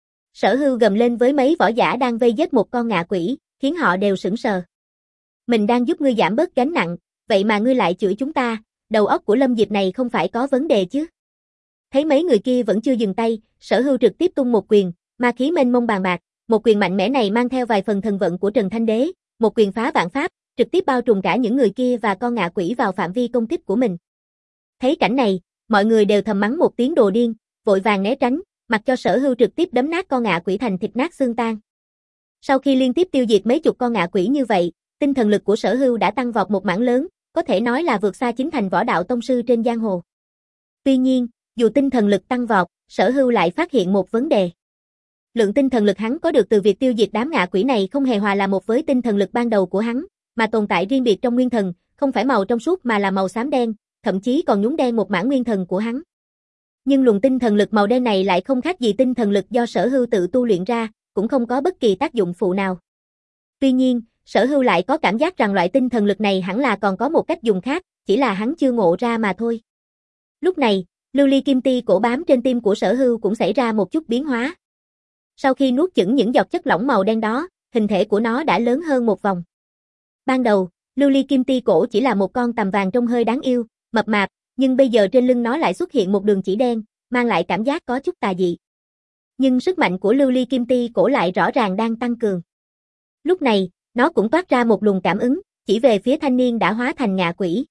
Sở Hưu gầm lên với mấy võ giả đang vây giết một con ngạ quỷ, khiến họ đều sững sờ. Mình đang giúp ngươi giảm bớt gánh nặng, vậy mà ngươi lại chửi chúng ta, đầu óc của Lâm Diệp này không phải có vấn đề chứ? Thấy mấy người kia vẫn chưa dừng tay, Sở Hưu trực tiếp tung một quyền, ma khí mênh mông bàn bạc, một quyền mạnh mẽ này mang theo vài phần thần vận của Trần Thanh Đế, một quyền phá vạn pháp, trực tiếp bao trùm cả những người kia và con ngạ quỷ vào phạm vi công kích của mình. Thấy cảnh này, mọi người đều thầm mắng một tiếng đồ điên, vội vàng né tránh, mặc cho Sở Hưu trực tiếp đấm nát con ngạ quỷ thành thịt nát xương tan. Sau khi liên tiếp tiêu diệt mấy chục con ngạ quỷ như vậy, tinh thần lực của Sở Hưu đã tăng vọt một mảng lớn, có thể nói là vượt xa chính thành võ đạo tông sư trên giang hồ. Tuy nhiên, dù tinh thần lực tăng vọt, Sở Hưu lại phát hiện một vấn đề. Lượng tinh thần lực hắn có được từ việc tiêu diệt đám ngạ quỷ này không hề hòa là một với tinh thần lực ban đầu của hắn, mà tồn tại riêng biệt trong nguyên thần, không phải màu trong suốt mà là màu xám đen, thậm chí còn nhúng đen một mảng nguyên thần của hắn. Nhưng luồng tinh thần lực màu đen này lại không khác gì tinh thần lực do Sở Hưu tự tu luyện ra, cũng không có bất kỳ tác dụng phụ nào. Tuy nhiên, Sở Hưu lại có cảm giác rằng loại tinh thần lực này hẳn là còn có một cách dùng khác, chỉ là hắn chưa ngộ ra mà thôi. Lúc này, lưu ly kim ti cổ bám trên tim của Sở Hưu cũng xảy ra một chút biến hóa. Sau khi nuốt chửng những giọt chất lỏng màu đen đó, hình thể của nó đã lớn hơn một vòng. Ban đầu, lưu ly kim ti cổ chỉ là một con tằm vàng trông hơi đáng yêu, mập mạp, nhưng bây giờ trên lưng nó lại xuất hiện một đường chỉ đen, mang lại cảm giác có chút tà dị. Nhưng sức mạnh của lưu ly kim ti cổ lại rõ ràng đang tăng cường. Lúc này, nó cũng toát ra một luồng cảm ứng, chỉ về phía thanh niên đã hóa thành ngạ quỷ.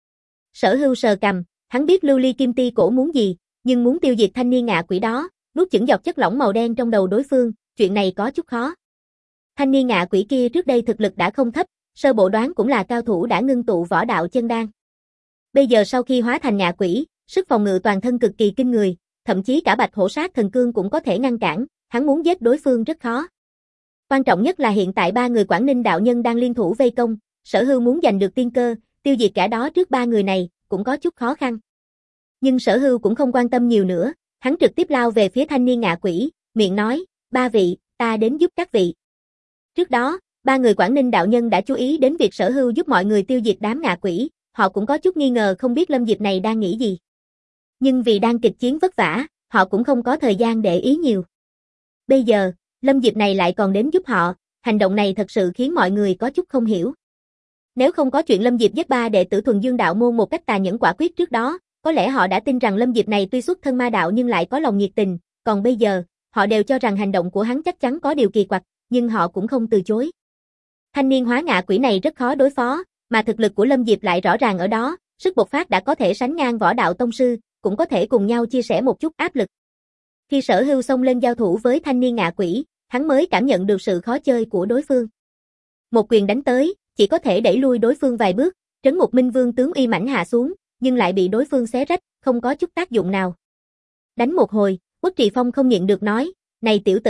Sở Hưu sờ cằm, hắn biết lưu ly kim ti cổ muốn gì, nhưng muốn tiêu diệt thanh niên ngạ quỷ đó, nuốt chửng giọt chất lỏng màu đen trong đầu đối phương, chuyện này có chút khó. Thanh niên ngạ quỷ kia trước đây thực lực đã không thấp, sơ bộ đoán cũng là cao thủ đã ngưng tụ võ đạo chân đan. Bây giờ sau khi hóa thành ngạ quỷ, sức phòng ngự toàn thân cực kỳ kinh người, thậm chí cả bạch hổ sát thần cương cũng có thể ngăn cản, hắn muốn giết đối phương rất khó. Quan trọng nhất là hiện tại ba người Quảng Ninh đạo nhân đang liên thủ vây công, Sở Hưu muốn giành được tiên cơ, tiêu diệt cả đó trước ba người này, cũng có chút khó khăn. Nhưng Sở Hưu cũng không quan tâm nhiều nữa, hắn trực tiếp lao về phía thanh niên ngạ quỷ, miệng nói, ba vị, ta đến giúp các vị. Trước đó, ba người Quảng Ninh đạo nhân đã chú ý đến việc Sở Hưu giúp mọi người tiêu diệt đám ngạ quỷ, họ cũng có chút nghi ngờ không biết Lâm Diệp này đang nghĩ gì. Nhưng vì đang kịch chiến vất vả, họ cũng không có thời gian để ý nhiều. Bây giờ, Lâm Diệp này lại còn đến giúp họ, hành động này thật sự khiến mọi người có chút không hiểu. Nếu không có chuyện Lâm Diệp giết ba đệ tử Thuần Dương đạo môn một cách tàn nhẫn quả quyết trước đó, có lẽ họ đã tin rằng Lâm Diệp này tuy xuất thân ma đạo nhưng lại có lòng nhiệt tình, còn bây giờ, họ đều cho rằng hành động của hắn chắc chắn có điều kỳ quặc, nhưng họ cũng không từ chối. Thanh niên hóa ngạ quỷ này rất khó đối phó, mà thực lực của Lâm Diệp lại rõ ràng ở đó, sức bộc phát đã có thể sánh ngang võ đạo tông sư, cũng có thể cùng nhau chia sẻ một chút áp lực. Khi Sở Hưu xông lên giao thủ với thanh niên ngạ quỷ, hắn mới cảm nhận được sự khó chơi của đối phương. Một quyền đánh tới, chỉ có thể đẩy lui đối phương vài bước, Trấn Ngục Minh Vương tướng uy mãnh hạ xuống, nhưng lại bị đối phương xé rách, không có chút tác dụng nào. Đánh một hồi, Uất Trì Phong không nhịn được nói, này tiểu tử,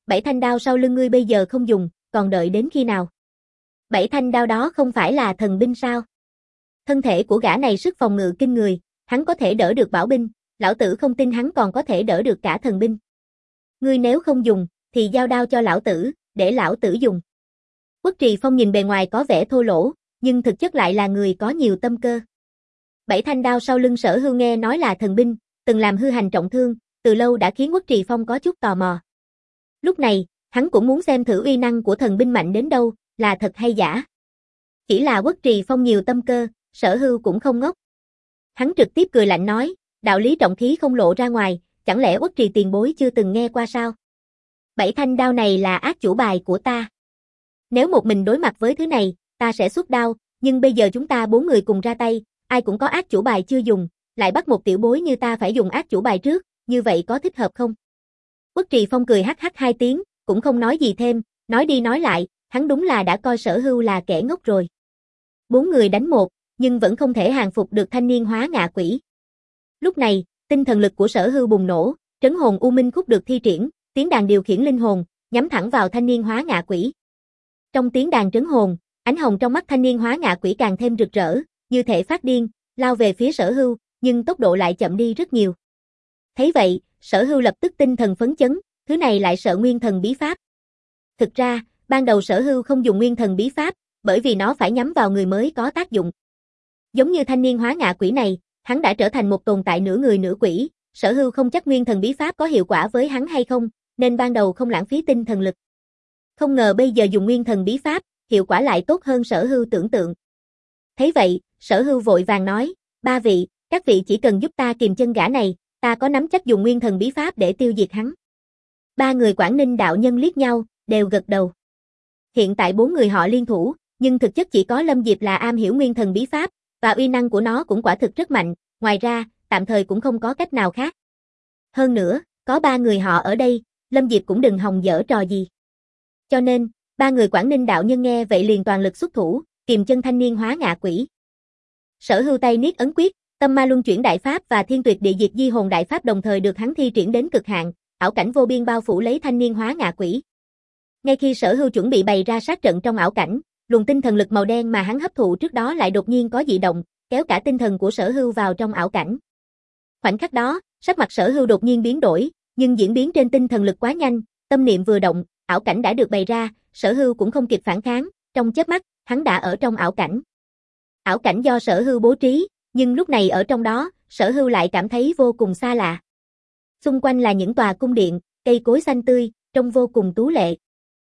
Bảy thanh đao sau lưng ngươi bây giờ không dùng, còn đợi đến khi nào? Bảy thanh đao đó không phải là thần binh sao? Thân thể của gã này sức phòng ngự kinh người, hắn có thể đỡ được bảo binh, lão tử không tin hắn còn có thể đỡ được cả thần binh. Ngươi nếu không dùng, thì giao đao cho lão tử, để lão tử dùng. Uất Trì Phong nhìn bề ngoài có vẻ thô lỗ, nhưng thực chất lại là người có nhiều tâm cơ. Bảy thanh đao sau lưng Sở Hưu nghe nói là thần binh, từng làm hư hành trọng thương, từ lâu đã khiến Uất Trì Phong có chút tò mò. Lúc này, hắn cũng muốn xem thử uy năng của thần binh mạnh đến đâu, là thật hay giả. Chỉ là Uất Trì Phong nhiều tâm cơ, Sở Hưu cũng không ngốc. Hắn trực tiếp cười lạnh nói, đạo lý trọng khí không lộ ra ngoài, chẳng lẽ Uất Trì tiền bối chưa từng nghe qua sao? Bảy thanh đao này là ác chủ bài của ta. Nếu một mình đối mặt với thứ này, ta sẽ xuất đao, nhưng bây giờ chúng ta bốn người cùng ra tay, ai cũng có ác chủ bài chưa dùng, lại bắt một tiểu bối như ta phải dùng ác chủ bài trước, như vậy có thích hợp không? Uất Trì Phong cười hắc hắc hai tiếng, cũng không nói gì thêm, nói đi nói lại, hắn đúng là đã coi Sở Hưu là kẻ ngốc rồi. Bốn người đánh một, nhưng vẫn không thể hàng phục được thanh niên hóa ngạ quỷ. Lúc này, tinh thần lực của Sở Hưu bùng nổ, trấn hồn U Minh khúc được thi triển, tiếng đàn điều khiển linh hồn, nhắm thẳng vào thanh niên hóa ngạ quỷ. Trong tiếng đàn trấn hồn, ánh hồng trong mắt thanh niên hóa ngạ quỷ càng thêm rực rỡ, như thể phát điên, lao về phía Sở Hưu, nhưng tốc độ lại chậm đi rất nhiều. Thấy vậy, Sở Hưu lập tức tinh thần phấn chấn, thứ này lại sợ nguyên thần bí pháp. Thực ra, ban đầu Sở Hưu không dùng nguyên thần bí pháp, bởi vì nó phải nhắm vào người mới có tác dụng. Giống như thanh niên hóa ngạ quỷ này, hắn đã trở thành một tồn tại nửa người nửa quỷ, Sở Hưu không chắc nguyên thần bí pháp có hiệu quả với hắn hay không, nên ban đầu không lãng phí tinh thần lực. Không ngờ bây giờ dùng nguyên thần bí pháp, hiệu quả lại tốt hơn Sở Hưu tưởng tượng. Thấy vậy, Sở Hưu vội vàng nói, ba vị, các vị chỉ cần giúp ta kìm chân gã này, ta có nắm chắc dùng nguyên thần bí pháp để tiêu diệt hắn. Ba người Quảng Ninh đạo nhân liếc nhau, đều gật đầu. Hiện tại bốn người họ liên thủ, nhưng thực chất chỉ có Lâm Diệp là am hiểu nguyên thần bí pháp, và uy năng của nó cũng quả thực rất mạnh, ngoài ra, tạm thời cũng không có cách nào khác. Hơn nữa, có ba người họ ở đây, Lâm Diệp cũng đừng hòng dở trò gì. Cho nên, ba người Quảng Ninh đạo nhân nghe vậy liền toàn lực xuất thủ, kìm chân thanh niên hóa ngạ quỷ. Sở Hưu tay niết ấn quyết, Tâm Ma Luân Chuyển Đại Pháp và Thiên Tuyệt Địa Diệt Di Hồn Đại Pháp đồng thời được hắn thi triển đến cực hạn, ảo cảnh vô biên bao phủ lấy thanh niên hóa ngạ quỷ. Ngay khi Sở Hưu chuẩn bị bày ra sát trận trong ảo cảnh, luồng tinh thần lực màu đen mà hắn hấp thụ trước đó lại đột nhiên có dị động, kéo cả tinh thần của Sở Hưu vào trong ảo cảnh. Khoảnh khắc đó, sắc mặt Sở Hưu đột nhiên biến đổi, nhưng diễn biến trên tinh thần lực quá nhanh, tâm niệm vừa động, ảo cảnh đã được bày ra, Sở Hưu cũng không kịp phản kháng, trong chớp mắt, hắn đã ở trong ảo cảnh. Ảo cảnh do Sở Hưu bố trí, nhưng lúc này ở trong đó, Sở Hưu lại cảm thấy vô cùng xa lạ. Xung quanh là những tòa cung điện, cây cối xanh tươi, trông vô cùng tú lệ.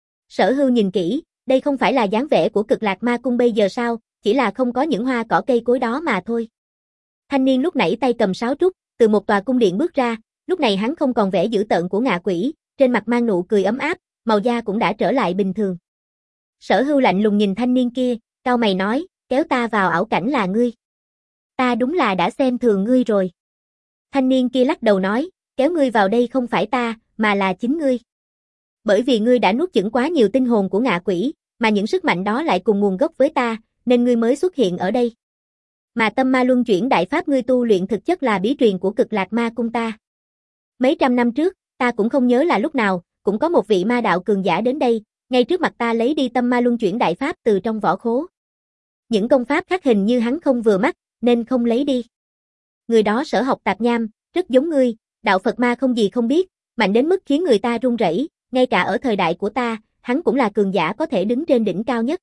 Sở Hưu nhìn kỹ, đây không phải là dáng vẻ của Cực Lạc Ma Cung bây giờ sao, chỉ là không có những hoa cỏ cây cối đó mà thôi. Thanh niên lúc nãy tay cầm sáo trúc, từ một tòa cung điện bước ra, lúc này hắn không còn vẻ dữ tợn của ngạ quỷ, trên mặt mang nụ cười ấm áp, màu da cũng đã trở lại bình thường. Sở Hưu lạnh lùng nhìn thanh niên kia, cau mày nói, kéo ta vào ảo cảnh là ngươi. Ta đúng là đã xem thường ngươi rồi. Thanh niên kia lắc đầu nói, kéo ngươi vào đây không phải ta, mà là chính ngươi. Bởi vì ngươi đã nuốt chửng quá nhiều tinh hồn của ngạ quỷ, mà những sức mạnh đó lại cùng nguồn gốc với ta, nên ngươi mới xuất hiện ở đây. Mà Tâm Ma Luân Chuyển Đại Pháp ngươi tu luyện thực chất là bí truyền của Cực Lạc Ma Cung ta. Mấy trăm năm trước, ta cũng không nhớ là lúc nào, cũng có một vị ma đạo cường giả đến đây, ngay trước mặt ta lấy đi Tâm Ma Luân Chuyển Đại Pháp từ trong vỏ khố. Những công pháp khác hình như hắn không vừa mắt, nên không lấy đi. Người đó sở học tạp nham, rất giống ngươi, đạo Phật ma không gì không biết, mạnh đến mức khiến người ta run rẩy, ngay cả ở thời đại của ta, hắn cũng là cường giả có thể đứng trên đỉnh cao nhất.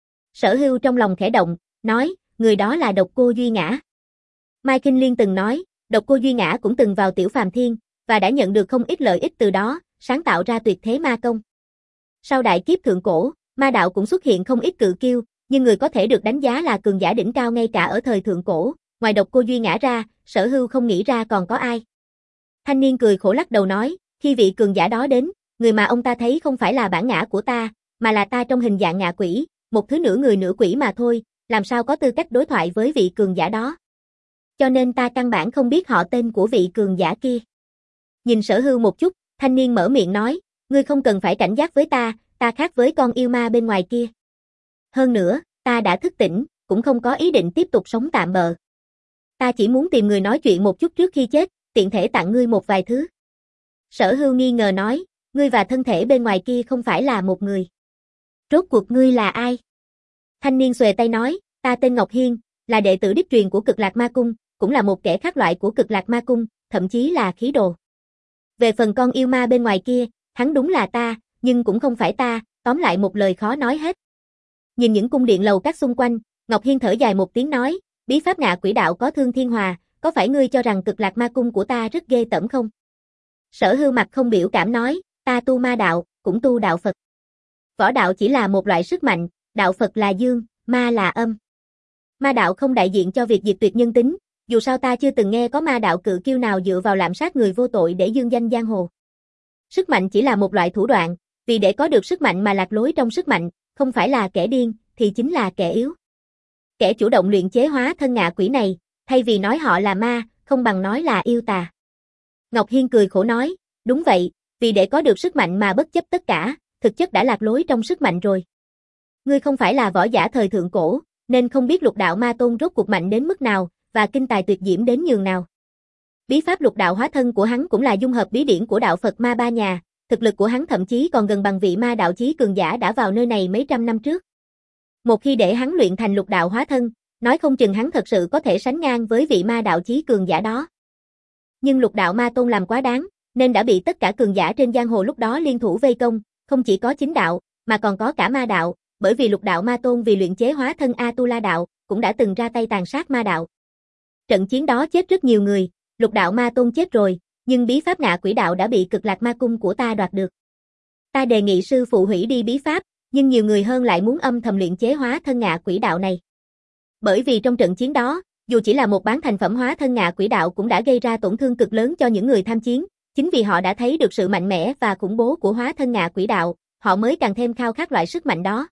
Sở Hưu trong lòng khẽ động, nói, người đó là Độc Cô Duy Ngã. Mai Kinh Liên từng nói, Độc Cô Duy Ngã cũng từng vào Tiểu Phàm Thiên, và đã nhận được không ít lợi ích từ đó, sáng tạo ra tuyệt thế ma công. Sau đại kiếp thượng cổ, ma đạo cũng xuất hiện không ít cự kiêu, nhưng người có thể được đánh giá là cường giả đỉnh cao ngay cả ở thời thượng cổ, ngoài Độc Cô Duy Ngã ra, Sở Hưu không nghĩ ra còn có ai. Thanh niên cười khổ lắc đầu nói, khi vị cường giả đó đến, người mà ông ta thấy không phải là bản ngã của ta, mà là ta trong hình dạng ngạ quỷ, một thứ nửa người nửa quỷ mà thôi, làm sao có tư cách đối thoại với vị cường giả đó. Cho nên ta căn bản không biết họ tên của vị cường giả kia. Nhìn Sở Hưu một chút, thanh niên mở miệng nói, ngươi không cần phải cảnh giác với ta, ta khác với con yêu ma bên ngoài kia. Hơn nữa, ta đã thức tỉnh, cũng không có ý định tiếp tục sống tạm bợ. Ta chỉ muốn tìm người nói chuyện một chút trước khi chết, tiện thể tặng ngươi một vài thứ. Sở Hưu nghi ngờ nói, ngươi và thân thể bên ngoài kia không phải là một người. Rốt cuộc ngươi là ai? Thanh niên xuề tay nói, ta tên Ngọc Hiên, là đệ tử đích truyền của Cực Lạc Ma Cung, cũng là một kẻ khác loại của Cực Lạc Ma Cung, thậm chí là khí đồ. Về phần con yêu ma bên ngoài kia, hắn đúng là ta, nhưng cũng không phải ta, tóm lại một lời khó nói hết. Nhìn những cung điện lầu các xung quanh, Ngọc Hiên thở dài một tiếng nói, bí pháp ngạ quỷ đạo có thương thiên hòa, có phải ngươi cho rằng Cực Lạc Ma Cung của ta rất ghê tởm không? Sở Hưu mặt không biểu cảm nói, ta tu ma đạo, cũng tu đạo Phật. Võ đạo chỉ là một loại sức mạnh, đạo Phật là dương, ma là âm. Ma đạo không đại diện cho việc diệt tuyệt nhân tính, dù sao ta chưa từng nghe có ma đạo cự kiêu nào dựa vào lạm sát người vô tội để dương danh giang hồ. Sức mạnh chỉ là một loại thủ đoạn, vì để có được sức mạnh mà lạc lối trong sức mạnh, không phải là kẻ điên, thì chính là kẻ yếu. Kẻ chủ động luyện chế hóa thân ngạ quỷ này, thay vì nói họ là ma, không bằng nói là yêu tà. Ngọc Hiên cười khổ nói, đúng vậy, vì để có được sức mạnh mà bất chấp tất cả, thực chất đã lạc lối trong sức mạnh rồi. Ngươi không phải là võ giả thời thượng cổ, nên không biết lục đạo ma tôn rốt cuộc mạnh đến mức nào, và kinh tài tuyệt diễm đến nhường nào. Bí pháp lục đạo hóa thân của hắn cũng là dung hợp bí điển của đạo Phật ma ba nhà, thực lực của hắn thậm chí còn gần bằng vị ma đạo chí cường giả đã vào nơi này mấy trăm năm trước. Một khi để hắn luyện thành lục đạo hóa thân, nói không chừng hắn thật sự có thể sánh ngang với vị ma đạo chí cường giả đó. Nhưng lục đạo ma tôn làm quá đáng, nên đã bị tất cả cường giả trên giang hồ lúc đó liên thủ vây công, không chỉ có chính đạo, mà còn có cả ma đạo, bởi vì lục đạo ma tôn vì luyện chế hóa thân A-tu-la đạo, cũng đã từng ra tay tàn sát ma đạo. Trận chiến đó chết rất nhiều người, lục đạo ma tôn chết rồi, nhưng bí pháp ngạ quỷ đạo đã bị Cực Lạc Ma Cung của ta đoạt được. Ta đề nghị sư phụ hủy đi bí pháp, nhưng nhiều người hơn lại muốn âm thầm luyện chế hóa thân ngạ quỷ đạo này. Bởi vì trong trận chiến đó, dù chỉ là một bán thành phẩm hóa thân ngạ quỷ đạo cũng đã gây ra tổn thương cực lớn cho những người tham chiến, chính vì họ đã thấy được sự mạnh mẽ và khủng bố của hóa thân ngạ quỷ đạo, họ mới càng thêm khao khát loại sức mạnh đó.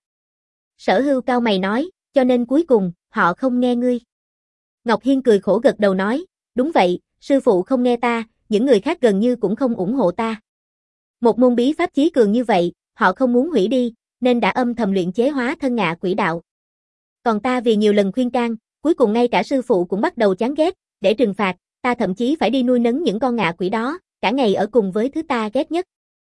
Sở Hưu cao mày nói, cho nên cuối cùng, họ không nghe ngươi. Ngọc Hiên cười khổ gật đầu nói, đúng vậy, sư phụ không nghe ta, những người khác gần như cũng không ủng hộ ta. Một môn bí pháp chí cường như vậy, họ không muốn hủy đi, nên đã âm thầm luyện chế hóa thân ngạ quỷ đạo. Còn ta vì nhiều lần khuyên can, cuối cùng ngay cả sư phụ cũng bắt đầu chán ghét, để trừng phạt, ta thậm chí phải đi nuôi nấng những con ngạ quỷ đó, cả ngày ở cùng với thứ ta ghét nhất.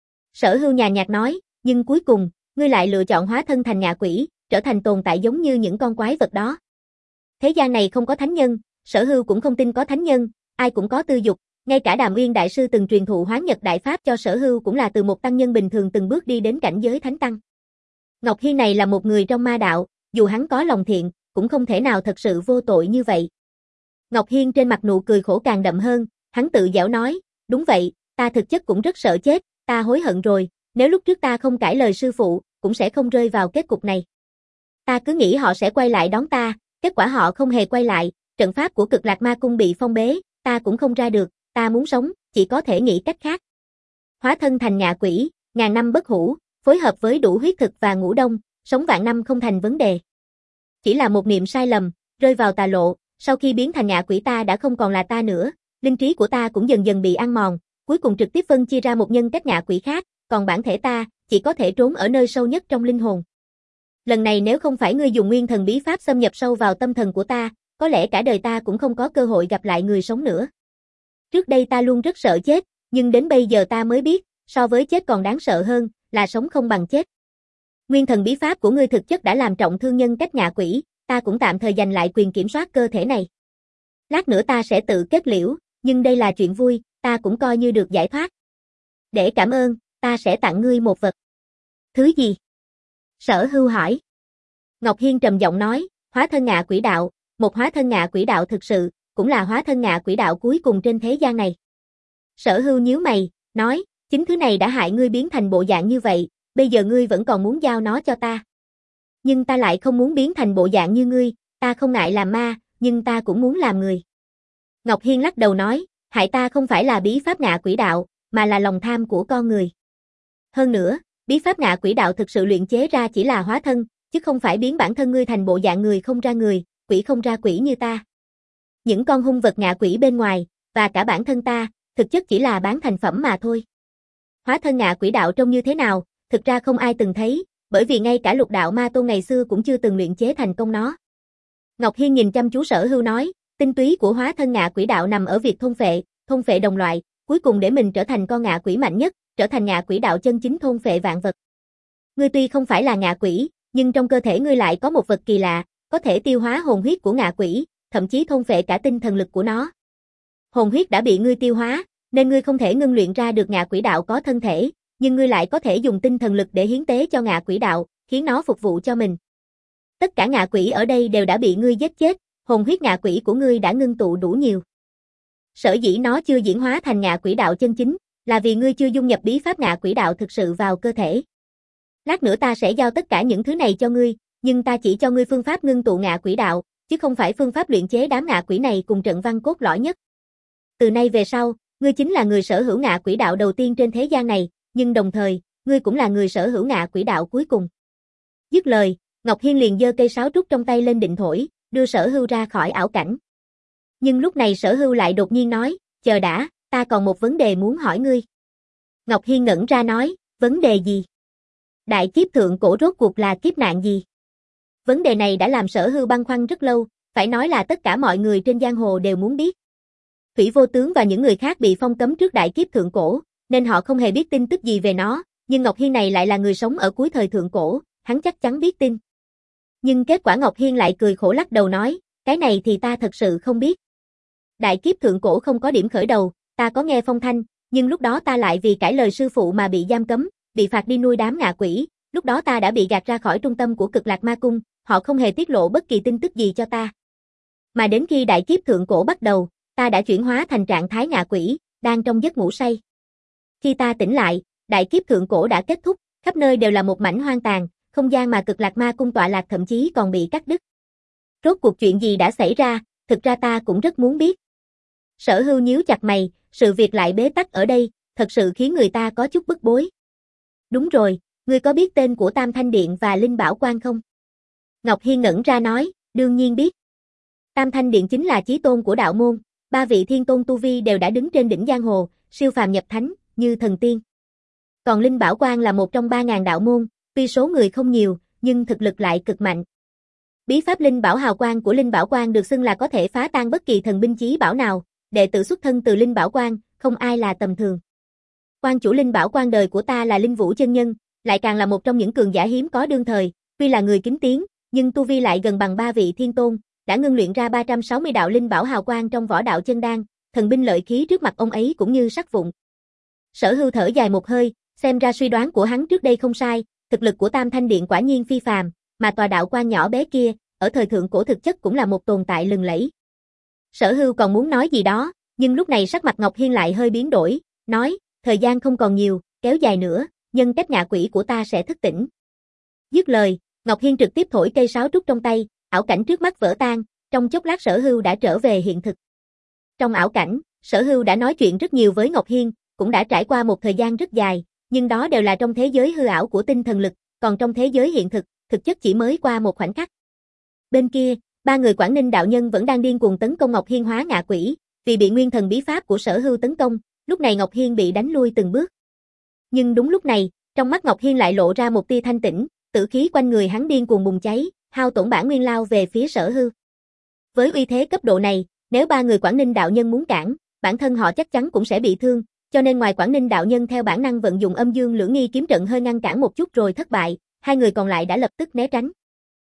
Sở Hưu nhàn nhạt nói, nhưng cuối cùng, ngươi lại lựa chọn hóa thân thành ngạ quỷ, trở thành tồn tại giống như những con quái vật đó. Thế gian này không có thánh nhân, Sở Hưu cũng không tin có thánh nhân, ai cũng có tư dục, ngay cả Đàm Uyên đại sư từng truyền thụ Hoán Nhật đại pháp cho Sở Hưu cũng là từ một tăng nhân bình thường từng bước đi đến cảnh giới thánh tăng. Ngọc Hiên này là một người trong ma đạo, dù hắn có lòng thiện, cũng không thể nào thật sự vô tội như vậy. Ngọc Hiên trên mặt nụ cười khổ càng đậm hơn, hắn tự giễu nói, đúng vậy, ta thực chất cũng rất sợ chết, ta hối hận rồi, nếu lúc trước ta không cãi lời sư phụ, cũng sẽ không rơi vào kết cục này. Ta cứ nghĩ họ sẽ quay lại đón ta, kết quả họ không hề quay lại, trận pháp của Cực Lạc Ma Cung bị phong bế, ta cũng không ra được, ta muốn sống, chỉ có thể nghĩ cách khác. Hóa thân thành ngạ quỷ, ngàn năm bất hủ, phối hợp với đủ huyết thực và ngũ đông, sống vạn năm không thành vấn đề. Chỉ là một niệm sai lầm, rơi vào tà lộ, sau khi biến thành ngạ quỷ ta đã không còn là ta nữa, linh trí của ta cũng dần dần bị ăn mòn, cuối cùng trực tiếp phân chia ra một nhân cách ngạ quỷ khác, còn bản thể ta, chỉ có thể trốn ở nơi sâu nhất trong linh hồn. Lần này nếu không phải ngươi dùng nguyên thần bí pháp xâm nhập sâu vào tâm thần của ta, có lẽ cả đời ta cũng không có cơ hội gặp lại người sống nữa. Trước đây ta luôn rất sợ chết, nhưng đến bây giờ ta mới biết, so với chết còn đáng sợ hơn, là sống không bằng chết. Nguyên thần bí pháp của ngươi thực chất đã làm trọng thương nhân cách ngạ quỷ, ta cũng tạm thời giành lại quyền kiểm soát cơ thể này. Lát nữa ta sẽ tự kết liễu, nhưng đây là chuyện vui, ta cũng coi như được giải thoát. Để cảm ơn, ta sẽ tặng ngươi một vật. Thứ gì? Sở Hưu hỏi. Ngọc Hiên trầm giọng nói, hóa thân ngạ quỷ đạo, một hóa thân ngạ quỷ đạo thực sự, cũng là hóa thân ngạ quỷ đạo cuối cùng trên thế gian này. Sở Hưu nhíu mày, nói, chính thứ này đã hại ngươi biến thành bộ dạng như vậy, bây giờ ngươi vẫn còn muốn giao nó cho ta. Nhưng ta lại không muốn biến thành bộ dạng như ngươi, ta không ngại làm ma, nhưng ta cũng muốn làm người. Ngọc Hiên lắc đầu nói, hại ta không phải là bí pháp ngạ quỷ đạo, mà là lòng tham của con người. Hơn nữa, bí pháp ngạ quỷ đạo thực sự luyện chế ra chỉ là hóa thân, chứ không phải biến bản thân ngươi thành bộ dạng người không ra người, quỷ không ra quỷ như ta. Những con hung vật ngạ quỷ bên ngoài, và cả bản thân ta, thực chất chỉ là bán thành phẩm mà thôi. Hóa thân ngạ quỷ đạo trông như thế nào, thực ra không ai từng thấy, bởi vì ngay cả lục đạo ma tôn ngày xưa cũng chưa từng luyện chế thành công nó. Ngọc Hiên nhìn chăm chú Sở Hưu nói, tinh túy của hóa thân ngạ quỷ đạo nằm ở việc thôn phệ, thôn phệ đồng loại, cuối cùng để mình trở thành con ngạ quỷ mạnh nhất, trở thành ngạ quỷ đạo chân chính thôn phệ vạn vật. Ngươi tuy không phải là ngạ quỷ, nhưng trong cơ thể ngươi lại có một vật kỳ lạ, có thể tiêu hóa hồn huyết của ngạ quỷ, thậm chí thôn phệ cả tinh thần lực của nó. Hồn huyết đã bị ngươi tiêu hóa, nên ngươi không thể ngưng luyện ra được ngạ quỷ đạo có thân thể, nhưng ngươi lại có thể dùng tinh thần lực để hiến tế cho ngạ quỷ đạo, khiến nó phục vụ cho mình. Tất cả ngạ quỷ ở đây đều đã bị ngươi giết chết, hồn huyết ngạ quỷ của ngươi đã ngưng tụ đủ nhiều. Sở dĩ nó chưa diễn hóa thành ngạ quỷ đạo chân chính, là vì ngươi chưa dung nhập bí pháp ngạ quỷ đạo thực sự vào cơ thể. Lát nữa ta sẽ giao tất cả những thứ này cho ngươi, nhưng ta chỉ cho ngươi phương pháp ngưng tụ ngạ quỷ đạo, chứ không phải phương pháp luyện chế đám ngạ quỷ này cùng trận văn cốt lõi nhất. Từ nay về sau, ngươi chính là người sở hữu ngạ quỷ đạo đầu tiên trên thế gian này, nhưng đồng thời, ngươi cũng là người sở hữu ngạ quỷ đạo cuối cùng. Dứt lời, Ngọc Hiên liền giơ cây sáo trúc trong tay lên định thổi, đưa Sở Hưu ra khỏi ảo cảnh. Nhưng lúc này Sở Hưu lại đột nhiên nói, chờ đã, ta còn một vấn đề muốn hỏi ngươi. Ngọc Hiên ngẩn ra nói, vấn đề gì? Đại kiếp thượng cổ rốt cuộc là kiếp nạn gì? Vấn đề này đã làm Sở Hưu băn khoăn rất lâu, phải nói là tất cả mọi người trên giang hồ đều muốn biết. Thủy Vô Tướng và những người khác bị phong cấm trước đại kiếp thượng cổ, nên họ không hề biết tin tức gì về nó, nhưng Ngọc Hiên này lại là người sống ở cuối thời thượng cổ, hắn chắc chắn biết tin. Nhưng kết quả Ngọc Hiên lại cười khổ lắc đầu nói, cái này thì ta thật sự không biết. Đại kiếp thượng cổ không có điểm khởi đầu, ta có nghe phong thanh, nhưng lúc đó ta lại vì cãi lời sư phụ mà bị giam cấm, bị phạt đi nuôi đám ngạ quỷ, lúc đó ta đã bị gạt ra khỏi trung tâm của Cực Lạc Ma Cung, họ không hề tiết lộ bất kỳ tin tức gì cho ta. Mà đến khi đại kiếp thượng cổ bắt đầu, ta đã chuyển hóa thành trạng thái ngạ quỷ, đang trong giấc ngủ say. Khi ta tỉnh lại, đại kiếp thượng cổ đã kết thúc, khắp nơi đều là một mảnh hoang tàn, không gian mà Cực Lạc Ma Cung tọa lạc thậm chí còn bị cắt đứt. Rốt cuộc chuyện gì đã xảy ra, thực ra ta cũng rất muốn biết. Sở Hưu nhíu chặt mày, sự việc lại bế tắc ở đây, thật sự khiến người ta có chút bức bối. Đúng rồi, ngươi có biết tên của Tam Thanh Điện và Linh Bảo Quan không? Ngọc Hiên ngẩn ra nói, đương nhiên biết. Tam Thanh Điện chính là chí tôn của đạo môn, ba vị thiên tôn tu vi đều đã đứng trên đỉnh giang hồ, siêu phàm nhập thánh, như thần tiên. Còn Linh Bảo Quan là một trong ba ngàn đạo môn, tuy số người không nhiều, nhưng thực lực lại cực mạnh. Bí pháp Linh Bảo Hào Quang của Linh Bảo Quan được xưng là có thể phá tan bất kỳ thần binh chí bảo nào, đệ tử xuất thân từ Linh Bảo Quan, không ai là tầm thường. Quan chủ Linh Bảo Quan đời của ta là Linh Vũ chân nhân, lại càng là một trong những cường giả hiếm có đương thời, tuy là người kính tiếng, nhưng tu vi lại gần bằng ba vị thiên tôn, đã ngưng luyện ra ba trăm sáu mươi đạo Linh Bảo Hào Quang trong võ đạo chân đan, thần binh lợi khí trước mặt ông ấy cũng như sắt vụn. Sở Hưu thở dài một hơi, xem ra suy đoán của hắn trước đây không sai, thực lực của Tam Thanh Điện quả nhiên phi phàm, mà tòa đạo quan nhỏ bé kia, ở thời thượng cổ thực chất cũng là một tồn tại lừng lẫy. Sở Hưu còn muốn nói gì đó, nhưng lúc này sắc mặt Ngọc Hiên lại hơi biến đổi, nói, thời gian không còn nhiều, kéo dài nữa, nhân cách ngạ quỷ của ta sẽ thức tỉnh. Dứt lời, Ngọc Hiên trực tiếp thổi cây sáo trúc trong tay, ảo cảnh trước mắt vỡ tan, trong chốc lát Sở Hưu đã trở về hiện thực. Trong ảo cảnh, Sở Hưu đã nói chuyện rất nhiều với Ngọc Hiên, cũng đã trải qua một thời gian rất dài, nhưng đó đều là trong thế giới hư ảo của tinh thần lực, còn trong thế giới hiện thực, thực chất chỉ mới qua một khoảnh khắc. Bên kia, ba người Quảng Ninh đạo nhân vẫn đang điên cuồng tấn công Ngọc Hiên hóa ngạ quỷ, vì bị nguyên thần bí pháp của Sở Hưu tấn công, lúc này Ngọc Hiên bị đánh lui từng bước. Nhưng đúng lúc này, trong mắt Ngọc Hiên lại lộ ra một tia thanh tĩnh, tử khí quanh người hắn điên cuồng bùng cháy, hao tổn bản nguyên lao về phía Sở Hưu. Với uy thế cấp độ này, nếu ba người Quảng Ninh đạo nhân muốn cản, bản thân họ chắc chắn cũng sẽ bị thương, cho nên ngoài Quảng Ninh đạo nhân theo bản năng vận dụng Âm Dương Lưỡng Nghi kiếm trận hơi ngăn cản một chút rồi thất bại, hai người còn lại đã lập tức né tránh.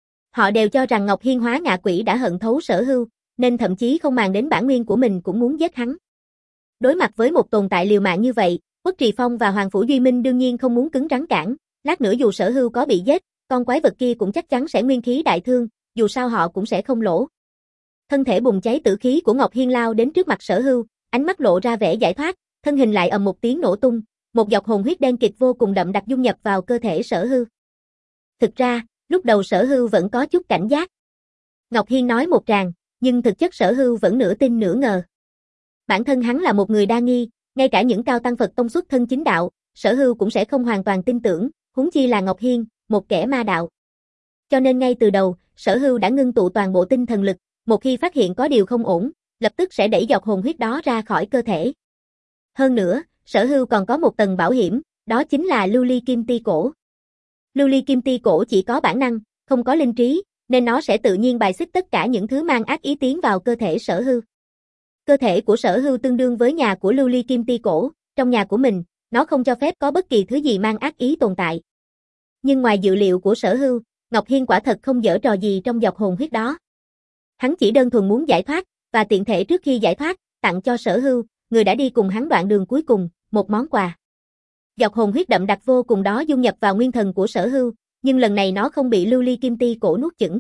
Họ đều cho rằng Ngọc Hiên hóa ngạ quỷ đã hận thấu Sở Hưu, nên thậm chí không màng đến bản nguyên của mình cũng muốn giết hắn. Đối mặt với một tồn tại liều mạng như vậy, Uất Trì Phong và Hoàng Phủ Duy Minh đương nhiên không muốn cứng rắn cản, lát nữa dù Sở Hưu có bị giết, con quái vật kia cũng chắc chắn sẽ nguyên khí đại thương, dù sao họ cũng sẽ không lỗ. Thân thể bùng cháy tử khí của Ngọc Hiên lao đến trước mặt Sở Hưu, ánh mắt lộ ra vẻ giải thoát, thân hình lại ầm một tiếng nổ tung, một giọt hồn huyết đen kịt vô cùng đậm đặc dung nhập vào cơ thể Sở Hưu. Thực ra, lúc đầu Sở Hưu vẫn có chút cảnh giác. Ngọc Hiên nói một tràng, nhưng thực chất Sở Hưu vẫn nửa tin nửa ngờ. Bản thân hắn là một người đa nghi, ngay cả những cao tăng Phật tông xuất thân chính đạo, Sở Hưu cũng sẽ không hoàn toàn tin tưởng, huống chi là Ngọc Hiên, một kẻ ma đạo. Cho nên ngay từ đầu, Sở Hưu đã ngưng tụ toàn bộ tinh thần lực, một khi phát hiện có điều không ổn, lập tức sẽ đẩy giọt hồn huyết đó ra khỏi cơ thể. Hơn nữa, Sở Hưu còn có một tầng bảo hiểm, đó chính là lưu ly kim ti cổ. Lưu ly kim ti cổ chỉ có bản năng, không có linh trí, nên nó sẽ tự nhiên bài xích tất cả những thứ mang ác ý tiến vào cơ thể Sở Hưu. Cơ thể của Sở Hưu tương đương với nhà của lưu ly kim ti cổ, trong nhà của mình, nó không cho phép có bất kỳ thứ gì mang ác ý tồn tại. Nhưng ngoài dự liệu của Sở Hưu, Ngọc Hiên quả thật không giở trò gì trong dọc hồn huyết đó. Hắn chỉ đơn thuần muốn giải thoát, và tiện thể trước khi giải thoát, tặng cho Sở Hưu, người đã đi cùng hắn đoạn đường cuối cùng, một món quà. Dọc hồn huyết đậm đặc vô cùng đó dung nhập vào nguyên thần của Sở Hưu, nhưng lần này nó không bị lưu ly kim ti cổ nuốt chửng.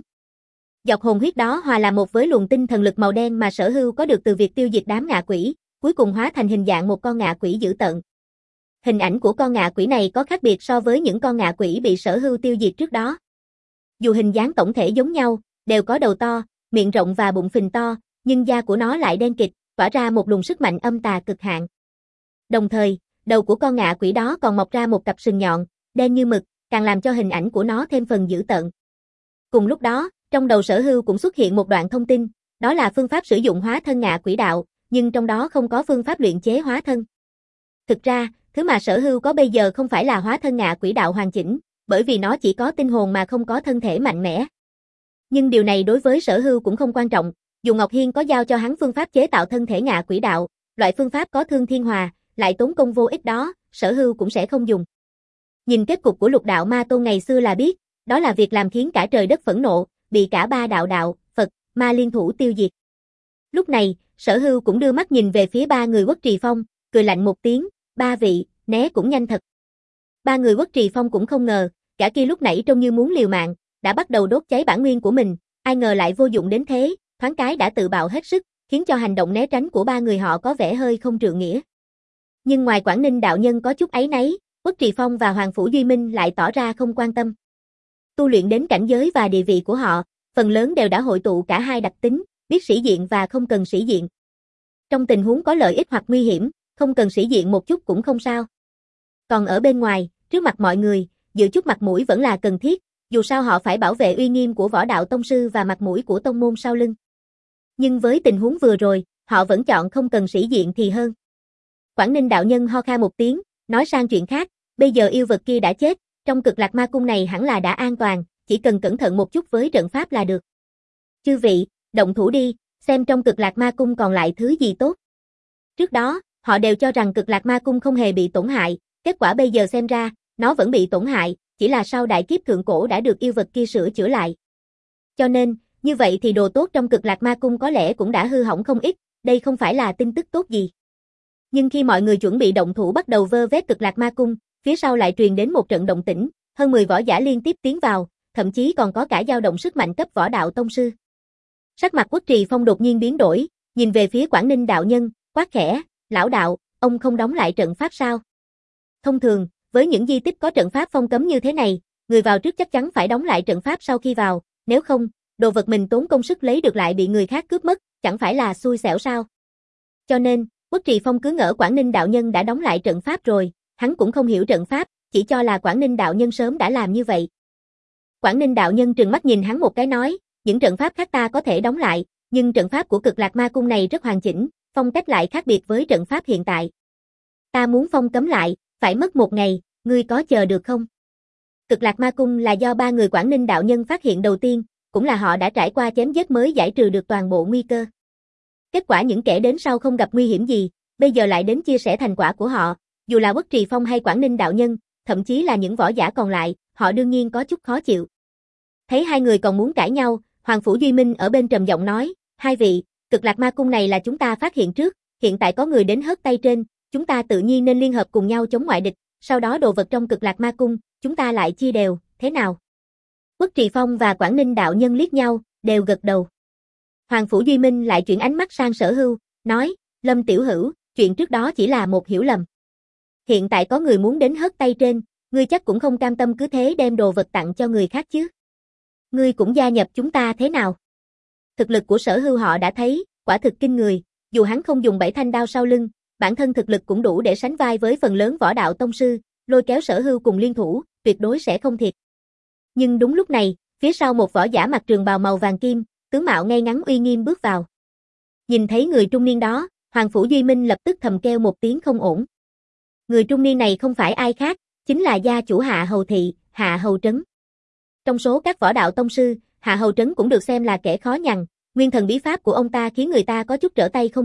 Dọc hồn huyết đó hòa làm một với luồng tinh thần lực màu đen mà Sở Hưu có được từ việc tiêu diệt đám ngạ quỷ, cuối cùng hóa thành hình dạng một con ngạ quỷ dữ tợn. Hình ảnh của con ngạ quỷ này có khác biệt so với những con ngạ quỷ bị Sở Hưu tiêu diệt trước đó. Dù hình dáng tổng thể giống nhau, đều có đầu to, miệng rộng và bụng phình to, nhưng da của nó lại đen kịt, tỏa ra một luồng sức mạnh âm tà cực hạn. Đồng thời, đầu của con ngạ quỷ đó còn mọc ra một cặp sừng nhọn, đen như mực, càng làm cho hình ảnh của nó thêm phần dữ tợn. Cùng lúc đó, trong đầu Sở Hưu cũng xuất hiện một đoạn thông tin, đó là phương pháp sử dụng hóa thân ngạ quỷ đạo, nhưng trong đó không có phương pháp luyện chế hóa thân. Thực ra, thứ mà Sở Hưu có bây giờ không phải là hóa thân ngạ quỷ đạo hoàn chỉnh, bởi vì nó chỉ có tinh hồn mà không có thân thể mạnh mẽ. Nhưng điều này đối với Sở Hưu cũng không quan trọng, dù Ngọc Hiên có giao cho hắn phương pháp chế tạo thân thể ngạ quỷ đạo, loại phương pháp có thương thiên hòa, lại tốn công vô ích đó, Sở Hưu cũng sẽ không dùng. Nhìn kết cục của Lục Đạo Ma Tôn ngày xưa là biết, đó là việc làm khiến cả trời đất phẫn nộ, bị cả ba đạo đạo, Phật, Ma liên thủ tiêu diệt. Lúc này, Sở Hưu cũng đưa mắt nhìn về phía ba người Uất Trì Phong, cười lạnh một tiếng, ba vị, né cũng nhanh thật. Ba người Uất Trì Phong cũng không ngờ, cả kia lúc nãy trông như muốn liều mạng, đã bắt đầu đốt cháy bản nguyên của mình, ai ngờ lại vô dụng đến thế, thoáng cái đã tự bạo hết sức, khiến cho hành động né tránh của ba người họ có vẻ hơi không trượng nghĩa. Nhưng ngoài Quảng Ninh đạo nhân có chút áy náy, Uất Trì Phong và Hoàng Phủ Duy Minh lại tỏ ra không quan tâm. Tu luyện đến cảnh giới và địa vị của họ, phần lớn đều đã hội tụ cả hai đặc tính, biết sĩ diện và không cần sĩ diện. Trong tình huống có lợi ích hoặc nguy hiểm, không cần sĩ diện một chút cũng không sao. Còn ở bên ngoài, trước mặt mọi người, giữ chút mặt mũi vẫn là cần thiết, dù sao họ phải bảo vệ uy nghiêm của Võ Đạo Tông Sư và mặt mũi của tông môn sau lưng. Nhưng với tình huống vừa rồi, họ vẫn chọn không cần sĩ diện thì hơn. Quảng Ninh đạo nhân ho kha một tiếng, nói sang chuyện khác, bây giờ yêu vật kia đã chết, trong Cực Lạc Ma Cung này hẳn là đã an toàn, chỉ cần cẩn thận một chút với trận pháp là được. Chư vị, động thủ đi, xem trong Cực Lạc Ma Cung còn lại thứ gì tốt. Trước đó, họ đều cho rằng Cực Lạc Ma Cung không hề bị tổn hại, kết quả bây giờ xem ra, nó vẫn bị tổn hại, chỉ là sau đại kiếp thượng cổ đã được yêu vật kia sửa chữa lại. Cho nên, như vậy thì đồ tốt trong Cực Lạc Ma Cung có lẽ cũng đã hư hỏng không ít, đây không phải là tin tức tốt gì. Nhưng khi mọi người chuẩn bị động thủ bắt đầu vơ vét Cực Lạc Ma Cung, phía sau lại truyền đến một trận động tĩnh, hơn mười võ giả liên tiếp tiến vào, thậm chí còn có cả dao động sức mạnh cấp Võ Đạo Tông Sư. Sắc mặt Uất Trì Phong đột nhiên biến đổi, nhìn về phía Quảng Ninh đạo nhân, quát khẽ, lão đạo, ông không đóng lại trận pháp sao? Thông thường, với những di tích có trận pháp phong cấm như thế này, người vào trước chắc chắn phải đóng lại trận pháp sau khi vào, nếu không, đồ vật mình tốn công sức lấy được lại bị người khác cướp mất, chẳng phải là xui xẻo sao? Cho nên, Uất Trì Phong cứ ngỡ Quảng Ninh đạo nhân đã đóng lại trận pháp rồi, hắn cũng không hiểu trận pháp, chỉ cho là Quảng Ninh đạo nhân sớm đã làm như vậy. Quảng Ninh đạo nhân trừng mắt nhìn hắn một cái nói, những trận pháp khác ta có thể đóng lại, nhưng trận pháp của Cực Lạc Ma Cung này rất hoàn chỉnh, phong cách lại khác biệt với trận pháp hiện tại. Ta muốn phong cấm lại, phải mất một ngày, ngươi có chờ được không? Cực Lạc Ma Cung là do ba người Quảng Ninh đạo nhân phát hiện đầu tiên, cũng là họ đã trải qua chém giết mới giải trừ được toàn bộ nguy cơ. Kết quả những kẻ đến sau không gặp nguy hiểm gì, bây giờ lại đến chia sẻ thành quả của họ, dù là Uất Trì Phong hay Quảng Ninh đạo nhân, thậm chí là những võ giả còn lại, họ đương nhiên có chút khó chịu. Thấy hai người còn muốn cãi nhau, Hoàng Phủ Duy Minh ở bên trầm giọng nói, hai vị, Cực Lạc Ma Cung này là chúng ta phát hiện trước, hiện tại có người đến hớt tay trên, chúng ta tự nhiên nên liên hợp cùng nhau chống ngoại địch, sau đó đồ vật trong Cực Lạc Ma Cung, chúng ta lại chia đều, thế nào? Uất Trì Phong và Quảng Ninh đạo nhân liếc nhau, đều gật đầu. Hoàng Phủ Duy Minh lại chuyển ánh mắt sang Sở Hưu, nói, Lâm tiểu hữu, chuyện trước đó chỉ là một hiểu lầm. Hiện tại có người muốn đến hớt tay trên, ngươi chắc cũng không cam tâm cứ thế đem đồ vật tặng cho người khác chứ. Ngươi cũng gia nhập chúng ta thế nào? Thực lực của Sở Hưu họ đã thấy, quả thực kinh người, dù hắn không dùng bảy thanh đao sau lưng, bản thân thực lực cũng đủ để sánh vai với phần lớn Võ Đạo Tông Sư, lôi kéo Sở Hưu cùng liên thủ, tuyệt đối sẽ không thiệt. Nhưng đúng lúc này, phía sau một võ giả mặc trường bào màu vàng kim, tướng mạo ngay ngắn uy nghiêm bước vào. Nhìn thấy người trung niên đó, Hoàng Phủ Duy Minh lập tức thầm kêu một tiếng không ổn. Người trung niên này không phải ai khác, chính là gia chủ Hạ Hầu Thị, Hạ Hầu Trấn. Trong số các Võ Đạo Tông Sư, Hạ Hầu Trấn cũng được xem là kẻ khó nhằn, nguyên thần bí pháp của ông ta khiến người ta có chút trở tay không kịp,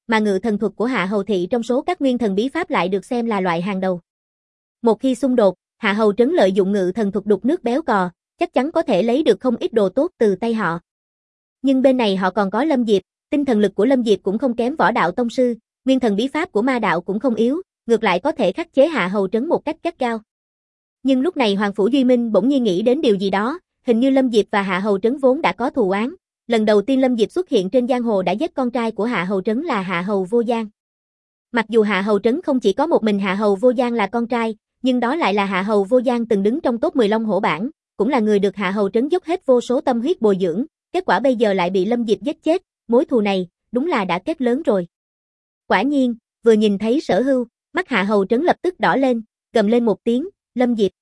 mà ngự thần thuật của Hạ Hầu Thị trong số các nguyên thần bí pháp lại được xem là loại hàng đầu. Một khi xung đột, Hạ Hầu Trấn lợi dụng ngự thần thuật đục nước béo cò, chắc chắn có thể lấy được không ít đồ tốt từ tay họ. Nhưng bên này họ còn có Lâm Diệp, tinh thần lực của Lâm Diệp cũng không kém võ đạo tông sư, nguyên thần bí pháp của ma đạo cũng không yếu, ngược lại có thể khắc chế Hạ Hầu Trấn một cách gắt gao. Nhưng lúc này Hoàng Phủ Duy Minh bỗng nhiên nghĩ đến điều gì đó, hình như Lâm Diệp và Hạ Hầu Trấn vốn đã có thù oán. Lần đầu tiên Lâm Diệp xuất hiện trên giang hồ đã giết con trai của Hạ Hầu Trấn là Hạ Hầu Vô Giang. Mặc dù Hạ Hầu Trấn không chỉ có một mình Hạ Hầu Vô Giang là con trai, nhưng đó lại là Hạ Hầu Vô Giang từng đứng trong top mười Long Hổ bảng, cũng là người được Hạ Hầu Trấn dốc hết vô số tâm huyết bồi dưỡng, kết quả bây giờ lại bị Lâm Diệp giết chết, mối thù này, đúng là đã kết lớn rồi. Quả nhiên, vừa nhìn thấy Sở Hưu, mắt Hạ Hầu Trấn lập tức đỏ lên, gầm lên một tiếng, Lâm Diệp.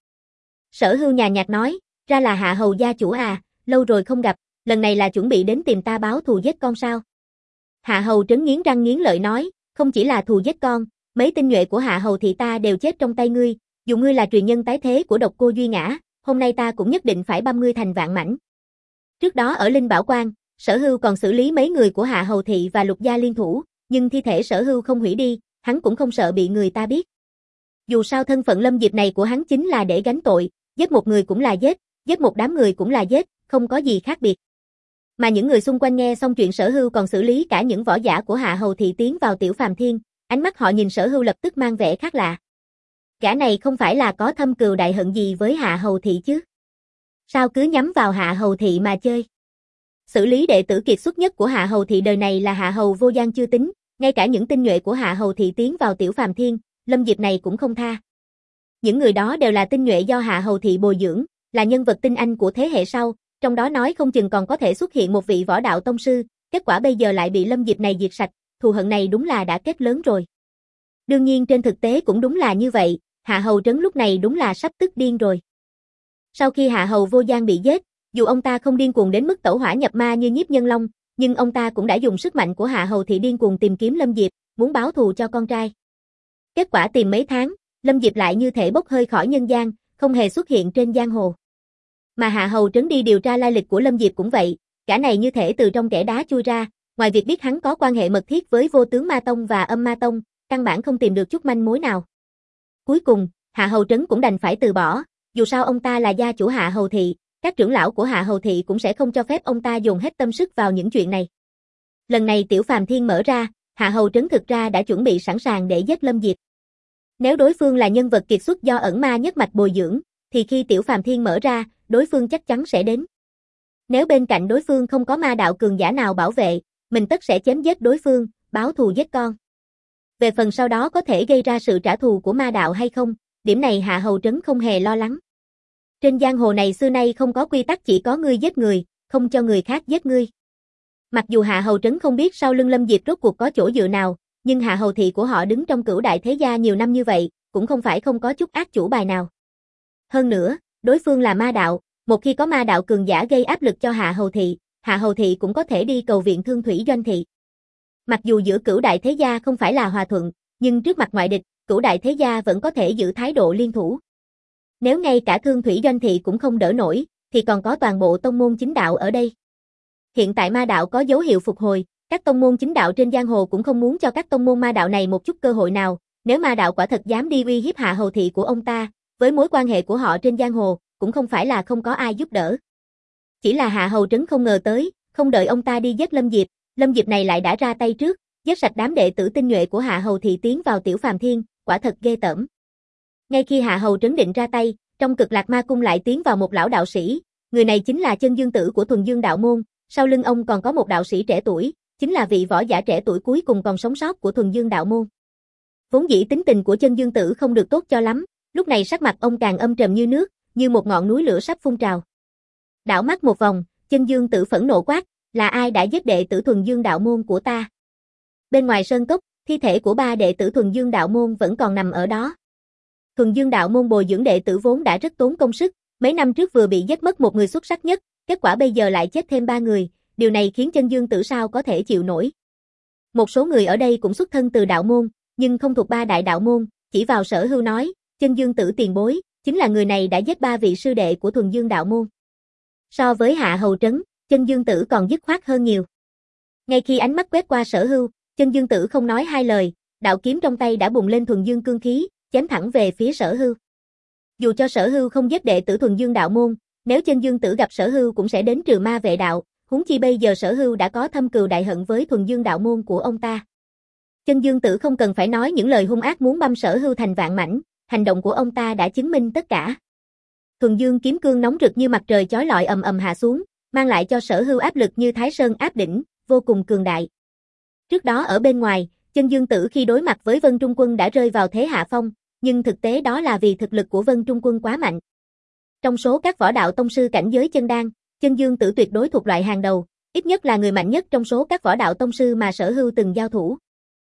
Sở Hưu nhàn nhạt nói, ra là Hạ Hầu gia chủ à, lâu rồi không gặp, lần này là chuẩn bị đến tìm ta báo thù giết con sao? Hạ Hầu Trấn nghiến răng nghiến lợi nói, không chỉ là thù giết con, mấy tinh nhuệ của Hạ Hầu thị ta đều chết trong tay ngươi, dù ngươi là truyền nhân tái thế của Độc Cô Duy Ngã, hôm nay ta cũng nhất định phải băm ngươi thành vạn mảnh. Trước đó ở Linh Bảo Quan, Sở Hưu còn xử lý mấy người của Hạ Hầu thị và Lục gia liên thủ, nhưng thi thể Sở Hưu không hủy đi, hắn cũng không sợ bị người ta biết. Dù sao thân phận Lâm Diệp này của hắn chính là để gánh tội, giết một người cũng là giết, giết một đám người cũng là giết, không có gì khác biệt. Mà những người xung quanh nghe xong chuyện Sở Hưu còn xử lý cả những võ giả của Hạ Hầu thị tiến vào Tiểu Phàm Thiên, ánh mắt họ nhìn Sở Hưu lập tức mang vẻ khác lạ. Gã này không phải là có thâm cừu đại hận gì với Hạ Hầu thị chứ? Sao cứ nhắm vào Hạ Hầu thị mà chơi? Xử lý đệ tử kiệt xuất nhất của Hạ Hầu thị đời này là Hạ Hầu Vô Giang chưa tính, ngay cả những tinh nhuệ của Hạ Hầu thị tiến vào Tiểu Phàm Thiên, Lâm Diệp này cũng không tha. Những người đó đều là tinh nhuệ do Hạ Hầu thị bồi dưỡng, là nhân vật tinh anh của thế hệ sau, trong đó nói không chừng còn có thể xuất hiện một vị võ đạo tông sư, kết quả bây giờ lại bị Lâm Diệp này diệt sạch, thù hận này đúng là đã kết lớn rồi. Đương nhiên trên thực tế cũng đúng là như vậy, Hạ Hầu Trấn lúc này đúng là sắp tức điên rồi. Sau khi Hạ Hầu Vô Giang bị giết, dù ông ta không điên cuồng đến mức tẩu hỏa nhập ma như Nhiếp Nhân Long, nhưng ông ta cũng đã dùng sức mạnh của Hạ Hầu thị điên cuồng tìm kiếm Lâm Diệp, muốn báo thù cho con trai. Kết quả tìm mấy tháng, Lâm Diệp lại như thể bốc hơi khỏi nhân gian, không hề xuất hiện trên giang hồ. Mà Hạ Hầu Trấn đi điều tra lai lịch của Lâm Diệp cũng vậy, gã này như thể từ trong kẽ đá chui ra, ngoài việc biết hắn có quan hệ mật thiết với Vô Tướng Ma Tông và Âm Ma Tông, căn bản không tìm được chút manh mối nào. Cuối cùng, Hạ Hầu Trấn cũng đành phải từ bỏ, dù sao ông ta là gia chủ Hạ Hầu thị, các trưởng lão của Hạ Hầu thị cũng sẽ không cho phép ông ta dồn hết tâm sức vào những chuyện này. Lần này Tiểu Phàm Thiên mở ra, Hạ Hầu Trấn thực ra đã chuẩn bị sẵn sàng để giết Lâm Diệp. Nếu đối phương là nhân vật kiệt xuất do ẩn ma nhất mạch bồi dưỡng, thì khi Tiểu Phàm Thiên mở ra, đối phương chắc chắn sẽ đến. Nếu bên cạnh đối phương không có ma đạo cường giả nào bảo vệ, mình tất sẽ chém giết đối phương, báo thù giết con. Về phần sau đó có thể gây ra sự trả thù của ma đạo hay không, điểm này Hạ Hầu Trấn không hề lo lắng. Trên giang hồ này xưa nay không có quy tắc chỉ có ngươi giết người, không cho người khác giết ngươi. Mặc dù Hạ Hầu Trấn không biết sau lưng Lâm Diệp rốt cuộc có chỗ dựa nào, nhưng Hạ Hầu thị của họ đứng trong Cửu Đại Thế Gia nhiều năm như vậy, cũng không phải không có chút ác chủ bài nào. Hơn nữa, đối phương là ma đạo, một khi có ma đạo cường giả gây áp lực cho Hạ Hầu thị, Hạ Hầu thị cũng có thể đi cầu viện Thương Thủy Doanh thị. Mặc dù giữa Cửu Đại Thế Gia không phải là hòa thuận, nhưng trước mặt ngoại địch, Cửu Đại Thế Gia vẫn có thể giữ thái độ liên thủ. Nếu ngay cả Thương Thủy Doanh thị cũng không đỡ nổi, thì còn có toàn bộ tông môn chính đạo ở đây. Hiện tại ma đạo có dấu hiệu phục hồi, các tông môn chính đạo trên giang hồ cũng không muốn cho các tông môn ma đạo này một chút cơ hội nào, nếu ma đạo quả thật dám đi uy hiếp Hạ Hầu thị của ông ta, với mối quan hệ của họ trên giang hồ, cũng không phải là không có ai giúp đỡ. Chỉ là Hạ Hầu Trấn không ngờ tới, không đợi ông ta đi giết Lâm Diệp, Lâm Diệp này lại đã ra tay trước, giết sạch đám đệ tử tinh nhuệ của Hạ Hầu thị tiến vào Tiểu Phàm Thiên, quả thật ghê tởm. Ngay khi Hạ Hầu Trấn định ra tay, trong Cực Lạc Ma Cung lại tiến vào một lão đạo sĩ, người này chính là Chân Dương Tử của Thuần Dương đạo môn, sau lưng ông còn có một đạo sĩ trẻ tuổi, chính là vị võ giả trẻ tuổi cuối cùng còn sống sót của Thuần Dương đạo môn. Vốn dĩ tính tình của Chân Dương Tử không được tốt cho lắm, lúc này sắc mặt ông càng âm trầm như nước, như một ngọn núi lửa sắp phun trào. Đảo mắt một vòng, Chân Dương Tử phẫn nộ quát, là ai đã giết đệ tử Thuần Dương đạo môn của ta? Bên ngoài sơn cốc, thi thể của ba đệ tử Thuần Dương đạo môn vẫn còn nằm ở đó. Thuần Dương đạo môn bồi dưỡng đệ tử vốn đã rất tốn công sức, mấy năm trước vừa bị giết mất một người xuất sắc nhất, kết quả bây giờ lại chết thêm ba người, điều này khiến Chân Dương Tử sao có thể chịu nổi. Một số người ở đây cũng xuất thân từ đạo môn, nhưng không thuộc ba đại đạo môn, chỉ vào Sở Hưu nói, Chân Dương Tử tiền bối, chính là người này đã giết ba vị sư đệ của Thuần Dương đạo môn. So với Hạ Hầu Trấn, Chân Dương Tử còn dứt khoát hơn nhiều. Ngay khi ánh mắt quét qua Sở Hưu, Chân Dương Tử không nói hai lời, đạo kiếm trong tay đã bùng lên thuần dương cương khí, chém thẳng về phía Sở Hưu. Dù cho Sở Hưu không giết đệ tử thuần dương đạo môn, nếu Chân Dương Tử gặp Sở Hưu cũng sẽ đến trừ ma vệ đạo, huống chi bây giờ Sở Hưu đã có thâm cừu đại hận với thuần dương đạo môn của ông ta. Chân Dương Tử không cần phải nói những lời hung ác muốn băm Sở Hưu thành vạn mảnh, hành động của ông ta đã chứng minh tất cả. Thuần dương kiếm cương nóng rực như mặt trời chói lọi ầm ầm hạ xuống, mang lại cho Sở Hưu áp lực như Thái Sơn áp đỉnh, vô cùng cường đại. Trước đó ở bên ngoài, Chân Dương Tử khi đối mặt với Vân Trung Quân đã rơi vào thế hạ phong, nhưng thực tế đó là vì thực lực của Vân Trung Quân quá mạnh. Trong số các võ đạo tông sư cảnh giới chân đan, Chân Dương Tử tuyệt đối thuộc loại hàng đầu, ít nhất là người mạnh nhất trong số các võ đạo tông sư mà Sở Hưu từng giao thủ.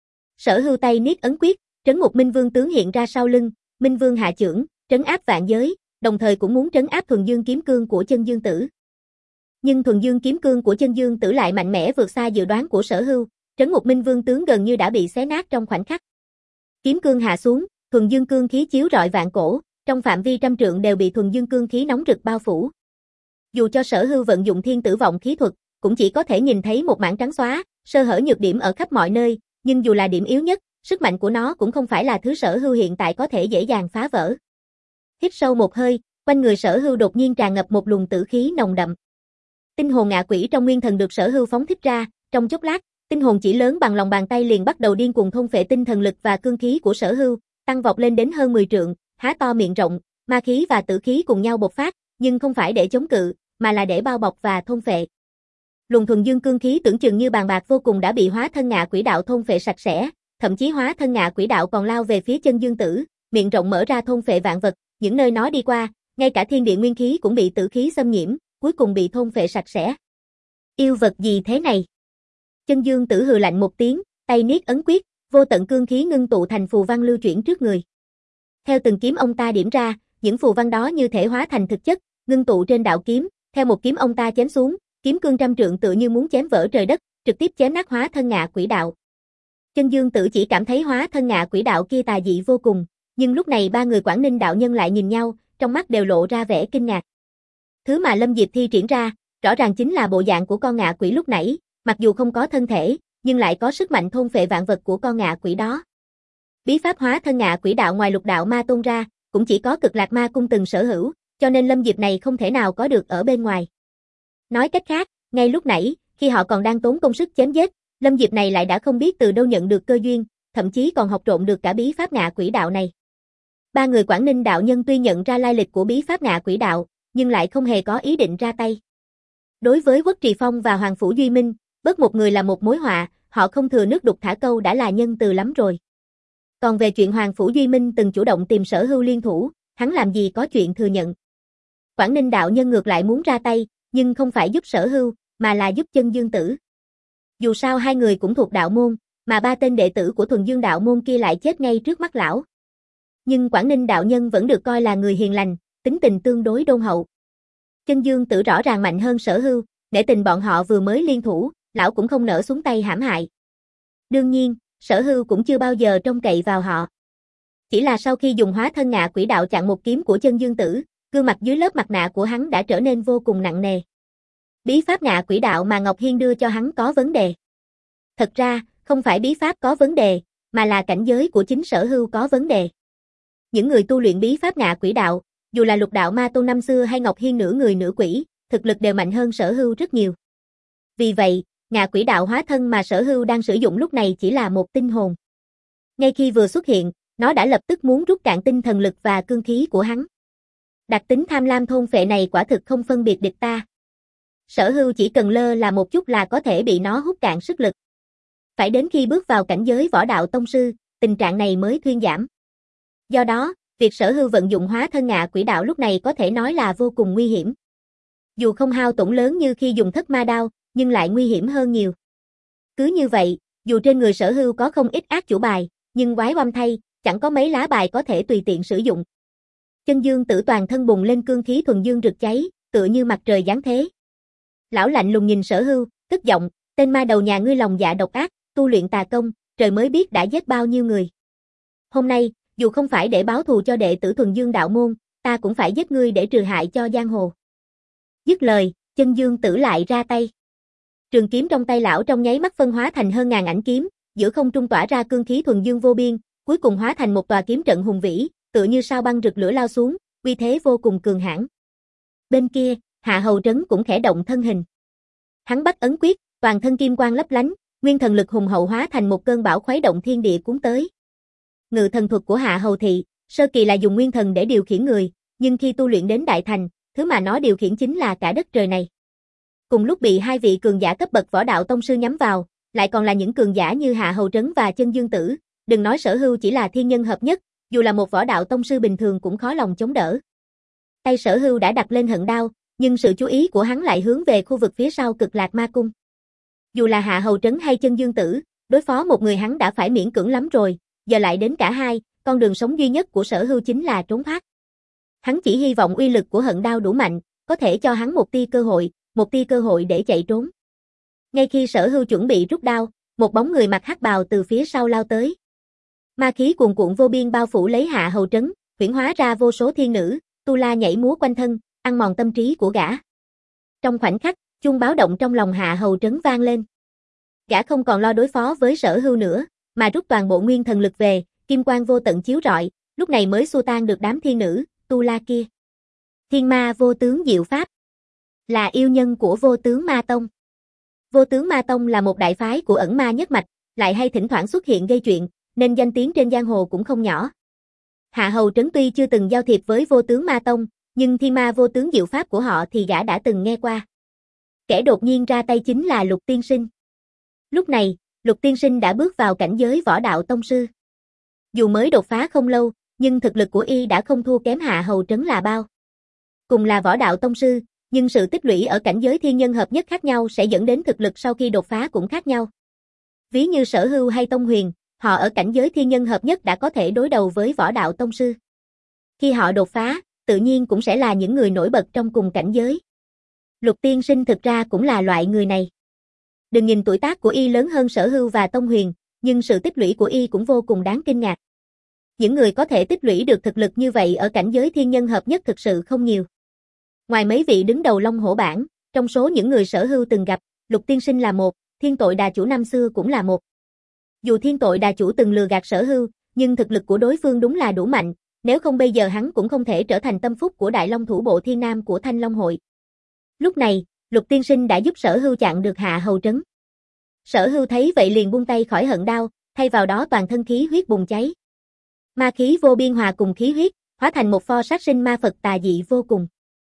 Sở Hưu tay niết ấn quyết, Trấn Ngục Minh Vương tướng hiện ra sau lưng, Minh Vương hạ chưởng, trấn áp vạn giới, đồng thời cũng muốn trấn áp thuần dương kiếm cương của Chân Dương Tử. Nhưng thuần dương kiếm cương của Chân Dương Tử lại mạnh mẽ vượt xa dự đoán của Sở Hưu, Trấn Ngục Minh Vương tướng gần như đã bị xé nát trong khoảnh khắc. Kiếm cương hạ xuống, thuần dương cương khí chiếu rọi vạn cổ, trong phạm vi trăm trượng đều bị thuần dương cương khí nóng rực bao phủ. Dù cho Sở Hưu vận dụng thiên tử vọng khí thuật, cũng chỉ có thể nhìn thấy một mảng trắng xóa, sơ hở nhược điểm ở khắp mọi nơi, nhưng dù là điểm yếu nhất, sức mạnh của nó cũng không phải là thứ Sở Hưu hiện tại có thể dễ dàng phá vỡ. Hít sâu một hơi, quanh người Sở Hưu đột nhiên tràn ngập một luồng tử khí nồng đậm. Tinh hồn ngạ quỷ trong nguyên thần được Sở Hưu phóng thích ra, trong chốc lát, tinh hồn chỉ lớn bằng lòng bàn tay liền bắt đầu điên cuồng thôn phệ tinh thần lực và cương khí của Sở Hưu, tăng vọt lên đến hơn mười trượng, há to miệng rộng, ma khí và tử khí cùng nhau bộc phát, nhưng không phải để chống cự, mà là để bao bọc và thôn phệ. Luồng thuần dương cương khí tưởng chừng như bàn bạc vô cùng đã bị hóa thân ngạ quỷ đạo thôn phệ sạch sẽ, thậm chí hóa thân ngạ quỷ đạo còn lao về phía Chân Dương Tử, miệng rộng mở ra thôn phệ vạn vật, những nơi nó đi qua, ngay cả thiên địa nguyên khí cũng bị tử khí xâm nhiễm, cuối cùng bị thôn phệ sạch sẽ. Yêu vật gì thế này? Chân Dương Tử hừ lạnh một tiếng, tay niết ấn quyết, vô tận cương khí ngưng tụ thành phù văn lưu chuyển trước người. Theo từng kiếm ông ta điểm ra, những phù văn đó như thể hóa thành thực chất, ngưng tụ trên đạo kiếm, theo một kiếm ông ta chém xuống, kiếm cương trăm trượng tựa như muốn chém vỡ trời đất, trực tiếp chém nát hóa thân ngạ quỷ đạo. Chân Dương Tử chỉ cảm thấy hóa thân ngạ quỷ đạo kia tà dị vô cùng, nhưng lúc này ba người Quảng Ninh đạo nhân lại nhìn nhau, trong mắt đều lộ ra vẻ kinh ngạc. Thứ mà Lâm Diệp thi triển ra, rõ ràng chính là bộ dạng của con ngạ quỷ lúc nãy, mặc dù không có thân thể, nhưng lại có sức mạnh thôn phệ vạn vật của con ngạ quỷ đó. Bí pháp hóa thân ngạ quỷ đạo ngoài Lục Đạo Ma Tôn ra, cũng chỉ có Cực Lạc Ma Cung từng sở hữu, cho nên Lâm Diệp này không thể nào có được ở bên ngoài. Nói cách khác, ngay lúc nãy, khi họ còn đang tốn công sức chém giết, Lâm Diệp này lại đã không biết từ đâu nhận được cơ duyên, thậm chí còn học trộn được cả bí pháp ngạ quỷ đạo này. Ba người Quảng Ninh đạo nhân tuy nhận ra lai lịch của bí pháp ngạ quỷ đạo, nhưng lại không hề có ý định ra tay. Đối với Quất Trì Phong và Hoàng Phủ Duy Minh, bất một người là một mối họa, họ không thừa nước đục thả câu đã là nhân từ lắm rồi. Còn về chuyện Hoàng Phủ Duy Minh từng chủ động tìm Sở Hưu liên thủ, hắn làm gì có chuyện thừa nhận. Quảng Ninh đạo nhân ngược lại muốn ra tay, nhưng không phải giúp Sở Hưu, mà là giúp Chân Dương Tử. Dù sao hai người cũng thuộc đạo môn, mà ba tên đệ tử của thuần dương đạo môn kia lại chết ngay trước mắt lão. Nhưng Quảng Ninh đạo nhân vẫn được coi là người hiền lành, tính tình tương đối đôn hậu. Chân Dương Tử rõ ràng mạnh hơn Sở Hưu, nể tình bọn họ vừa mới liên thủ, lão cũng không nỡ xuống tay hãm hại. Đương nhiên, Sở Hưu cũng chưa bao giờ trông cậy vào họ. Chỉ là sau khi dùng hóa thân ngạ quỷ đạo chặn một kiếm của Chân Dương Tử, gương mặt dưới lớp mặt nạ của hắn đã trở nên vô cùng nặng nề. Bí pháp ngạ quỷ đạo mà Ngọc Hiên đưa cho hắn có vấn đề. Thật ra, không phải bí pháp có vấn đề, mà là cảnh giới của chính Sở Hưu có vấn đề. Những người tu luyện bí pháp ngạ quỷ đạo, dù là Lục Đạo Ma Tôn năm xưa hay Ngọc Hiên nửa người nửa quỷ, thực lực đều mạnh hơn Sở Hưu rất nhiều. Vì vậy, ngạ quỷ đạo hóa thân mà Sở Hưu đang sử dụng lúc này chỉ là một tinh hồn. Ngay khi vừa xuất hiện, nó đã lập tức muốn rút cạn tinh thần lực và cương khí của hắn. Đặc tính tham lam thôn phệ này quả thực không phân biệt địch ta. Sở Hưu chỉ cần lơ là một chút là có thể bị nó hút cạn sức lực. Phải đến khi bước vào cảnh giới võ đạo tông sư, tình trạng này mới thuyên giảm. Do đó, việc Sở Hưu vận dụng hóa thân ngạ quỷ đạo lúc này có thể nói là vô cùng nguy hiểm. Dù không hao tổn lớn như khi dùng thất ma đao, nhưng lại nguy hiểm hơn nhiều. Cứ như vậy, dù trên người Sở Hưu có không ít ác chủ bài, nhưng quái oăm thay, chẳng có mấy lá bài có thể tùy tiện sử dụng. Chân Dương Tử toàn thân bùng lên cương khí thuần dương rực cháy, tựa như mặt trời giáng thế. Lão lạnh lùng nhìn Sở Hưu, tức giọng, tên ma đầu nhà ngươi lòng dạ độc ác, tu luyện tà công, trời mới biết đã giết bao nhiêu người. Hôm nay, dù không phải để báo thù cho đệ tử thuần dương đạo môn, ta cũng phải giết ngươi để trừ hại cho giang hồ. Dứt lời, Chân Dương Tử lại ra tay. Trường kiếm trong tay lão trong nháy mắt phân hóa thành hơn ngàn ảnh kiếm, giữa không trung tỏa ra cương khí thuần dương vô biên, cuối cùng hóa thành một tòa kiếm trận hùng vĩ, tựa như sao băng rực lửa lao xuống, uy thế vô cùng cường hãn. Bên kia, Hạ Hầu Trấn cũng khẽ động thân hình. Hắn bắt ấn quyết, toàn thân kim quang lấp lánh, nguyên thần lực hùng hậu hóa thành một cơn bão khuấy động thiên địa cuốn tới. Ngự thần thuật của Hạ Hầu thị, sơ kỳ là dùng nguyên thần để điều khiển người, nhưng khi tu luyện đến đại thành, thứ mà nó điều khiển chính là cả đất trời này. Cùng lúc bị hai vị cường giả cấp bậc võ đạo tông sư nhắm vào, lại còn là những cường giả như Hạ Hầu Trấn và Chân Dương Tử, đừng nói Sở Hưu chỉ là thiên nhân hợp nhất, dù là một võ đạo tông sư bình thường cũng khó lòng chống đỡ. Tay Sở Hưu đã đặt lên hận đao, nhưng sự chú ý của hắn lại hướng về khu vực phía sau Cực Lạc Ma Cung. Dù là Hạ Hầu Trấn hay Chân Dương Tử, đối phó một người hắn đã phải miễn cưỡng lắm rồi, giờ lại đến cả hai, con đường sống duy nhất của Sở Hưu chính là trốn thoát. Hắn chỉ hy vọng uy lực của hận đao đủ mạnh, có thể cho hắn một tia cơ hội, một tia cơ hội để chạy trốn. Ngay khi Sở Hưu chuẩn bị rút đao, một bóng người mặc hắc bào từ phía sau lao tới. Ma khí cuồn cuộn vô biên bao phủ lấy Hạ Hầu Trấn, huyễn hóa ra vô số thiên nữ, tu la nhảy múa quanh thân, ăn mòn tâm trí của gã. Trong khoảnh khắc, chuông báo động trong lòng Hạ Hầu Trấn vang lên. Gã không còn lo đối phó với Sở Hưu nữa, mà rút toàn bộ nguyên thần lực về, kim quang vô tận chiếu rọi, lúc này mới xua tan được đám thiên nữ, tu la kia. Thiên ma vô tướng diệu pháp, là yêu nhân của Vô Tướng Ma Tông. Vô Tướng Ma Tông là một đại phái của ẩn ma nhất mạch, lại hay thỉnh thoảng xuất hiện gây chuyện, nên danh tiếng trên giang hồ cũng không nhỏ. Hạ Hầu Trấn tuy chưa từng giao thiệp với Vô Tướng Ma Tông, nhưng thiên ma vô tướng diệu pháp của họ thì gã đã từng nghe qua. Kẻ đột nhiên ra tay chính là Lục Tiên Sinh. Lúc này, Lục Tiên Sinh đã bước vào cảnh giới võ đạo tông sư. Dù mới đột phá không lâu, nhưng thực lực của y đã không thua kém Hạ Hầu Trấn là bao. Cùng là võ đạo tông sư, nhưng sự tích lũy ở cảnh giới thiên nhân hợp nhất khác nhau sẽ dẫn đến thực lực sau khi đột phá cũng khác nhau. Ví như Sở Hưu hay Tông Huyền, họ ở cảnh giới thiên nhân hợp nhất đã có thể đối đầu với võ đạo tông sư. Khi họ đột phá, tự nhiên cũng sẽ là những người nổi bật trong cùng cảnh giới. Lục Tiên Sinh thực ra cũng là loại người này. Đừng nhìn tuổi tác của y lớn hơn Sở Hưu và Tông Huyền, nhưng sự tích lũy của y cũng vô cùng đáng kinh ngạc. Những người có thể tích lũy được thực lực như vậy ở cảnh giới thiên nhân hợp nhất thực sự không nhiều. Ngoài mấy vị đứng đầu Long Hổ bảng, trong số những người Sở Hưu từng gặp, Lục Tiên Sinh là một, Thiên Tội Đà Chủ năm xưa cũng là một. Dù Thiên Tội Đà Chủ từng lừa gạt Sở Hưu, nhưng thực lực của đối phương đúng là đủ mạnh, nếu không bây giờ hắn cũng không thể trở thành tâm phúc của Đại Long Thủ Bộ Thiên Nam của Thanh Long Hội. Lúc này, Lục Tiên Sinh đã giúp Sở Hưu chặn được Hạ Hầu Trấn. Sở Hưu thấy vậy liền buông tay khỏi hận đao, thay vào đó toàn thân khí huyết bùng cháy. Ma khí vô biên hòa cùng khí huyết, hóa thành một pho sát sinh ma Phật tà dị vô cùng.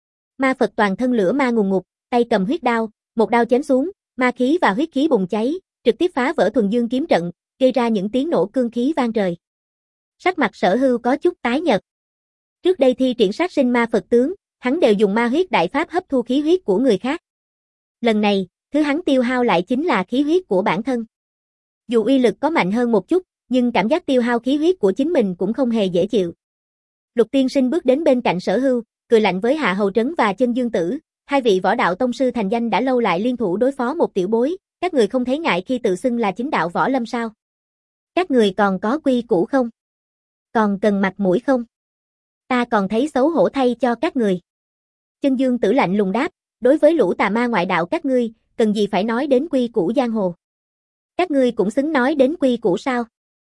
Ma Phật toàn thân lửa ma ngùn ngụt, tay cầm huyết đao, một đao chém xuống, ma khí và huyết khí bùng cháy, trực tiếp phá vỡ thuần dương kiếm trận, gây ra những tiếng nổ cương khí vang trời. Sắc mặt Sở Hưu có chút tái nhợt. Trước đây thi triển sát sinh ma Phật tướng, hắn đều dùng ma huyết đại pháp hấp thu khí huyết của người khác. Lần này, thứ hắn tiêu hao lại chính là khí huyết của bản thân. Dù uy lực có mạnh hơn một chút, nhưng cảm giác tiêu hao khí huyết của chính mình cũng không hề dễ chịu. Lục Tiên Sinh bước đến bên cạnh Sở Hưu, cười lạnh với Hạ Hầu Trấn và Chân Dương Tử, hai vị võ đạo tông sư thành danh đã lâu lại liên thủ đối phó một tiểu bối, các người không thấy ngại khi tự xưng là chính đạo võ lâm sao? Các người còn có quy củ không? Còn cần mặt mũi không? Ta còn thấy xấu hổ thay cho các người. Chân Dương Tử lạnh lùng đáp, đối với lũ tà ma ngoại đạo các ngươi, cần gì phải nói đến quy củ giang hồ? Các ngươi cũng xứng nói đến quy củ sao?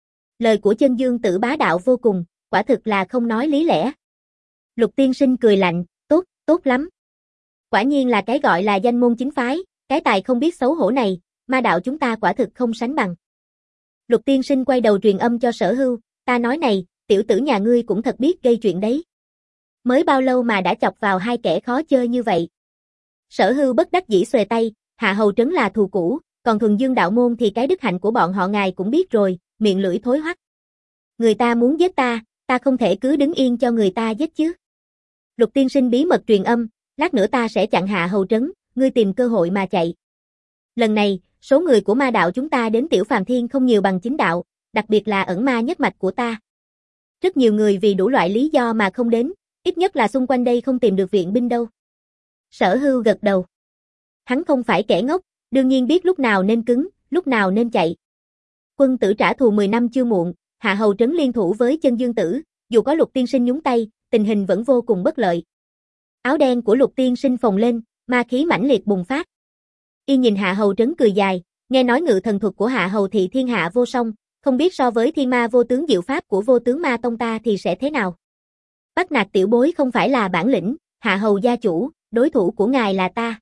Lời của Chân Dương Tử bá đạo vô cùng, quả thực là không nói lý lẽ. Lục Tiên Sinh cười lạnh, tốt, tốt lắm. Quả nhiên là cái gọi là danh môn chính phái, cái tài không biết xấu hổ này, ma đạo chúng ta quả thực không sánh bằng. Lục Tiên Sinh quay đầu truyền âm cho Sở Hưu, ta nói này, tiểu tử nhà ngươi cũng thật biết gây chuyện đấy. Mới bao lâu mà đã chọc vào hai kẻ khó chơi như vậy. Sở Hưu bất đắc dĩ xuề tay, Hạ Hầu Trấn là thù cũ, còn Thuần Dương đạo môn thì cái đức hạnh của bọn họ ngài cũng biết rồi, miệng lưỡi thối hoắc. Người ta muốn giết ta, ta không thể cứ đứng yên cho người ta giết chứ. Lục Tiên Sinh bí mật truyền âm, lát nữa ta sẽ chặn Hạ Hầu Trấn, ngươi tìm cơ hội mà chạy. Lần này, số người của ma đạo chúng ta đến Tiểu Phàm Thiên không nhiều bằng chính đạo, đặc biệt là ẩn ma nhất mạch của ta. Rất nhiều người vì đủ loại lý do mà không đến, ít nhất là xung quanh đây không tìm được viện binh đâu. Sở Hưu gật đầu. Hắn không phải kẻ ngốc, đương nhiên biết lúc nào nên cứng, lúc nào nên chạy. Quân tử trả thù mười năm chưa muộn, Hạ Hầu Trấn liên thủ với Chân Dương Tử, dù có Lục Tiên Sinh nhúng tay, tình hình vẫn vô cùng bất lợi. Áo đen của Lục Tiên Sinh phồng lên, ma khí mãnh liệt bùng phát. Y nhìn Hạ Hầu Trấn cười dài, Nghe nói ngự thần thuật của Hạ Hầu thì thiên hạ vô song, không biết so với thiên ma vô tướng diệu pháp của vô tướng ma tông ta thì sẽ thế nào. Bắt nạt tiểu bối không phải là bản lĩnh, Hạ Hầu gia chủ, đối thủ của ngài là ta.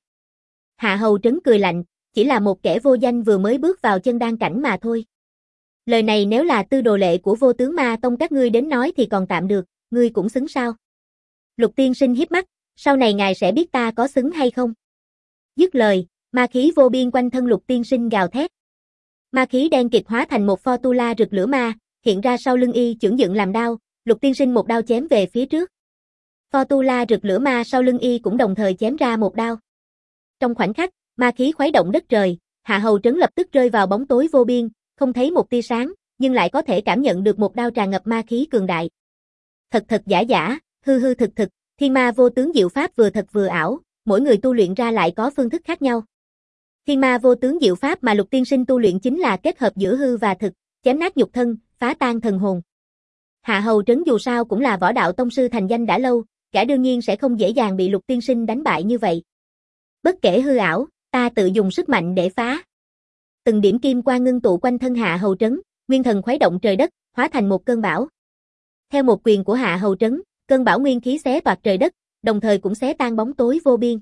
Hạ Hầu Trấn cười lạnh, chỉ là một kẻ vô danh vừa mới bước vào chân đan cảnh mà thôi. Lời này nếu là tư đồ lệ của vô tướng ma tông các ngươi đến nói thì còn tạm được, ngươi cũng xứng sao? Lục tiên sinh hiếp mắt, sau này ngài sẽ biết ta có xứng hay không. Dứt lời, ma khí vô biên quanh thân lục tiên sinh gào thét. Ma khí đen kịt hóa thành một pho tu la rực lửa ma, hiện ra sau lưng y chưởng dựng làm đao, lục tiên sinh một đao chém về phía trước. Pho tu la rực lửa ma sau lưng y cũng đồng thời chém ra một đao. Trong khoảnh khắc, ma khí khuấy động đất trời, Hạ Hầu Trấn lập tức rơi vào bóng tối vô biên, không thấy một tia sáng, nhưng lại có thể cảm nhận được một đao tràn ngập ma khí cường đại. Thật thật giả giả, hư hư thực thực, thiên ma vô tướng diệu pháp vừa thật vừa ảo, mỗi người tu luyện ra lại có phương thức khác nhau. Thiên ma vô tướng diệu pháp mà lục tiên sinh tu luyện chính là kết hợp giữa hư và thực, chém nát nhục thân, phá tan thần hồn. Hạ Hầu Trấn dù sao cũng là võ đạo tông sư thành danh đã lâu, gã đương nhiên sẽ không dễ dàng bị lục tiên sinh đánh bại như vậy. Bất kể hư ảo, ta tự dùng sức mạnh để phá. Từng điểm kim quang ngưng tụ quanh thân Hạ Hầu Trấn, nguyên thần khuấy động trời đất, hóa thành một cơn bão. Theo một quyền của Hạ Hầu Trấn, cơn bão nguyên khí xé toạc trời đất, đồng thời cũng xé tan bóng tối vô biên.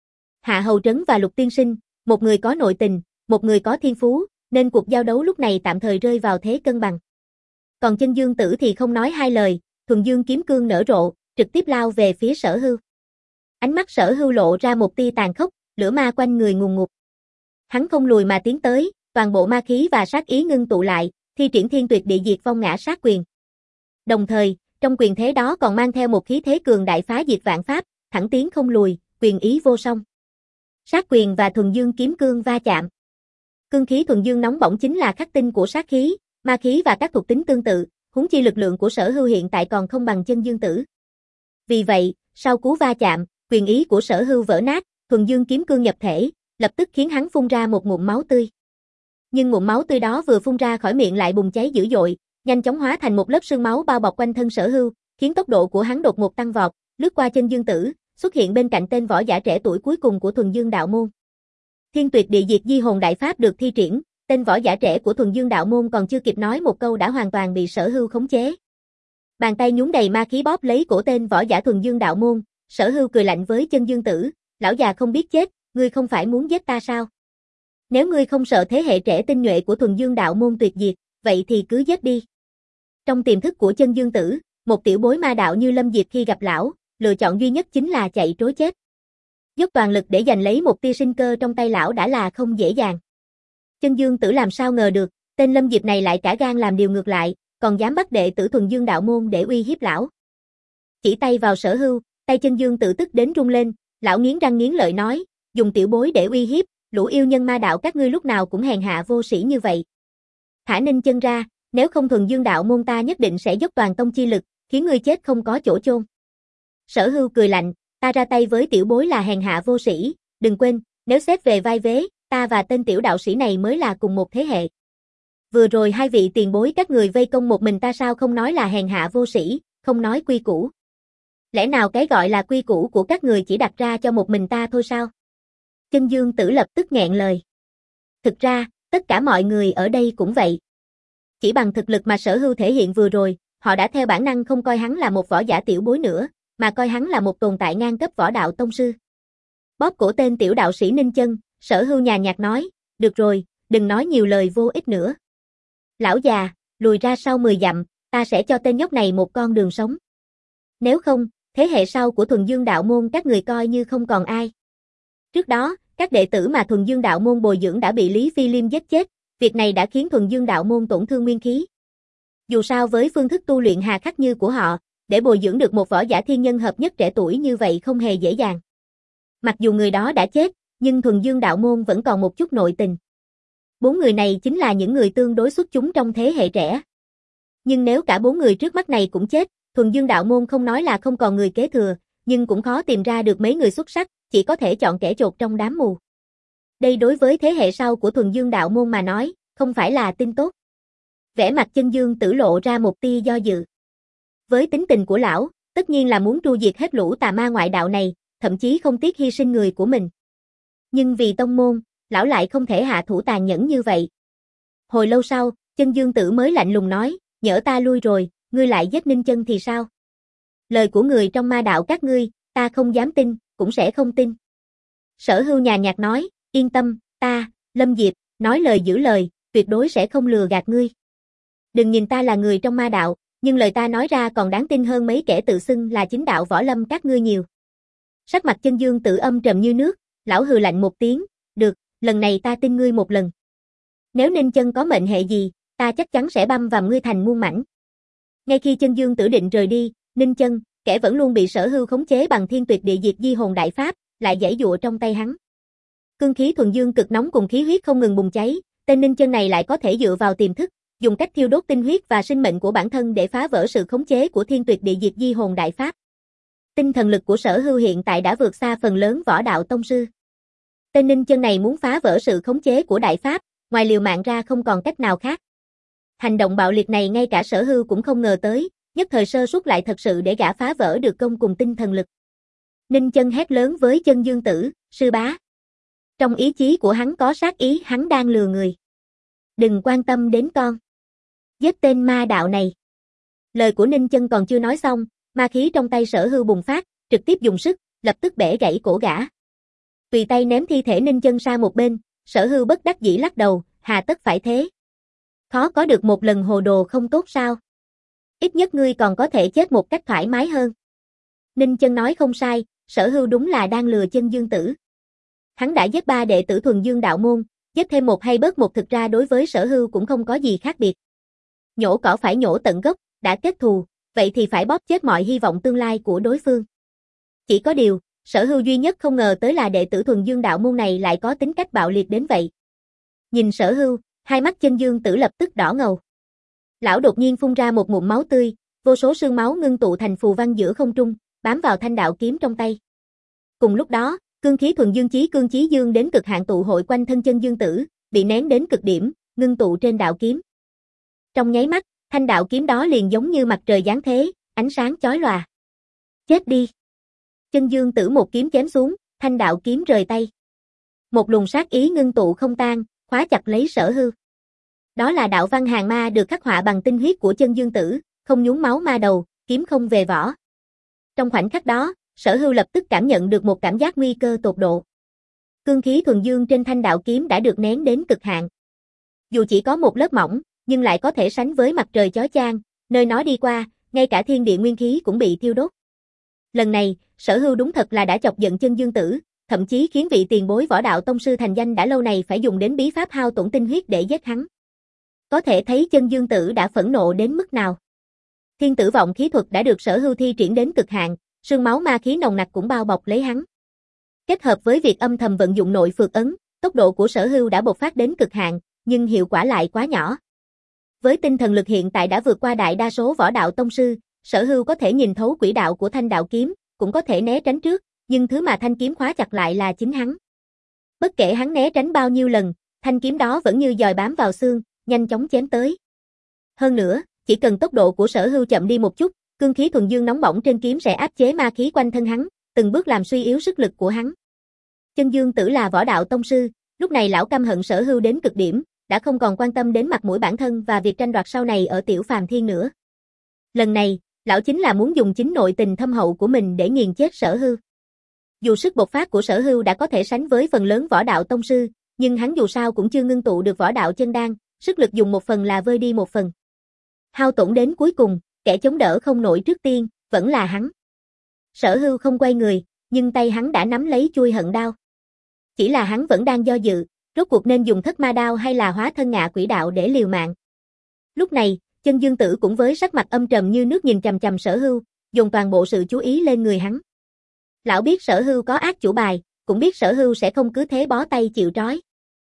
Hạ Hầu Trấn và Lục Tiên Sinh, một người có nội tình, một người có thiên phú, nên cuộc giao đấu lúc này tạm thời rơi vào thế cân bằng. Còn Chân Dương Tử thì không nói hai lời, thuần dương kiếm cương nở rộ, trực tiếp lao về phía Sở Hưu. Ánh mắt Sở Hưu lộ ra một tia tàn khốc, lửa ma quanh người ngùn ngụt. Hắn không lùi mà tiến tới, toàn bộ ma khí và sát ý ngưng tụ lại, thi triển thiên tuyệt địa diệt vong ngã sát quyền. Đồng thời, trong quyền thế đó còn mang theo một khí thế cường đại phá diệt vạn pháp, thẳng tiến không lùi, quyền ý vô song. Sát quyền và thuần dương kiếm cương va chạm. Cương khí thuần dương nóng bỏng chính là khắc tinh của sát khí, ma khí và các thuộc tính tương tự, huống chi lực lượng của Sở Hưu hiện tại còn không bằng Chân Dương Tử. Vì vậy, sau cú va chạm, quyền ý của Sở Hưu vỡ nát, thuần dương kiếm cương nhập thể, lập tức khiến hắn phun ra một ngụm máu tươi. Nhưng ngụm máu tươi đó vừa phun ra khỏi miệng lại bùng cháy dữ dội, nhanh chóng hóa thành một lớp sương máu bao bọc quanh thân Sở Hưu, khiến tốc độ của hắn đột ngột tăng vọt, lướt qua Chân Dương Tử, xuất hiện bên cạnh tên võ giả trẻ tuổi cuối cùng của thuần dương đạo môn. Thiên tuyệt địa diệt di hồn đại pháp được thi triển, tên võ giả trẻ của thuần dương đạo môn còn chưa kịp nói một câu đã hoàn toàn bị Sở Hưu khống chế. Bàn tay nhúng đầy ma khí bóp lấy cổ tên võ giả thuần dương đạo môn, Sở Hưu cười lạnh với Chân Dương Tử, lão già không biết chết, ngươi không phải muốn giết ta sao? Nếu ngươi không sợ thế hệ trẻ tinh nhuệ của thuần dương đạo môn tuyệt diệt, vậy thì cứ giết đi. Trong tiềm thức của Chân Dương Tử, một tiểu bối ma đạo như Lâm Diệp khi gặp lão, lựa chọn duy nhất chính là chạy trối chết. Dốc toàn lực để giành lấy một tia sinh cơ trong tay lão đã là không dễ dàng. Chân Dương Tử làm sao ngờ được, tên Lâm Diệp này lại cả gan làm điều ngược lại, còn dám bắt đệ tử thuần dương đạo môn để uy hiếp lão. Chỉ tay vào Sở Hưu, tay Chân Dương Tử tức đến rung lên, lão nghiến răng nghiến lợi nói, dùng tiểu bối để uy hiếp, lũ yêu nhân ma đạo các ngươi lúc nào cũng hèn hạ vô sĩ như vậy. Thả ninh chân ra, nếu không thuần dương đạo môn ta nhất định sẽ dốc toàn tông chi lực, khiến ngươi chết không có chỗ chôn. Sở Hưu cười lạnh, ta ra tay với tiểu bối là hèn hạ vô sĩ, đừng quên, nếu xét về vai vế, ta và tên tiểu đạo sĩ này mới là cùng một thế hệ. Vừa rồi hai vị tiền bối các người vây công một mình ta sao không nói là hèn hạ vô sĩ, không nói quy củ. Lẽ nào cái gọi là quy củ của các người chỉ đặt ra cho một mình ta thôi sao? Chân Dương Tử lập tức nghẹn lời. Thực ra, tất cả mọi người ở đây cũng vậy. Chỉ bằng thực lực mà Sở Hưu thể hiện vừa rồi, họ đã theo bản năng không coi hắn là một võ giả tiểu bối nữa, mà coi hắn là một tồn tại ngang cấp võ đạo tông sư. Bóp cổ tên tiểu đạo sĩ Ninh Chân, Sở Hưu nhàn nhạt nói, được rồi, đừng nói nhiều lời vô ích nữa. Lão già, lùi ra sau mười dặm, ta sẽ cho tên nhóc này một con đường sống. Nếu không, thế hệ sau của thuần dương đạo môn các người coi như không còn ai. Trước đó, các đệ tử mà thuần dương đạo môn bồi dưỡng đã bị Lý Phi Liêm giết chết, việc này đã khiến thuần dương đạo môn tổn thương nguyên khí. Dù sao với phương thức tu luyện hà khắc như của họ, để bồi dưỡng được một võ giả thiên nhân hợp nhất trẻ tuổi như vậy không hề dễ dàng. Mặc dù người đó đã chết, nhưng thuần dương đạo môn vẫn còn một chút nội tình. Bốn người này chính là những người tương đối xuất chúng trong thế hệ trẻ. Nhưng nếu cả bốn người trước mắt này cũng chết, thuần dương đạo môn không nói là không còn người kế thừa, nhưng cũng khó tìm ra được mấy người xuất sắc, chỉ có thể chọn kẻ chột trong đám mù. Đây đối với thế hệ sau của thuần dương đạo môn mà nói, không phải là tin tốt. Vẻ mặt Chân Dương Tử lộ ra một tia do dự. Với tính tình của lão, tất nhiên là muốn tru diệt hết lũ tà ma ngoại đạo này, thậm chí không tiếc hy sinh người của mình. Nhưng vì tông môn, lão lại không thể hạ thủ tàn nhẫn như vậy. Hồi lâu sau, Chân Dương Tử mới lạnh lùng nói, nhỡ ta lui rồi, ngươi lại giết Ninh Chân thì sao? Lời của người trong ma đạo các ngươi, ta không dám tin, cũng sẽ không tin. Sở Hưu nhàn nhạt nói, yên tâm, ta, Lâm Diệp, nói lời giữ lời, tuyệt đối sẽ không lừa gạt ngươi. Đừng nhìn ta là người trong ma đạo, nhưng lời ta nói ra còn đáng tin hơn mấy kẻ tự xưng là chính đạo võ lâm các ngươi nhiều. Sắc mặt Chân Dương Tử âm trầm như nước, lão hừ lạnh một tiếng, được, lần này ta tin ngươi một lần. Nếu Ninh Chân có mệnh hệ gì, ta chắc chắn sẽ băm vằm ngươi thành muôn mảnh. Ngay khi Chân Dương Tử định rời đi, Ninh Chân, kẻ vẫn luôn bị Sở Hưu khống chế bằng Thiên Tuyệt Địa Diệt Di Hồn Đại Pháp, lại giãy giụa trong tay hắn. Cương khí thuần dương cực nóng cùng khí huyết không ngừng bùng cháy, tên Ninh Chân này lại có thể dựa vào tiềm thức, dùng cách thiêu đốt tinh huyết và sinh mệnh của bản thân để phá vỡ sự khống chế của Thiên Tuyệt Địa Diệt Di Hồn Đại Pháp. Tinh thần lực của Sở Hưu hiện tại đã vượt xa phần lớn võ đạo tông sư. Tên Ninh Chân này muốn phá vỡ sự khống chế của Đại Pháp, ngoài liều mạng ra không còn cách nào khác. Hành động bạo liệt này ngay cả Sở Hưu cũng không ngờ tới, nhất thời sơ suất lại thật sự để gã phá vỡ được công cùng tinh thần lực. Ninh Chân hét lớn với Chân Dương Tử, sư bá. Trong ý chí của hắn có sát ý, hắn đang lừa người. Đừng quan tâm đến con. Giết tên ma đạo này. Lời của Ninh Chân còn chưa nói xong, ma khí trong tay Sở Hưu bùng phát, trực tiếp dùng sức, lập tức bẻ gãy cổ gã. Tùy tay ném thi thể Ninh Chân sang một bên, Sở Hưu bất đắc dĩ lắc đầu, hà tất phải thế. Khó có được một lần hồ đồ không tốt sao? Ít nhất ngươi còn có thể chết một cách thoải mái hơn. Ninh Chân nói không sai, Sở Hưu đúng là đang lừa Chân Dương Tử. Hắn đã giết ba đệ tử thuần dương đạo môn, giết thêm một hay bớt một thực ra đối với Sở Hưu cũng không có gì khác biệt. Nhổ cỏ phải nhổ tận gốc, đã kết thù, vậy thì phải bóp chết mọi hy vọng tương lai của đối phương. Chỉ có điều, Sở Hưu duy nhất không ngờ tới là đệ tử thuần dương đạo môn này lại có tính cách bạo liệt đến vậy. Nhìn Sở Hưu, hai mắt Chân Dương Tử lập tức đỏ ngầu. Lão đột nhiên phun ra một ngụm máu tươi, vô số sương máu ngưng tụ thành phù văn giữa không trung, bám vào thanh đạo kiếm trong tay. Cùng lúc đó, cương khí thuần dương chí cương chí dương đến cực hạn tụ hội quanh thân Chân Dương Tử, bị nén đến cực điểm, ngưng tụ trên đạo kiếm. Trong nháy mắt, thanh đạo kiếm đó liền giống như mặt trời giáng thế, ánh sáng chói lòa. Chết đi! Chân Dương Tử một kiếm chém xuống, thanh đạo kiếm rời tay. Một luồng sát ý ngưng tụ không tan, khóa chặt lấy Sở Hưu. Đó là đạo văn hàng ma được khắc họa bằng tinh huyết của Chân Dương Tử, không nhúng máu ma đầu, kiếm không về vỏ. Trong khoảnh khắc đó, Sở Hưu lập tức cảm nhận được một cảm giác nguy cơ tột độ. Cương khí thuần dương trên thanh đạo kiếm đã được nén đến cực hạn. Dù chỉ có một lớp mỏng, nhưng lại có thể sánh với mặt trời chói chang, nơi nó đi qua, ngay cả thiên địa nguyên khí cũng bị thiêu đốt. Lần này, Sở Hưu đúng thật là đã chọc giận Chân Dương Tử, thậm chí khiến vị tiền bối võ đạo tông sư thành danh đã lâu này phải dùng đến bí pháp hao tổn tinh huyết để giết hắn. Có thể thấy Chân Dương Tử đã phẫn nộ đến mức nào. Thiên tử vọng khí thuật đã được Sở Hưu thi triển đến cực hạn, sương máu ma khí nồng nặc cũng bao bọc lấy hắn. Kết hợp với việc âm thầm vận dụng nội phược ấn, tốc độ của Sở Hưu đã bộc phát đến cực hạn, nhưng hiệu quả lại quá nhỏ. Với tinh thần lực hiện tại đã vượt qua đại đa số võ đạo tông sư, Sở Hưu có thể nhìn thấu quỹ đạo của thanh đạo kiếm, cũng có thể né tránh trước, nhưng thứ mà thanh kiếm khóa chặt lại là chính hắn. Bất kể hắn né tránh bao nhiêu lần, thanh kiếm đó vẫn như dòi bám vào xương, nhanh chóng chém tới. Hơn nữa, chỉ cần tốc độ của Sở Hưu chậm đi một chút, cương khí thuần dương nóng bỏng trên kiếm sẽ áp chế ma khí quanh thân hắn, từng bước làm suy yếu sức lực của hắn. Chân Dương Tử là võ đạo tông sư, lúc này lão căm hận Sở Hưu đến cực điểm, đã không còn quan tâm đến mặt mũi bản thân và việc tranh đoạt sau này ở Tiểu Phàm Thiên nữa. Lần này, lão chính là muốn dùng chính nội tình thâm hậu của mình để nghiền chết Sở Hưu. Dù sức bộc phát của Sở Hưu đã có thể sánh với phần lớn võ đạo tông sư, nhưng hắn dù sao cũng chưa ngưng tụ được võ đạo chân đan, sức lực dùng một phần là vơi đi một phần. Hao tổn đến cuối cùng, kẻ chống đỡ không nổi trước tiên, vẫn là hắn. Sở Hưu không quay người, nhưng tay hắn đã nắm lấy chuôi hận đao. Chỉ là hắn vẫn đang do dự, rốt cuộc nên dùng thất ma đao hay là hóa thân ngạ quỷ đạo để liều mạng. Lúc này, Chân Dương Tử cũng với sắc mặt âm trầm như nước nhìn chằm chằm Sở Hưu, dùng toàn bộ sự chú ý lên người hắn. Lão biết Sở Hưu có ác chủ bài, cũng biết Sở Hưu sẽ không cứ thế bó tay chịu trói.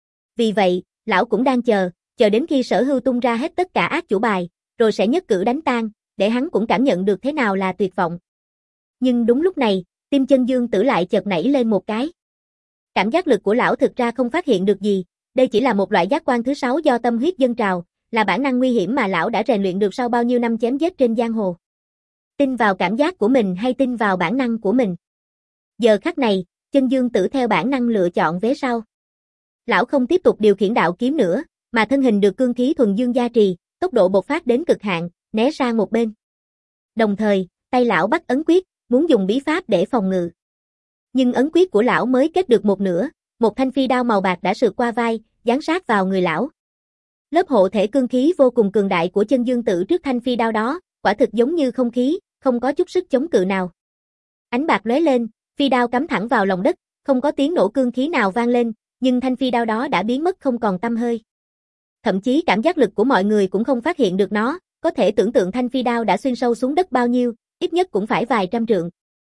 Vì vậy, lão cũng đang chờ, chờ đến khi Sở Hưu tung ra hết tất cả ác chủ bài, rồi sẽ nhất cử đánh tan, để hắn cũng cảm nhận được thế nào là tuyệt vọng. Nhưng đúng lúc này, tim Chân Dương Tử lại chợt nảy lên một cái. Cảm giác lực của lão thực ra không phát hiện được gì, đây chỉ là một loại giác quan thứ sáu do tâm huyết dâng trào, là bản năng nguy hiểm mà lão đã rèn luyện được sau bao nhiêu năm chém giết trên giang hồ. Tin vào cảm giác của mình hay tin vào bản năng của mình? Giờ khắc này, Chân Dương Tử theo bản năng lựa chọn vế sau. Lão không tiếp tục điều khiển đạo kiếm nữa, mà thân hình được cương khí thuần dương gia trì, tốc độ bộc phát đến cực hạn, né sang một bên. Đồng thời, tay lão bắt ấn quyết, muốn dùng bí pháp để phòng ngự. Nhưng ấn quyết của lão mới kết được một nửa, một thanh phi đao màu bạc đã sượt qua vai, giáng sát vào người lão. Lớp hộ thể cương khí vô cùng cường đại của Chân Dương Tử trước thanh phi đao đó, quả thực giống như không khí, không có chút sức chống cự nào. Ánh bạc lóe lên, phi đao cắm thẳng vào lòng đất, không có tiếng nổ cương khí nào vang lên, nhưng thanh phi đao đó đã biến mất không còn tăm hơi. Thậm chí cảm giác lực của mọi người cũng không phát hiện được nó, có thể tưởng tượng thanh phi đao đã xuyên sâu xuống đất bao nhiêu, ít nhất cũng phải vài trăm trượng.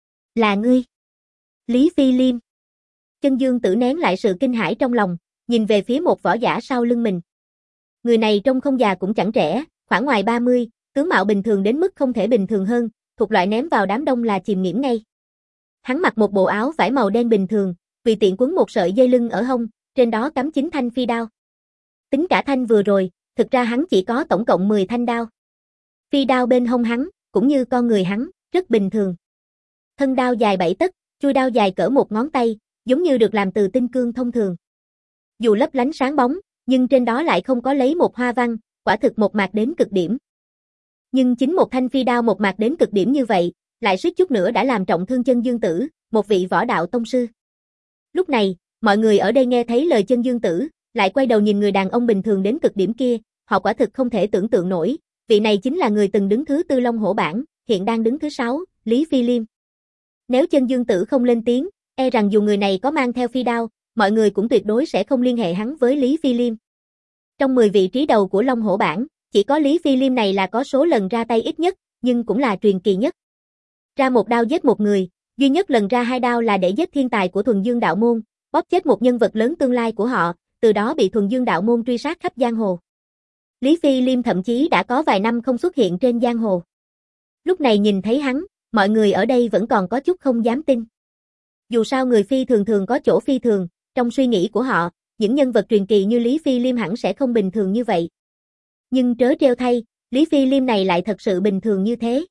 Là ngươi. Lý Phi Liêm. Chân Dương Tử nén lại sự kinh hãi trong lòng, nhìn về phía một võ giả sau lưng mình. Người này trông không già cũng chẳng trẻ, khoảng ngoài ba mươi, tướng mạo bình thường đến mức không thể bình thường hơn, thuộc loại ném vào đám đông là chìm nghiễm ngay. Hắn mặc một bộ áo vải màu đen bình thường, tùy tiện quấn một sợi dây lưng ở hông, trên đó cắm chín thanh phi đao. Tính cả thanh vừa rồi, thực ra hắn chỉ có tổng cộng mười thanh đao. Phi đao bên hông hắn, cũng như con người hắn, rất bình thường. Thân đao dài bảy tấc, chuôi đao dài cỡ một ngón tay, giống như được làm từ tinh cương thông thường. Dù lấp lánh sáng bóng, nhưng trên đó lại không có lấy một hoa văn, quả thực một mạc đến cực điểm. Nhưng chính một thanh phi đao một mạc đến cực điểm như vậy, lại suýt chút nữa đã làm trọng thương Chân Dương Tử, một vị võ đạo tông sư. Lúc này, mọi người ở đây nghe thấy lời Chân Dương Tử, lại quay đầu nhìn người đàn ông bình thường đến cực điểm kia, họ quả thực không thể tưởng tượng nổi, vị này chính là người từng đứng thứ tư Long Hổ bảng, hiện đang đứng thứ sáu, Lý Phi Liêm. Nếu Chân Dương Tử không lên tiếng, e rằng dù người này có mang theo phi đao, mọi người cũng tuyệt đối sẽ không liên hệ hắn với Lý Phi Liêm. Trong mười vị trí đầu của Long Hổ bảng, chỉ có Lý Phi Liêm này là có số lần ra tay ít nhất, nhưng cũng là truyền kỳ nhất. Ra một đao giết một người, duy nhất lần ra hai đao là để giết thiên tài của Thuần Dương đạo môn, bóp chết một nhân vật lớn tương lai của họ, từ đó bị Thuần Dương đạo môn truy sát khắp giang hồ. Lý Phi Liêm thậm chí đã có vài năm không xuất hiện trên giang hồ. Lúc này nhìn thấy hắn, mọi người ở đây vẫn còn có chút không dám tin. Dù sao người phi thường thường có chỗ phi thường, trong suy nghĩ của họ, những nhân vật truyền kỳ như Lý Phi Liêm hẳn sẽ không bình thường như vậy. Nhưng trớ trêu thay, Lý Phi Liêm này lại thật sự bình thường như thế.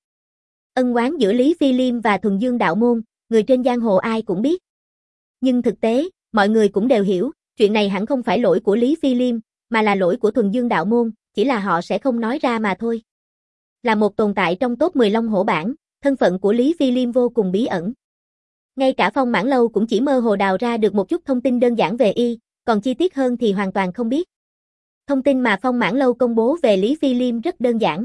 Ân oán giữa Lý Phi Liêm và Thuần Dương đạo môn, người trên giang hồ ai cũng biết. Nhưng thực tế, mọi người cũng đều hiểu, chuyện này hẳn không phải lỗi của Lý Phi Liêm, mà là lỗi của Thuần Dương đạo môn, chỉ là họ sẽ không nói ra mà thôi. Là một tồn tại trong top mười Long Hổ bảng, thân phận của Lý Phi Liêm vô cùng bí ẩn. Ngay cả Phong Mãn Lâu cũng chỉ mơ hồ đào ra được một chút thông tin đơn giản về y, còn chi tiết hơn thì hoàn toàn không biết. Thông tin mà Phong Mãn Lâu công bố về Lý Phi Liêm rất đơn giản.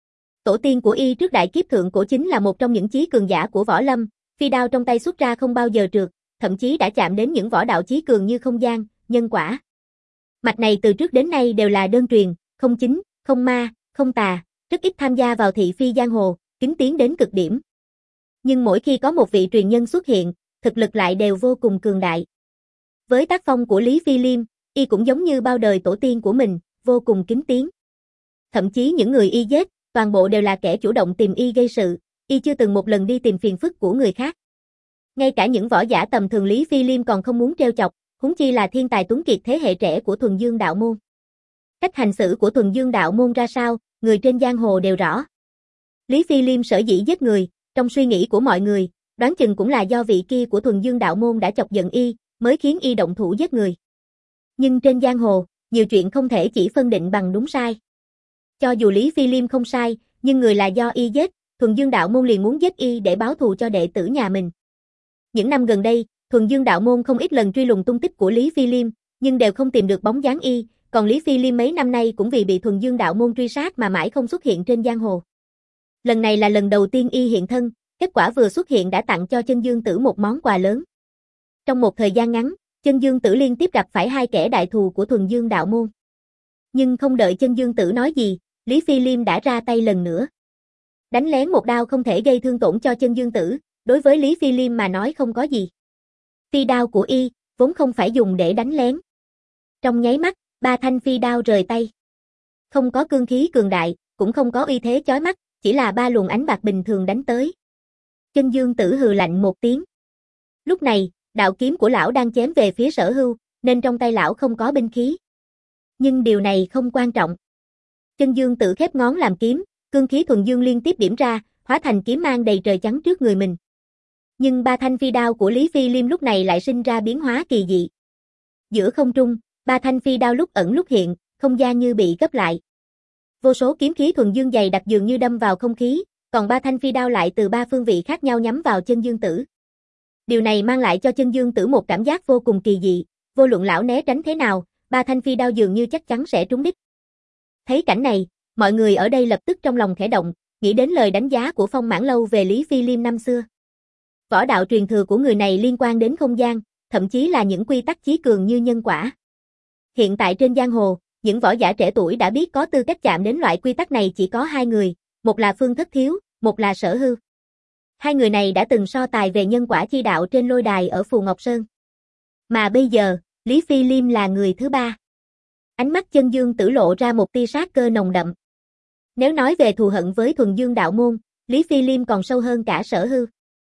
Tổ tiên của y trước đại kiếp thượng cổ chính là một trong những chí cường giả của võ lâm, phi đao trong tay xuất ra không bao giờ trượt, thậm chí đã chạm đến những võ đạo chí cường như không gian, nhân quả. Mạch này từ trước đến nay đều là đơn truyền, không chính, không ma, không tà, rất ít tham gia vào thị phi giang hồ, kính tiến đến cực điểm. Nhưng mỗi khi có một vị truyền nhân xuất hiện, thực lực lại đều vô cùng cường đại. Với tác phong của Lý Phi Liêm, y cũng giống như bao đời tổ tiên của mình, vô cùng kính tiến. Thậm chí những người y giết, toàn bộ đều là kẻ chủ động tìm y gây sự, y chưa từng một lần đi tìm phiền phức của người khác. Ngay cả những võ giả tầm thường Lý Phi Liêm còn không muốn trêu chọc, huống chi là thiên tài tuấn kiệt thế hệ trẻ của Thuần Dương đạo môn. Cách hành xử của Thuần Dương đạo môn ra sao, người trên giang hồ đều rõ. Lý Phi Liêm sở dĩ giết người, trong suy nghĩ của mọi người, đoán chừng cũng là do vị kia của Thuần Dương đạo môn đã chọc giận y, mới khiến y động thủ giết người. Nhưng trên giang hồ, nhiều chuyện không thể chỉ phân định bằng đúng sai. Cho dù Lý Phi Liêm không sai, nhưng người là do y giết, Thuần Dương đạo môn liền muốn giết y để báo thù cho đệ tử nhà mình. Những năm gần đây, Thuần Dương đạo môn không ít lần truy lùng tung tích của Lý Phi Liêm, nhưng đều không tìm được bóng dáng y, còn Lý Phi Liêm mấy năm nay cũng vì bị Thuần Dương đạo môn truy sát mà mãi không xuất hiện trên giang hồ. Lần này là lần đầu tiên y hiện thân, kết quả vừa xuất hiện đã tặng cho Chân Dương Tử một món quà lớn. Trong một thời gian ngắn, Chân Dương Tử liên tiếp gặp phải hai kẻ đại thù của Thuần Dương đạo môn. Nhưng không đợi Chân Dương Tử nói gì, Lý Phi Liêm đã ra tay lần nữa. Đánh lén một đao không thể gây thương tổn cho Chân Dương Tử, đối với Lý Phi Liêm mà nói không có gì. Phi đao của y, vốn không phải dùng để đánh lén. Trong nháy mắt, ba thanh phi đao rời tay. Không có cương khí cường đại, cũng không có uy thế chói mắt, chỉ là ba luồng ánh bạc bình thường đánh tới. Chân Dương Tử hừ lạnh một tiếng. Lúc này, đạo kiếm của lão đang chém về phía Sở Hưu, nên trong tay lão không có binh khí. Nhưng điều này không quan trọng. Chân Dương Tử khép ngón làm kiếm, cương khí thuần dương liên tiếp điểm ra, hóa thành kiếm mang đầy trời chắn trước người mình. Nhưng ba thanh phi đao của Lý Phi Liêm lúc này lại sinh ra biến hóa kỳ dị. Giữa không trung, ba thanh phi đao lúc ẩn lúc hiện, không gian như bị gấp lại. Vô số kiếm khí thuần dương dày đặc dường như đâm vào không khí, còn ba thanh phi đao lại từ ba phương vị khác nhau nhắm vào Chân Dương Tử. Điều này mang lại cho Chân Dương Tử một cảm giác vô cùng kỳ dị, vô luận lão né tránh thế nào, ba thanh phi đao dường như chắc chắn sẽ trúng đích. Thấy cảnh này, mọi người ở đây lập tức trong lòng khẽ động, nghĩ đến lời đánh giá của Phong Mãn Lâu về Lý Phi Liêm năm xưa. Võ đạo truyền thừa của người này liên quan đến không gian, thậm chí là những quy tắc chí cường như nhân quả. Hiện tại trên giang hồ, những võ giả trẻ tuổi đã biết có tư cách chạm đến loại quy tắc này chỉ có hai người, một là Phương Thất Thiếu, một là Sở Hư. Hai người này đã từng so tài về nhân quả chi đạo trên lôi đài ở Phù Ngọc Sơn. Mà bây giờ, Lý Phi Liêm là người thứ ba. Ánh mắt Chân Dương Tử lộ ra một tia sát cơ nồng đậm. Nếu nói về thù hận với Thuần Dương đạo môn, Lý Phi Liêm còn sâu hơn cả Sở Hư.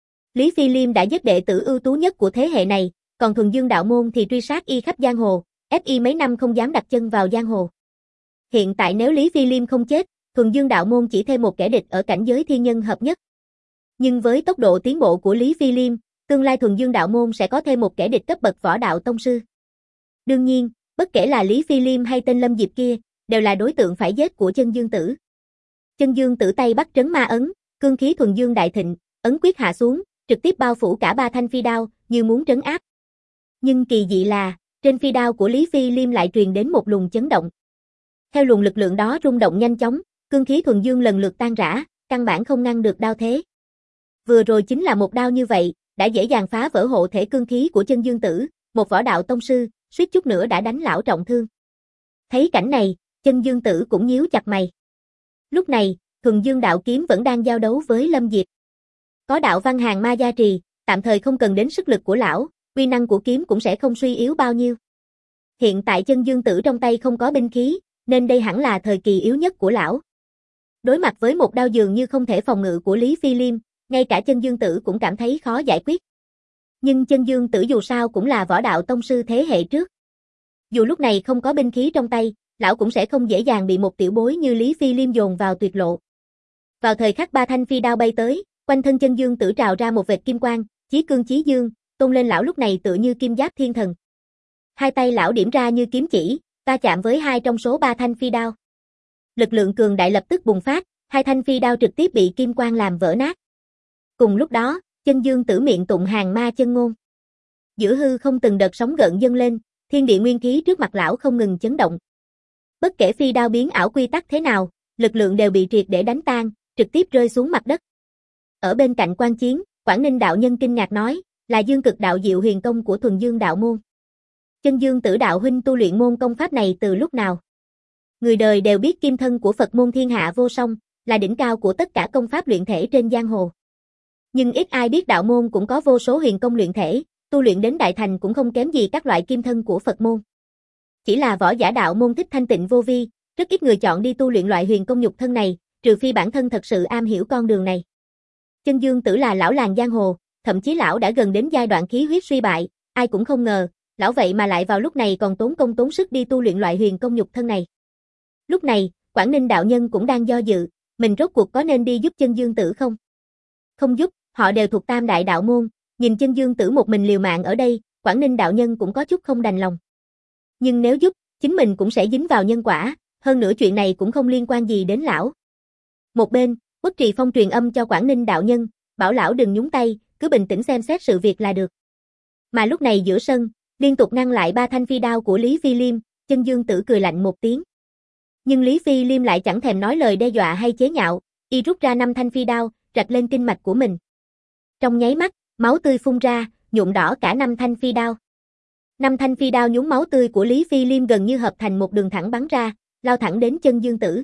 Lý Phi Liêm đã giết đệ tử ưu tú nhất của thế hệ này, còn Thuần Dương đạo môn thì truy sát y khắp giang hồ, ép y mấy năm không dám đặt chân vào giang hồ. Hiện tại nếu Lý Phi Liêm không chết, Thuần Dương đạo môn chỉ thêm một kẻ địch ở cảnh giới thiên nhân hợp nhất. Nhưng với tốc độ tiến bộ của Lý Phi Liêm, tương lai Thuần Dương đạo môn sẽ có thêm một kẻ địch cấp bậc võ đạo tông sư. Đương nhiên, bất kể là Lý Phi Liêm hay tên Lâm Diệp kia, đều là đối tượng phải giết của Chân Dương Tử. Chân Dương Tử tay bắt trấn ma ấn, cương khí thuần dương đại thịnh, ấn quyết hạ xuống, trực tiếp bao phủ cả ba thanh phi đao, như muốn trấn áp. Nhưng kỳ dị là, trên phi đao của Lý Phi Liêm lại truyền đến một luồng chấn động. Theo luồng lực lượng đó rung động nhanh chóng, cương khí thuần dương lần lượt tan rã, căn bản không ngăn được đao thế. Vừa rồi chính là một đao như vậy, đã dễ dàng phá vỡ hộ thể cương khí của Chân Dương Tử, một võ đạo tông sư, suýt chút nữa đã đánh lão trọng thương. Thấy cảnh này, Chân Dương Tử cũng nhíu chặt mày. Lúc này, Thuần Dương đạo kiếm vẫn đang giao đấu với Lâm Diệp. Có đạo văn hàng ma gia trì, tạm thời không cần đến sức lực của lão, uy năng của kiếm cũng sẽ không suy yếu bao nhiêu. Hiện tại Chân Dương Tử trong tay không có binh khí, nên đây hẳn là thời kỳ yếu nhất của lão. Đối mặt với một đao dường như không thể phòng ngự của Lý Phi Liêm, ngay cả Chân Dương Tử cũng cảm thấy khó giải quyết. Nhưng Chân Dương Tử dù sao cũng là võ đạo tông sư thế hệ trước. Dù lúc này không có binh khí trong tay, lão cũng sẽ không dễ dàng bị một tiểu bối như Lý Phi Liêm dồn vào tuyệt lộ. Vào thời khắc ba thanh phi đao bay tới, quanh thân Chân Dương Tử trào ra một vệt kim quang, chí cương chí dương, tôn lên lão lúc này tựa như kim giáp thiên thần. Hai tay lão điểm ra như kiếm chỉ, va chạm với hai trong số ba thanh phi đao. Lực lượng cường đại lập tức bùng phát, hai thanh phi đao trực tiếp bị kim quang làm vỡ nát. Cùng lúc đó, Chân Dương Tử miệng tụng hàng ma chân ngôn. Giữa hư không từng đợt sóng gợn dâng lên, thiên địa nguyên khí trước mặt lão không ngừng chấn động. Bất kể phi đao biến ảo quy tắc thế nào, lực lượng đều bị triệt để đánh tan, trực tiếp rơi xuống mặt đất. Ở bên cạnh quan chiến, Quảng Ninh đạo nhân kinh ngạc nói, là Dương Cực đạo diệu huyền công của Thuần Dương đạo môn. Chân Dương Tử đạo huynh tu luyện môn công pháp này từ lúc nào? Người đời đều biết kim thân của Phật môn thiên hạ vô song, là đỉnh cao của tất cả công pháp luyện thể trên giang hồ. Nhưng ít ai biết đạo môn cũng có vô số huyền công luyện thể, tu luyện đến đại thành cũng không kém gì các loại kim thân của Phật môn. Chỉ là võ giả đạo môn thích thanh tịnh vô vi, rất ít người chọn đi tu luyện loại huyền công nhục thân này, trừ phi bản thân thật sự am hiểu con đường này. Chân Dương Tử là lão làng giang hồ, thậm chí lão đã gần đến giai đoạn khí huyết suy bại, ai cũng không ngờ, lão vậy mà lại vào lúc này còn tốn công tốn sức đi tu luyện loại huyền công nhục thân này. Lúc này, Quảng Ninh đạo nhân cũng đang do dự, mình rốt cuộc có nên đi giúp Chân Dương Tử không? Không giúp, họ đều thuộc Tam đại đạo môn, nhìn Chân Dương Tử một mình liều mạng ở đây, Quảng Ninh đạo nhân cũng có chút không đành lòng. Nhưng nếu giúp, chính mình cũng sẽ dính vào nhân quả, hơn nữa chuyện này cũng không liên quan gì đến lão. Một bên, Uất Trì Phong truyền âm cho Quảng Ninh đạo nhân, bảo lão đừng nhúng tay, cứ bình tĩnh xem xét sự việc là được. Mà lúc này giữa sân, liên tục ngăn lại ba thanh phi đao của Lý Phi Liêm, Chân Dương Tử cười lạnh một tiếng. Nhưng Lý Phi Liêm lại chẳng thèm nói lời đe dọa hay chế nhạo, y rút ra năm thanh phi đao, rạch lên kinh mạch của mình. Trong nháy mắt, máu tươi phun ra, nhuộm đỏ cả năm thanh phi đao. Năm thanh phi đao nhúng máu tươi của Lý Phi Liêm gần như hợp thành một đường thẳng bắn ra, lao thẳng đến Chân Dương Tử.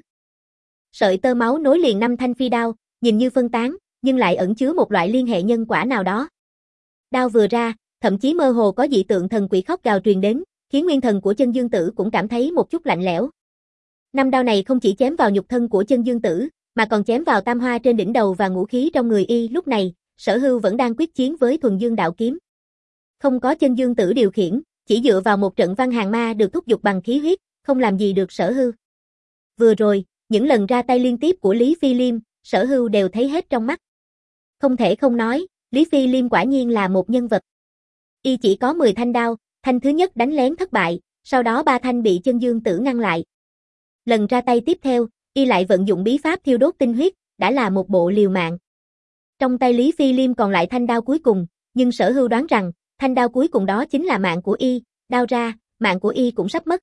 Sợi tơ máu nối liền năm thanh phi đao, nhìn như phân tán, nhưng lại ẩn chứa một loại liên hệ nhân quả nào đó. Đao vừa ra, thậm chí mơ hồ có dị tượng thần quỷ khóc gào truyền đến, khiến nguyên thần của Chân Dương Tử cũng cảm thấy một chút lạnh lẽo. Năm đao này không chỉ chém vào nhục thân của Chân Dương Tử, mà còn chém vào tam hoa trên đỉnh đầu và ngũ khí trong người y. Lúc này, Sở Hưu vẫn đang quyết chiến với Thuần Dương đạo kiếm. Không có Chân Dương Tử điều khiển, chỉ dựa vào một trận văn hàng ma được thúc giục bằng khí huyết, không làm gì được Sở Hưu. Vừa rồi, những lần ra tay liên tiếp của Lý Phi Liêm, Sở Hưu đều thấy hết trong mắt. Không thể không nói, Lý Phi Liêm quả nhiên là một nhân vật. Y chỉ có mười thanh đao, thanh thứ nhất đánh lén thất bại, sau đó ba thanh bị Chân Dương Tử ngăn lại. Lần ra tay tiếp theo, y lại vận dụng bí pháp thiêu đốt tinh huyết, đã là một bộ liều mạng. Trong tay Lý Phi Liêm còn lại thanh đao cuối cùng, nhưng Sở Hưu đoán rằng, thanh đao cuối cùng đó chính là mạng của y, đao ra, mạng của y cũng sắp mất.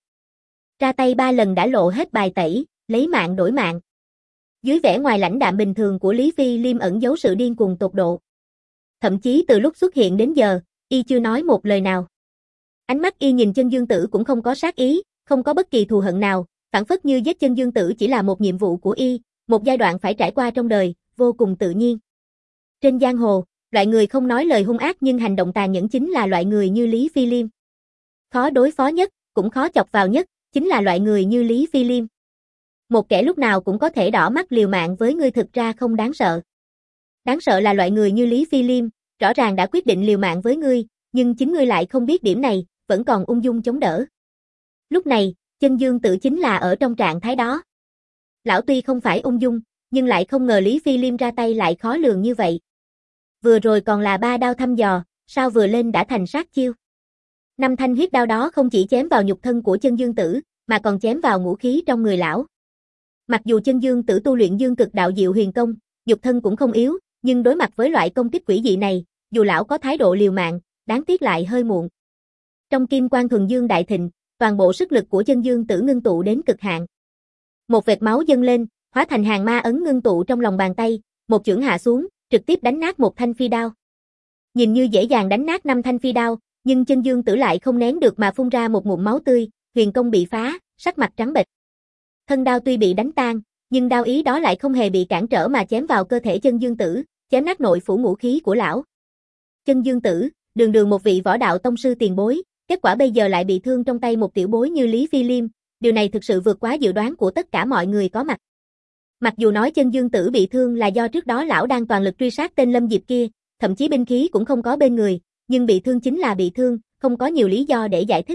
Ra tay ba lần đã lộ hết bài tẩy, lấy mạng đổi mạng. Dưới vẻ ngoài lãnh đạm bình thường của Lý Phi Liêm ẩn giấu sự điên cuồng tột độ. Thậm chí từ lúc xuất hiện đến giờ, y chưa nói một lời nào. Ánh mắt y nhìn Chân Dương Tử cũng không có sát ý, không có bất kỳ thù hận nào, phảng phất như giết Chân Dương Tử chỉ là một nhiệm vụ của y, một giai đoạn phải trải qua trong đời, vô cùng tự nhiên. Trên giang hồ, loại người không nói lời hung ác nhưng hành động tàn nhẫn chính là loại người như Lý Phi Liêm. Khó đối phó nhất, cũng khó chọc vào nhất, chính là loại người như Lý Phi Liêm. Một kẻ lúc nào cũng có thể đỏ mắt liều mạng với ngươi thực ra không đáng sợ. Đáng sợ là loại người như Lý Phi Liêm, rõ ràng đã quyết định liều mạng với ngươi, nhưng chính ngươi lại không biết điểm này, vẫn còn ung dung chống đỡ. Lúc này, Chân Dương Tử chính là ở trong trạng thái đó. Lão tuy không phải ung dung, nhưng lại không ngờ Lý Phi Liêm ra tay lại khó lường như vậy. Vừa rồi còn là ba đao thăm dò, sao vừa lên đã thành sát chiêu. Năm thanh huyết đao đó không chỉ chém vào nhục thân của Chân Dương Tử, mà còn chém vào ngũ khí trong người lão. Mặc dù Chân Dương Tử tu luyện Dương Cực Đạo Diệu Huyền Công, nhục thân cũng không yếu, nhưng đối mặt với loại công kích quỷ dị này, dù lão có thái độ liều mạng, đáng tiếc lại hơi muộn. Trong Kim Quang Thuần Dương đại thịnh, toàn bộ sức lực của Chân Dương Tử ngưng tụ đến cực hạn. Một vệt máu dâng lên, hóa thành hàng ma ấn ngưng tụ trong lòng bàn tay, một chưởng hạ xuống, trực tiếp đánh nát một thanh phi đao. Nhìn như dễ dàng đánh nát năm thanh phi đao, nhưng Chân Dương Tử lại không nén được mà phun ra một ngụm máu tươi, huyền công bị phá, sắc mặt trắng bệch. Thân đao tuy bị đánh tan, nhưng đao ý đó lại không hề bị cản trở mà chém vào cơ thể Chân Dương Tử, chém nát nội phủ ngũ khí của lão. Chân Dương Tử, đường đường một vị võ đạo tông sư tiền bối, kết quả bây giờ lại bị thương trong tay một tiểu bối như Lý Phi Liêm, điều này thực sự vượt quá dự đoán của tất cả mọi người có mặt. Mặc dù nói Chân Dương Tử bị thương là do trước đó lão đang toàn lực truy sát tên Lâm Diệp kia, thậm chí binh khí cũng không có bên người, nhưng bị thương chính là bị thương, không có nhiều lý do để giải thích.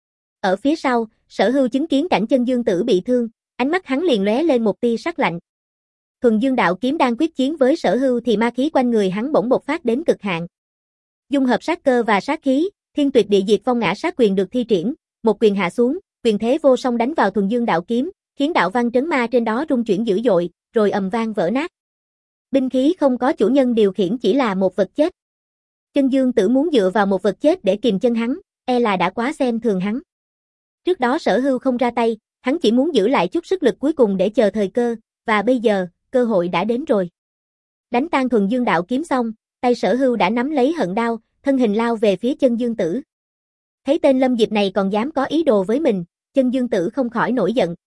Ở phía sau, Sở Hưu chứng kiến cảnh Chân Dương Tử bị thương, ánh mắt hắn liền lóe lên một tia sắc lạnh. Thuần Dương Đạo Kiếm đang quyết chiến với Sở Hưu thì ma khí quanh người hắn bỗng bộc phát đến cực hạn. Dung hợp sát cơ và sát khí, Thiên Tuyệt Địa Diệt Phong Ngã Sát Quyền được thi triển, một quyền hạ xuống, quyền thế vô song đánh vào Thuần Dương Đạo Kiếm, khiến đạo văn trấn ma trên đó rung chuyển dữ dội, rồi ầm vang vỡ nát. Binh khí không có chủ nhân điều khiển chỉ là một vật chết. Chân Dương Tử muốn dựa vào một vật chết để kìm chân hắn, e là đã quá xem thường hắn. Trước đó Sở Hưu không ra tay, hắn chỉ muốn giữ lại chút sức lực cuối cùng để chờ thời cơ, và bây giờ, cơ hội đã đến rồi. Đánh tan Thuần Dương Đạo Kiếm xong, tay Sở Hưu đã nắm lấy hận đao, thân hình lao về phía Chân Dương Tử. Thấy tên Lâm Diệp này còn dám có ý đồ với mình, Chân Dương Tử không khỏi nổi giận.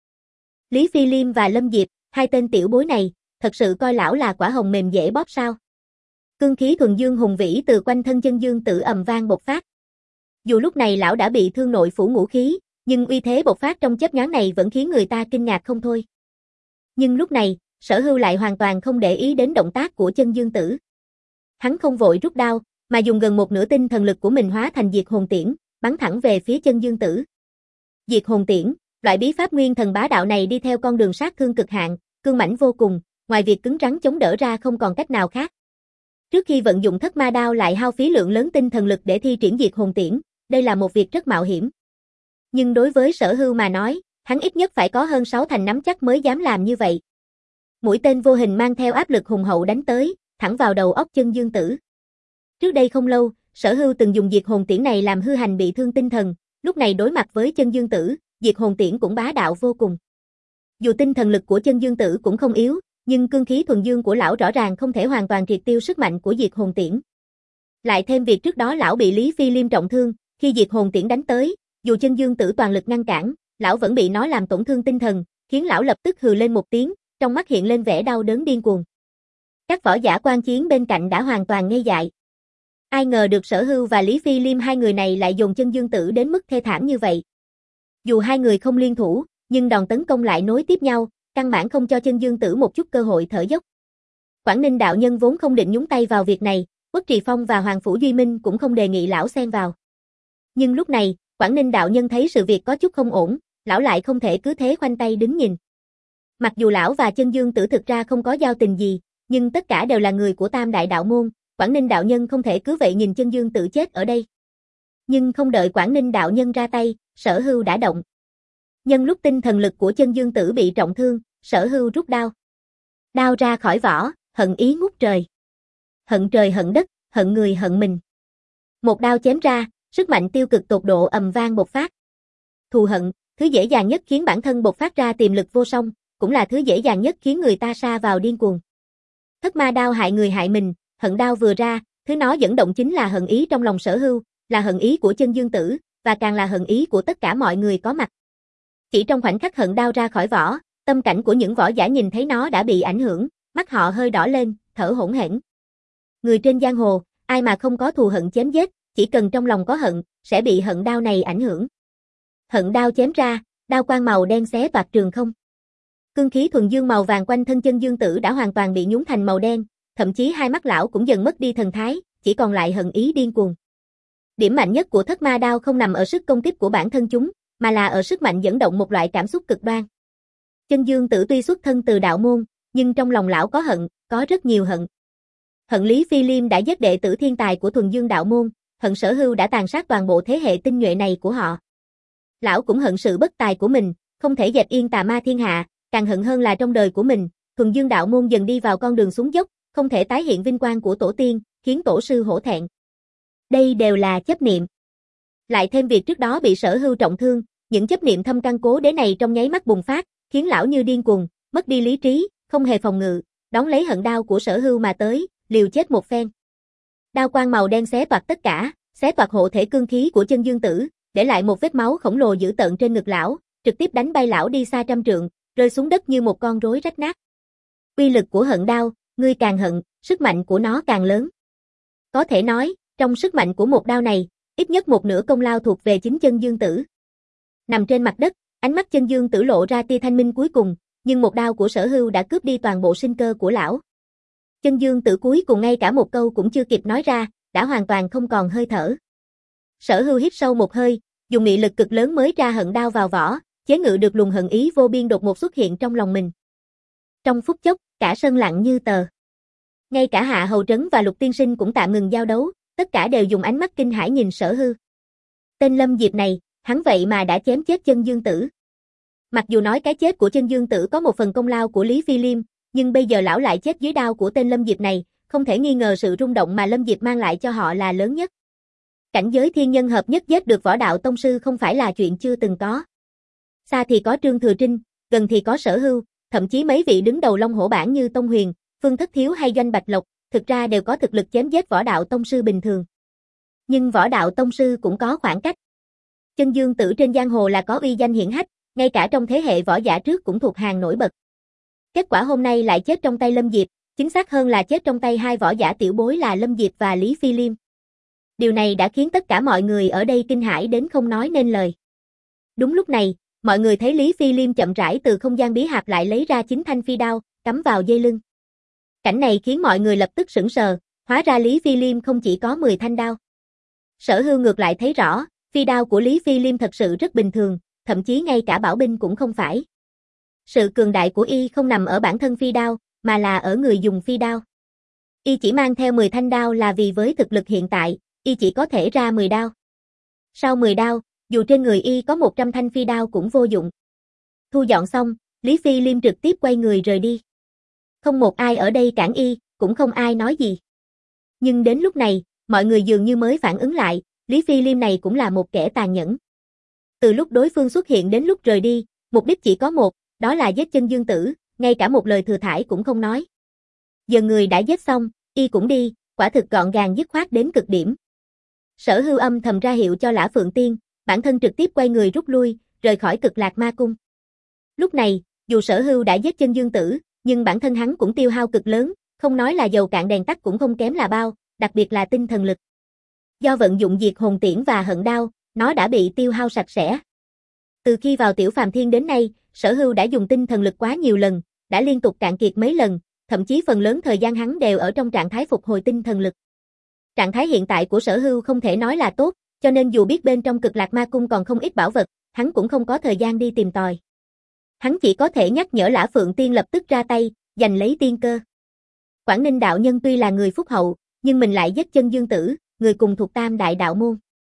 Lý Phi Liêm và Lâm Diệp, hai tên tiểu bối này, thật sự coi lão là quả hồng mềm dễ bóp sao? Cương khí thuần dương hùng vĩ từ quanh thân Chân Dương Tử ầm vang bộc phát. Dù lúc này lão đã bị thương nội phủ ngũ khí, nhưng uy thế bộc phát trong chớp nhoáng này vẫn khiến người ta kinh ngạc không thôi. Nhưng lúc này, Sở Hưu lại hoàn toàn không để ý đến động tác của Chân Dương Tử. Hắn không vội rút đao, mà dùng gần một nửa tinh thần lực của mình hóa thành Diệt Hồn Tiễn, bắn thẳng về phía Chân Dương Tử. Diệt Hồn Tiễn, loại bí pháp nguyên thần bá đạo này đi theo con đường sát thương cực hạn, cương mãnh vô cùng, ngoài việc cứng rắn chống đỡ ra không còn cách nào khác. Trước khi vận dụng Thất Ma Đao lại hao phí lượng lớn tinh thần lực để thi triển Diệt Hồn Tiễn, đây là một việc rất mạo hiểm. Nhưng đối với Sở Hưu mà nói, hắn ít nhất phải có hơn sáu thành nắm chắc mới dám làm như vậy. Mũi tên vô hình mang theo áp lực hùng hậu đánh tới, thẳng vào đầu óc Chân Dương Tử. Trước đây không lâu, Sở Hưu từng dùng Diệt Hồn Tiễn này làm hư hành bị thương tinh thần, lúc này đối mặt với Chân Dương Tử, Diệt Hồn Tiễn cũng bá đạo vô cùng. Dù tinh thần lực của Chân Dương Tử cũng không yếu, nhưng cương khí thuần dương của lão rõ ràng không thể hoàn toàn triệt tiêu sức mạnh của Diệt Hồn Tiễn. Lại thêm việc trước đó lão bị Lý Phi Liêm trọng thương, khi Diệt Hồn Tiễn đánh tới, dù Chân Dương Tử toàn lực ngăn cản, lão vẫn bị nó làm tổn thương tinh thần, khiến lão lập tức hừ lên một tiếng, trong mắt hiện lên vẻ đau đớn điên cuồng. Các võ giả quan chiến bên cạnh đã hoàn toàn ngây dại. Ai ngờ được Sở Hưu và Lý Phi Liêm hai người này lại dồn Chân Dương Tử đến mức thê thảm như vậy. Dù hai người không liên thủ, nhưng đòn tấn công lại nối tiếp nhau, căn bản không cho Chân Dương Tử một chút cơ hội thở dốc. Quảng Ninh đạo nhân vốn không định nhúng tay vào việc này, Uất Trì Phong và Hoàng Phủ Duy Minh cũng không đề nghị lão xen vào. Nhưng lúc này, Quảng Ninh đạo nhân thấy sự việc có chút không ổn, lão lại không thể cứ thế khoanh tay đứng nhìn. Mặc dù lão và Chân Dương Tử thực ra không có giao tình gì, nhưng tất cả đều là người của Tam Đại đạo môn, Quảng Ninh đạo nhân không thể cứ vậy nhìn Chân Dương Tử chết ở đây. Nhưng không đợi Quảng Ninh đạo nhân ra tay, Sở Hưu đã động. Nhân lúc tinh thần lực của Chân Dương Tử bị trọng thương, Sở Hưu rút đao. Đao ra khỏi vỏ, hận ý ngút trời. Hận trời hận đất, hận người hận mình. Một đao chém ra, sức mạnh tiêu cực tột độ ầm vang bộc phát. Thù hận, thứ dễ dàng nhất khiến bản thân bộc phát ra tiềm lực vô song, cũng là thứ dễ dàng nhất khiến người ta sa vào điên cuồng. Thất ma đao hại người hại mình, hận đao vừa ra, thứ nó dẫn động chính là hận ý trong lòng Sở Hưu, là hận ý của Chân Dương Tử, và càng là hận ý của tất cả mọi người có mặt. Chỉ trong khoảnh khắc hận đao ra khỏi vỏ, tâm cảnh của những võ giả nhìn thấy nó đã bị ảnh hưởng, mắt họ hơi đỏ lên, thở hổn hển. Người trên giang hồ, ai mà không có thù hận chém giết, chỉ cần trong lòng có hận, sẽ bị hận đao này ảnh hưởng. Hận đao chém ra, đao quang màu đen xé toạc trường không. Cương khí thuần dương màu vàng quanh thân Chân Dương Tử đã hoàn toàn bị nhúng thành màu đen, thậm chí hai mắt lão cũng dần mất đi thần thái, chỉ còn lại hận ý điên cuồng. Điểm mạnh nhất của thất ma đao không nằm ở sức công kích của bản thân chúng, mà là ở sức mạnh dẫn động một loại cảm xúc cực đoan. Chân Dương Tử tuy xuất thân từ đạo môn, nhưng trong lòng lão có hận, có rất nhiều hận. Hận Lý Phi Liêm đã giết đệ tử thiên tài của thuần dương đạo môn, hận Sở Hưu đã tàn sát toàn bộ thế hệ tinh nhuệ này của họ. Lão cũng hận sự bất tài của mình, không thể dẹp yên tà ma thiên hạ, càng hận hơn là trong đời của mình, thuần dương đạo môn dần đi vào con đường xuống dốc, không thể tái hiện vinh quang của tổ tiên, khiến tổ sư hổ thẹn. Đây đều là chấp niệm. Lại thêm việc trước đó bị Sở Hưu trọng thương, những chấp niệm thâm căn cố đế này trong nháy mắt bùng phát, khiến lão như điên cuồng, mất đi lý trí, không hề phòng ngự, đón lấy hận đao của Sở Hưu mà tới, liều chết một phen. Đao quang màu đen xé toạc tất cả, xé toạc hộ thể cương khí của Chân Dương Tử, để lại một vết máu khổng lồ dữ tợn trên ngực lão, trực tiếp đánh bay lão đi xa trăm trượng, rơi xuống đất như một con rối rách nát. Uy lực của hận đao, ngươi càng hận, sức mạnh của nó càng lớn. Có thể nói, trong sức mạnh của một đao này, ít nhất một nửa công lao thuộc về chính Chân Dương Tử. Nằm trên mặt đất, ánh mắt Chân Dương Tử lộ ra tia thanh minh cuối cùng, nhưng một đao của Sở Hưu đã cướp đi toàn bộ sinh cơ của lão. Chân Dương Tử cuối cùng ngay cả một câu cũng chưa kịp nói ra, đã hoàn toàn không còn hơi thở. Sở Hưu hít sâu một hơi, dùng mị lực cực lớn mới ra hận đao vào vỏ, chế ngự được luồng hận ý vô biên đột ngột xuất hiện trong lòng mình. Trong phút chốc, cả sân lặng như tờ. Ngay cả Hạ Hầu Trấn và Lục Tiên Sinh cũng tạm ngừng giao đấu, tất cả đều dùng ánh mắt kinh hãi nhìn Sở Hưu. Tên Lâm Diệp này, hắn vậy mà đã chém chết Chân Dương Tử. Mặc dù nói cái chết của Chân Dương Tử có một phần công lao của Lý Phi Liêm, nhưng bây giờ lão lại chết dưới đao của tên Lâm Diệp này, không thể nghi ngờ sự rung động mà Lâm Diệp mang lại cho họ là lớn nhất. Cảnh giới thiên nhân hợp nhất giết được võ đạo tông sư không phải là chuyện chưa từng có. Xa thì có Trương Thừa Trinh, gần thì có Sở Hưu, thậm chí mấy vị đứng đầu Long Hổ bảng như Tông Huyền, Phương Thất Thiếu hay Doanh Bạch Lộc, thực ra đều có thực lực chém giết võ đạo tông sư bình thường. Nhưng võ đạo tông sư cũng có khoảng cách. Chân Dương Tử trên giang hồ là có uy danh hiển hách, ngay cả trong thế hệ võ giả trước cũng thuộc hàng nổi bật. Kết quả hôm nay lại chết trong tay Lâm Diệp, chính xác hơn là chết trong tay hai võ giả tiểu bối là Lâm Diệp và Lý Phi Liêm. Điều này đã khiến tất cả mọi người ở đây kinh hãi đến không nói nên lời. Đúng lúc này, mọi người thấy Lý Phi Liêm chậm rãi từ không gian bí hạp lại lấy ra chính thanh phi đao, cắm vào dây lưng. Cảnh này khiến mọi người lập tức sửng sờ, hóa ra Lý Phi Liêm không chỉ có mười thanh đao. Sở Hưu ngược lại thấy rõ, phi đao của Lý Phi Liêm thật sự rất bình thường, thậm chí ngay cả bảo binh cũng không phải. Sự cường đại của y không nằm ở bản thân phi đao, mà là ở người dùng phi đao. Y chỉ mang theo mười thanh đao là vì với thực lực hiện tại, y chỉ có thể ra mười đao. Sau mười đao, dù trên người y có một trăm thanh phi đao cũng vô dụng. Thu dọn xong, Lý Phi Liêm trực tiếp quay người rời đi. Không một ai ở đây cản y, cũng không ai nói gì. Nhưng đến lúc này, mọi người dường như mới phản ứng lại, Lý Phi Liêm này cũng là một kẻ tàn nhẫn. Từ lúc đối phương xuất hiện đến lúc rời đi, mục đích chỉ có một, đó là giết Chân Dương Tử, ngay cả một lời thừa thãi cũng không nói. Giờ người đã giết xong, y cũng đi, quả thực gọn gàng dứt khoát đến cực điểm. Sở Hưu âm thầm ra hiệu cho Lã Phượng Tiên, bản thân trực tiếp quay người rút lui, rời khỏi Cực Lạc Ma Cung. Lúc này, dù Sở Hưu đã giết Chân Dương Tử, nhưng bản thân hắn cũng tiêu hao cực lớn, không nói là dầu cạn đèn tắt cũng không kém là bao, đặc biệt là tinh thần lực. Do vận dụng diệt hồn tiễn và hận đao, nó đã bị tiêu hao sạch sẽ. Từ khi vào Tiểu Phàm Thiên đến nay, Sở Hưu đã dùng tinh thần lực quá nhiều lần, đã liên tục cạn kiệt mấy lần, thậm chí phần lớn thời gian hắn đều ở trong trạng thái phục hồi tinh thần lực. Trạng thái hiện tại của Sở Hưu không thể nói là tốt, cho nên dù biết bên trong Cực Lạc Ma Cung còn không ít bảo vật, hắn cũng không có thời gian đi tìm tòi. Hắn chỉ có thể nhắc nhở Lã Phượng Tiên lập tức ra tay, giành lấy tiên cơ. Quảng Ninh đạo nhân tuy là người phúc hậu, nhưng mình lại giết Chân Dương Tử, người cùng thuộc Tam Đại đạo môn.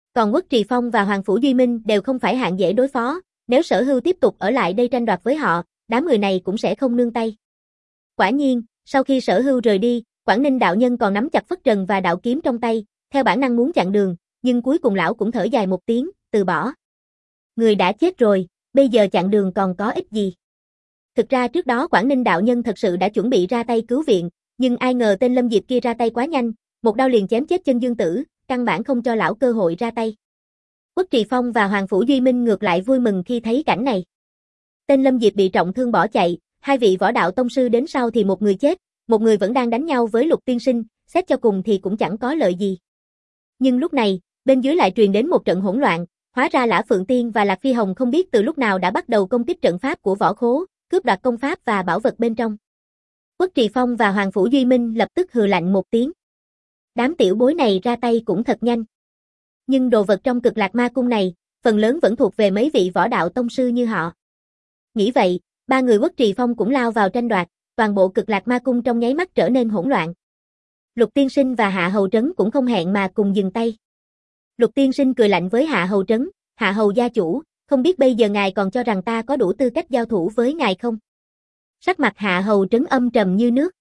Còn Quất Trì Phong và Hoàng Phủ Duy Minh đều không phải hạng dễ đối phó, nếu Sở Hưu tiếp tục ở lại đây tranh đoạt với họ, đám người này cũng sẽ không nương tay. Quả nhiên, sau khi Sở Hưu rời đi, Quảng Ninh đạo nhân còn nắm chặt phất trần và đạo kiếm trong tay, theo bản năng muốn chặn đường, nhưng cuối cùng lão cũng thở dài một tiếng, từ bỏ. Người đã chết rồi, bây giờ chặn đường còn có ích gì? Thực ra trước đó Quảng Ninh đạo nhân thật sự đã chuẩn bị ra tay cứu viện, nhưng ai ngờ tên Lâm Diệp kia ra tay quá nhanh, một đao liền chém chết Chân Dương Tử, căn bản không cho lão cơ hội ra tay. Quất Trì Phong và Hoàng Phủ Duy Minh ngược lại vui mừng khi thấy cảnh này. Tên Lâm Diệp bị trọng thương bỏ chạy, hai vị võ đạo tông sư đến sau thì một người chết, một người vẫn đang đánh nhau với Lục Tiên Sinh, xét cho cùng thì cũng chẳng có lợi gì. Nhưng lúc này, bên dưới lại truyền đến một trận hỗn loạn, hóa ra Lã Phượng Tiên và Lạc Phi Hồng không biết từ lúc nào đã bắt đầu công kích trận pháp của võ khố, cướp đoạt công pháp và bảo vật bên trong. Quất Trì Phong và Hoàng Phủ Duy Minh lập tức hừ lạnh một tiếng. Đám tiểu bối này ra tay cũng thật nhanh. Nhưng đồ vật trong Cực Lạc Ma Cung này, phần lớn vẫn thuộc về mấy vị võ đạo tông sư như họ. Nghĩ vậy, ba người Quất Trì Phong cũng lao vào tranh đoạt, toàn bộ Cực Lạc Ma Cung trong nháy mắt trở nên hỗn loạn. Lục Tiên Sinh và Hạ Hầu Trấn cũng không hẹn mà cùng dừng tay. Lục Tiên Sinh cười lạnh với Hạ Hầu Trấn, Hạ Hầu gia chủ, không biết bây giờ ngài còn cho rằng ta có đủ tư cách giao thủ với ngài không? Sắc mặt Hạ Hầu Trấn âm trầm như nước.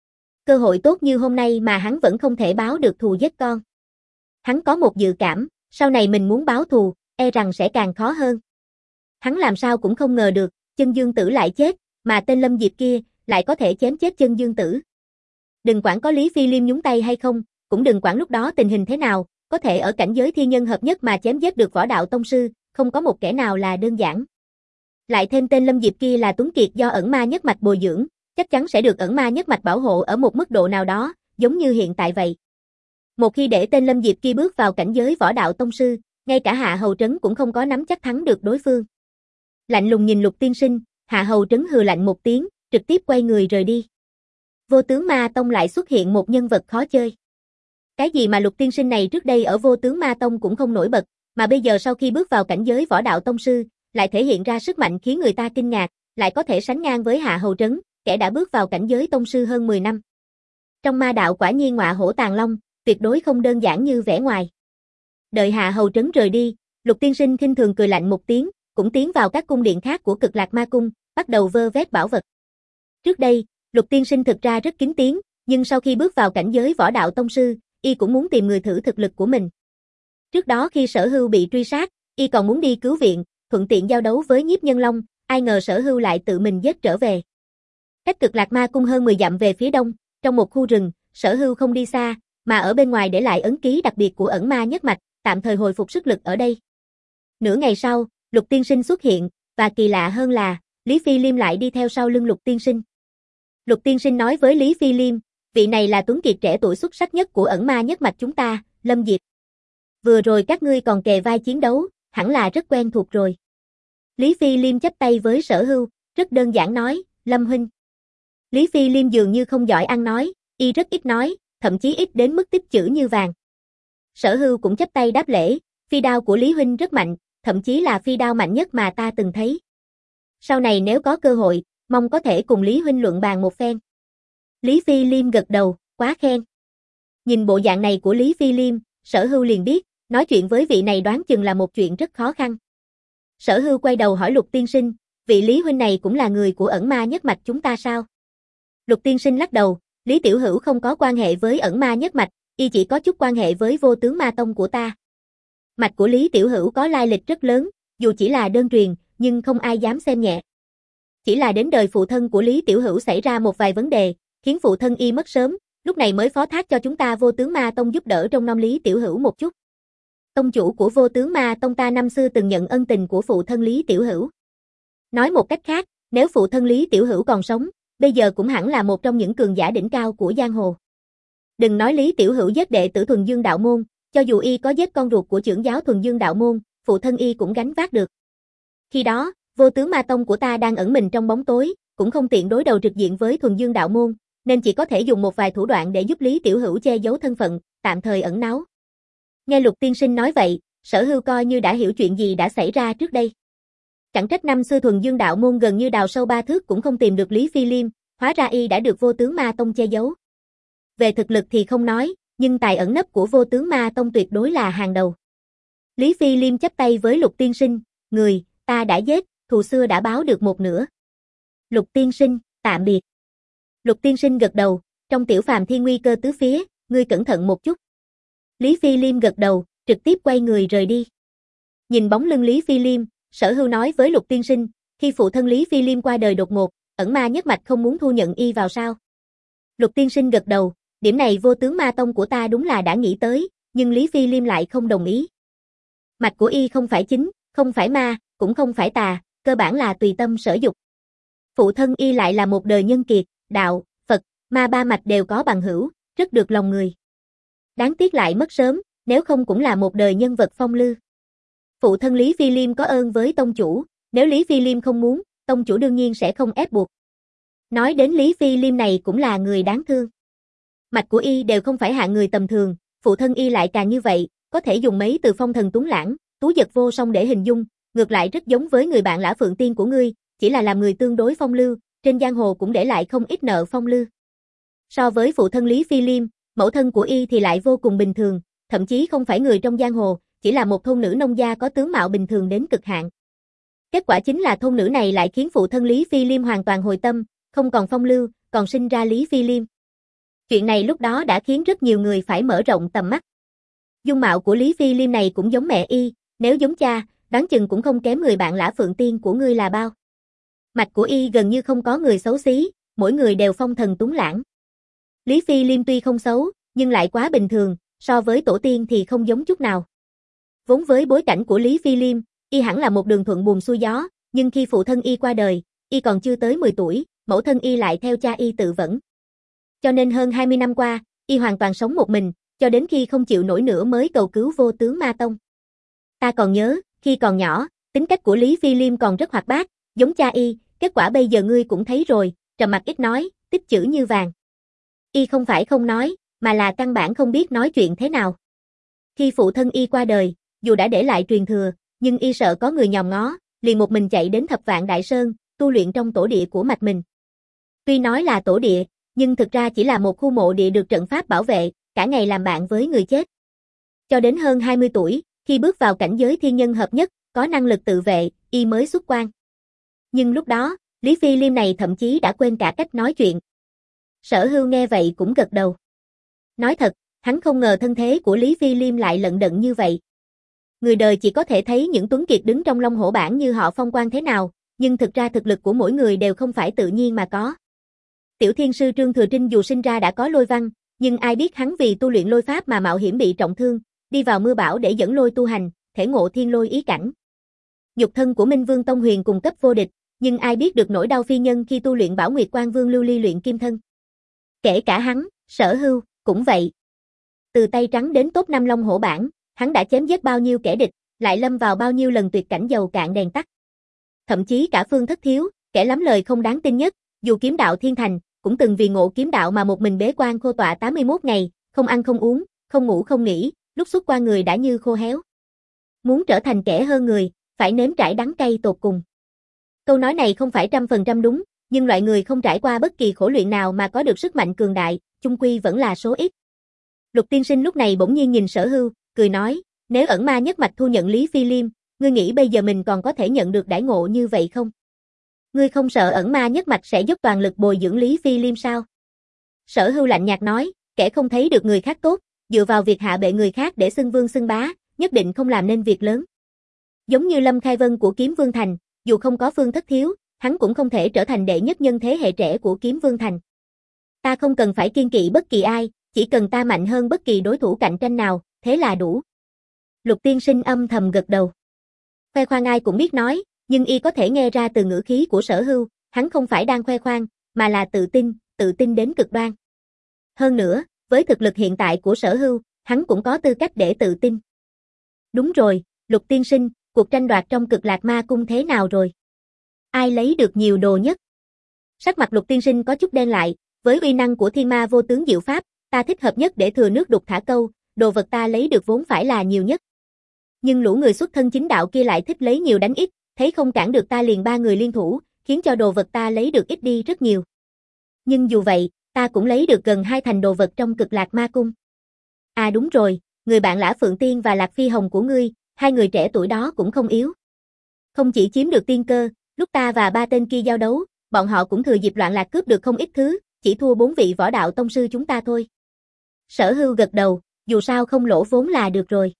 Cơ hội tốt như hôm nay mà hắn vẫn không thể báo được thù giết con. Hắn có một dự cảm, sau này mình muốn báo thù, e rằng sẽ càng khó hơn. Hắn làm sao cũng không ngờ được, Chân Dương Tử lại chết, mà tên Lâm Diệp kia lại có thể chém chết Chân Dương Tử. Đừng quản có Lý Phi Liêm nhúng tay hay không, cũng đừng quản lúc đó tình hình thế nào, có thể ở cảnh giới thiên nhân hợp nhất mà chém giết được võ đạo tông sư, không có một kẻ nào là đơn giản. Lại thêm tên Lâm Diệp kia là tuấn kiệt do ẩn ma nhất mạch bồi dưỡng, chắc chắn sẽ được ẩn ma nhất mạch bảo hộ ở một mức độ nào đó, giống như hiện tại vậy. Một khi để tên Lâm Diệp kia bước vào cảnh giới võ đạo tông sư, ngay cả Hạ Hầu Trấn cũng không có nắm chắc thắng được đối phương. Lạnh lùng nhìn Lục Tiên Sinh, Hạ Hầu Trấn hừ lạnh một tiếng, trực tiếp quay người rời đi. Vô Tướng Ma Tông lại xuất hiện một nhân vật khó chơi. Cái gì mà Lục Tiên Sinh này trước đây ở Vô Tướng Ma Tông cũng không nổi bật, mà bây giờ sau khi bước vào cảnh giới võ đạo tông sư, lại thể hiện ra sức mạnh khiến người ta kinh ngạc, lại có thể sánh ngang với Hạ Hầu Trấn, kẻ đã bước vào cảnh giới tông sư hơn mười năm. Trong ma đạo quả nhiên ngọa hổ tàng long, tuyệt đối không đơn giản như vẻ ngoài. Đợi Hạ Hầu Trấn rời đi, Lục Tiên Sinh khinh thường cười lạnh một tiếng, cũng tiến vào các cung điện khác của Cực Lạc Ma Cung, bắt đầu vơ vét bảo vật. Trước đây, Lục Tiên Sinh thực ra rất kín tiếng, nhưng sau khi bước vào cảnh giới võ đạo tông sư, y cũng muốn tìm người thử thực lực của mình. Trước đó khi Sở Hưu bị truy sát, y còn muốn đi cứu viện, thuận tiện giao đấu với Nhiếp Nhân Long, ai ngờ Sở Hưu lại tự mình giết trở về. Cách Cực Lạc Ma Cung hơn mười dặm về phía đông, trong một khu rừng, Sở Hưu không đi xa, mà ở bên ngoài để lại ấn ký đặc biệt của ẩn ma nhất mạch, tạm thời hồi phục sức lực ở đây. Nửa ngày sau, Lục Tiên Sinh xuất hiện, và kỳ lạ hơn là, Lý Phi Liêm lại đi theo sau lưng Lục Tiên Sinh. Lục Tiên Sinh nói với Lý Phi Liêm, vị này là tuấn kiệt trẻ tuổi xuất sắc nhất của ẩn ma nhất mạch chúng ta, Lâm Diệp. Vừa rồi các ngươi còn kề vai chiến đấu, hẳn là rất quen thuộc rồi. Lý Phi Liêm chắp tay với Sở Hưu, rất đơn giản nói, Lâm huynh. Lý Phi Liêm dường như không giỏi ăn nói, y rất ít nói, thậm chí ít đến mức tích chữ như vàng. Sở Hưu cũng chắp tay đáp lễ, phi đao của Lý huynh rất mạnh, thậm chí là phi đao mạnh nhất mà ta từng thấy. Sau này nếu có cơ hội, mong có thể cùng Lý huynh luận bàn một phen. Lý Phi Liêm gật đầu, quá khen. Nhìn bộ dạng này của Lý Phi Liêm, Sở Hưu liền biết, nói chuyện với vị này đoán chừng là một chuyện rất khó khăn. Sở Hưu quay đầu hỏi Lục Tiên Sinh, vị Lý huynh này cũng là người của ẩn ma nhất mạch chúng ta sao? Lục Tiên Sinh lắc đầu, Lý Tiểu Hữu không có quan hệ với ẩn ma nhất mạch, y chỉ có chút quan hệ với Vô Tướng Ma Tông của ta. Mạch của Lý Tiểu Hữu có lai lịch rất lớn, dù chỉ là đơn truyền, nhưng không ai dám xem nhẹ. Chỉ là đến đời phụ thân của Lý Tiểu Hữu xảy ra một vài vấn đề, khiến phụ thân y mất sớm, lúc này mới phó thác cho chúng ta Vô Tướng Ma Tông giúp đỡ trông nom Lý Tiểu Hữu một chút. Tông chủ của Vô Tướng Ma Tông ta năm xưa từng nhận ân tình của phụ thân Lý Tiểu Hữu. Nói một cách khác, nếu phụ thân Lý Tiểu Hữu còn sống, bây giờ cũng hẳn là một trong những cường giả đỉnh cao của giang hồ. Đừng nói Lý Tiểu Hữu giết đệ tử Thuần Dương Đạo Môn, cho dù y có giết con ruột của trưởng giáo Thuần Dương Đạo Môn, phụ thân y cũng gánh vác được. Khi đó, Vô Tướng Ma Tông của ta đang ẩn mình trong bóng tối, cũng không tiện đối đầu trực diện với Thuần Dương Đạo Môn, nên chỉ có thể dùng một vài thủ đoạn để giúp Lý Tiểu Hữu che giấu thân phận, tạm thời ẩn náu. Nghe Lục Tiên Sinh nói vậy, Sở Hưu coi như đã hiểu chuyện gì đã xảy ra trước đây. Chẳng trách năm xưa Thuần Dương Đạo Môn gần như đào sâu ba thước cũng không tìm được Lý Phi Liêm, hóa ra y đã được Vô Tướng Ma Tông che giấu. Về thực lực thì không nói, nhưng tài ẩn nấp của Vô Tướng Ma Tông tuyệt đối là hàng đầu. Lý Phi Liêm chắp tay với Lục tiên sinh, người, ta đã giết, thù xưa đã báo được một nửa. Lục tiên sinh, tạm biệt. Lục tiên sinh gật đầu, trong tiểu phàm thiên nguy cơ tứ phía, ngươi cẩn thận một chút. Lý Phi Liêm gật đầu, trực tiếp quay người rời đi. Nhìn bóng lưng Lý Phi Liêm, Sở Hưu nói với Lục tiên sinh, khi phụ thân Lý Phi Liêm qua đời đột ngột, ẩn ma nhất mạch không muốn thu nhận y vào sao? Lục tiên sinh gật đầu, điểm này vô tướng ma tông của ta đúng là đã nghĩ tới, nhưng Lý Phi Liêm lại không đồng ý. Mạch của y không phải chính, không phải ma, cũng không phải tà, cơ bản là tùy tâm sở dục. Phụ thân y lại là một đời nhân kiệt, đạo, Phật, ma ba mạch đều có bằng hữu, rất được lòng người. Đáng tiếc lại mất sớm, nếu không cũng là một đời nhân vật phong lưu. Phụ thân Lý Phi Liêm có ơn với tông chủ, nếu Lý Phi Liêm không muốn, tông chủ đương nhiên sẽ không ép buộc. Nói đến Lý Phi Liêm này cũng là người đáng thương. Mạch của y đều không phải hạng người tầm thường, phụ thân y lại càng như vậy, có thể dùng mấy từ phong thần tuấn lãng, tú dật vô song để hình dung, ngược lại rất giống với người bạn Lã Phượng Tiên của ngươi, chỉ là làm người tương đối phong lưu, trên giang hồ cũng để lại không ít nợ phong lưu. So với phụ thân Lý Phi Liêm, mẫu thân của y thì lại vô cùng bình thường, thậm chí không phải người trong giang hồ, chỉ là một thôn nữ nông gia có tướng mạo bình thường đến cực hạn. Kết quả chính là thôn nữ này lại khiến phụ thân Lý Phi Liêm hoàn toàn hồi tâm, không còn phong lưu, còn sinh ra Lý Phi Liêm. Chuyện này lúc đó đã khiến rất nhiều người phải mở rộng tầm mắt. Dung mạo của Lý Phi Liêm này cũng giống mẹ y, nếu giống cha, đoán chừng cũng không kém người bạn Lã Phượng Tiên của ngươi là bao. Mạch của y gần như không có người xấu xí, mỗi người đều phong thần tuấn lãng. Lý Phi Liêm tuy không xấu, nhưng lại quá bình thường, so với tổ tiên thì không giống chút nào. Vốn với bối cảnh của Lý Phi Liêm, y hẳn là một đường thuận buồm xuôi gió, nhưng khi phụ thân y qua đời, y còn chưa tới mười tuổi, mẫu thân y lại theo cha y tự vẫn. Cho nên hơn hai mươi năm qua, y hoàn toàn sống một mình, cho đến khi không chịu nổi nữa mới cầu cứu vô tướng ma tông. Ta còn nhớ, khi còn nhỏ, tính cách của Lý Phi Liêm còn rất hoạt bát, giống cha y, kết quả bây giờ ngươi cũng thấy rồi, trầm mặc ít nói, tích chữ như vàng. Y không phải không nói, mà là căn bản không biết nói chuyện thế nào. Khi phụ thân y qua đời, dù đã để lại truyền thừa, nhưng y sợ có người nhòm ngó, liền một mình chạy đến Thập Vạn Đại Sơn, tu luyện trong tổ địa của mạch mình. Tuy nói là tổ địa, nhưng thực ra chỉ là một khu mộ địa được trận pháp bảo vệ, cả ngày làm bạn với người chết. Cho đến hơn hai mươi tuổi, khi bước vào cảnh giới thiên nhân hợp nhất, có năng lực tự vệ, y mới xuất quan. Nhưng lúc đó, Lý Phi Liêm này thậm chí đã quên cả cách nói chuyện. Sở Hưu nghe vậy cũng gật đầu. Nói thật, hắn không ngờ thân thế của Lý Phi Liêm lại lận đận như vậy. Người đời chỉ có thể thấy những tuấn kiệt đứng trong Long Hổ bảng như họ phong quang thế nào, nhưng thực ra thực lực của mỗi người đều không phải tự nhiên mà có. Tiểu thiên sư Trương Thừa Trinh dù sinh ra đã có lôi văn, nhưng ai biết hắn vì tu luyện lôi pháp mà mạo hiểm bị trọng thương, đi vào mưa bão để dẫn lôi tu hành, thể ngộ thiên lôi ý cảnh. Nhục thân của Minh Vương Tông Huyền cùng cấp vô địch, nhưng ai biết được nỗi đau phi nhân khi tu luyện Bảo Nguyệt Quan Vương lưu ly luyện kim thân. Kể cả hắn, Sở Hưu, cũng vậy. Từ tay trắng đến top năm Long Hổ bảng, hắn đã chém giết bao nhiêu kẻ địch, lại lâm vào bao nhiêu lần tuyệt cảnh dầu cạn đèn tắt. Thậm chí cả Phương Thất Thiếu, kẻ lắm lời không đáng tin nhất, dù kiếm đạo thiên thành, cũng từng vì ngộ kiếm đạo mà một mình bế quan khô tọa tám mươi mốt ngày, không ăn không uống, không ngủ không nghỉ, lúc xuất qua người đã như khô héo. Muốn trở thành kẻ hơn người, phải nếm trải đắng cay tột cùng. Câu nói này không phải trăm phần trăm đúng, nhưng loại người không trải qua bất kỳ khổ luyện nào mà có được sức mạnh cường đại, chung quy vẫn là số ít. Lục tiên sinh lúc này bỗng nhiên nhìn Sở Hưu, cười nói, nếu ẩn ma nhất mạch thu nhận Lý Phi Liêm, ngươi nghĩ bây giờ mình còn có thể nhận được đãi ngộ như vậy không? Ngươi không sợ ẩn ma nhất mạch sẽ dốc toàn lực bồi dưỡng Lý Phi Liêm sao? Sở Hưu lạnh nhạt nói, kẻ không thấy được người khác tốt, dựa vào việc hạ bệ người khác để xưng vương xưng bá, nhất định không làm nên việc lớn. Giống như Lâm Khai Vân của Kiếm Vương Thành, dù không có Phương Thất Thiếu, hắn cũng không thể trở thành đệ nhất nhân thế hệ trẻ của Kiếm Vương Thành. Ta không cần phải kiên kỵ bất kỳ ai, chỉ cần ta mạnh hơn bất kỳ đối thủ cạnh tranh nào, thế là đủ. Lục tiên sinh âm thầm gật đầu. Khoe khoang ai cũng biết nói, nhưng y có thể nghe ra từ ngữ khí của Sở Hưu, hắn không phải đang khoe khoang, mà là tự tin, tự tin đến cực đoan. Hơn nữa, với thực lực hiện tại của Sở Hưu, hắn cũng có tư cách để tự tin. Đúng rồi, Lục tiên sinh, cuộc tranh đoạt trong Cực Lạc Ma Cung thế nào rồi? Ai lấy được nhiều đồ nhất? Sắc mặt Lục tiên sinh có chút đen lại, với uy năng của Thiên Ma Vô Tướng Diệu Pháp, ta thích hợp nhất để thừa nước đục thả câu, đồ vật ta lấy được vốn phải là nhiều nhất. Nhưng lũ người xuất thân chính đạo kia lại thích lấy nhiều đánh ít, thấy không cản được ta liền ba người liên thủ, khiến cho đồ vật ta lấy được ít đi rất nhiều. Nhưng dù vậy, ta cũng lấy được gần hai thành đồ vật trong Cực Lạc Ma Cung. À đúng rồi, người bạn Lã Phượng Tiên và Lạc Phi Hồng của ngươi, hai người trẻ tuổi đó cũng không yếu. Không chỉ chiếm được tiên cơ, lúc ta và ba tên kia giao đấu, bọn họ cũng thừa dịp loạn lạc cướp được không ít thứ, chỉ thua bốn vị võ đạo tông sư chúng ta thôi. Sở Hưu gật đầu, dù sao không lỗ vốn là được rồi.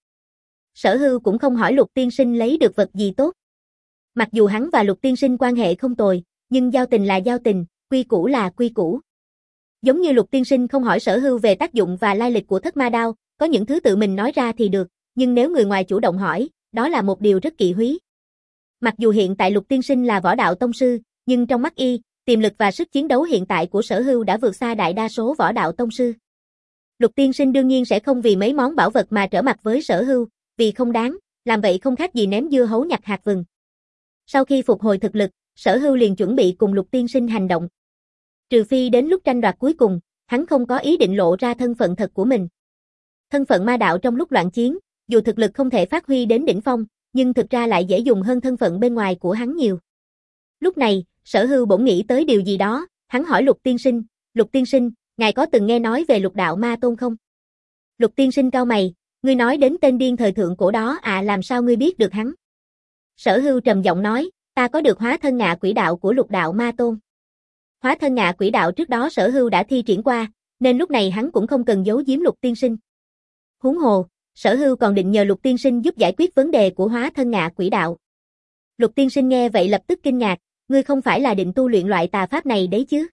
Sở Hưu cũng không hỏi Lục tiên sinh lấy được vật gì tốt. Mặc dù hắn và Lục tiên sinh quan hệ không tồi, nhưng giao tình là giao tình, quy củ là quy củ. Giống như Lục tiên sinh không hỏi Sở Hưu về tác dụng và lai lịch của thất ma đao, có những thứ tự mình nói ra thì được, nhưng nếu người ngoài chủ động hỏi, đó là một điều rất kỵ húy. Mặc dù hiện tại Lục tiên sinh là võ đạo tông sư, nhưng trong mắt y, tiềm lực và sức chiến đấu hiện tại của Sở Hưu đã vượt xa đại đa số võ đạo tông sư. Lục tiên sinh đương nhiên sẽ không vì mấy món bảo vật mà trở mặt với Sở Hưu, vì không đáng, làm vậy không khác gì ném dưa hấu nhặt hạt vừng. Sau khi phục hồi thực lực, Sở Hưu liền chuẩn bị cùng Lục tiên sinh hành động. Trừ phi đến lúc tranh đoạt cuối cùng, hắn không có ý định lộ ra thân phận thật của mình. Thân phận ma đạo trong lúc loạn chiến, dù thực lực không thể phát huy đến đỉnh phong, nhưng thực ra lại dễ dùng hơn thân phận bên ngoài của hắn nhiều. Lúc này, Sở Hưu bỗng nghĩ tới điều gì đó, hắn hỏi Lục tiên sinh, Lục tiên sinh, ngài có từng nghe nói về Lục đạo ma tôn không? Lục tiên sinh cau mày, ngươi nói đến tên điên thời thượng cổ đó à, làm sao ngươi biết được hắn? Sở Hưu trầm giọng nói, ta có được hóa thân ngạ quỷ đạo của Lục đạo ma tôn. Hóa thân ngạ quỷ đạo trước đó Sở Hưu đã thi triển qua, nên lúc này hắn cũng không cần giấu giếm Lục tiên sinh. Huống hồ, Sở Hưu còn định nhờ Lục tiên sinh giúp giải quyết vấn đề của hóa thân ngạ quỷ đạo. Lục tiên sinh nghe vậy lập tức kinh ngạc, ngươi không phải là định tu luyện loại tà pháp này đấy chứ?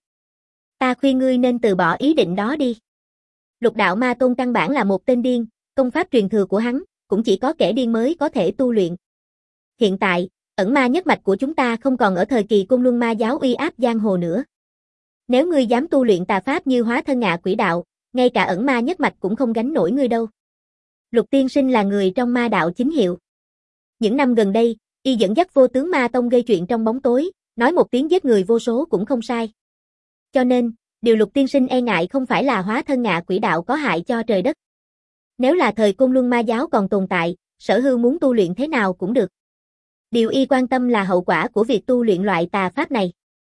Ta khuyên ngươi nên từ bỏ ý định đó đi. Lục đạo ma tôn căn bản là một tên điên, công pháp truyền thừa của hắn, cũng chỉ có kẻ điên mới có thể tu luyện. Hiện tại, ẩn ma nhất mạch của chúng ta không còn ở thời kỳ Côn Luân ma giáo uy áp giang hồ nữa. Nếu ngươi dám tu luyện tà pháp như hóa thân ngạ quỷ đạo, ngay cả ẩn ma nhất mạch cũng không gánh nổi ngươi đâu. Lục tiên sinh là người trong ma đạo chính hiệu. Những năm gần đây, y dẫn dắt Vô Tướng Ma Tông gây chuyện trong bóng tối, nói một tiếng giết người vô số cũng không sai. Cho nên, điều Lục tiên sinh e ngại không phải là hóa thân ngạ quỷ đạo có hại cho trời đất. Nếu là thời Côn Luân ma giáo còn tồn tại, Sở Hưu muốn tu luyện thế nào cũng được. Điều y quan tâm là hậu quả của việc tu luyện loại tà pháp này.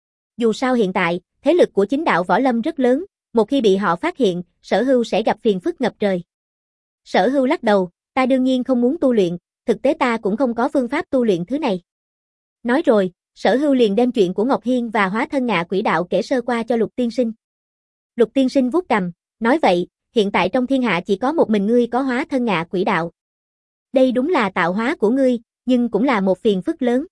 Dù sao hiện tại, thế lực của chính đạo võ lâm rất lớn, một khi bị họ phát hiện, Sở Hưu sẽ gặp phiền phức ngập trời. Sở Hưu lắc đầu, ta đương nhiên không muốn tu luyện, thực tế ta cũng không có phương pháp tu luyện thứ này. Nói rồi, Sở Hưu liền đem chuyện của Ngọc Hiên và hóa thân ngạ quỷ đạo kể sơ qua cho Lục tiên sinh. Lục tiên sinh vuốt cằm, nói vậy, hiện tại trong thiên hạ chỉ có một mình ngươi có hóa thân ngạ quỷ đạo. Đây đúng là tạo hóa của ngươi, nhưng cũng là một phiền phức lớn.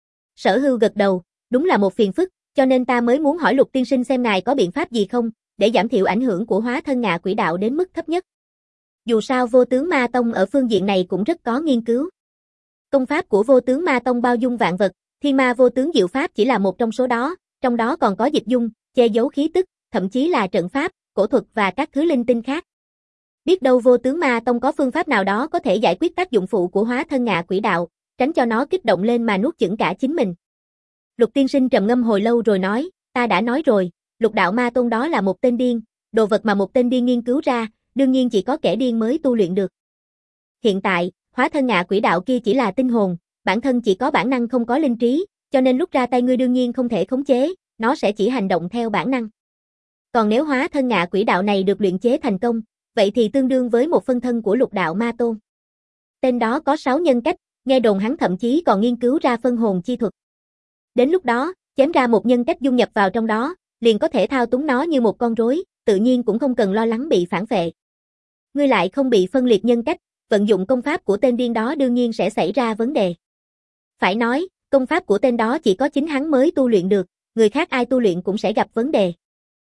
Sở Hưu gật đầu, đúng là một phiền phức, cho nên ta mới muốn hỏi Lục tiên sinh xem ngài có biện pháp gì không, để giảm thiểu ảnh hưởng của hóa thân ngạ quỷ đạo đến mức thấp nhất. Dù sao Vô Tướng Ma Tông ở phương diện này cũng rất có nghiên cứu. Công pháp của Vô Tướng Ma Tông bao dung vạn vật, Thiên Ma Vô Tướng Diệu Pháp chỉ là một trong số đó, trong đó còn có dịch dung, che giấu khí tức, thậm chí là trận pháp, cổ thuật và các thứ linh tinh khác. Biết đâu Vô Tướng Ma Tông có phương pháp nào đó có thể giải quyết tác dụng phụ của hóa thân ngạ quỷ đạo, tránh cho nó kích động lên mà nuốt chửng cả chính mình. Lục tiên sinh trầm ngâm hồi lâu rồi nói, ta đã nói rồi, Lục đạo ma tôn đó là một tên điên, đồ vật mà một tên điên nghiên cứu ra, đương nhiên chỉ có kẻ điên mới tu luyện được. Hiện tại, hóa thân ngạ quỷ đạo kia chỉ là tinh hồn, bản thân chỉ có bản năng không có linh trí, cho nên lúc ra tay ngươi đương nhiên không thể khống chế, nó sẽ chỉ hành động theo bản năng. Còn nếu hóa thân ngạ quỷ đạo này được luyện chế thành công, vậy thì tương đương với một phân thân của Lục đạo ma tôn. Tên đó có sáu nhân cách, nghe đồn hắn thậm chí còn nghiên cứu ra phân hồn chi thuật. Đến lúc đó, chém ra một nhân cách dung nhập vào trong đó, liền có thể thao túng nó như một con rối, tự nhiên cũng không cần lo lắng bị phản phệ. Ngươi lại không bị phân liệt nhân cách, vận dụng công pháp của tên điên đó đương nhiên sẽ xảy ra vấn đề. Phải nói, công pháp của tên đó chỉ có chính hắn mới tu luyện được, người khác ai tu luyện cũng sẽ gặp vấn đề.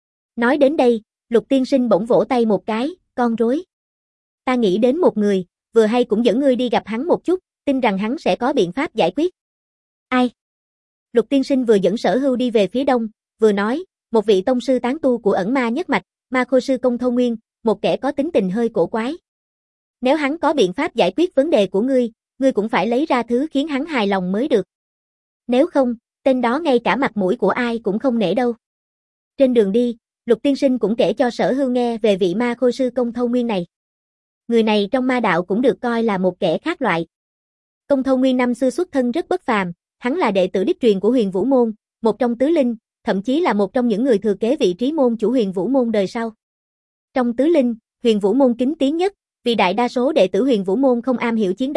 Nói đến đây, Lục tiên sinh bỗng vỗ tay một cái, con rối. Ta nghĩ đến một người, vừa hay cũng dẫn ngươi đi gặp hắn một chút, tin rằng hắn sẽ có biện pháp giải quyết. Ai? Lục tiên sinh vừa dẫn Sở Hưu đi về phía đông, vừa nói, một vị tông sư tán tu của ẩn ma nhất mạch, Ma Khôi sư Công Thâu Nguyên, một kẻ có tính tình hơi cổ quái. Nếu hắn có biện pháp giải quyết vấn đề của ngươi, ngươi cũng phải lấy ra thứ khiến hắn hài lòng mới được. Nếu không, tên đó ngay cả mặt mũi của ai cũng không nể đâu. Trên đường đi, Lục tiên sinh cũng kể cho Sở Hưu nghe về vị Ma Khôi sư Công Thâu Nguyên này. Người này trong ma đạo cũng được coi là một kẻ khác loại. Công Thâu Nguyên năm xưa xuất thân rất bất phàm, hắn là đệ tử đích truyền của Huyền Vũ môn, một trong tứ linh, thậm chí là một trong những người thừa kế vị trí môn chủ Huyền Vũ môn đời sau. Trong tứ linh, Huyền Vũ môn kính tiếng nhất, vì đại đa số đệ tử Huyền Vũ môn không am hiểu chiến đấu,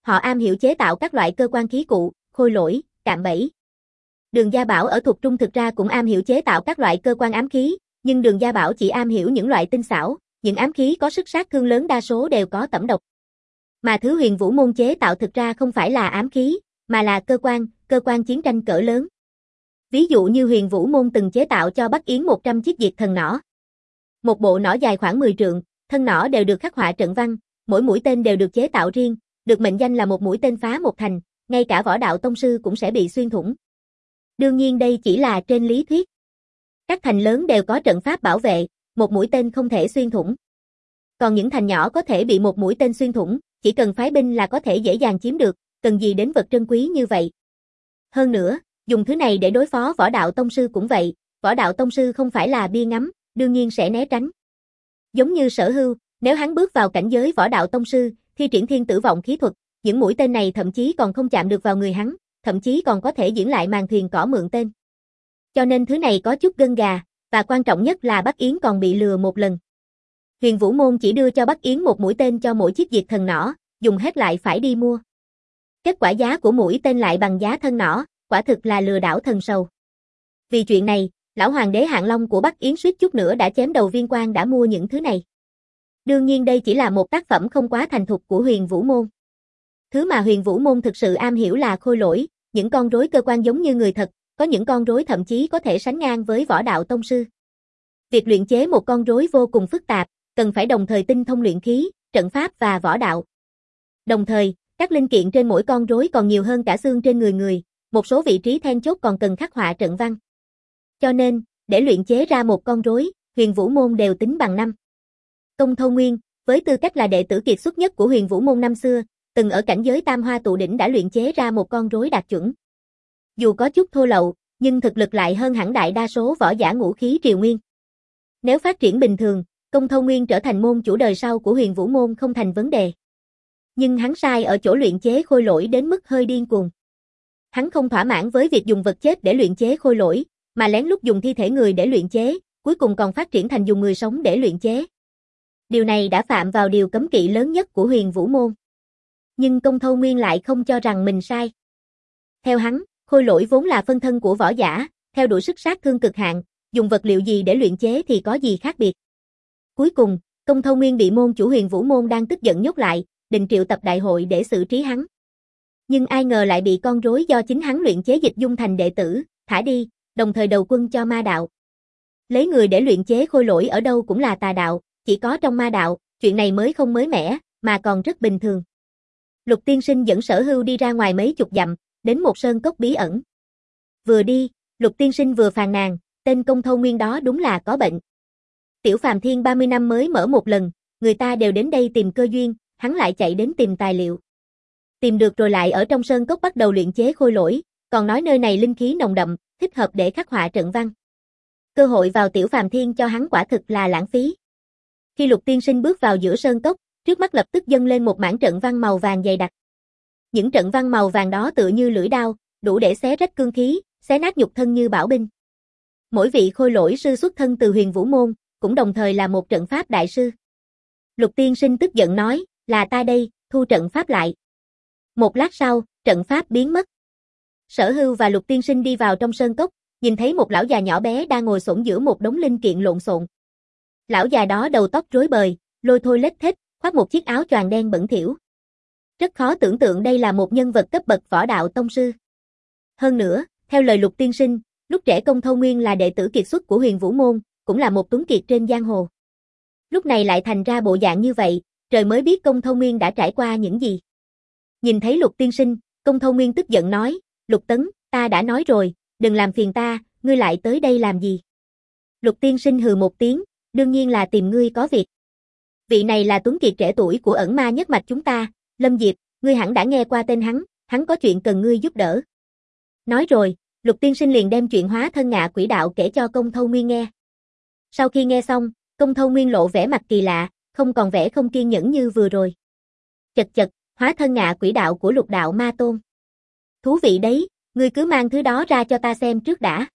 Họ am hiểu chế tạo các loại cơ quan khí cụ, khôi lỗi, cạm bẫy. Đường Gia Bảo ở Thục Trung thực ra cũng am hiểu chế tạo các loại cơ quan ám khí, nhưng Đường Gia Bảo chỉ am hiểu những loại tinh xảo, những ám khí có sức sát thương lớn đa số đều có tẩm độc. Mà thứ Huyền Vũ môn chế tạo thực ra không phải là ám khí, mà là cơ quan, cơ quan chiến tranh cỡ lớn. Ví dụ như Huyền Vũ môn từng chế tạo cho Bắc Yến một trăm chiếc diệt thần nỏ. Một bộ nỏ dài khoảng mười trượng, thân nỏ đều được khắc họa trận văn, mỗi mũi tên đều được chế tạo riêng, được mệnh danh là một mũi tên phá một thành, ngay cả võ đạo tông sư cũng sẽ bị xuyên thủng. Đương nhiên đây chỉ là trên lý thuyết. Các thành lớn đều có trận pháp bảo vệ, một mũi tên không thể xuyên thủng. Còn những thành nhỏ có thể bị một mũi tên xuyên thủng, chỉ cần phái binh là có thể dễ dàng chiếm được, cần gì đến vật trân quý như vậy. Hơn nữa, dùng thứ này để đối phó võ đạo tông sư cũng vậy, võ đạo tông sư không phải là bia ngắm, đương nhiên sẽ né tránh. Giống như Sở Hưu, nếu hắn bước vào cảnh giới võ đạo tông sư, thi triển thiên tử vọng khí thuật, những mũi tên này thậm chí còn không chạm được vào người hắn, thậm chí còn có thể diễn lại màn thuyền cỏ mượn tên. Cho nên thứ này có chút gân gà, và quan trọng nhất là Bắc Yến còn bị lừa một lần. Huyền Vũ môn chỉ đưa cho Bắc Yến một mũi tên cho mỗi chiếc diệt thần nỏ, dùng hết lại phải đi mua. Kết quả giá của mũi tên lại bằng giá thân nỏ, quả thực là lừa đảo thần sầu. Vì chuyện này, lão hoàng đế Hạng Long của Bắc Yến suýt chút nữa đã chém đầu viên quan đã mua những thứ này. Đương nhiên đây chỉ là một tác phẩm không quá thành thục của Huyền Vũ môn. Thứ mà Huyền Vũ môn thực sự am hiểu là khôi lỗi, những con rối cơ quan giống như người thật, có những con rối thậm chí có thể sánh ngang với võ đạo tông sư. Việc luyện chế một con rối vô cùng phức tạp, cần phải đồng thời tinh thông luyện khí, trận pháp và võ đạo. Đồng thời, các linh kiện trên mỗi con rối còn nhiều hơn cả xương trên người người, một số vị trí then chốt còn cần khắc họa trận văn. Cho nên, để luyện chế ra một con rối, Huyền Vũ môn đều tính bằng năm. Công Thâu Nguyên, với tư cách là đệ tử kiệt xuất nhất của Huyền Vũ môn năm xưa, từng ở cảnh giới Tam Hoa Tụ Đỉnh đã luyện chế ra một con rối đạt chuẩn. Dù có chút thô lậu, nhưng thực lực lại hơn hẳn đại đa số võ giả ngũ khí triều nguyên. Nếu phát triển bình thường, Công Thâu Nguyên trở thành môn chủ đời sau của Huyền Vũ môn không thành vấn đề. Nhưng hắn sai ở chỗ luyện chế khôi lỗi đến mức hơi điên cuồng. Hắn không thỏa mãn với việc dùng vật chết để luyện chế khôi lỗi, mà lén lút dùng thi thể người để luyện chế, cuối cùng còn phát triển thành dùng người sống để luyện chế. Điều này đã phạm vào điều cấm kỵ lớn nhất của Huyền Vũ môn. Nhưng Công Thâu Nguyên lại không cho rằng mình sai. Theo hắn, khôi lỗi vốn là phân thân của võ giả, theo đuổi sức sát thương cực hạn, dùng vật liệu gì để luyện chế thì có gì khác biệt. Cuối cùng, Công Thâu Nguyên bị môn chủ Huyền Vũ môn đang tức giận nhốt lại, định triệu tập đại hội để xử trí hắn. Nhưng ai ngờ lại bị con rối do chính hắn luyện chế dịch dung thành đệ tử, thả đi, đồng thời đầu quân cho ma đạo. Lấy người để luyện chế khôi lỗi ở đâu cũng là tà đạo, chỉ có trong ma đạo, chuyện này mới không mới mẻ, mà còn rất bình thường. Lục Tiên Sinh dẫn Sở Hưu đi ra ngoài mấy chục dặm, đến một sơn cốc bí ẩn. Vừa đi, Lục Tiên Sinh vừa phàn nàn, tên Công Thâu Nguyên đó đúng là có bệnh. Tiểu Phàm Thiên ba mươi năm mới mở một lần, người ta đều đến đây tìm cơ duyên, hắn lại chạy đến tìm tài liệu. Tìm được rồi lại ở trong sơn cốc bắt đầu luyện chế khôi lỗi, còn nói nơi này linh khí nồng đậm, thích hợp để khắc họa trận văn. Cơ hội vào Tiểu Phàm Thiên cho hắn quả thực là lãng phí. Khi Lục Tiên Sinh bước vào giữa sơn cốc, trước mắt lập tức dâng lên một mảng trận văn màu vàng dày đặc. Những trận văn màu vàng đó tựa như lưỡi đao, đủ để xé rách cương khí, xé nát nhục thân như bảo binh. Mỗi vị khôi lỗi sư xuất thân từ Huyền Vũ môn, cũng đồng thời là một trận pháp đại sư. Lục Tiên Sinh tức giận nói, là ta đây, thu trận pháp lại. Một lát sau, trận pháp biến mất. Sở Hưu và Lục Tiên Sinh đi vào trong sơn cốc, nhìn thấy một lão già nhỏ bé đang ngồi xổm giữa một đống linh kiện lộn xộn. Lão già đó đầu tóc rối bời, lôi thôi lết thết, khoác một chiếc áo choàng đen bẩn thỉu. Rất khó tưởng tượng đây là một nhân vật cấp bậc võ đạo tông sư. Hơn nữa, theo lời Lục Tiên Sinh, lúc trẻ Công Thâu Nguyên là đệ tử kiệt xuất của Huyền Vũ môn, cũng là một tuấn kiệt trên giang hồ. Lúc này lại thành ra bộ dạng như vậy, trời mới biết Công Thâu Nguyên đã trải qua những gì. Nhìn thấy Lục Tiên Sinh, Công Thâu Nguyên tức giận nói, Lục Tấn, ta đã nói rồi, đừng làm phiền ta, ngươi lại tới đây làm gì? Lục Tiên Sinh hừ một tiếng, đương nhiên là tìm ngươi có việc. Vị này là tuấn kiệt trẻ tuổi của ẩn ma nhất mạch chúng ta, Lâm Diệp, ngươi hẳn đã nghe qua tên hắn, hắn có chuyện cần ngươi giúp đỡ. Nói rồi, Lục Tiên Sinh liền đem chuyện hóa thân ngạ quỷ đạo kể cho Công Thâu Nguyên nghe. Sau khi nghe xong, Công Thâu Nguyên lộ vẻ mặt kỳ lạ, không còn vẻ không kiên nhẫn như vừa rồi. Chật chật, hóa thân ngạ quỷ đạo của Lục đạo ma tôn. Thú vị đấy, ngươi cứ mang thứ đó ra cho ta xem trước đã.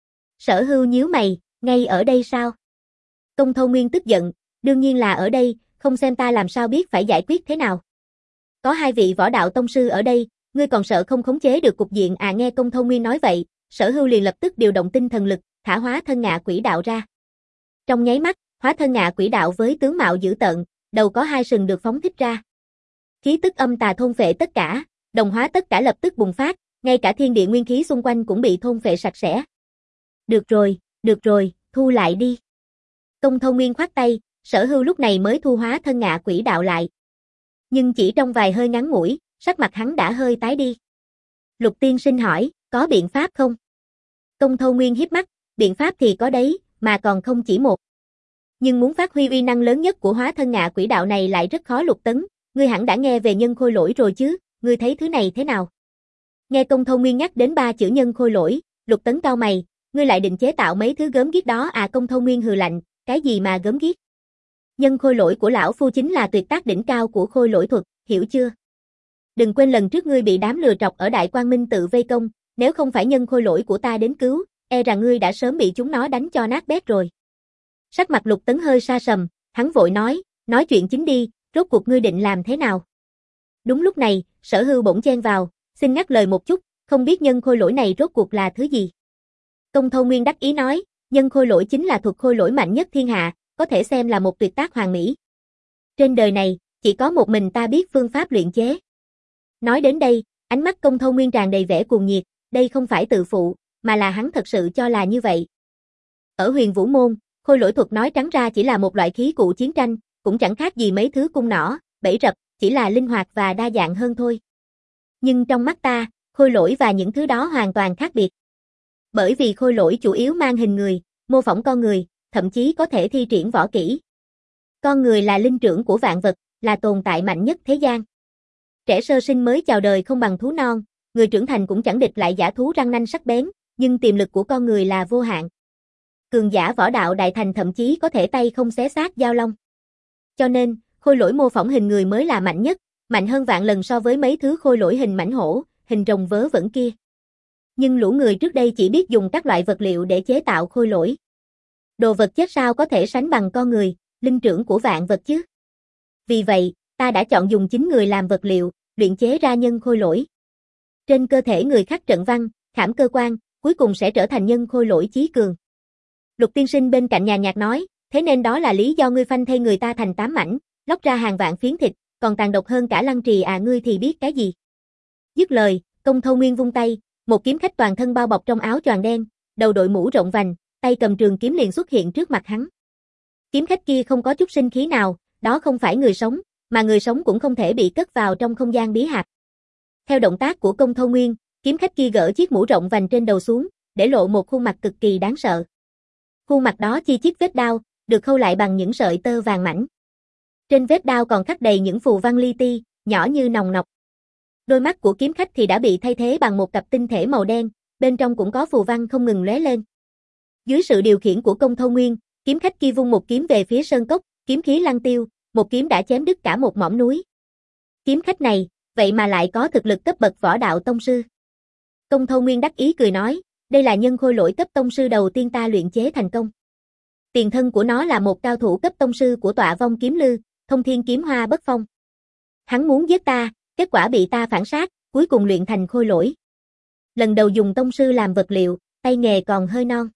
Sở Hưu nhíu mày, ngay ở đây sao? Công Thâu Nguyên tức giận, đương nhiên là ở đây, không xem ta làm sao biết phải giải quyết thế nào. Có hai vị võ đạo tông sư ở đây, ngươi còn sợ không khống chế được cục diện à? Nghe Công Thâu Nguyên nói vậy, Sở Hưu liền lập tức điều động tinh thần lực, thả hóa thân ngạ quỷ đạo ra. Trong nháy mắt, hóa thân ngạ quỷ đạo với tướng mạo dữ tợn, đầu có hai sừng được phóng thích ra. Khí tức âm tà thôn phệ tất cả, đồng hóa tất cả lập tức bùng phát, ngay cả thiên địa nguyên khí xung quanh cũng bị thôn phệ sạch sẽ. Được rồi, được rồi, thu lại đi. Công Thâu Nguyên khoát tay, Sở Hưu lúc này mới thu hóa thân ngạ quỷ đạo lại. Nhưng chỉ trong vài hơi ngắn ngủi, sắc mặt hắn đã hơi tái đi. Lục tiên sinh hỏi, có biện pháp không? Công Thâu Nguyên híp mắt, biện pháp thì có đấy, mà còn không chỉ một. Nhưng muốn phát huy uy năng lớn nhất của hóa thân ngạ quỷ đạo này lại rất khó. Lục Tấn, ngươi hẳn đã nghe về nhân khôi lỗi rồi chứ, ngươi thấy thứ này thế nào? Nghe Công Thâu Nguyên nhắc đến ba chữ nhân khôi lỗi, Lục Tấn cau mày, ngươi lại định chế tạo mấy thứ gớm ghiếc đó à? Công Thâu Nguyên hừ lạnh, cái gì mà gớm ghiếc? Nhân khôi lỗi của lão phu chính là tuyệt tác đỉnh cao của khôi lỗi thuật, hiểu chưa? Đừng quên lần trước ngươi bị đám lừa trọc ở Đại Quang Minh tự vây công, nếu không phải nhân khôi lỗi của ta đến cứu, e rằng ngươi đã sớm bị chúng nó đánh cho nát bét rồi. Sắc mặt Lục Tấn hơi sa sầm, hắn vội nói, nói chuyện chính đi, rốt cuộc ngươi định làm thế nào? Đúng lúc này, Sở Hưu bỗng chen vào, xin ngắt lời một chút, không biết nhân khôi lỗi này rốt cuộc là thứ gì? Công Thâu Nguyên đắc ý nói, nhân khôi lỗi chính là thuật khôi lỗi mạnh nhất thiên hạ, có thể xem là một tuyệt tác hoàn mỹ. Trên đời này, chỉ có một mình ta biết phương pháp luyện chế. Nói đến đây, ánh mắt Công Thâu Nguyên tràn đầy vẻ cuồng nhiệt, đây không phải tự phụ, mà là hắn thật sự cho là như vậy. Ở Huyền Vũ Môn, khôi lỗi thuật nói trắng ra chỉ là một loại khí cụ chiến tranh, cũng chẳng khác gì mấy thứ cung nỏ, bẫy rập, chỉ là linh hoạt và đa dạng hơn thôi. Nhưng trong mắt ta, khôi lỗi và những thứ đó hoàn toàn khác biệt. Bởi vì khôi lỗi chủ yếu mang hình người, mô phỏng con người, thậm chí có thể thi triển võ kỹ. Con người là linh trưởng của vạn vật, là tồn tại mạnh nhất thế gian. Trẻ sơ sinh mới chào đời không bằng thú non, người trưởng thành cũng chẳng địch lại dã thú răng nanh sắc bén, nhưng tiềm lực của con người là vô hạn. Cường giả võ đạo đại thành thậm chí có thể tay không xé xác giao long. Cho nên, khôi lỗi mô phỏng hình người mới là mạnh nhất, mạnh hơn vạn lần so với mấy thứ khôi lỗi hình mãnh hổ, hình rồng vớ vẩn kia. Nhưng lũ người trước đây chỉ biết dùng các loại vật liệu để chế tạo khôi lỗi. Đồ vật chết sao có thể sánh bằng con người, linh trưởng của vạn vật chứ? Vì vậy, ta đã chọn dùng chính người làm vật liệu, luyện chế ra nhân khôi lỗi. Trên cơ thể người khắc trận văn, khảm cơ quan, cuối cùng sẽ trở thành nhân khôi lỗi chí cường. Lục tiên sinh bên cạnh nhàn nhạt nói, thế nên đó là lý do ngươi phanh thây người ta thành tám mảnh, lóc ra hàng vạn phiến thịt, còn tàn độc hơn cả lăng trì à? Ngươi thì biết cái gì? Dứt lời, Công Thâu Nguyên vung tay, một kiếm khách toàn thân bao bọc trong áo choàng đen, đầu đội mũ rộng vành, tay cầm trường kiếm liền xuất hiện trước mặt hắn. Kiếm khách kia không có chút sinh khí nào, đó không phải người sống, mà người sống cũng không thể bị cất vào trong không gian bí hạp. Theo động tác của Công Thâu Nguyên, kiếm khách kia gỡ chiếc mũ rộng vành trên đầu xuống, để lộ một khuôn mặt cực kỳ đáng sợ. Khuôn mặt đó chi chít vết đao, được khâu lại bằng những sợi tơ vàng mảnh. Trên vết đao còn khắc đầy những phù văn li ti, nhỏ như nòng nọc. Đôi mắt của kiếm khách thì đã bị thay thế bằng một cặp tinh thể màu đen, bên trong cũng có phù văn không ngừng lóe lên. Dưới sự điều khiển của Công Thâu Nguyên, kiếm khách kia vung một kiếm về phía sơn cốc, kiếm khí lăng tiêu, một kiếm đã chém đứt cả một mỏm núi. Kiếm khách này, vậy mà lại có thực lực cấp bậc võ đạo tông sư. Công Thâu Nguyên đắc ý cười nói, đây là nhân khôi lỗi cấp tông sư đầu tiên ta luyện chế thành công. Tiền thân của nó là một cao thủ cấp tông sư của Tọa Vong Kiếm Lư, Thông Thiên Kiếm Hoa Bất Phong. Hắn muốn giết ta, kết quả bị ta phản sát, cuối cùng luyện thành khôi lỗi. Lần đầu dùng tông sư làm vật liệu, tay nghề còn hơi non.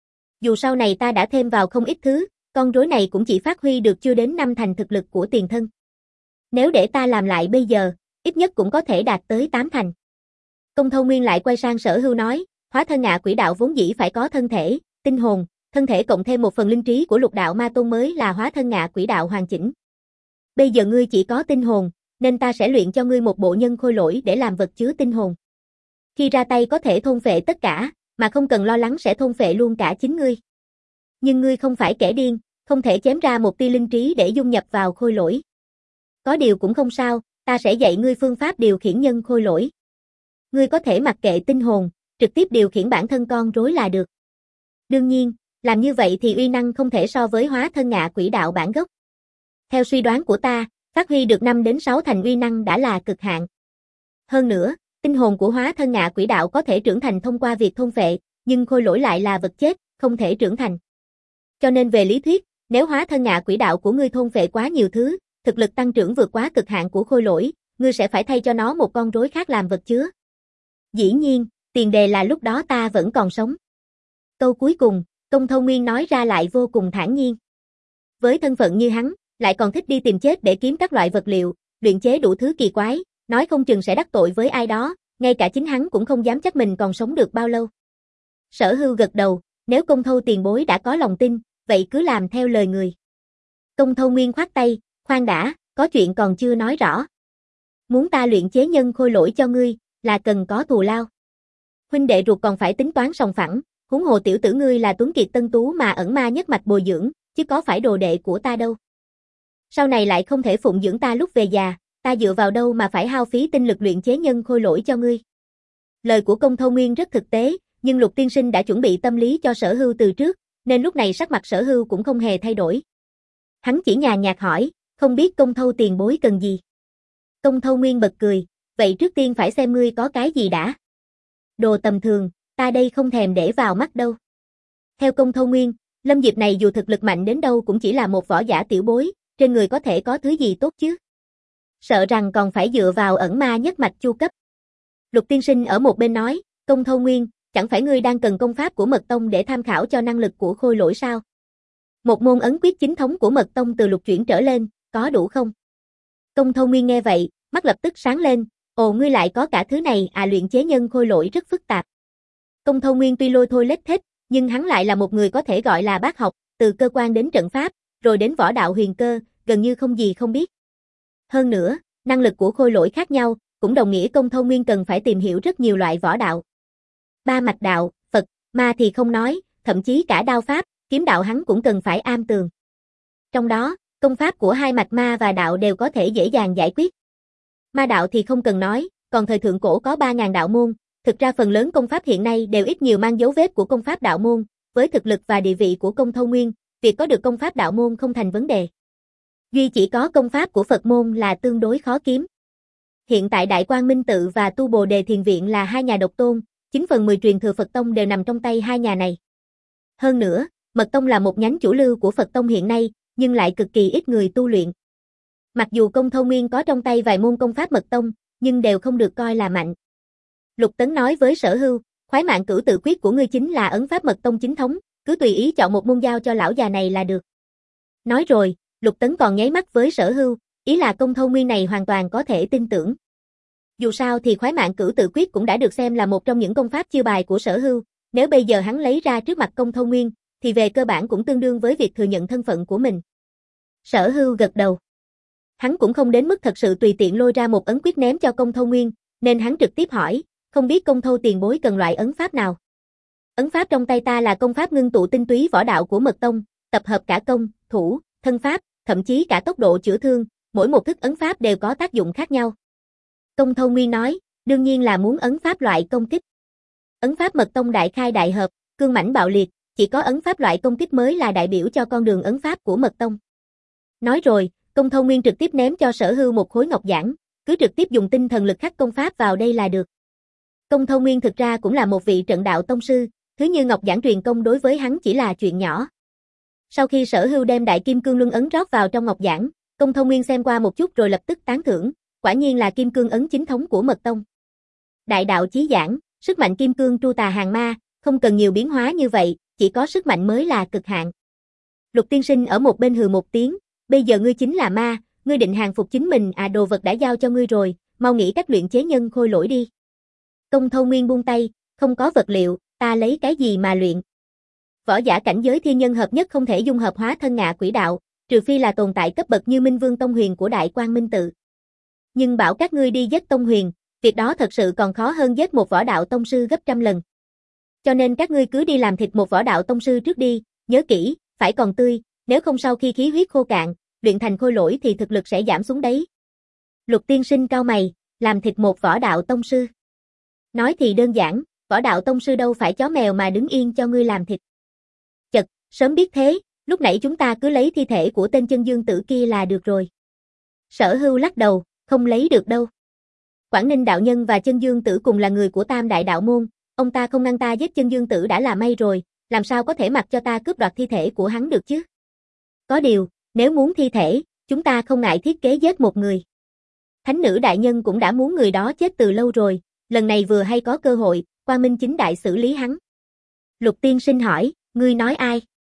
Dù sau này ta đã thêm vào không ít thứ, con rối này cũng chỉ phát huy được chưa đến năm thành thực lực của tiền thân. Nếu để ta làm lại bây giờ, ít nhất cũng có thể đạt tới tám thành. Công Thâu Nguyên lại quay sang Sở Hưu nói, hóa thân ngạ quỷ đạo vốn dĩ phải có thân thể, tinh hồn, thân thể cộng thêm một phần linh trí của Lục Đạo Ma Tôn mới là hóa thân ngạ quỷ đạo hoàn chỉnh. Bây giờ ngươi chỉ có tinh hồn, nên ta sẽ luyện cho ngươi một bộ nhân khôi lỗi để làm vật chứa tinh hồn. Khi ra tay có thể thôn phệ tất cả, mà không cần lo lắng sẽ thôn phệ luôn cả chính ngươi. Nhưng ngươi không phải kẻ điên, không thể chém ra một tia linh trí để dung nhập vào khôi lỗi. Có điều cũng không sao, ta sẽ dạy ngươi phương pháp điều khiển nhân khôi lỗi. Ngươi có thể mặc kệ tinh hồn, trực tiếp điều khiển bản thân con rối là được. Đương nhiên, làm như vậy thì uy năng không thể so với hóa thân ngạ quỷ đạo bản gốc. Theo suy đoán của ta, phát huy được năm đến sáu thành uy năng đã là cực hạn. Hơn nữa, tinh hồn của hóa thân ngạ quỷ đạo có thể trưởng thành thông qua việc thôn phệ, nhưng khôi lỗi lại là vật chết, không thể trưởng thành. Cho nên về lý thuyết, nếu hóa thân ngạ quỷ đạo của ngươi thôn phệ quá nhiều thứ, thực lực tăng trưởng vượt quá cực hạn của khôi lỗi, ngươi sẽ phải thay cho nó một con rối khác làm vật chứa. Dĩ nhiên, tiền đề là lúc đó ta vẫn còn sống. Câu cuối cùng, Công Thâu Nguyên nói ra lại vô cùng thản nhiên. Với thân phận như hắn, lại còn thích đi tìm chết để kiếm các loại vật liệu, luyện chế đủ thứ kỳ quái, nói không chừng sẽ đắc tội với ai đó, ngay cả chính hắn cũng không dám chắc mình còn sống được bao lâu. Sở Hưu gật đầu, nếu Công Thâu tiền bối đã có lòng tin, vậy cứ làm theo lời người. Công Thâu Nguyên khoát tay, khoan đã, có chuyện còn chưa nói rõ. Muốn ta luyện chế nhân khôi lỗi cho ngươi, là cần có thù lao. Huynh đệ ruột còn phải tính toán sòng phẳng, huống hồ tiểu tử ngươi là tuấn kiệt tân tú mà ẩn ma nhất mạch bồi dưỡng, chứ có phải đồ đệ của ta đâu. Sau này lại không thể phụng dưỡng ta lúc về già, ta dựa vào đâu mà phải hao phí tinh lực luyện chế nhân khôi lỗi cho ngươi. Lời của Công Thâu Nguyên rất thực tế, nhưng Lục tiên sinh đã chuẩn bị tâm lý cho Sở Hưu từ trước, nên lúc này sắc mặt Sở Hưu cũng không hề thay đổi. Hắn chỉ nhàn nhạt hỏi, không biết Công Thâu tiền bối cần gì. Công Thâu Nguyên bật cười, vậy trước tiên phải xem ngươi có cái gì đã. Đồ tầm thường, ta đây không thèm để vào mắt đâu. Theo Công Thâu Nguyên, Lâm Diệp này dù thực lực mạnh đến đâu cũng chỉ là một võ giả tiểu bối, trên người có thể có thứ gì tốt chứ. Sợ rằng còn phải dựa vào ẩn ma nhất mạch chu cấp. Lục tiên sinh ở một bên nói, Công Thâu Nguyên, chẳng phải ngươi đang cần công pháp của Mật Tông để tham khảo cho năng lực của khôi lỗi sao? Một môn ấn quyết chính thống của Mật Tông từ lục chuyển trở lên, có đủ không? Công Thâu Nguyên nghe vậy, mắt lập tức sáng lên, ồ ngươi lại có cả thứ này à, luyện chế nhân khôi lỗi rất phức tạp. Công Thâu Nguyên tuy lôi thôi lết thết, nhưng hắn lại là một người có thể gọi là bác học, từ cơ quan đến trận pháp, rồi đến võ đạo huyền cơ, gần như không gì không biết. Hơn nữa, năng lực của khôi lỗi khác nhau, cũng đồng nghĩa Công Thâu Nguyên cần phải tìm hiểu rất nhiều loại võ đạo. Ba mạch đạo, Phật, ma thì không nói, thậm chí cả đao pháp, kiếm đạo hắn cũng cần phải am tường. Trong đó, công pháp của hai mạch ma và đạo đều có thể dễ dàng giải quyết. Ma đạo thì không cần nói, còn thời thượng cổ có ba nghìn đạo môn, thực ra phần lớn công pháp hiện nay đều ít nhiều mang dấu vết của công pháp đạo môn, với thực lực và địa vị của Công Thâu Nguyên, việc có được công pháp đạo môn không thành vấn đề. Duy chỉ có công pháp của Phật môn là tương đối khó kiếm. Hiện tại Đại Quang Minh Tự và Tu Bồ Đề Thiền Viện là hai nhà độc tôn, chín phần mười truyền thừa Phật Tông đều nằm trong tay hai nhà này. Hơn nữa, Mật Tông là một nhánh chủ lưu của Phật Tông hiện nay, nhưng lại cực kỳ ít người tu luyện. Mặc dù Công Thâu Nguyên có trong tay vài môn công pháp Mật Tông, nhưng đều không được coi là mạnh. Lục Tấn nói với Sở Hưu, khoái mạng cửu tự quyết của ngươi chính là ấn pháp Mật Tông chính thống, cứ tùy ý chọn một môn giao cho lão già này là được. Nói rồi, Lục Tấn còn nháy mắt với Sở Hưu, ý là Công Thâu Nguyên này hoàn toàn có thể tin tưởng. Dù sao thì khoái mạng cửu tự quyết cũng đã được xem là một trong những công pháp chiêu bài của Sở Hưu, nếu bây giờ hắn lấy ra trước mặt Công Thâu Nguyên, thì về cơ bản cũng tương đương với việc thừa nhận thân phận của mình. Sở Hưu gật đầu. Hắn cũng không đến mức thật sự tùy tiện lôi ra một ấn quyết ném cho Công Thâu Nguyên, nên hắn trực tiếp hỏi, không biết Công Thâu tiền bối cần loại ấn pháp nào? Ấn pháp trong tay ta là công pháp ngưng tụ tinh túy võ đạo của Mật Tông, tập hợp cả công, thủ, thân pháp, thậm chí cả tốc độ chữa thương, mỗi một thức ấn pháp đều có tác dụng khác nhau. Công Thâu Nguyên nói, đương nhiên là muốn ấn pháp loại công kích. Ấn pháp Mật Tông đại khai đại hợp, cương mãnh bạo liệt, chỉ có ấn pháp loại công kích mới là đại biểu cho con đường ấn pháp của Mật Tông. Nói rồi, Công Thâu Nguyên trực tiếp ném cho Sở Hưu một khối ngọc giản, cứ trực tiếp dùng tinh thần lực khắc công pháp vào đây là được. Công Thâu Nguyên thực ra cũng là một vị trận đạo tông sư, thứ như ngọc giản truyền công đối với hắn chỉ là chuyện nhỏ. Sau khi Sở Hưu đem đại kim cương luân ấn rót vào trong ngọc giản, Công Thâu Nguyên xem qua một chút rồi lập tức tán thưởng, quả nhiên là kim cương ấn chính thống của Mật Tông. Đại đạo chí giảng, sức mạnh kim cương tru tà hàng ma, không cần nhiều biến hóa như vậy, chỉ có sức mạnh mới là cực hạn. Lục tiên sinh ở một bên hừ một tiếng, bây giờ ngươi chính là ma, ngươi định hàng phục chính mình à, đồ vật đã giao cho ngươi rồi, mau nghĩ cách luyện chế nhân khôi lỗi đi. Công Thâu Nguyên buông tay, không có vật liệu, ta lấy cái gì mà luyện? Võ giả cảnh giới thiên nhân hợp nhất không thể dung hợp hóa thân ngạ quỷ đạo, trừ phi là tồn tại cấp bậc như Minh Vương Tông Huyền của Đại Quang Minh Tự. Nhưng bảo các ngươi đi giết Tông Huyền, việc đó thật sự còn khó hơn giết một võ đạo tông sư gấp trăm lần. Cho nên các ngươi cứ đi làm thịt một võ đạo tông sư trước đi, nhớ kỹ, phải còn tươi, nếu không sau khi khí huyết khô cạn, luyện thành khôi lỗi thì thực lực sẽ giảm xuống đấy. Lục tiên sinh cau mày, làm thịt một võ đạo tông sư. Nói thì đơn giản, võ đạo tông sư đâu phải chó mèo mà đứng yên cho ngươi làm thịt. Chật, sớm biết thế, lúc nãy chúng ta cứ lấy thi thể của tên chân dương tử kia là được rồi. Sở Hưu lắc đầu, không lấy được đâu. Quảng Ninh đạo nhân và chân dương tử cùng là người của Tam Đại Đạo Môn, ông ta không ngăn ta giết chân dương tử đã là may rồi, làm sao có thể mặc cho ta cướp đoạt thi thể của hắn được chứ? Có điều, nếu muốn thi thể, chúng ta không ngại thiết kế giết một người. Thánh nữ đại nhân cũng đã muốn người đó chết từ lâu rồi, lần này vừa hay có cơ hội, Quang Minh chính đại xử lý hắn. Lục tiên sinh hỏi, ngươi nói ai?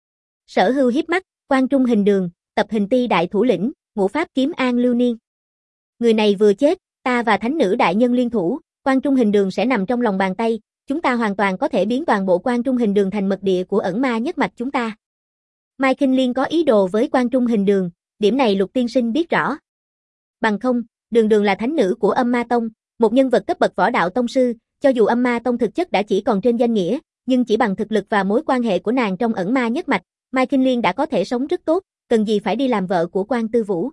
Sở Hưu hiếp mắt, Quan Trung Hình Đường, tập hình ti đại thủ lĩnh, ngũ pháp kiếm An Lưu Niên. Người này vừa chết, ta và thánh nữ đại nhân liên thủ, Quan Trung Hình Đường sẽ nằm trong lòng bàn tay, chúng ta hoàn toàn có thể biến toàn bộ Quan Trung Hình Đường thành mật địa của ẩn ma nhất mạch chúng ta. Mai Kinh Liên có ý đồ với Quan Trung Hình Đường, điểm này Lục tiên sinh biết rõ. Bằng không, Đường Đường là thánh nữ của Âm Ma Tông, một nhân vật cấp bậc võ đạo tông sư, cho dù Âm Ma Tông thực chất đã chỉ còn trên danh nghĩa, nhưng chỉ bằng thực lực và mối quan hệ của nàng trong ẩn ma nhất mạch, Mai Kinh Liên đã có thể sống rất tốt, cần gì phải đi làm vợ của Quan Tư Vũ.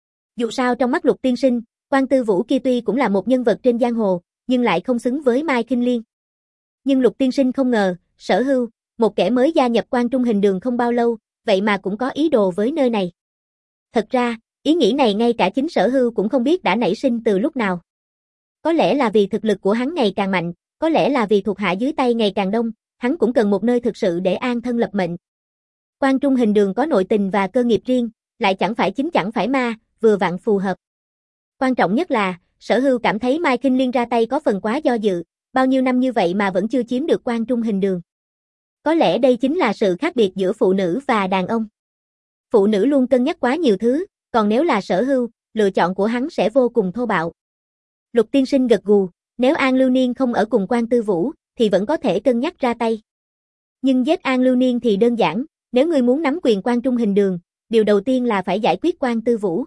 Dù sao trong mắt Lục tiên sinh, Quan Tư Vũ kia tuy cũng là một nhân vật trên giang hồ, nhưng lại không xứng với Mai Kinh Liên. Nhưng Lục tiên sinh không ngờ, Sở Hưu, một kẻ mới gia nhập Quan Trung Hình Đường không bao lâu, vậy mà cũng có ý đồ với nơi này. Thật ra, ý nghĩ này ngay cả chính Sở Hưu cũng không biết đã nảy sinh từ lúc nào. Có lẽ là vì thực lực của hắn ngày càng mạnh, có lẽ là vì thuộc hạ dưới tay ngày càng đông, hắn cũng cần một nơi thực sự để an thân lập mệnh. Quan Trung Hình Đường có nội tình và cơ nghiệp riêng, lại chẳng phải chính chẳng phải ma, vừa vặn phù hợp. Quan trọng nhất là, Sở Hưu cảm thấy Mai Kinh Liên ra tay có phần quá do dự, bao nhiêu năm như vậy mà vẫn chưa chiếm được Quan Trung Hình Đường. Có lẽ đây chính là sự khác biệt giữa phụ nữ và đàn ông. Phụ nữ luôn cân nhắc quá nhiều thứ, còn nếu là Sở Hưu, lựa chọn của hắn sẽ vô cùng thô bạo. Lục tiên sinh gật gù, nếu An Lưu Niên không ở cùng Quan Tư Vũ, thì vẫn có thể cân nhắc ra tay. Nhưng giết An Lưu Niên thì đơn giản, nếu ngươi muốn nắm quyền Quan Trung Hình Đường, điều đầu tiên là phải giải quyết Quan Tư Vũ.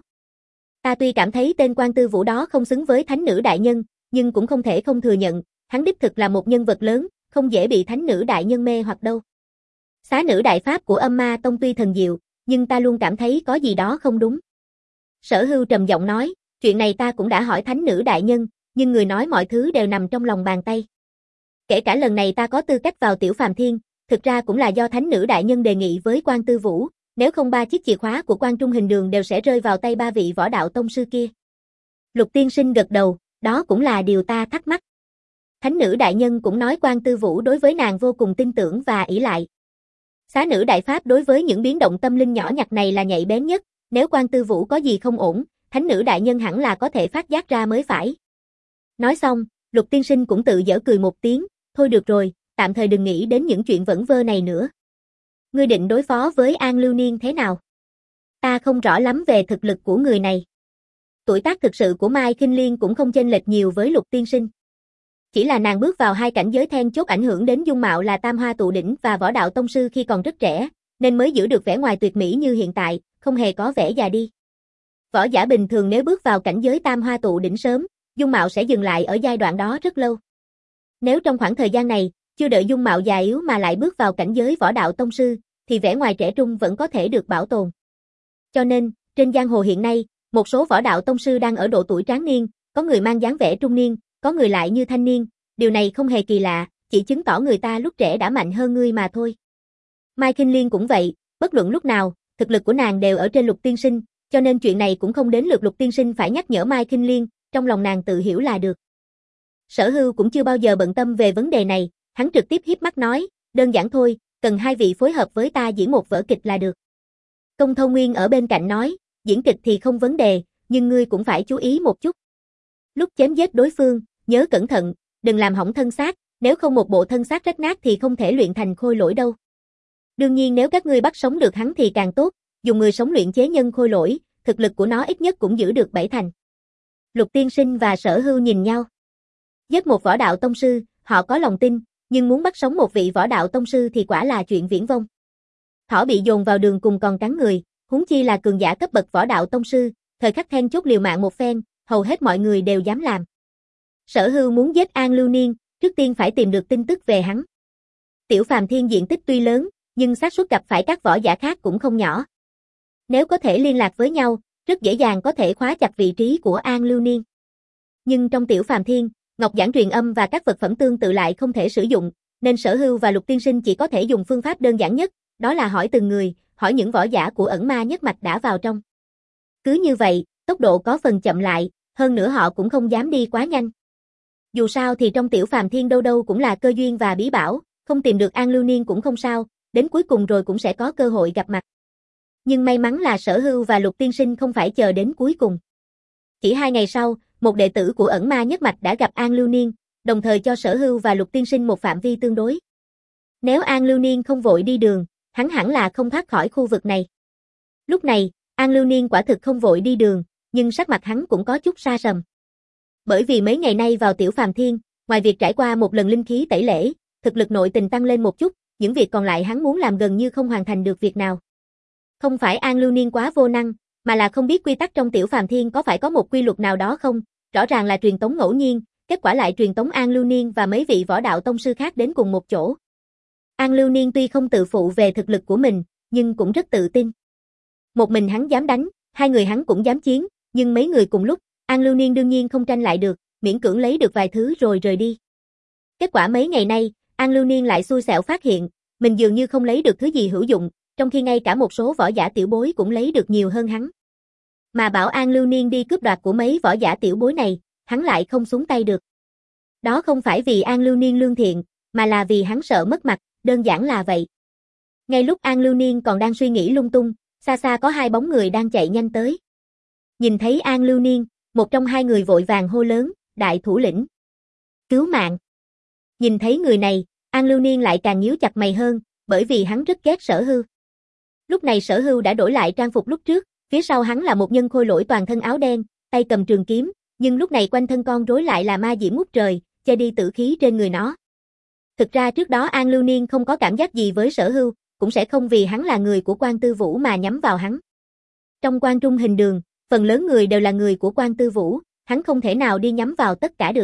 Ta tuy cảm thấy tên Quan Tư Vũ đó không xứng với thánh nữ đại nhân, nhưng cũng không thể không thừa nhận, hắn đích thực là một nhân vật lớn, không dễ bị thánh nữ đại nhân mê hoặc đâu. Xá nữ đại pháp của Âm Ma Tông tuy thần diệu, nhưng ta luôn cảm thấy có gì đó không đúng. Sở Hưu trầm giọng nói, chuyện này ta cũng đã hỏi thánh nữ đại nhân, nhưng người nói mọi thứ đều nằm trong lòng bàn tay. Kể cả lần này ta có tư cách vào Tiểu Phàm Thiên, thực ra cũng là do thánh nữ đại nhân đề nghị với Quan Tư Vũ, nếu không ba chiếc chìa khóa của Quan Trung Hình Đường đều sẽ rơi vào tay ba vị võ đạo tông sư kia. Lục tiên sinh gật đầu, đó cũng là điều ta thắc mắc. Thánh nữ đại nhân cũng nói Quan Tư Vũ đối với nàng vô cùng tin tưởng và ỷ lại. Xá nữ đại pháp đối với những biến động tâm linh nhỏ nhặt này là nhạy bén nhất, nếu Quan Tư Vũ có gì không ổn, thánh nữ đại nhân hẳn là có thể phát giác ra mới phải. Nói xong, Lục tiên sinh cũng tự giở cười một tiếng, thôi được rồi, tạm thời đừng nghĩ đến những chuyện vẩn vơ này nữa. Ngươi định đối phó với An Lưu Niên thế nào? Ta không rõ lắm về thực lực của người này. Tuổi tác thực sự của Mai Kinh Liên cũng không chênh lệch nhiều với Lục tiên sinh. Chỉ là nàng bước vào hai cảnh giới then chốt ảnh hưởng đến dung mạo là Tam Hoa Tụ Đỉnh và võ đạo tông sư khi còn rất trẻ, nên mới giữ được vẻ ngoài tuyệt mỹ như hiện tại, không hề có vẻ già đi. Võ giả bình thường nếu bước vào cảnh giới Tam Hoa Tụ Đỉnh sớm, dung mạo sẽ dừng lại ở giai đoạn đó rất lâu. Nếu trong khoảng thời gian này, chưa đợi dung mạo già yếu mà lại bước vào cảnh giới võ đạo tông sư, thì vẻ ngoài trẻ trung vẫn có thể được bảo tồn. Cho nên, trên giang hồ hiện nay, một số võ đạo tông sư đang ở độ tuổi tráng niên, có người mang dáng vẻ trung niên, có người lại như thanh niên, điều này không hề kỳ lạ, chỉ chứng tỏ người ta lúc trẻ đã mạnh hơn ngươi mà thôi. Mai Kinh Liên cũng vậy, bất luận lúc nào, thực lực của nàng đều ở trên Lục tiên sinh, cho nên chuyện này cũng không đến lượt Lục tiên sinh phải nhắc nhở Mai Kinh Liên, trong lòng nàng tự hiểu là được. Sở Hưu cũng chưa bao giờ bận tâm về vấn đề này, hắn trực tiếp hiếp mắt nói, đơn giản thôi, cần hai vị phối hợp với ta diễn một vở kịch là được. Công Thâu Nguyên ở bên cạnh nói, diễn kịch thì không vấn đề, nhưng ngươi cũng phải chú ý một chút. Lúc chém giết đối phương, nhớ cẩn thận, đừng làm hỏng thân xác, nếu không một bộ thân xác rách nát thì không thể luyện thành khôi lỗi đâu. Đương nhiên nếu các ngươi bắt sống được hắn thì càng tốt, dùng người sống luyện chế nhân khôi lỗi, thực lực của nó ít nhất cũng giữ được bảy thành. Lục tiên sinh và Sở Hưu nhìn nhau. Giết một võ đạo tông sư, họ có lòng tin, nhưng muốn bắt sống một vị võ đạo tông sư thì quả là chuyện viển vông. Thỏ bị dồn vào đường cùng còn cắn người, huống chi là cường giả cấp bậc võ đạo tông sư, thời khắc then chốt liều mạng một phen, hầu hết mọi người đều dám làm. Sở Hưu muốn giết An Lưu Niên, trước tiên phải tìm được tin tức về hắn. Tiểu Phàm Thiên diện tích tuy lớn, nhưng xác suất gặp phải các võ giả khác cũng không nhỏ. Nếu có thể liên lạc với nhau, rất dễ dàng có thể khóa chặt vị trí của An Lưu Niên. Nhưng trong Tiểu Phàm Thiên, ngọc giản truyền âm và các vật phẩm tương tự lại không thể sử dụng, nên Sở Hưu và Lục tiên sinh chỉ có thể dùng phương pháp đơn giản nhất, đó là hỏi từng người, hỏi những võ giả của ẩn ma nhất mạch đã vào trong. Cứ như vậy, tốc độ có phần chậm lại, hơn nữa họ cũng không dám đi quá nhanh. Dù sao thì trong Tiểu Phàm Thiên đâu đâu cũng là cơ duyên và bí bảo, không tìm được An Lưu Niên cũng không sao, đến cuối cùng rồi cũng sẽ có cơ hội gặp mặt. Nhưng may mắn là Sở Hưu và Lục tiên sinh không phải chờ đến cuối cùng. Chỉ hai ngày sau, một đệ tử của ẩn ma nhất mạch đã gặp An Lưu Niên, đồng thời cho Sở Hưu và Lục Tiên Sinh một phạm vi tương đối. Nếu An Lưu Niên không vội đi đường, hắn hẳn là không thoát khỏi khu vực này. Lúc này, An Lưu Niên quả thực không vội đi đường, nhưng sắc mặt hắn cũng có chút sa sầm. Bởi vì mấy ngày nay vào Tiểu Phàm Thiên, ngoài việc trải qua một lần linh khí tẩy lễ, thực lực nội tình tăng lên một chút, những việc còn lại hắn muốn làm gần như không hoàn thành được việc nào. Không phải An Lưu Niên quá vô năng, mà là không biết quy tắc trong Tiểu Phàm Thiên có phải có một quy luật nào đó không, rõ ràng là truyền tống ngẫu nhiên, kết quả lại truyền tống An Lưu Niên và mấy vị võ đạo tông sư khác đến cùng một chỗ. An Lưu Niên tuy không tự phụ về thực lực của mình, nhưng cũng rất tự tin. Một mình hắn dám đánh, hai người hắn cũng dám chiến, nhưng mấy người cùng lúc, An Lưu Niên đương nhiên không tranh lại được, miễn cưỡng lấy được vài thứ rồi rời đi. Kết quả mấy ngày nay, An Lưu Niên lại xui xẻo phát hiện, mình dường như không lấy được thứ gì hữu dụng, trong khi ngay cả một số võ giả tiểu bối cũng lấy được nhiều hơn hắn. Mà bảo An Lưu Niên đi cướp đoạt của mấy võ giả tiểu bối này, hắn lại không xuống tay được. Đó không phải vì An Lưu Niên lương thiện, mà là vì hắn sợ mất mặt, đơn giản là vậy. Ngay lúc An Lưu Niên còn đang suy nghĩ lung tung, xa xa có hai bóng người đang chạy nhanh tới. Nhìn thấy An Lưu Niên, một trong hai người vội vàng hô lớn, đại thủ lĩnh. Cứu mạng. Nhìn thấy người này, An Lưu Niên lại càng nhíu chặt mày hơn, bởi vì hắn rất ghét Sở Hưu. Lúc này Sở Hưu đã đổi lại trang phục lúc trước, phía sau hắn là một nhân khôi lỗi toàn thân áo đen, tay cầm trường kiếm, nhưng lúc này quanh thân con rối lại là ma diễm ngút trời, che đi tử khí trên người nó. Thực ra trước đó An Lưu Niên không có cảm giác gì với Sở Hưu, cũng sẽ không vì hắn là người của Quan Tư Vũ mà nhắm vào hắn. Trong Quan Trung hình đường, phần lớn người đều là người của Quan Tư Vũ, hắn không thể nào đi nhắm vào tất cả được.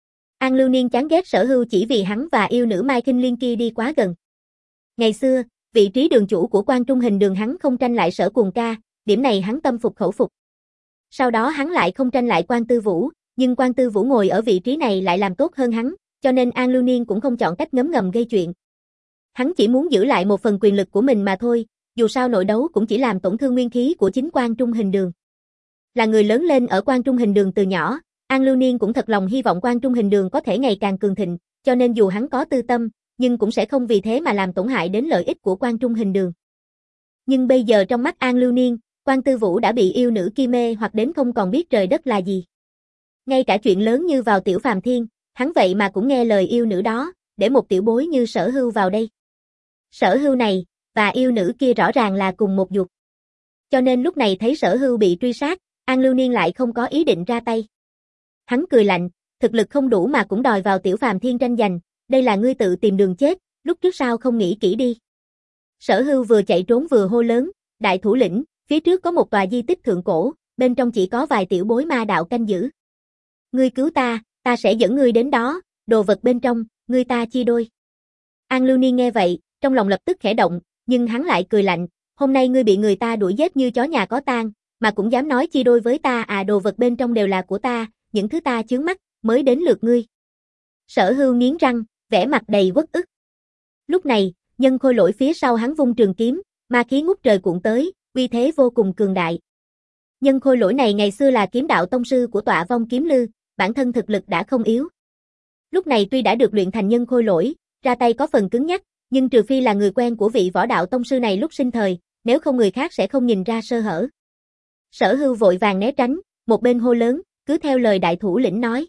An Lưu Niên chán ghét Sở Hưu chỉ vì hắn và yêu nữ Mai Kinh Liên kia đi quá gần. Ngày xưa, vị trí đường chủ của Quan Trung hình đường hắn không tranh lại Sở Cuồng Ca, điểm này hắn tâm phục khẩu phục. Sau đó hắn lại không tranh lại Quan Tư Vũ, nhưng Quan Tư Vũ ngồi ở vị trí này lại làm tốt hơn hắn, cho nên An Lưu Niên cũng không chọn cách ngấm ngầm gây chuyện. Hắn chỉ muốn giữ lại một phần quyền lực của mình mà thôi, dù sao nội đấu cũng chỉ làm tổn thương nguyên khí của chính Quan Trung hình đường. Là người lớn lên ở Quan Trung hình đường từ nhỏ, An Lưu Niên cũng thật lòng hy vọng Quan Trung hình đường có thể ngày càng cường thịnh, cho nên dù hắn có tư tâm, nhưng cũng sẽ không vì thế mà làm tổn hại đến lợi ích của Quan Trung hình đường. Nhưng bây giờ trong mắt An Lưu Niên, Quan Tư Vũ đã bị yêu nữ kia mê hoặc đến không còn biết trời đất là gì. Ngay cả chuyện lớn như vào Tiểu Phàm Thiên, hắn vậy mà cũng nghe lời yêu nữ đó, để một tiểu bối như Sở Hưu vào đây. Sở Hưu này, và yêu nữ kia rõ ràng là cùng một dục. Cho nên lúc này thấy Sở Hưu bị truy sát, An Lưu Niên lại không có ý định ra tay. Hắn cười lạnh, thực lực không đủ mà cũng đòi vào Tiểu Phàm Thiên tranh giành, đây là ngươi tự tìm đường chết, lúc trước sao không nghĩ kỹ đi. Sở Hưu vừa chạy trốn vừa hô lớn, đại thủ lĩnh, phía trước có một tòa di tích thượng cổ, bên trong chỉ có vài tiểu bối ma đạo canh giữ. Ngươi cứu ta, ta sẽ dẫn ngươi đến đó, đồ vật bên trong, ngươi ta chia đôi. An Lưu Niên nghe vậy, trong lòng lập tức khẽ động, nhưng hắn lại cười lạnh, hôm nay ngươi bị người ta đuổi giết như chó nhà có tang, mà cũng dám nói chia đôi với ta à, đồ vật bên trong đều là của ta, những thứ ta chướng mắt, mới đến lượt ngươi. Sở Hưu nghiến răng, vẻ mặt đầy uất ức. Lúc này, nhân khôi lỗi phía sau hắn vung trường kiếm, ma khí ngút trời cuộn tới, uy thế vô cùng cường đại. Nhân khôi lỗi này ngày xưa là kiếm đạo tông sư của Tọa Vong Kiếm Lư, bản thân thực lực đã không yếu. Lúc này tuy đã được luyện thành nhân khôi lỗi, ra tay có phần cứng nhắc, nhưng trừ phi là người quen của vị võ đạo tông sư này lúc sinh thời, nếu không người khác sẽ không nhìn ra sơ hở. Sở Hưu vội vàng né tránh, một bên hô lớn, cứ theo lời đại thủ lĩnh nói.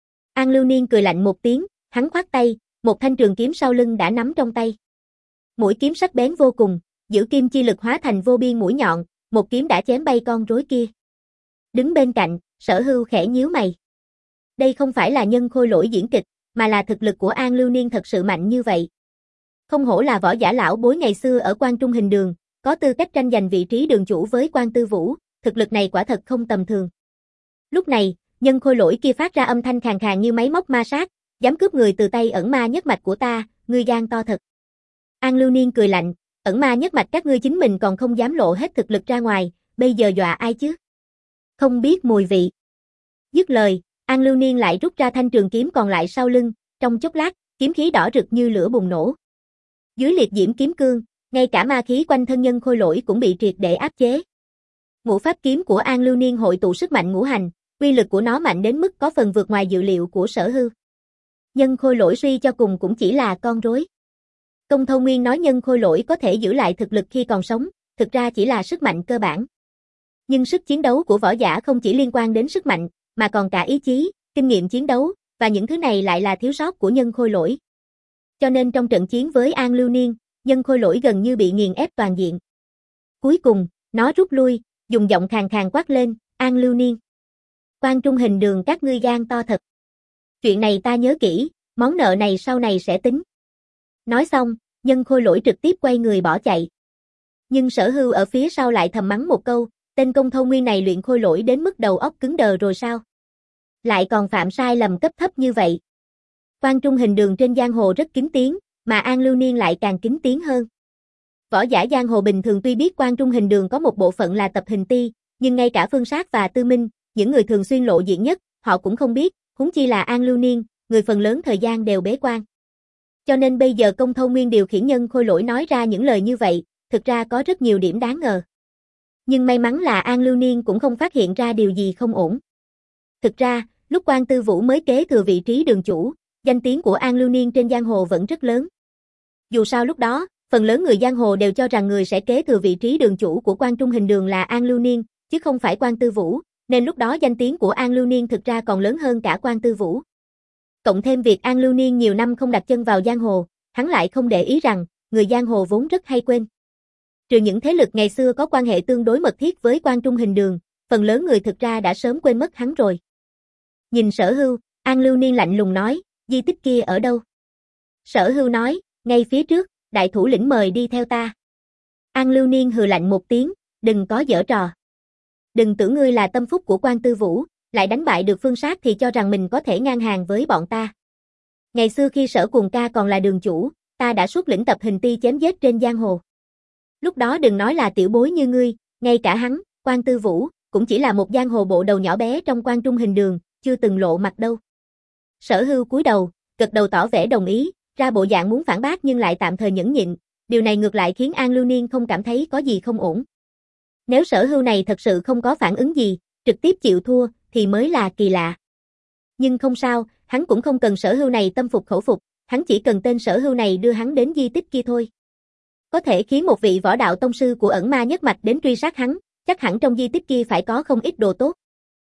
An Lưu Niên cười lạnh một tiếng, hắn khoát tay, một thanh trường kiếm sau lưng đã nắm trong tay. Mũi kiếm sắc bén vô cùng, giữ kim chi lực hóa thành vô biên mũi nhọn, một kiếm đã chém bay con rối kia. Đứng bên cạnh, Sở Hưu khẽ nhíu mày. Đây không phải là nhân khôi lỗi diễn kịch, mà là thực lực của An Lưu Niên thật sự mạnh như vậy. Không hổ là võ giả lão bối ngày xưa ở Quan Trung hình đường, có tư cách tranh giành vị trí đường chủ với Quan Tư Vũ, thực lực này quả thật không tầm thường. Lúc này, nhân khôi lỗi kia phát ra âm thanh khàn khàn như máy móc ma sát, dám cướp người từ tay ẩn ma nhất mạch của ta, ngươi gan to thật. An Lưu Niên cười lạnh, ẩn ma nhất mạch các ngươi chính mình còn không dám lộ hết thực lực ra ngoài, bây giờ dọa ai chứ? Không biết mùi vị. Dứt lời, An Lưu Niên lại rút ra thanh trường kiếm còn lại sau lưng, trong chốc lát, kiếm khí đỏ rực như lửa bùng nổ. Dưới liệt diễm kiếm cương, ngay cả ma khí quanh thân nhân khôi lỗi cũng bị triệt để áp chế. Ngũ pháp kiếm của An Lưu Niên hội tụ sức mạnh ngũ hành, uy lực của nó mạnh đến mức có phần vượt ngoài dự liệu của Sở Hưu. Nhân khôi lỗi suy cho cùng cũng chỉ là con rối. Công Thâu Nguyên nói nhân khôi lỗi có thể giữ lại thực lực khi còn sống, thực ra chỉ là sức mạnh cơ bản. Nhưng sức chiến đấu của võ giả không chỉ liên quan đến sức mạnh, mà còn cả ý chí, kinh nghiệm chiến đấu, và những thứ này lại là thiếu sót của Nhân Khôi Lỗi. Cho nên trong trận chiến với An Lưu Niên, Nhân Khôi Lỗi gần như bị nghiền ép toàn diện. Cuối cùng, nó rút lui, dùng giọng khàn khàn quát lên, An Lưu Niên. Quan Trung Hình Đường các ngươi gan to thật. Chuyện này ta nhớ kỹ, món nợ này sau này sẽ tính. Nói xong, Nhân Khôi Lỗi trực tiếp quay người bỏ chạy. Nhưng Sở Hưu ở phía sau lại thầm mắng một câu, tên Công Thâu Nguyên này luyện khôi lỗi đến mức đầu óc cứng đờ rồi sao? Lại còn phạm sai lầm cấp thấp như vậy. Quan Trung Hình Đường trên giang hồ rất kín tiếng, mà An Lưu Niên lại càng kín tiếng hơn. Võ giả giang hồ bình thường tuy biết Quan Trung Hình Đường có một bộ phận là tập hình ti, nhưng ngay cả Phương Sát và Tư Minh, những người thường xuyên lộ diện nhất, họ cũng không biết, huống chi là An Lưu Niên, người phần lớn thời gian đều bế quan. Cho nên bây giờ Công Thâu Nguyên điều khiển Nhân Khôi Lỗi nói ra những lời như vậy, thực ra có rất nhiều điểm đáng ngờ. Nhưng may mắn là An Lưu Niên cũng không phát hiện ra điều gì không ổn. Thực ra, lúc Quan Tư Vũ mới kế thừa vị trí đường chủ, danh tiếng của An Lưu Niên trên giang hồ vẫn rất lớn. Dù sao lúc đó, phần lớn người giang hồ đều cho rằng người sẽ kế thừa vị trí đường chủ của Quan Trung Hình Đường là An Lưu Niên, chứ không phải Quan Tư Vũ, nên lúc đó danh tiếng của An Lưu Niên thực ra còn lớn hơn cả Quan Tư Vũ. Cộng thêm việc An Lưu Niên nhiều năm không đặt chân vào giang hồ, hắn lại không để ý rằng, người giang hồ vốn rất hay quên. Trừ những thế lực ngày xưa có quan hệ tương đối mật thiết với Quan Trung Hình Đường, phần lớn người thực ra đã sớm quên mất hắn rồi. Nhìn Sở Hưu, An Lưu Niên lạnh lùng nói, di tích kia ở đâu? Sở Hưu nói, ngay phía trước, đại thủ lĩnh mời đi theo ta. An Lưu Niên hừ lạnh một tiếng, đừng có giở trò. Đừng tưởng ngươi là tâm phúc của Quan Tư Vũ, lại đánh bại được Phương Sát thì cho rằng mình có thể ngang hàng với bọn ta. Ngày xưa khi Sở Cuồng ca còn là đường chủ, ta đã xuất lĩnh tập hình ti chém giết trên giang hồ. Lúc đó đừng nói là tiểu bối như ngươi, ngay cả hắn, Quan Tư Vũ, cũng chỉ là một giang hồ bộ đầu nhỏ bé trong Quan Trung Hình Đường, chưa từng lộ mặt đâu. Sở Hưu cúi đầu, gật đầu tỏ vẻ đồng ý, ra bộ dạng muốn phản bác nhưng lại tạm thời nhẫn nhịn, điều này ngược lại khiến An Lưu Niên không cảm thấy có gì không ổn. Nếu Sở Hưu này thật sự không có phản ứng gì, trực tiếp chịu thua, thì mới là kỳ lạ. Nhưng không sao, hắn cũng không cần Sở Hưu này tâm phục khẩu phục, hắn chỉ cần tên Sở Hưu này đưa hắn đến di tích kia thôi. Có thể khiến một vị võ đạo tông sư của ẩn ma nhất mạch đến truy sát hắn, chắc hẳn trong di tích kia phải có không ít đồ tốt.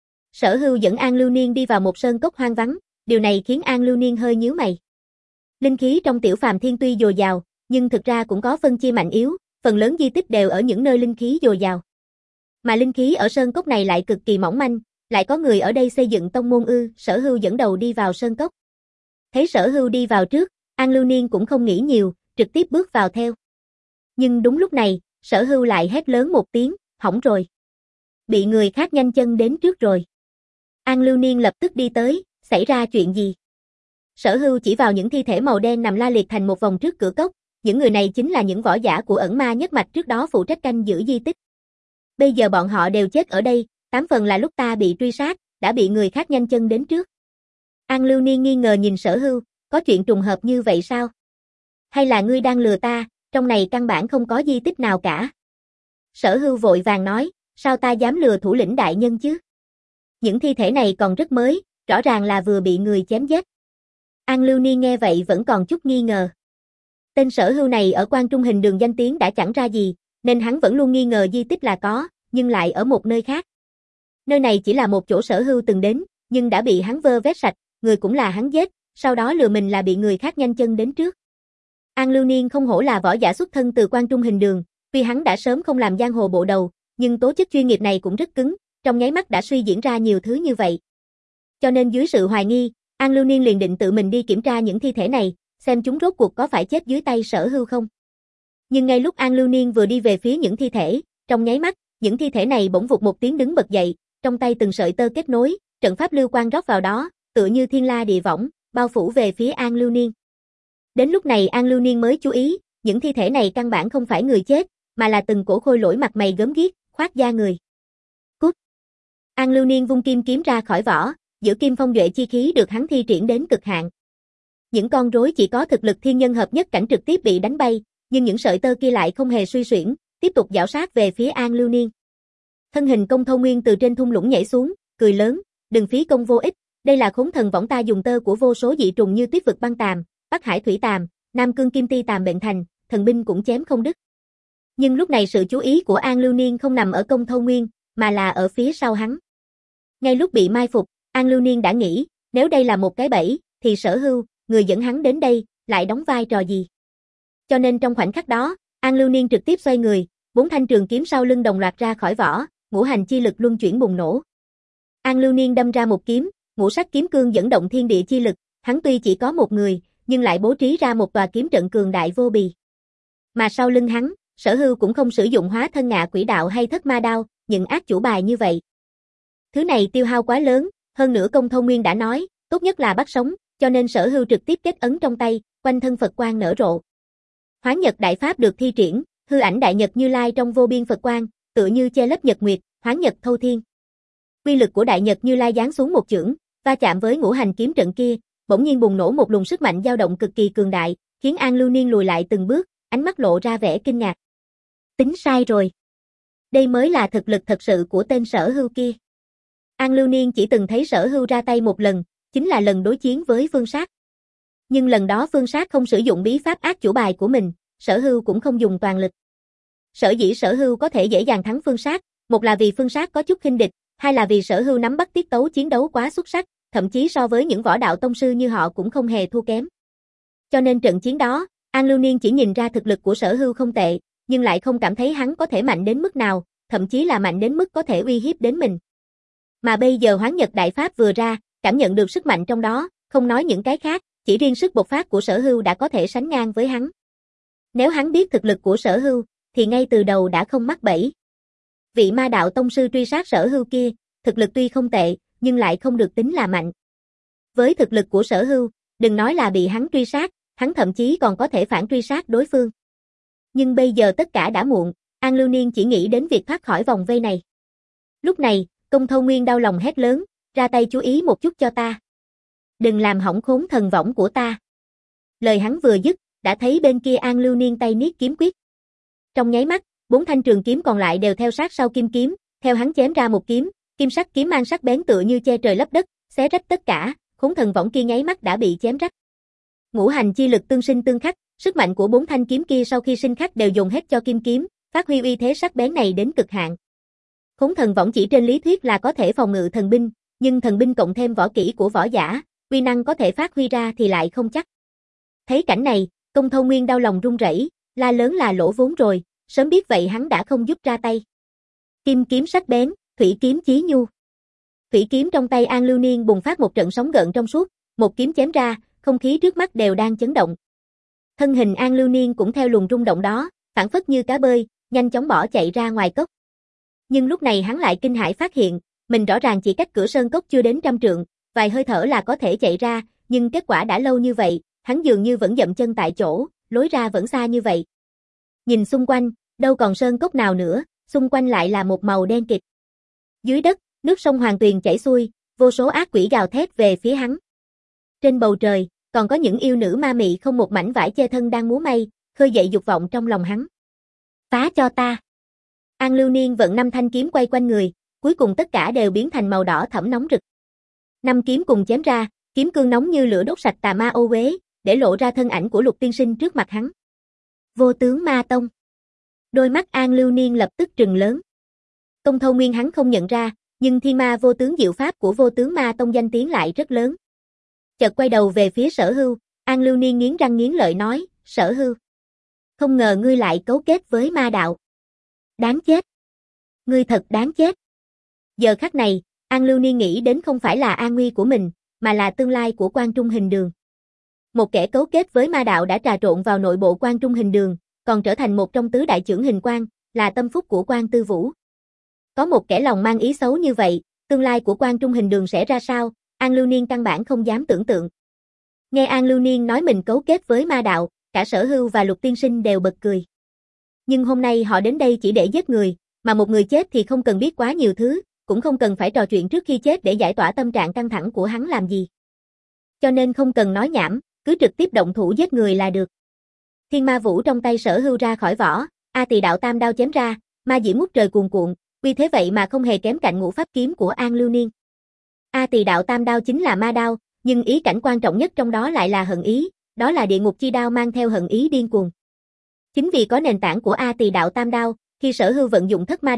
Sở Hưu dẫn An Lưu Niên đi vào một sơn cốc hoang vắng, điều này khiến An Lưu Niên hơi nhíu mày. Linh khí trong Tiểu Phàm Thiên tuy dồi dào, nhưng thực ra cũng có phân chia mạnh yếu, phần lớn di tích đều ở những nơi linh khí dồi dào. Mà linh khí ở sơn cốc này lại cực kỳ mỏng manh, lại có người ở đây xây dựng tông môn ư? Sở Hưu dẫn đầu đi vào sơn cốc. Thấy Sở Hưu đi vào trước, An Lưu Niên cũng không nghĩ nhiều, trực tiếp bước vào theo. Nhưng đúng lúc này, Sở Hưu lại hét lớn một tiếng, hỏng rồi. Bị người khác nhanh chân đến trước rồi. An Lưu Niên lập tức đi tới, xảy ra chuyện gì? Sở Hưu chỉ vào những thi thể màu đen nằm la liệt thành một vòng trước cửa cốc, những người này chính là những võ giả của ẩn ma nhất mạch trước đó phụ trách canh giữ di tích. Bây giờ bọn họ đều chết ở đây, tám phần là lúc ta bị truy sát, đã bị người khác nhanh chân đến trước. An Lưu Niên nghi ngờ nhìn Sở Hưu, có chuyện trùng hợp như vậy sao? Hay là ngươi đang lừa ta, trong này căn bản không có di tích nào cả? Sở Hưu vội vàng nói, sao ta dám lừa thủ lĩnh đại nhân chứ? Những thi thể này còn rất mới, rõ ràng là vừa bị người chém giết. An Lưu Niên nghe vậy vẫn còn chút nghi ngờ. Tên Sở Hưu này ở Quan Trung Hình Đường danh tiếng đã chẳng ra gì, nên hắn vẫn luôn nghi ngờ di tích là có, nhưng lại ở một nơi khác. Nơi này chỉ là một chỗ Sở Hưu từng đến, nhưng đã bị hắn vơ vét sạch, người cũng là hắn giết, sau đó lừa mình là bị người khác nhanh chân đến trước. An Lưu Niên không hổ là võ giả xuất thân từ Quan Trung Hình Đường, tuy hắn đã sớm không làm giang hồ bộ đầu, nhưng tố chất chuyên nghiệp này cũng rất cứng, trong nháy mắt đã suy diễn ra nhiều thứ như vậy. Cho nên dưới sự hoài nghi, An Lưu Niên liền định tự mình đi kiểm tra những thi thể này, xem chúng rốt cuộc có phải chết dưới tay Sở Hưu không. Nhưng ngay lúc An Lưu Niên vừa đi về phía những thi thể, trong nháy mắt, những thi thể này bỗng vụt một tiếng đứng bật dậy, trong tay từng sợi tơ kết nối, trận pháp lưu quang rót vào đó, tựa như thiên la địa võng, bao phủ về phía An Lưu Niên. Đến lúc này An Lưu Niên mới chú ý, những thi thể này căn bản không phải người chết, mà là từng cổ khôi lỗi mặt mày gớm ghiếc, khoác da người. Cút! An Lưu Niên vung kim kiếm ra khỏi vỏ, giữa kim phong duệ chi khí được hắn thi triển đến cực hạn. Những con rối chỉ có thực lực thiên nhân hợp nhất cảnh trực tiếp bị đánh bay, nhưng những sợi tơ kia lại không hề suy xuyển, tiếp tục giảo sát về phía An Lưu Niên. Thân hình Công Thâu Nguyên từ trên thung lũng nhảy xuống, cười lớn, đừng phí công vô ích, đây là khốn thần võng ta dùng tơ của vô số dị trùng như tuyết vực băng tàm, bắc hải thủy tàm, nam cương kim ti tàm bệnh thành, thần binh cũng chém không đứt. Nhưng lúc này sự chú ý của An Lưu Niên không nằm ở Công Thâu Nguyên, mà là ở phía sau hắn. Ngay lúc bị mai phục, An Lưu Niên đã nghĩ, nếu đây là một cái bẫy, thì Sở Hưu, người dẫn hắn đến đây, lại đóng vai trò gì? Cho nên trong khoảnh khắc đó, An Lưu Niên trực tiếp xoay người, bốn thanh trường kiếm sau lưng đồng loạt ra khỏi vỏ, ngũ hành chi lực luân chuyển bùng nổ. An Lưu Niên đâm ra một kiếm, ngũ sắc kiếm cương dẫn động thiên địa chi lực, hắn tuy chỉ có một người, nhưng lại bố trí ra một tòa kiếm trận cường đại vô bì. Mà sau lưng hắn, Sở Hưu cũng không sử dụng hóa thân ngạ quỷ đạo hay thất ma đao, những ác chủ bài như vậy. Thứ này tiêu hao quá lớn, hơn nữa Công Thâu Nguyên đã nói, tốt nhất là bắt sống, cho nên Sở Hưu trực tiếp kết ấn trong tay, quanh thân Phật quang nở rộ. Hoán Nhật Đại Pháp được thi triển, hư ảnh Đại Nhật Như Lai trong vô biên Phật quang, tựa như che lấp nhật nguyệt, Hoán Nhật thâu thiên. Quy lực của Đại Nhật Như Lai giáng xuống một chưởng, va chạm với ngũ hành kiếm trận kia, bỗng nhiên bùng nổ một luồng sức mạnh dao động cực kỳ cường đại, khiến An Lưu Niên lùi lại từng bước, ánh mắt lộ ra vẻ kinh ngạc. Tính sai rồi. Đây mới là thực lực thật sự của tên Sở Hưu kia. An Lưu Niên chỉ từng thấy Sở Hưu ra tay một lần, chính là lần đối chiến với Phương Sát. Nhưng lần đó Phương Sát không sử dụng bí pháp ác chủ bài của mình, Sở Hưu cũng không dùng toàn lực. Sở dĩ Sở Hưu có thể dễ dàng thắng Phương Sát, một là vì Phương Sát có chút khinh địch, hai là vì Sở Hưu nắm bắt tiết tấu chiến đấu quá xuất sắc, thậm chí so với những võ đạo tông sư như họ cũng không hề thua kém. Cho nên trận chiến đó, An Lưu Niên chỉ nhìn ra thực lực của Sở Hưu không tệ, nhưng lại không cảm thấy hắn có thể mạnh đến mức nào, thậm chí là mạnh đến mức có thể uy hiếp đến mình. Mà bây giờ Hoán Nhật Đại Pháp vừa ra, cảm nhận được sức mạnh trong đó, không nói những cái khác, chỉ riêng sức bộc phát của Sở Hưu đã có thể sánh ngang với hắn. Nếu hắn biết thực lực của Sở Hưu, thì ngay từ đầu đã không mắc bẫy. Vị ma đạo tông sư truy sát Sở Hưu kia, thực lực tuy không tệ, nhưng lại không được tính là mạnh. Với thực lực của Sở Hưu, đừng nói là bị hắn truy sát, hắn thậm chí còn có thể phản truy sát đối phương. Nhưng bây giờ tất cả đã muộn, An Lưu Niên chỉ nghĩ đến việc thoát khỏi vòng vây này. Lúc này, Công Thâu Nguyên đau lòng hét lớn, ra tay chú ý một chút cho ta. Đừng làm hỏng khốn thần võng của ta. Lời hắn vừa dứt, đã thấy bên kia An Lưu Niên tay niết kiếm quyết. Trong nháy mắt, bốn thanh trường kiếm còn lại đều theo sát sau kim kiếm, theo hắn chém ra một kiếm, kim sắc kiếm mang sắc bén tựa như che trời lấp đất, xé rách tất cả, khốn thần võng kia nháy mắt đã bị chém rách. Ngũ hành chi lực tương sinh tương khắc, sức mạnh của bốn thanh kiếm kia sau khi sinh khắc đều dồn hết cho kim kiếm, phát huy uy thế sắc bén này đến cực hạn. Khốn thần võng chỉ trên lý thuyết là có thể phòng ngự thần binh, nhưng thần binh cộng thêm võ kỹ của võ giả, uy năng có thể phát huy ra thì lại không chắc. Thấy cảnh này, Công Thâu Nguyên đau lòng run rẩy, la lớn là lỗ vốn rồi, sớm biết vậy hắn đã không giúp ra tay. Kim kiếm sắc bén, thủy kiếm chí nhu. Thủy kiếm trong tay An Lưu Niên bùng phát một trận sóng gợn trong suốt, một kiếm chém ra, không khí trước mắt đều đang chấn động. Thân hình An Lưu Niên cũng theo luồng rung động đó, phảng phất như cá bơi, nhanh chóng bỏ chạy ra ngoài cốc. Nhưng lúc này hắn lại kinh hãi phát hiện, mình rõ ràng chỉ cách cửa sơn cốc chưa đến trăm trượng, vài hơi thở là có thể chạy ra, nhưng kết quả đã lâu như vậy, hắn dường như vẫn dậm chân tại chỗ, lối ra vẫn xa như vậy. Nhìn xung quanh, đâu còn sơn cốc nào nữa, xung quanh lại là một màu đen kịt. Dưới đất, nước sông Hoàng Tuyền chảy xuôi, vô số ác quỷ gào thét về phía hắn. Trên bầu trời, còn có những yêu nữ ma mị không một mảnh vải che thân đang múa may, khơi dậy dục vọng trong lòng hắn. Phá cho ta! An Lưu Niên vận năm thanh kiếm quay quanh người, cuối cùng tất cả đều biến thành màu đỏ thẫm nóng rực. Năm kiếm cùng chém ra, kiếm cương nóng như lửa đốt sạch tà ma ô uế, để lộ ra thân ảnh của Lục tiên sinh trước mặt hắn. Vô tướng ma tông. Đôi mắt An Lưu Niên lập tức trừng lớn. Công Thâu Nguyên hắn không nhận ra, nhưng thiên ma vô tướng diệu pháp của vô tướng ma tông danh tiếng lại rất lớn. Chợt quay đầu về phía Sở Hưu, An Lưu Niên nghiến răng nghiến lợi nói, Sở Hưu. Không ngờ ngươi lại cấu kết với ma đạo. Đáng chết. Ngươi thật đáng chết. Giờ khắc này, An Lưu Niên nghĩ đến không phải là an nguy của mình, mà là tương lai của Quan Trung Hình Đường. Một kẻ cấu kết với ma đạo đã trà trộn vào nội bộ Quan Trung Hình Đường, còn trở thành một trong tứ đại trưởng hình quan, là tâm phúc của Quan Tư Vũ. Có một kẻ lòng mang ý xấu như vậy, tương lai của Quan Trung Hình Đường sẽ ra sao, An Lưu Niên căn bản không dám tưởng tượng. Nghe An Lưu Niên nói mình cấu kết với ma đạo, cả Sở Hưu và Lục tiên sinh đều bật cười. Nhưng hôm nay họ đến đây chỉ để giết người, mà một người chết thì không cần biết quá nhiều thứ, cũng không cần phải trò chuyện trước khi chết để giải tỏa tâm trạng căng thẳng của hắn làm gì. Cho nên không cần nói nhảm, cứ trực tiếp động thủ giết người là được. Thiên ma vũ trong tay Sở Hưu ra khỏi vỏ, A Tỳ đạo tam đao chém ra, ma diễm ngút trời cuồn cuộn, uy thế vậy mà không hề kém cạnh ngũ pháp kiếm của An Lưu Niên. A Tỳ đạo tam đao chính là ma đao, nhưng ý cảnh quan trọng nhất trong đó lại là hận ý, đó là địa ngục chi đao mang theo hận ý điên cuồng. Chính vì có nền tảng của A Tỳ đạo tam đao, khi Sở Hưu vận dụng thất ma đao,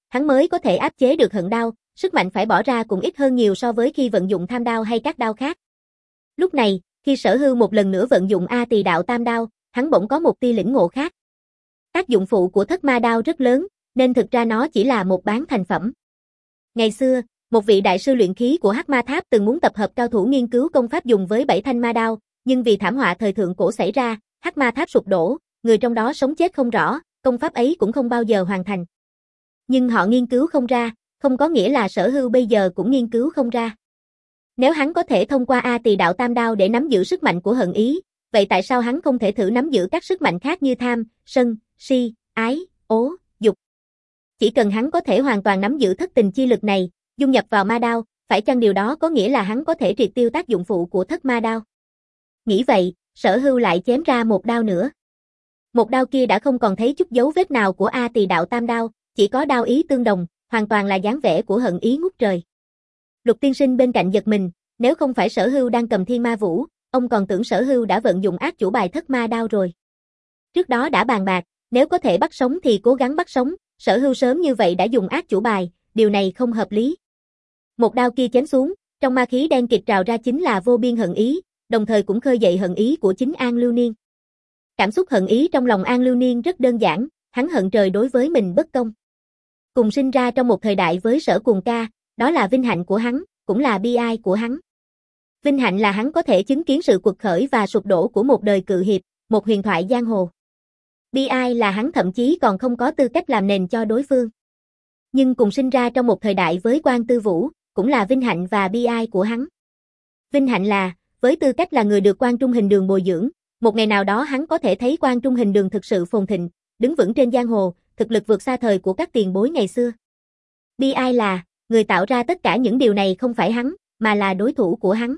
hắn mới có thể áp chế được hận đao, sức mạnh phải bỏ ra cũng ít hơn nhiều so với khi vận dụng tham đao hay các đao khác. Lúc này, khi Sở Hưu một lần nữa vận dụng A Tỳ đạo tam đao, hắn bỗng có một tia lĩnh ngộ khác. Tác dụng phụ của thất ma đao rất lớn, nên thực ra nó chỉ là một bán thành phẩm. Ngày xưa, một vị đại sư luyện khí của Hắc Ma Tháp từng muốn tập hợp cao thủ nghiên cứu công pháp dùng với bảy thanh ma đao, nhưng vì thảm họa thời thượng cổ xảy ra, Hắc Ma Tháp sụp đổ, người trong đó sống chết không rõ, công pháp ấy cũng không bao giờ hoàn thành. Nhưng họ nghiên cứu không ra, không có nghĩa là Sở Hưu bây giờ cũng nghiên cứu không ra. Nếu hắn có thể thông qua A Tỳ đạo tam đao để nắm giữ sức mạnh của hận ý, vậy tại sao hắn không thể thử nắm giữ các sức mạnh khác như tham, sân, si, ái, ố, dục? Chỉ cần hắn có thể hoàn toàn nắm giữ thất tình chi lực này, dung nhập vào ma đao, phải chăng điều đó có nghĩa là hắn có thể triệt tiêu tác dụng phụ của thất ma đao? Nghĩ vậy, Sở Hưu lại chém ra một đao nữa. Một đao kia đã không còn thấy chút dấu vết nào của A Tỳ đạo tam đao, chỉ có đao ý tương đồng, hoàn toàn là dáng vẻ của hận ý ngút trời. Lục tiên sinh bên cạnh giật mình, nếu không phải Sở Hưu đang cầm thiên ma vũ, ông còn tưởng Sở Hưu đã vận dụng ác chủ bài thất ma đao rồi. Trước đó đã bàn bạc, nếu có thể bắt sống thì cố gắng bắt sống, Sở Hưu sớm như vậy đã dùng ác chủ bài, điều này không hợp lý. Một đao kia chém xuống, trong ma khí đen kịt trào ra chính là vô biên hận ý, đồng thời cũng khơi dậy hận ý của chính An Lưu Niên. Cảm xúc hận ý trong lòng An Lưu Niên rất đơn giản, hắn hận trời đối với mình bất công. Cùng sinh ra trong một thời đại với Sở Cuồng ca, đó là vinh hạnh của hắn, cũng là bi ai của hắn. Vinh hạnh là hắn có thể chứng kiến sự quật khởi và sụp đổ của một đời cự hiệp, một huyền thoại giang hồ. Bi ai là hắn thậm chí còn không có tư cách làm nền cho đối phương. Nhưng cùng sinh ra trong một thời đại với Quan Tư Vũ, cũng là vinh hạnh và bi ai của hắn. Vinh hạnh là, với tư cách là người được Quan Trung Hình Đường bồi dưỡng, một ngày nào đó hắn có thể thấy Quan Trung Hình Đường thực sự phồn thịnh, đứng vững trên giang hồ, thực lực vượt xa thời của các tiền bối ngày xưa. Bi ai là, người tạo ra tất cả những điều này không phải hắn, mà là đối thủ của hắn.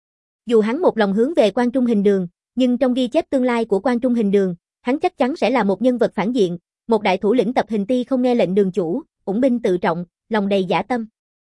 Dù hắn một lòng hướng về Quan Trung Hình Đường, nhưng trong ghi chép tương lai của Quan Trung Hình Đường, hắn chắc chắn sẽ là một nhân vật phản diện, một đại thủ lĩnh tập hình ti không nghe lệnh đường chủ, ủng binh tự trọng, lòng đầy dã tâm.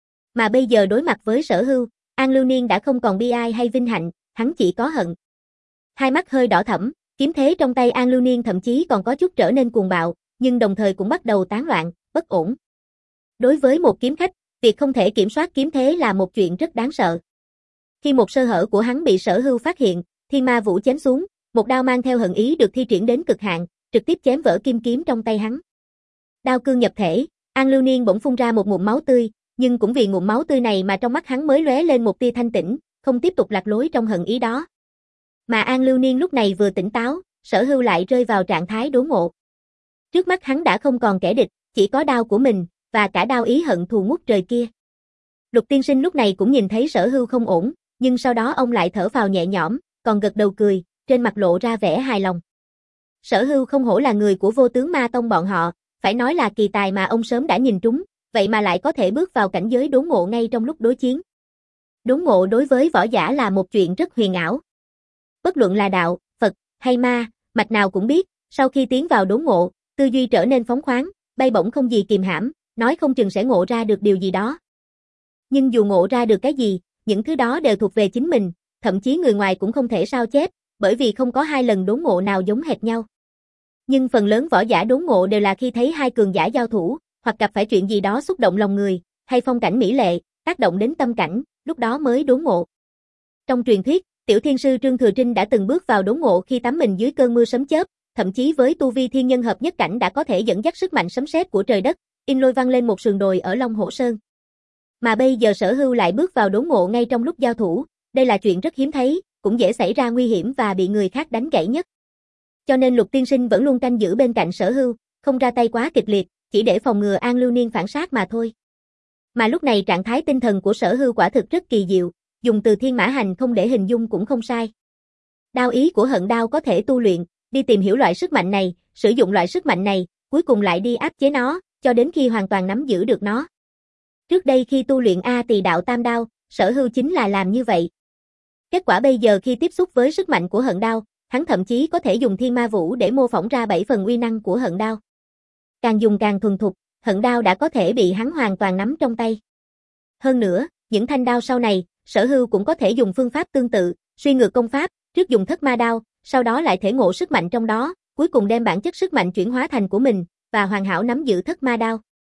Mà bây giờ đối mặt với Sở Hưu, An Lưu Niên đã không còn bi ai hay vinh hạnh, hắn chỉ có hận. Hai mắt hơi đỏ thẫm, kiếm thế trong tay An Lưu Niên thậm chí còn có chút trở nên cuồng bạo, nhưng đồng thời cũng bắt đầu tán loạn, bất ổn. Đối với một kiếm khách, việc không thể kiểm soát kiếm thế là một chuyện rất đáng sợ. Khi một sơ hở của hắn bị Sở Hưu phát hiện, thiên ma vũ chém xuống, một đao mang theo hận ý được thi triển đến cực hạn, trực tiếp chém vỡ kim kiếm trong tay hắn. Đao cương nhập thể, An Lưu Niên bỗng phun ra một ngụm máu tươi, nhưng cũng vì ngụm máu tươi này mà trong mắt hắn mới lóe lên một tia thanh tĩnh, không tiếp tục lạc lối trong hận ý đó. Mà An Lưu Niên lúc này vừa tỉnh táo, Sở Hưu lại rơi vào trạng thái đốn ngộ. Trước mắt hắn đã không còn kẻ địch, chỉ có đao của mình, và cả đao ý hận thù ngút trời kia. Lục tiên sinh lúc này cũng nhìn thấy Sở Hưu không ổn, nhưng sau đó ông lại thở phào nhẹ nhõm, còn gật đầu cười, trên mặt lộ ra vẻ hài lòng. Sở Hưu không hổ là người của Vô Tướng Ma Tông bọn họ, phải nói là kỳ tài mà ông sớm đã nhìn trúng, vậy mà lại có thể bước vào cảnh giới đốn ngộ ngay trong lúc đối chiến. Đốn ngộ đối với võ giả là một chuyện rất huyền ảo. Bất luận là đạo, Phật, hay ma, mạch nào cũng biết, sau khi tiến vào đốn ngộ, tư duy trở nên phóng khoáng, bay bổng không gì kìm hãm, nói không chừng sẽ ngộ ra được điều gì đó. Nhưng dù ngộ ra được cái gì, những thứ đó đều thuộc về chính mình, thậm chí người ngoài cũng không thể sao chép, bởi vì không có hai lần đốn ngộ nào giống hệt nhau. Nhưng phần lớn võ giả đốn ngộ đều là khi thấy hai cường giả giao thủ, hoặc gặp phải chuyện gì đó xúc động lòng người, hay phong cảnh mỹ lệ, tác động đến tâm cảnh, lúc đó mới đốn ngộ. Trong truyền thuyết, tiểu thiên sư Trương Thừa Trinh đã từng bước vào đốn ngộ khi tắm mình dưới cơn mưa sấm chớp, thậm chí với tu vi thiên nhân hợp nhất cảnh đã có thể dẫn dắt sức mạnh sấm sét của trời đất, in lôi văng lên một sườn đồi ở Long Hổ Sơn. Mà bây giờ Sở Hưu lại bước vào đốn ngộ ngay trong lúc giao thủ, đây là chuyện rất hiếm thấy, cũng dễ xảy ra nguy hiểm và bị người khác đánh gãy nhất. Cho nên Lục tiên sinh vẫn luôn canh giữ bên cạnh Sở Hưu, không ra tay quá kịch liệt, chỉ để phòng ngừa An Lưu Niên phản sát mà thôi. Mà lúc này trạng thái tinh thần của Sở Hưu quả thực rất kỳ diệu, dùng từ thiên mã hành không để hình dung cũng không sai. Đao ý của hận đao có thể tu luyện, đi tìm hiểu loại sức mạnh này, sử dụng loại sức mạnh này, cuối cùng lại đi áp chế nó, cho đến khi hoàn toàn nắm giữ được nó. Trước đây khi tu luyện A Tỳ đạo tam đao, Sở Hưu chính là làm như vậy. Kết quả bây giờ khi tiếp xúc với sức mạnh của hận đao, hắn thậm chí có thể dùng thiên ma vũ để mô phỏng ra bảy phần uy năng của hận đao. Càng dùng càng thuần thục, hận đao đã có thể bị hắn hoàn toàn nắm trong tay. Hơn nữa, những thanh đao sau này, Sở Hưu cũng có thể dùng phương pháp tương tự, suy ngược công pháp, trước dùng thất ma đao, sau đó lại thể ngộ sức mạnh trong đó, cuối cùng đem bản chất sức mạnh chuyển hóa thành của mình, và hoàn hảo nắm giữ thất ma đao.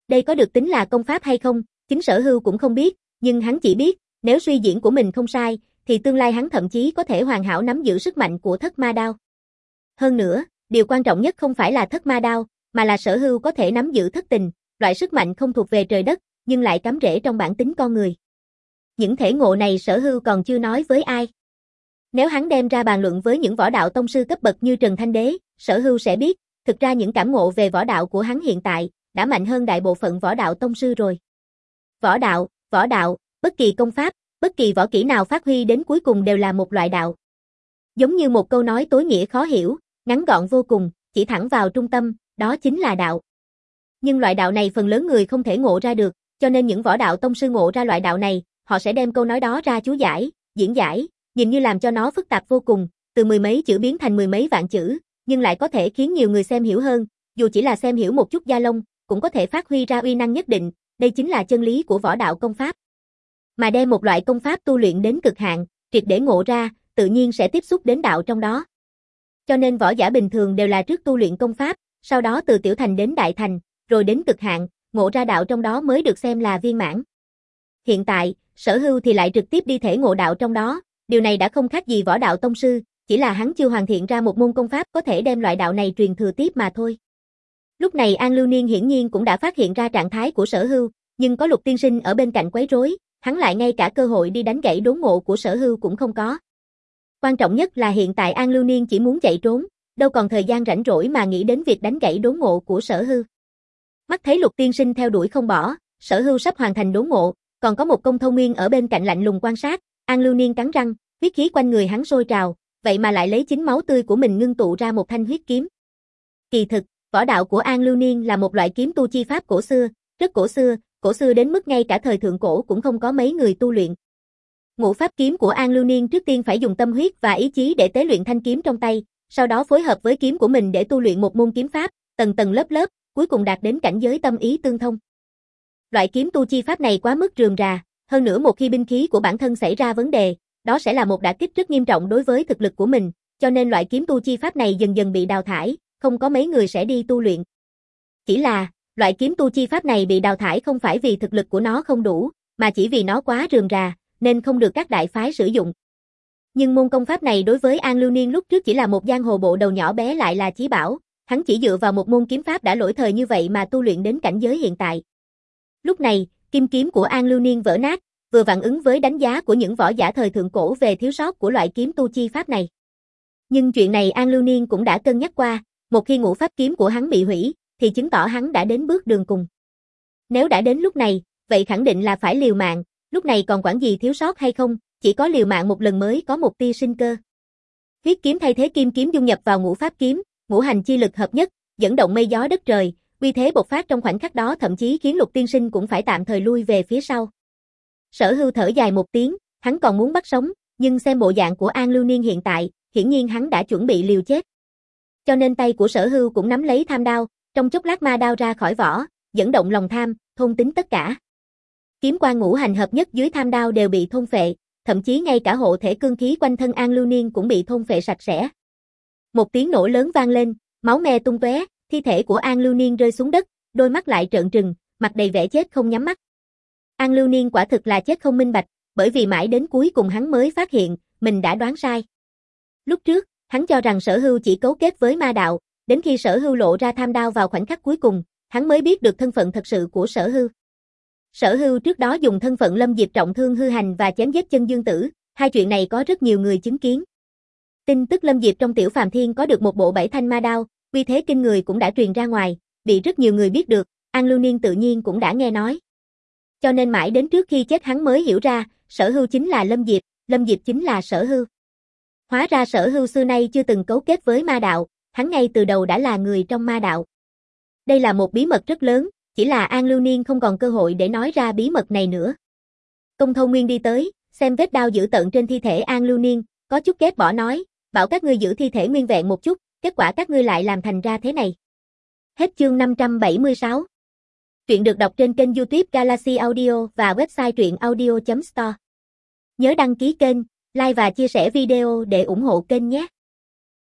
Đây có được tính là công pháp hay không, chính Sở Hưu cũng không biết, nhưng hắn chỉ biết, nếu suy diễn của mình không sai, thì tương lai hắn thậm chí có thể hoàn hảo nắm giữ sức mạnh của Thất Ma Đao. Hơn nữa, điều quan trọng nhất không phải là Thất Ma Đao, mà là Sở Hưu có thể nắm giữ thất tình, loại sức mạnh không thuộc về trời đất, nhưng lại cắm rễ trong bản tính con người. Những thể ngộ này Sở Hưu còn chưa nói với ai. Nếu hắn đem ra bàn luận với những võ đạo tông sư cấp bậc như Trần Thanh Đế, Sở Hưu sẽ biết, thực ra những cảm ngộ về võ đạo của hắn hiện tại, đã mạnh hơn đại bộ phận võ đạo tông sư rồi. Võ đạo, võ đạo, bất kỳ công pháp, bất kỳ võ kỹ nào phát huy đến cuối cùng đều là một loại đạo. Giống như một câu nói tối nghĩa khó hiểu, ngắn gọn vô cùng, chỉ thẳng vào trung tâm, đó chính là đạo. Nhưng loại đạo này phần lớn người không thể ngộ ra được, cho nên những võ đạo tông sư ngộ ra loại đạo này, họ sẽ đem câu nói đó ra chú giải, diễn giải, nhìn như làm cho nó phức tạp vô cùng, từ mười mấy chữ biến thành mười mấy vạn chữ, nhưng lại có thể khiến nhiều người xem hiểu hơn, dù chỉ là xem hiểu một chút da lông, cũng có thể phát huy ra uy năng nhất định, đây chính là chân lý của võ đạo công pháp. Mà đem một loại công pháp tu luyện đến cực hạn, triệt để ngộ ra, tự nhiên sẽ tiếp xúc đến đạo trong đó. Cho nên võ giả bình thường đều là trước tu luyện công pháp, sau đó từ tiểu thành đến đại thành, rồi đến cực hạn, ngộ ra đạo trong đó mới được xem là viên mãn. Hiện tại, Sở Hưu thì lại trực tiếp đi thể ngộ đạo trong đó, điều này đã không khác gì võ đạo tông sư, chỉ là hắn chưa hoàn thiện ra một môn công pháp có thể đem loại đạo này truyền thừa tiếp mà thôi. Lúc này An Lưu Niên hiển nhiên cũng đã phát hiện ra trạng thái của Sở Hưu, nhưng có Lục tiên sinh ở bên cạnh quấy rối, hắn lại ngay cả cơ hội đi đánh gãy đốn ngộ của Sở Hưu cũng không có. Quan trọng nhất là hiện tại An Lưu Niên chỉ muốn chạy trốn, đâu còn thời gian rảnh rỗi mà nghĩ đến việc đánh gãy đốn ngộ của Sở Hưu. Mắt thấy Lục tiên sinh theo đuổi không bỏ, Sở Hưu sắp hoàn thành đốn ngộ, còn có một công thâu nguyên ở bên cạnh lạnh lùng quan sát, An Lưu Niên cắn răng, huyết khí quanh người hắn sôi trào, vậy mà lại lấy chính máu tươi của mình ngưng tụ ra một thanh huyết kiếm. Kỳ thực, võ đạo của An Lưu Niên là một loại kiếm tu chi pháp cổ xưa, rất cổ xưa, cổ xưa đến mức ngay cả thời thượng cổ cũng không có mấy người tu luyện. Ngũ pháp kiếm của An Lưu Niên trước tiên phải dùng tâm huyết và ý chí để tế luyện thanh kiếm trong tay, sau đó phối hợp với kiếm của mình để tu luyện một môn kiếm pháp, tầng tầng lớp lớp, cuối cùng đạt đến cảnh giới tâm ý tương thông. Loại kiếm tu chi pháp này quá mức rườm rà, hơn nữa một khi binh khí của bản thân xảy ra vấn đề, đó sẽ là một đả kích rất nghiêm trọng đối với thực lực của mình, cho nên loại kiếm tu chi pháp này dần dần bị đào thải, không có mấy người sẽ đi tu luyện. Chỉ là, loại kiếm tu chi pháp này bị đào thải không phải vì thực lực của nó không đủ, mà chỉ vì nó quá rườm rà, nên không được các đại phái sử dụng. Nhưng môn công pháp này đối với An Lưu Niên lúc trước chỉ là một giang hồ bộ đầu nhỏ bé lại là chí bảo, hắn chỉ dựa vào một môn kiếm pháp đã lỗi thời như vậy mà tu luyện đến cảnh giới hiện tại. Lúc này, kim kiếm của An Lưu Niên vỡ nát, vừa vặn ứng với đánh giá của những võ giả thời thượng cổ về thiếu sót của loại kiếm tu chi pháp này. Nhưng chuyện này An Lưu Niên cũng đã cân nhắc qua, một khi ngũ pháp kiếm của hắn bị hủy, thì chứng tỏ hắn đã đến bước đường cùng. Nếu đã đến lúc này, vậy khẳng định là phải liều mạng, lúc này còn quản gì thiếu sót hay không, chỉ có liều mạng một lần mới có một tia sinh cơ. Huyết kiếm thay thế kim kiếm dung nhập vào ngũ pháp kiếm, ngũ hành chi lực hợp nhất, dẫn động mây gió đất trời, uy thế bộc phát trong khoảnh khắc đó thậm chí khiến Lục tiên sinh cũng phải tạm thời lui về phía sau. Sở Hưu thở dài một tiếng, hắn còn muốn bắt sống, nhưng xem bộ dạng của An Lưu Niên hiện tại, hiển nhiên hắn đã chuẩn bị liều chết. Cho nên tay của Sở Hưu cũng nắm lấy tham đao, trong chốc lát ma đao ra khỏi vỏ, dẫn động lòng tham, thôn tính tất cả. Kiếm quang ngũ hành hợp nhất dưới tham đao đều bị thôn phệ, thậm chí ngay cả hộ thể cương khí quanh thân An Lưu Niên cũng bị thôn phệ sạch sẽ. Một tiếng nổ lớn vang lên, máu me tung tóe, thi thể của An Lưu Niên rơi xuống đất, đôi mắt lại trợn trừng, mặt đầy vẻ chết không nhắm mắt. An Lưu Niên quả thực là chết không minh bạch, bởi vì mãi đến cuối cùng hắn mới phát hiện, mình đã đoán sai. Lúc trước, hắn cho rằng Sở Hưu chỉ cấu kết với ma đạo, đến khi Sở Hưu lộ ra tham đao vào khoảnh khắc cuối cùng, hắn mới biết được thân phận thật sự của Sở Hưu. Sở Hưu trước đó dùng thân phận Lâm Diệp trọng thương hư hành và chém giết Chân Dương Tử, hai chuyện này có rất nhiều người chứng kiến. Tin tức Lâm Diệp trong Tiểu Phàm Thiên có được một bộ bảy thanh ma đao, uy thế kinh người cũng đã truyền ra ngoài, bị rất nhiều người biết được, An Lưu Niên tự nhiên cũng đã nghe nói. Cho nên mãi đến trước khi chết hắn mới hiểu ra, Sở Hưu chính là Lâm Diệp, Lâm Diệp chính là Sở Hưu. Hóa ra Sở Hưu xưa nay chưa từng cấu kết với ma đạo, hắn ngay từ đầu đã là người trong ma đạo. Đây là một bí mật rất lớn, chỉ là An Lưu Niên không còn cơ hội để nói ra bí mật này nữa. Công Thâu Nguyên đi tới, xem vết đao dữ tợn trên thi thể An Lưu Niên, có chút ghét bỏ nói, bảo các ngươi giữ thi thể nguyên vẹn một chút, kết quả các ngươi lại làm thành ra thế này. Hết chương năm trăm bảy mươi sáu. Truyện được đọc trên kênh YouTube Galaxy Audio và website truyện audio chấm store. Nhớ đăng ký kênh, like và chia sẻ video để ủng hộ kênh nhé.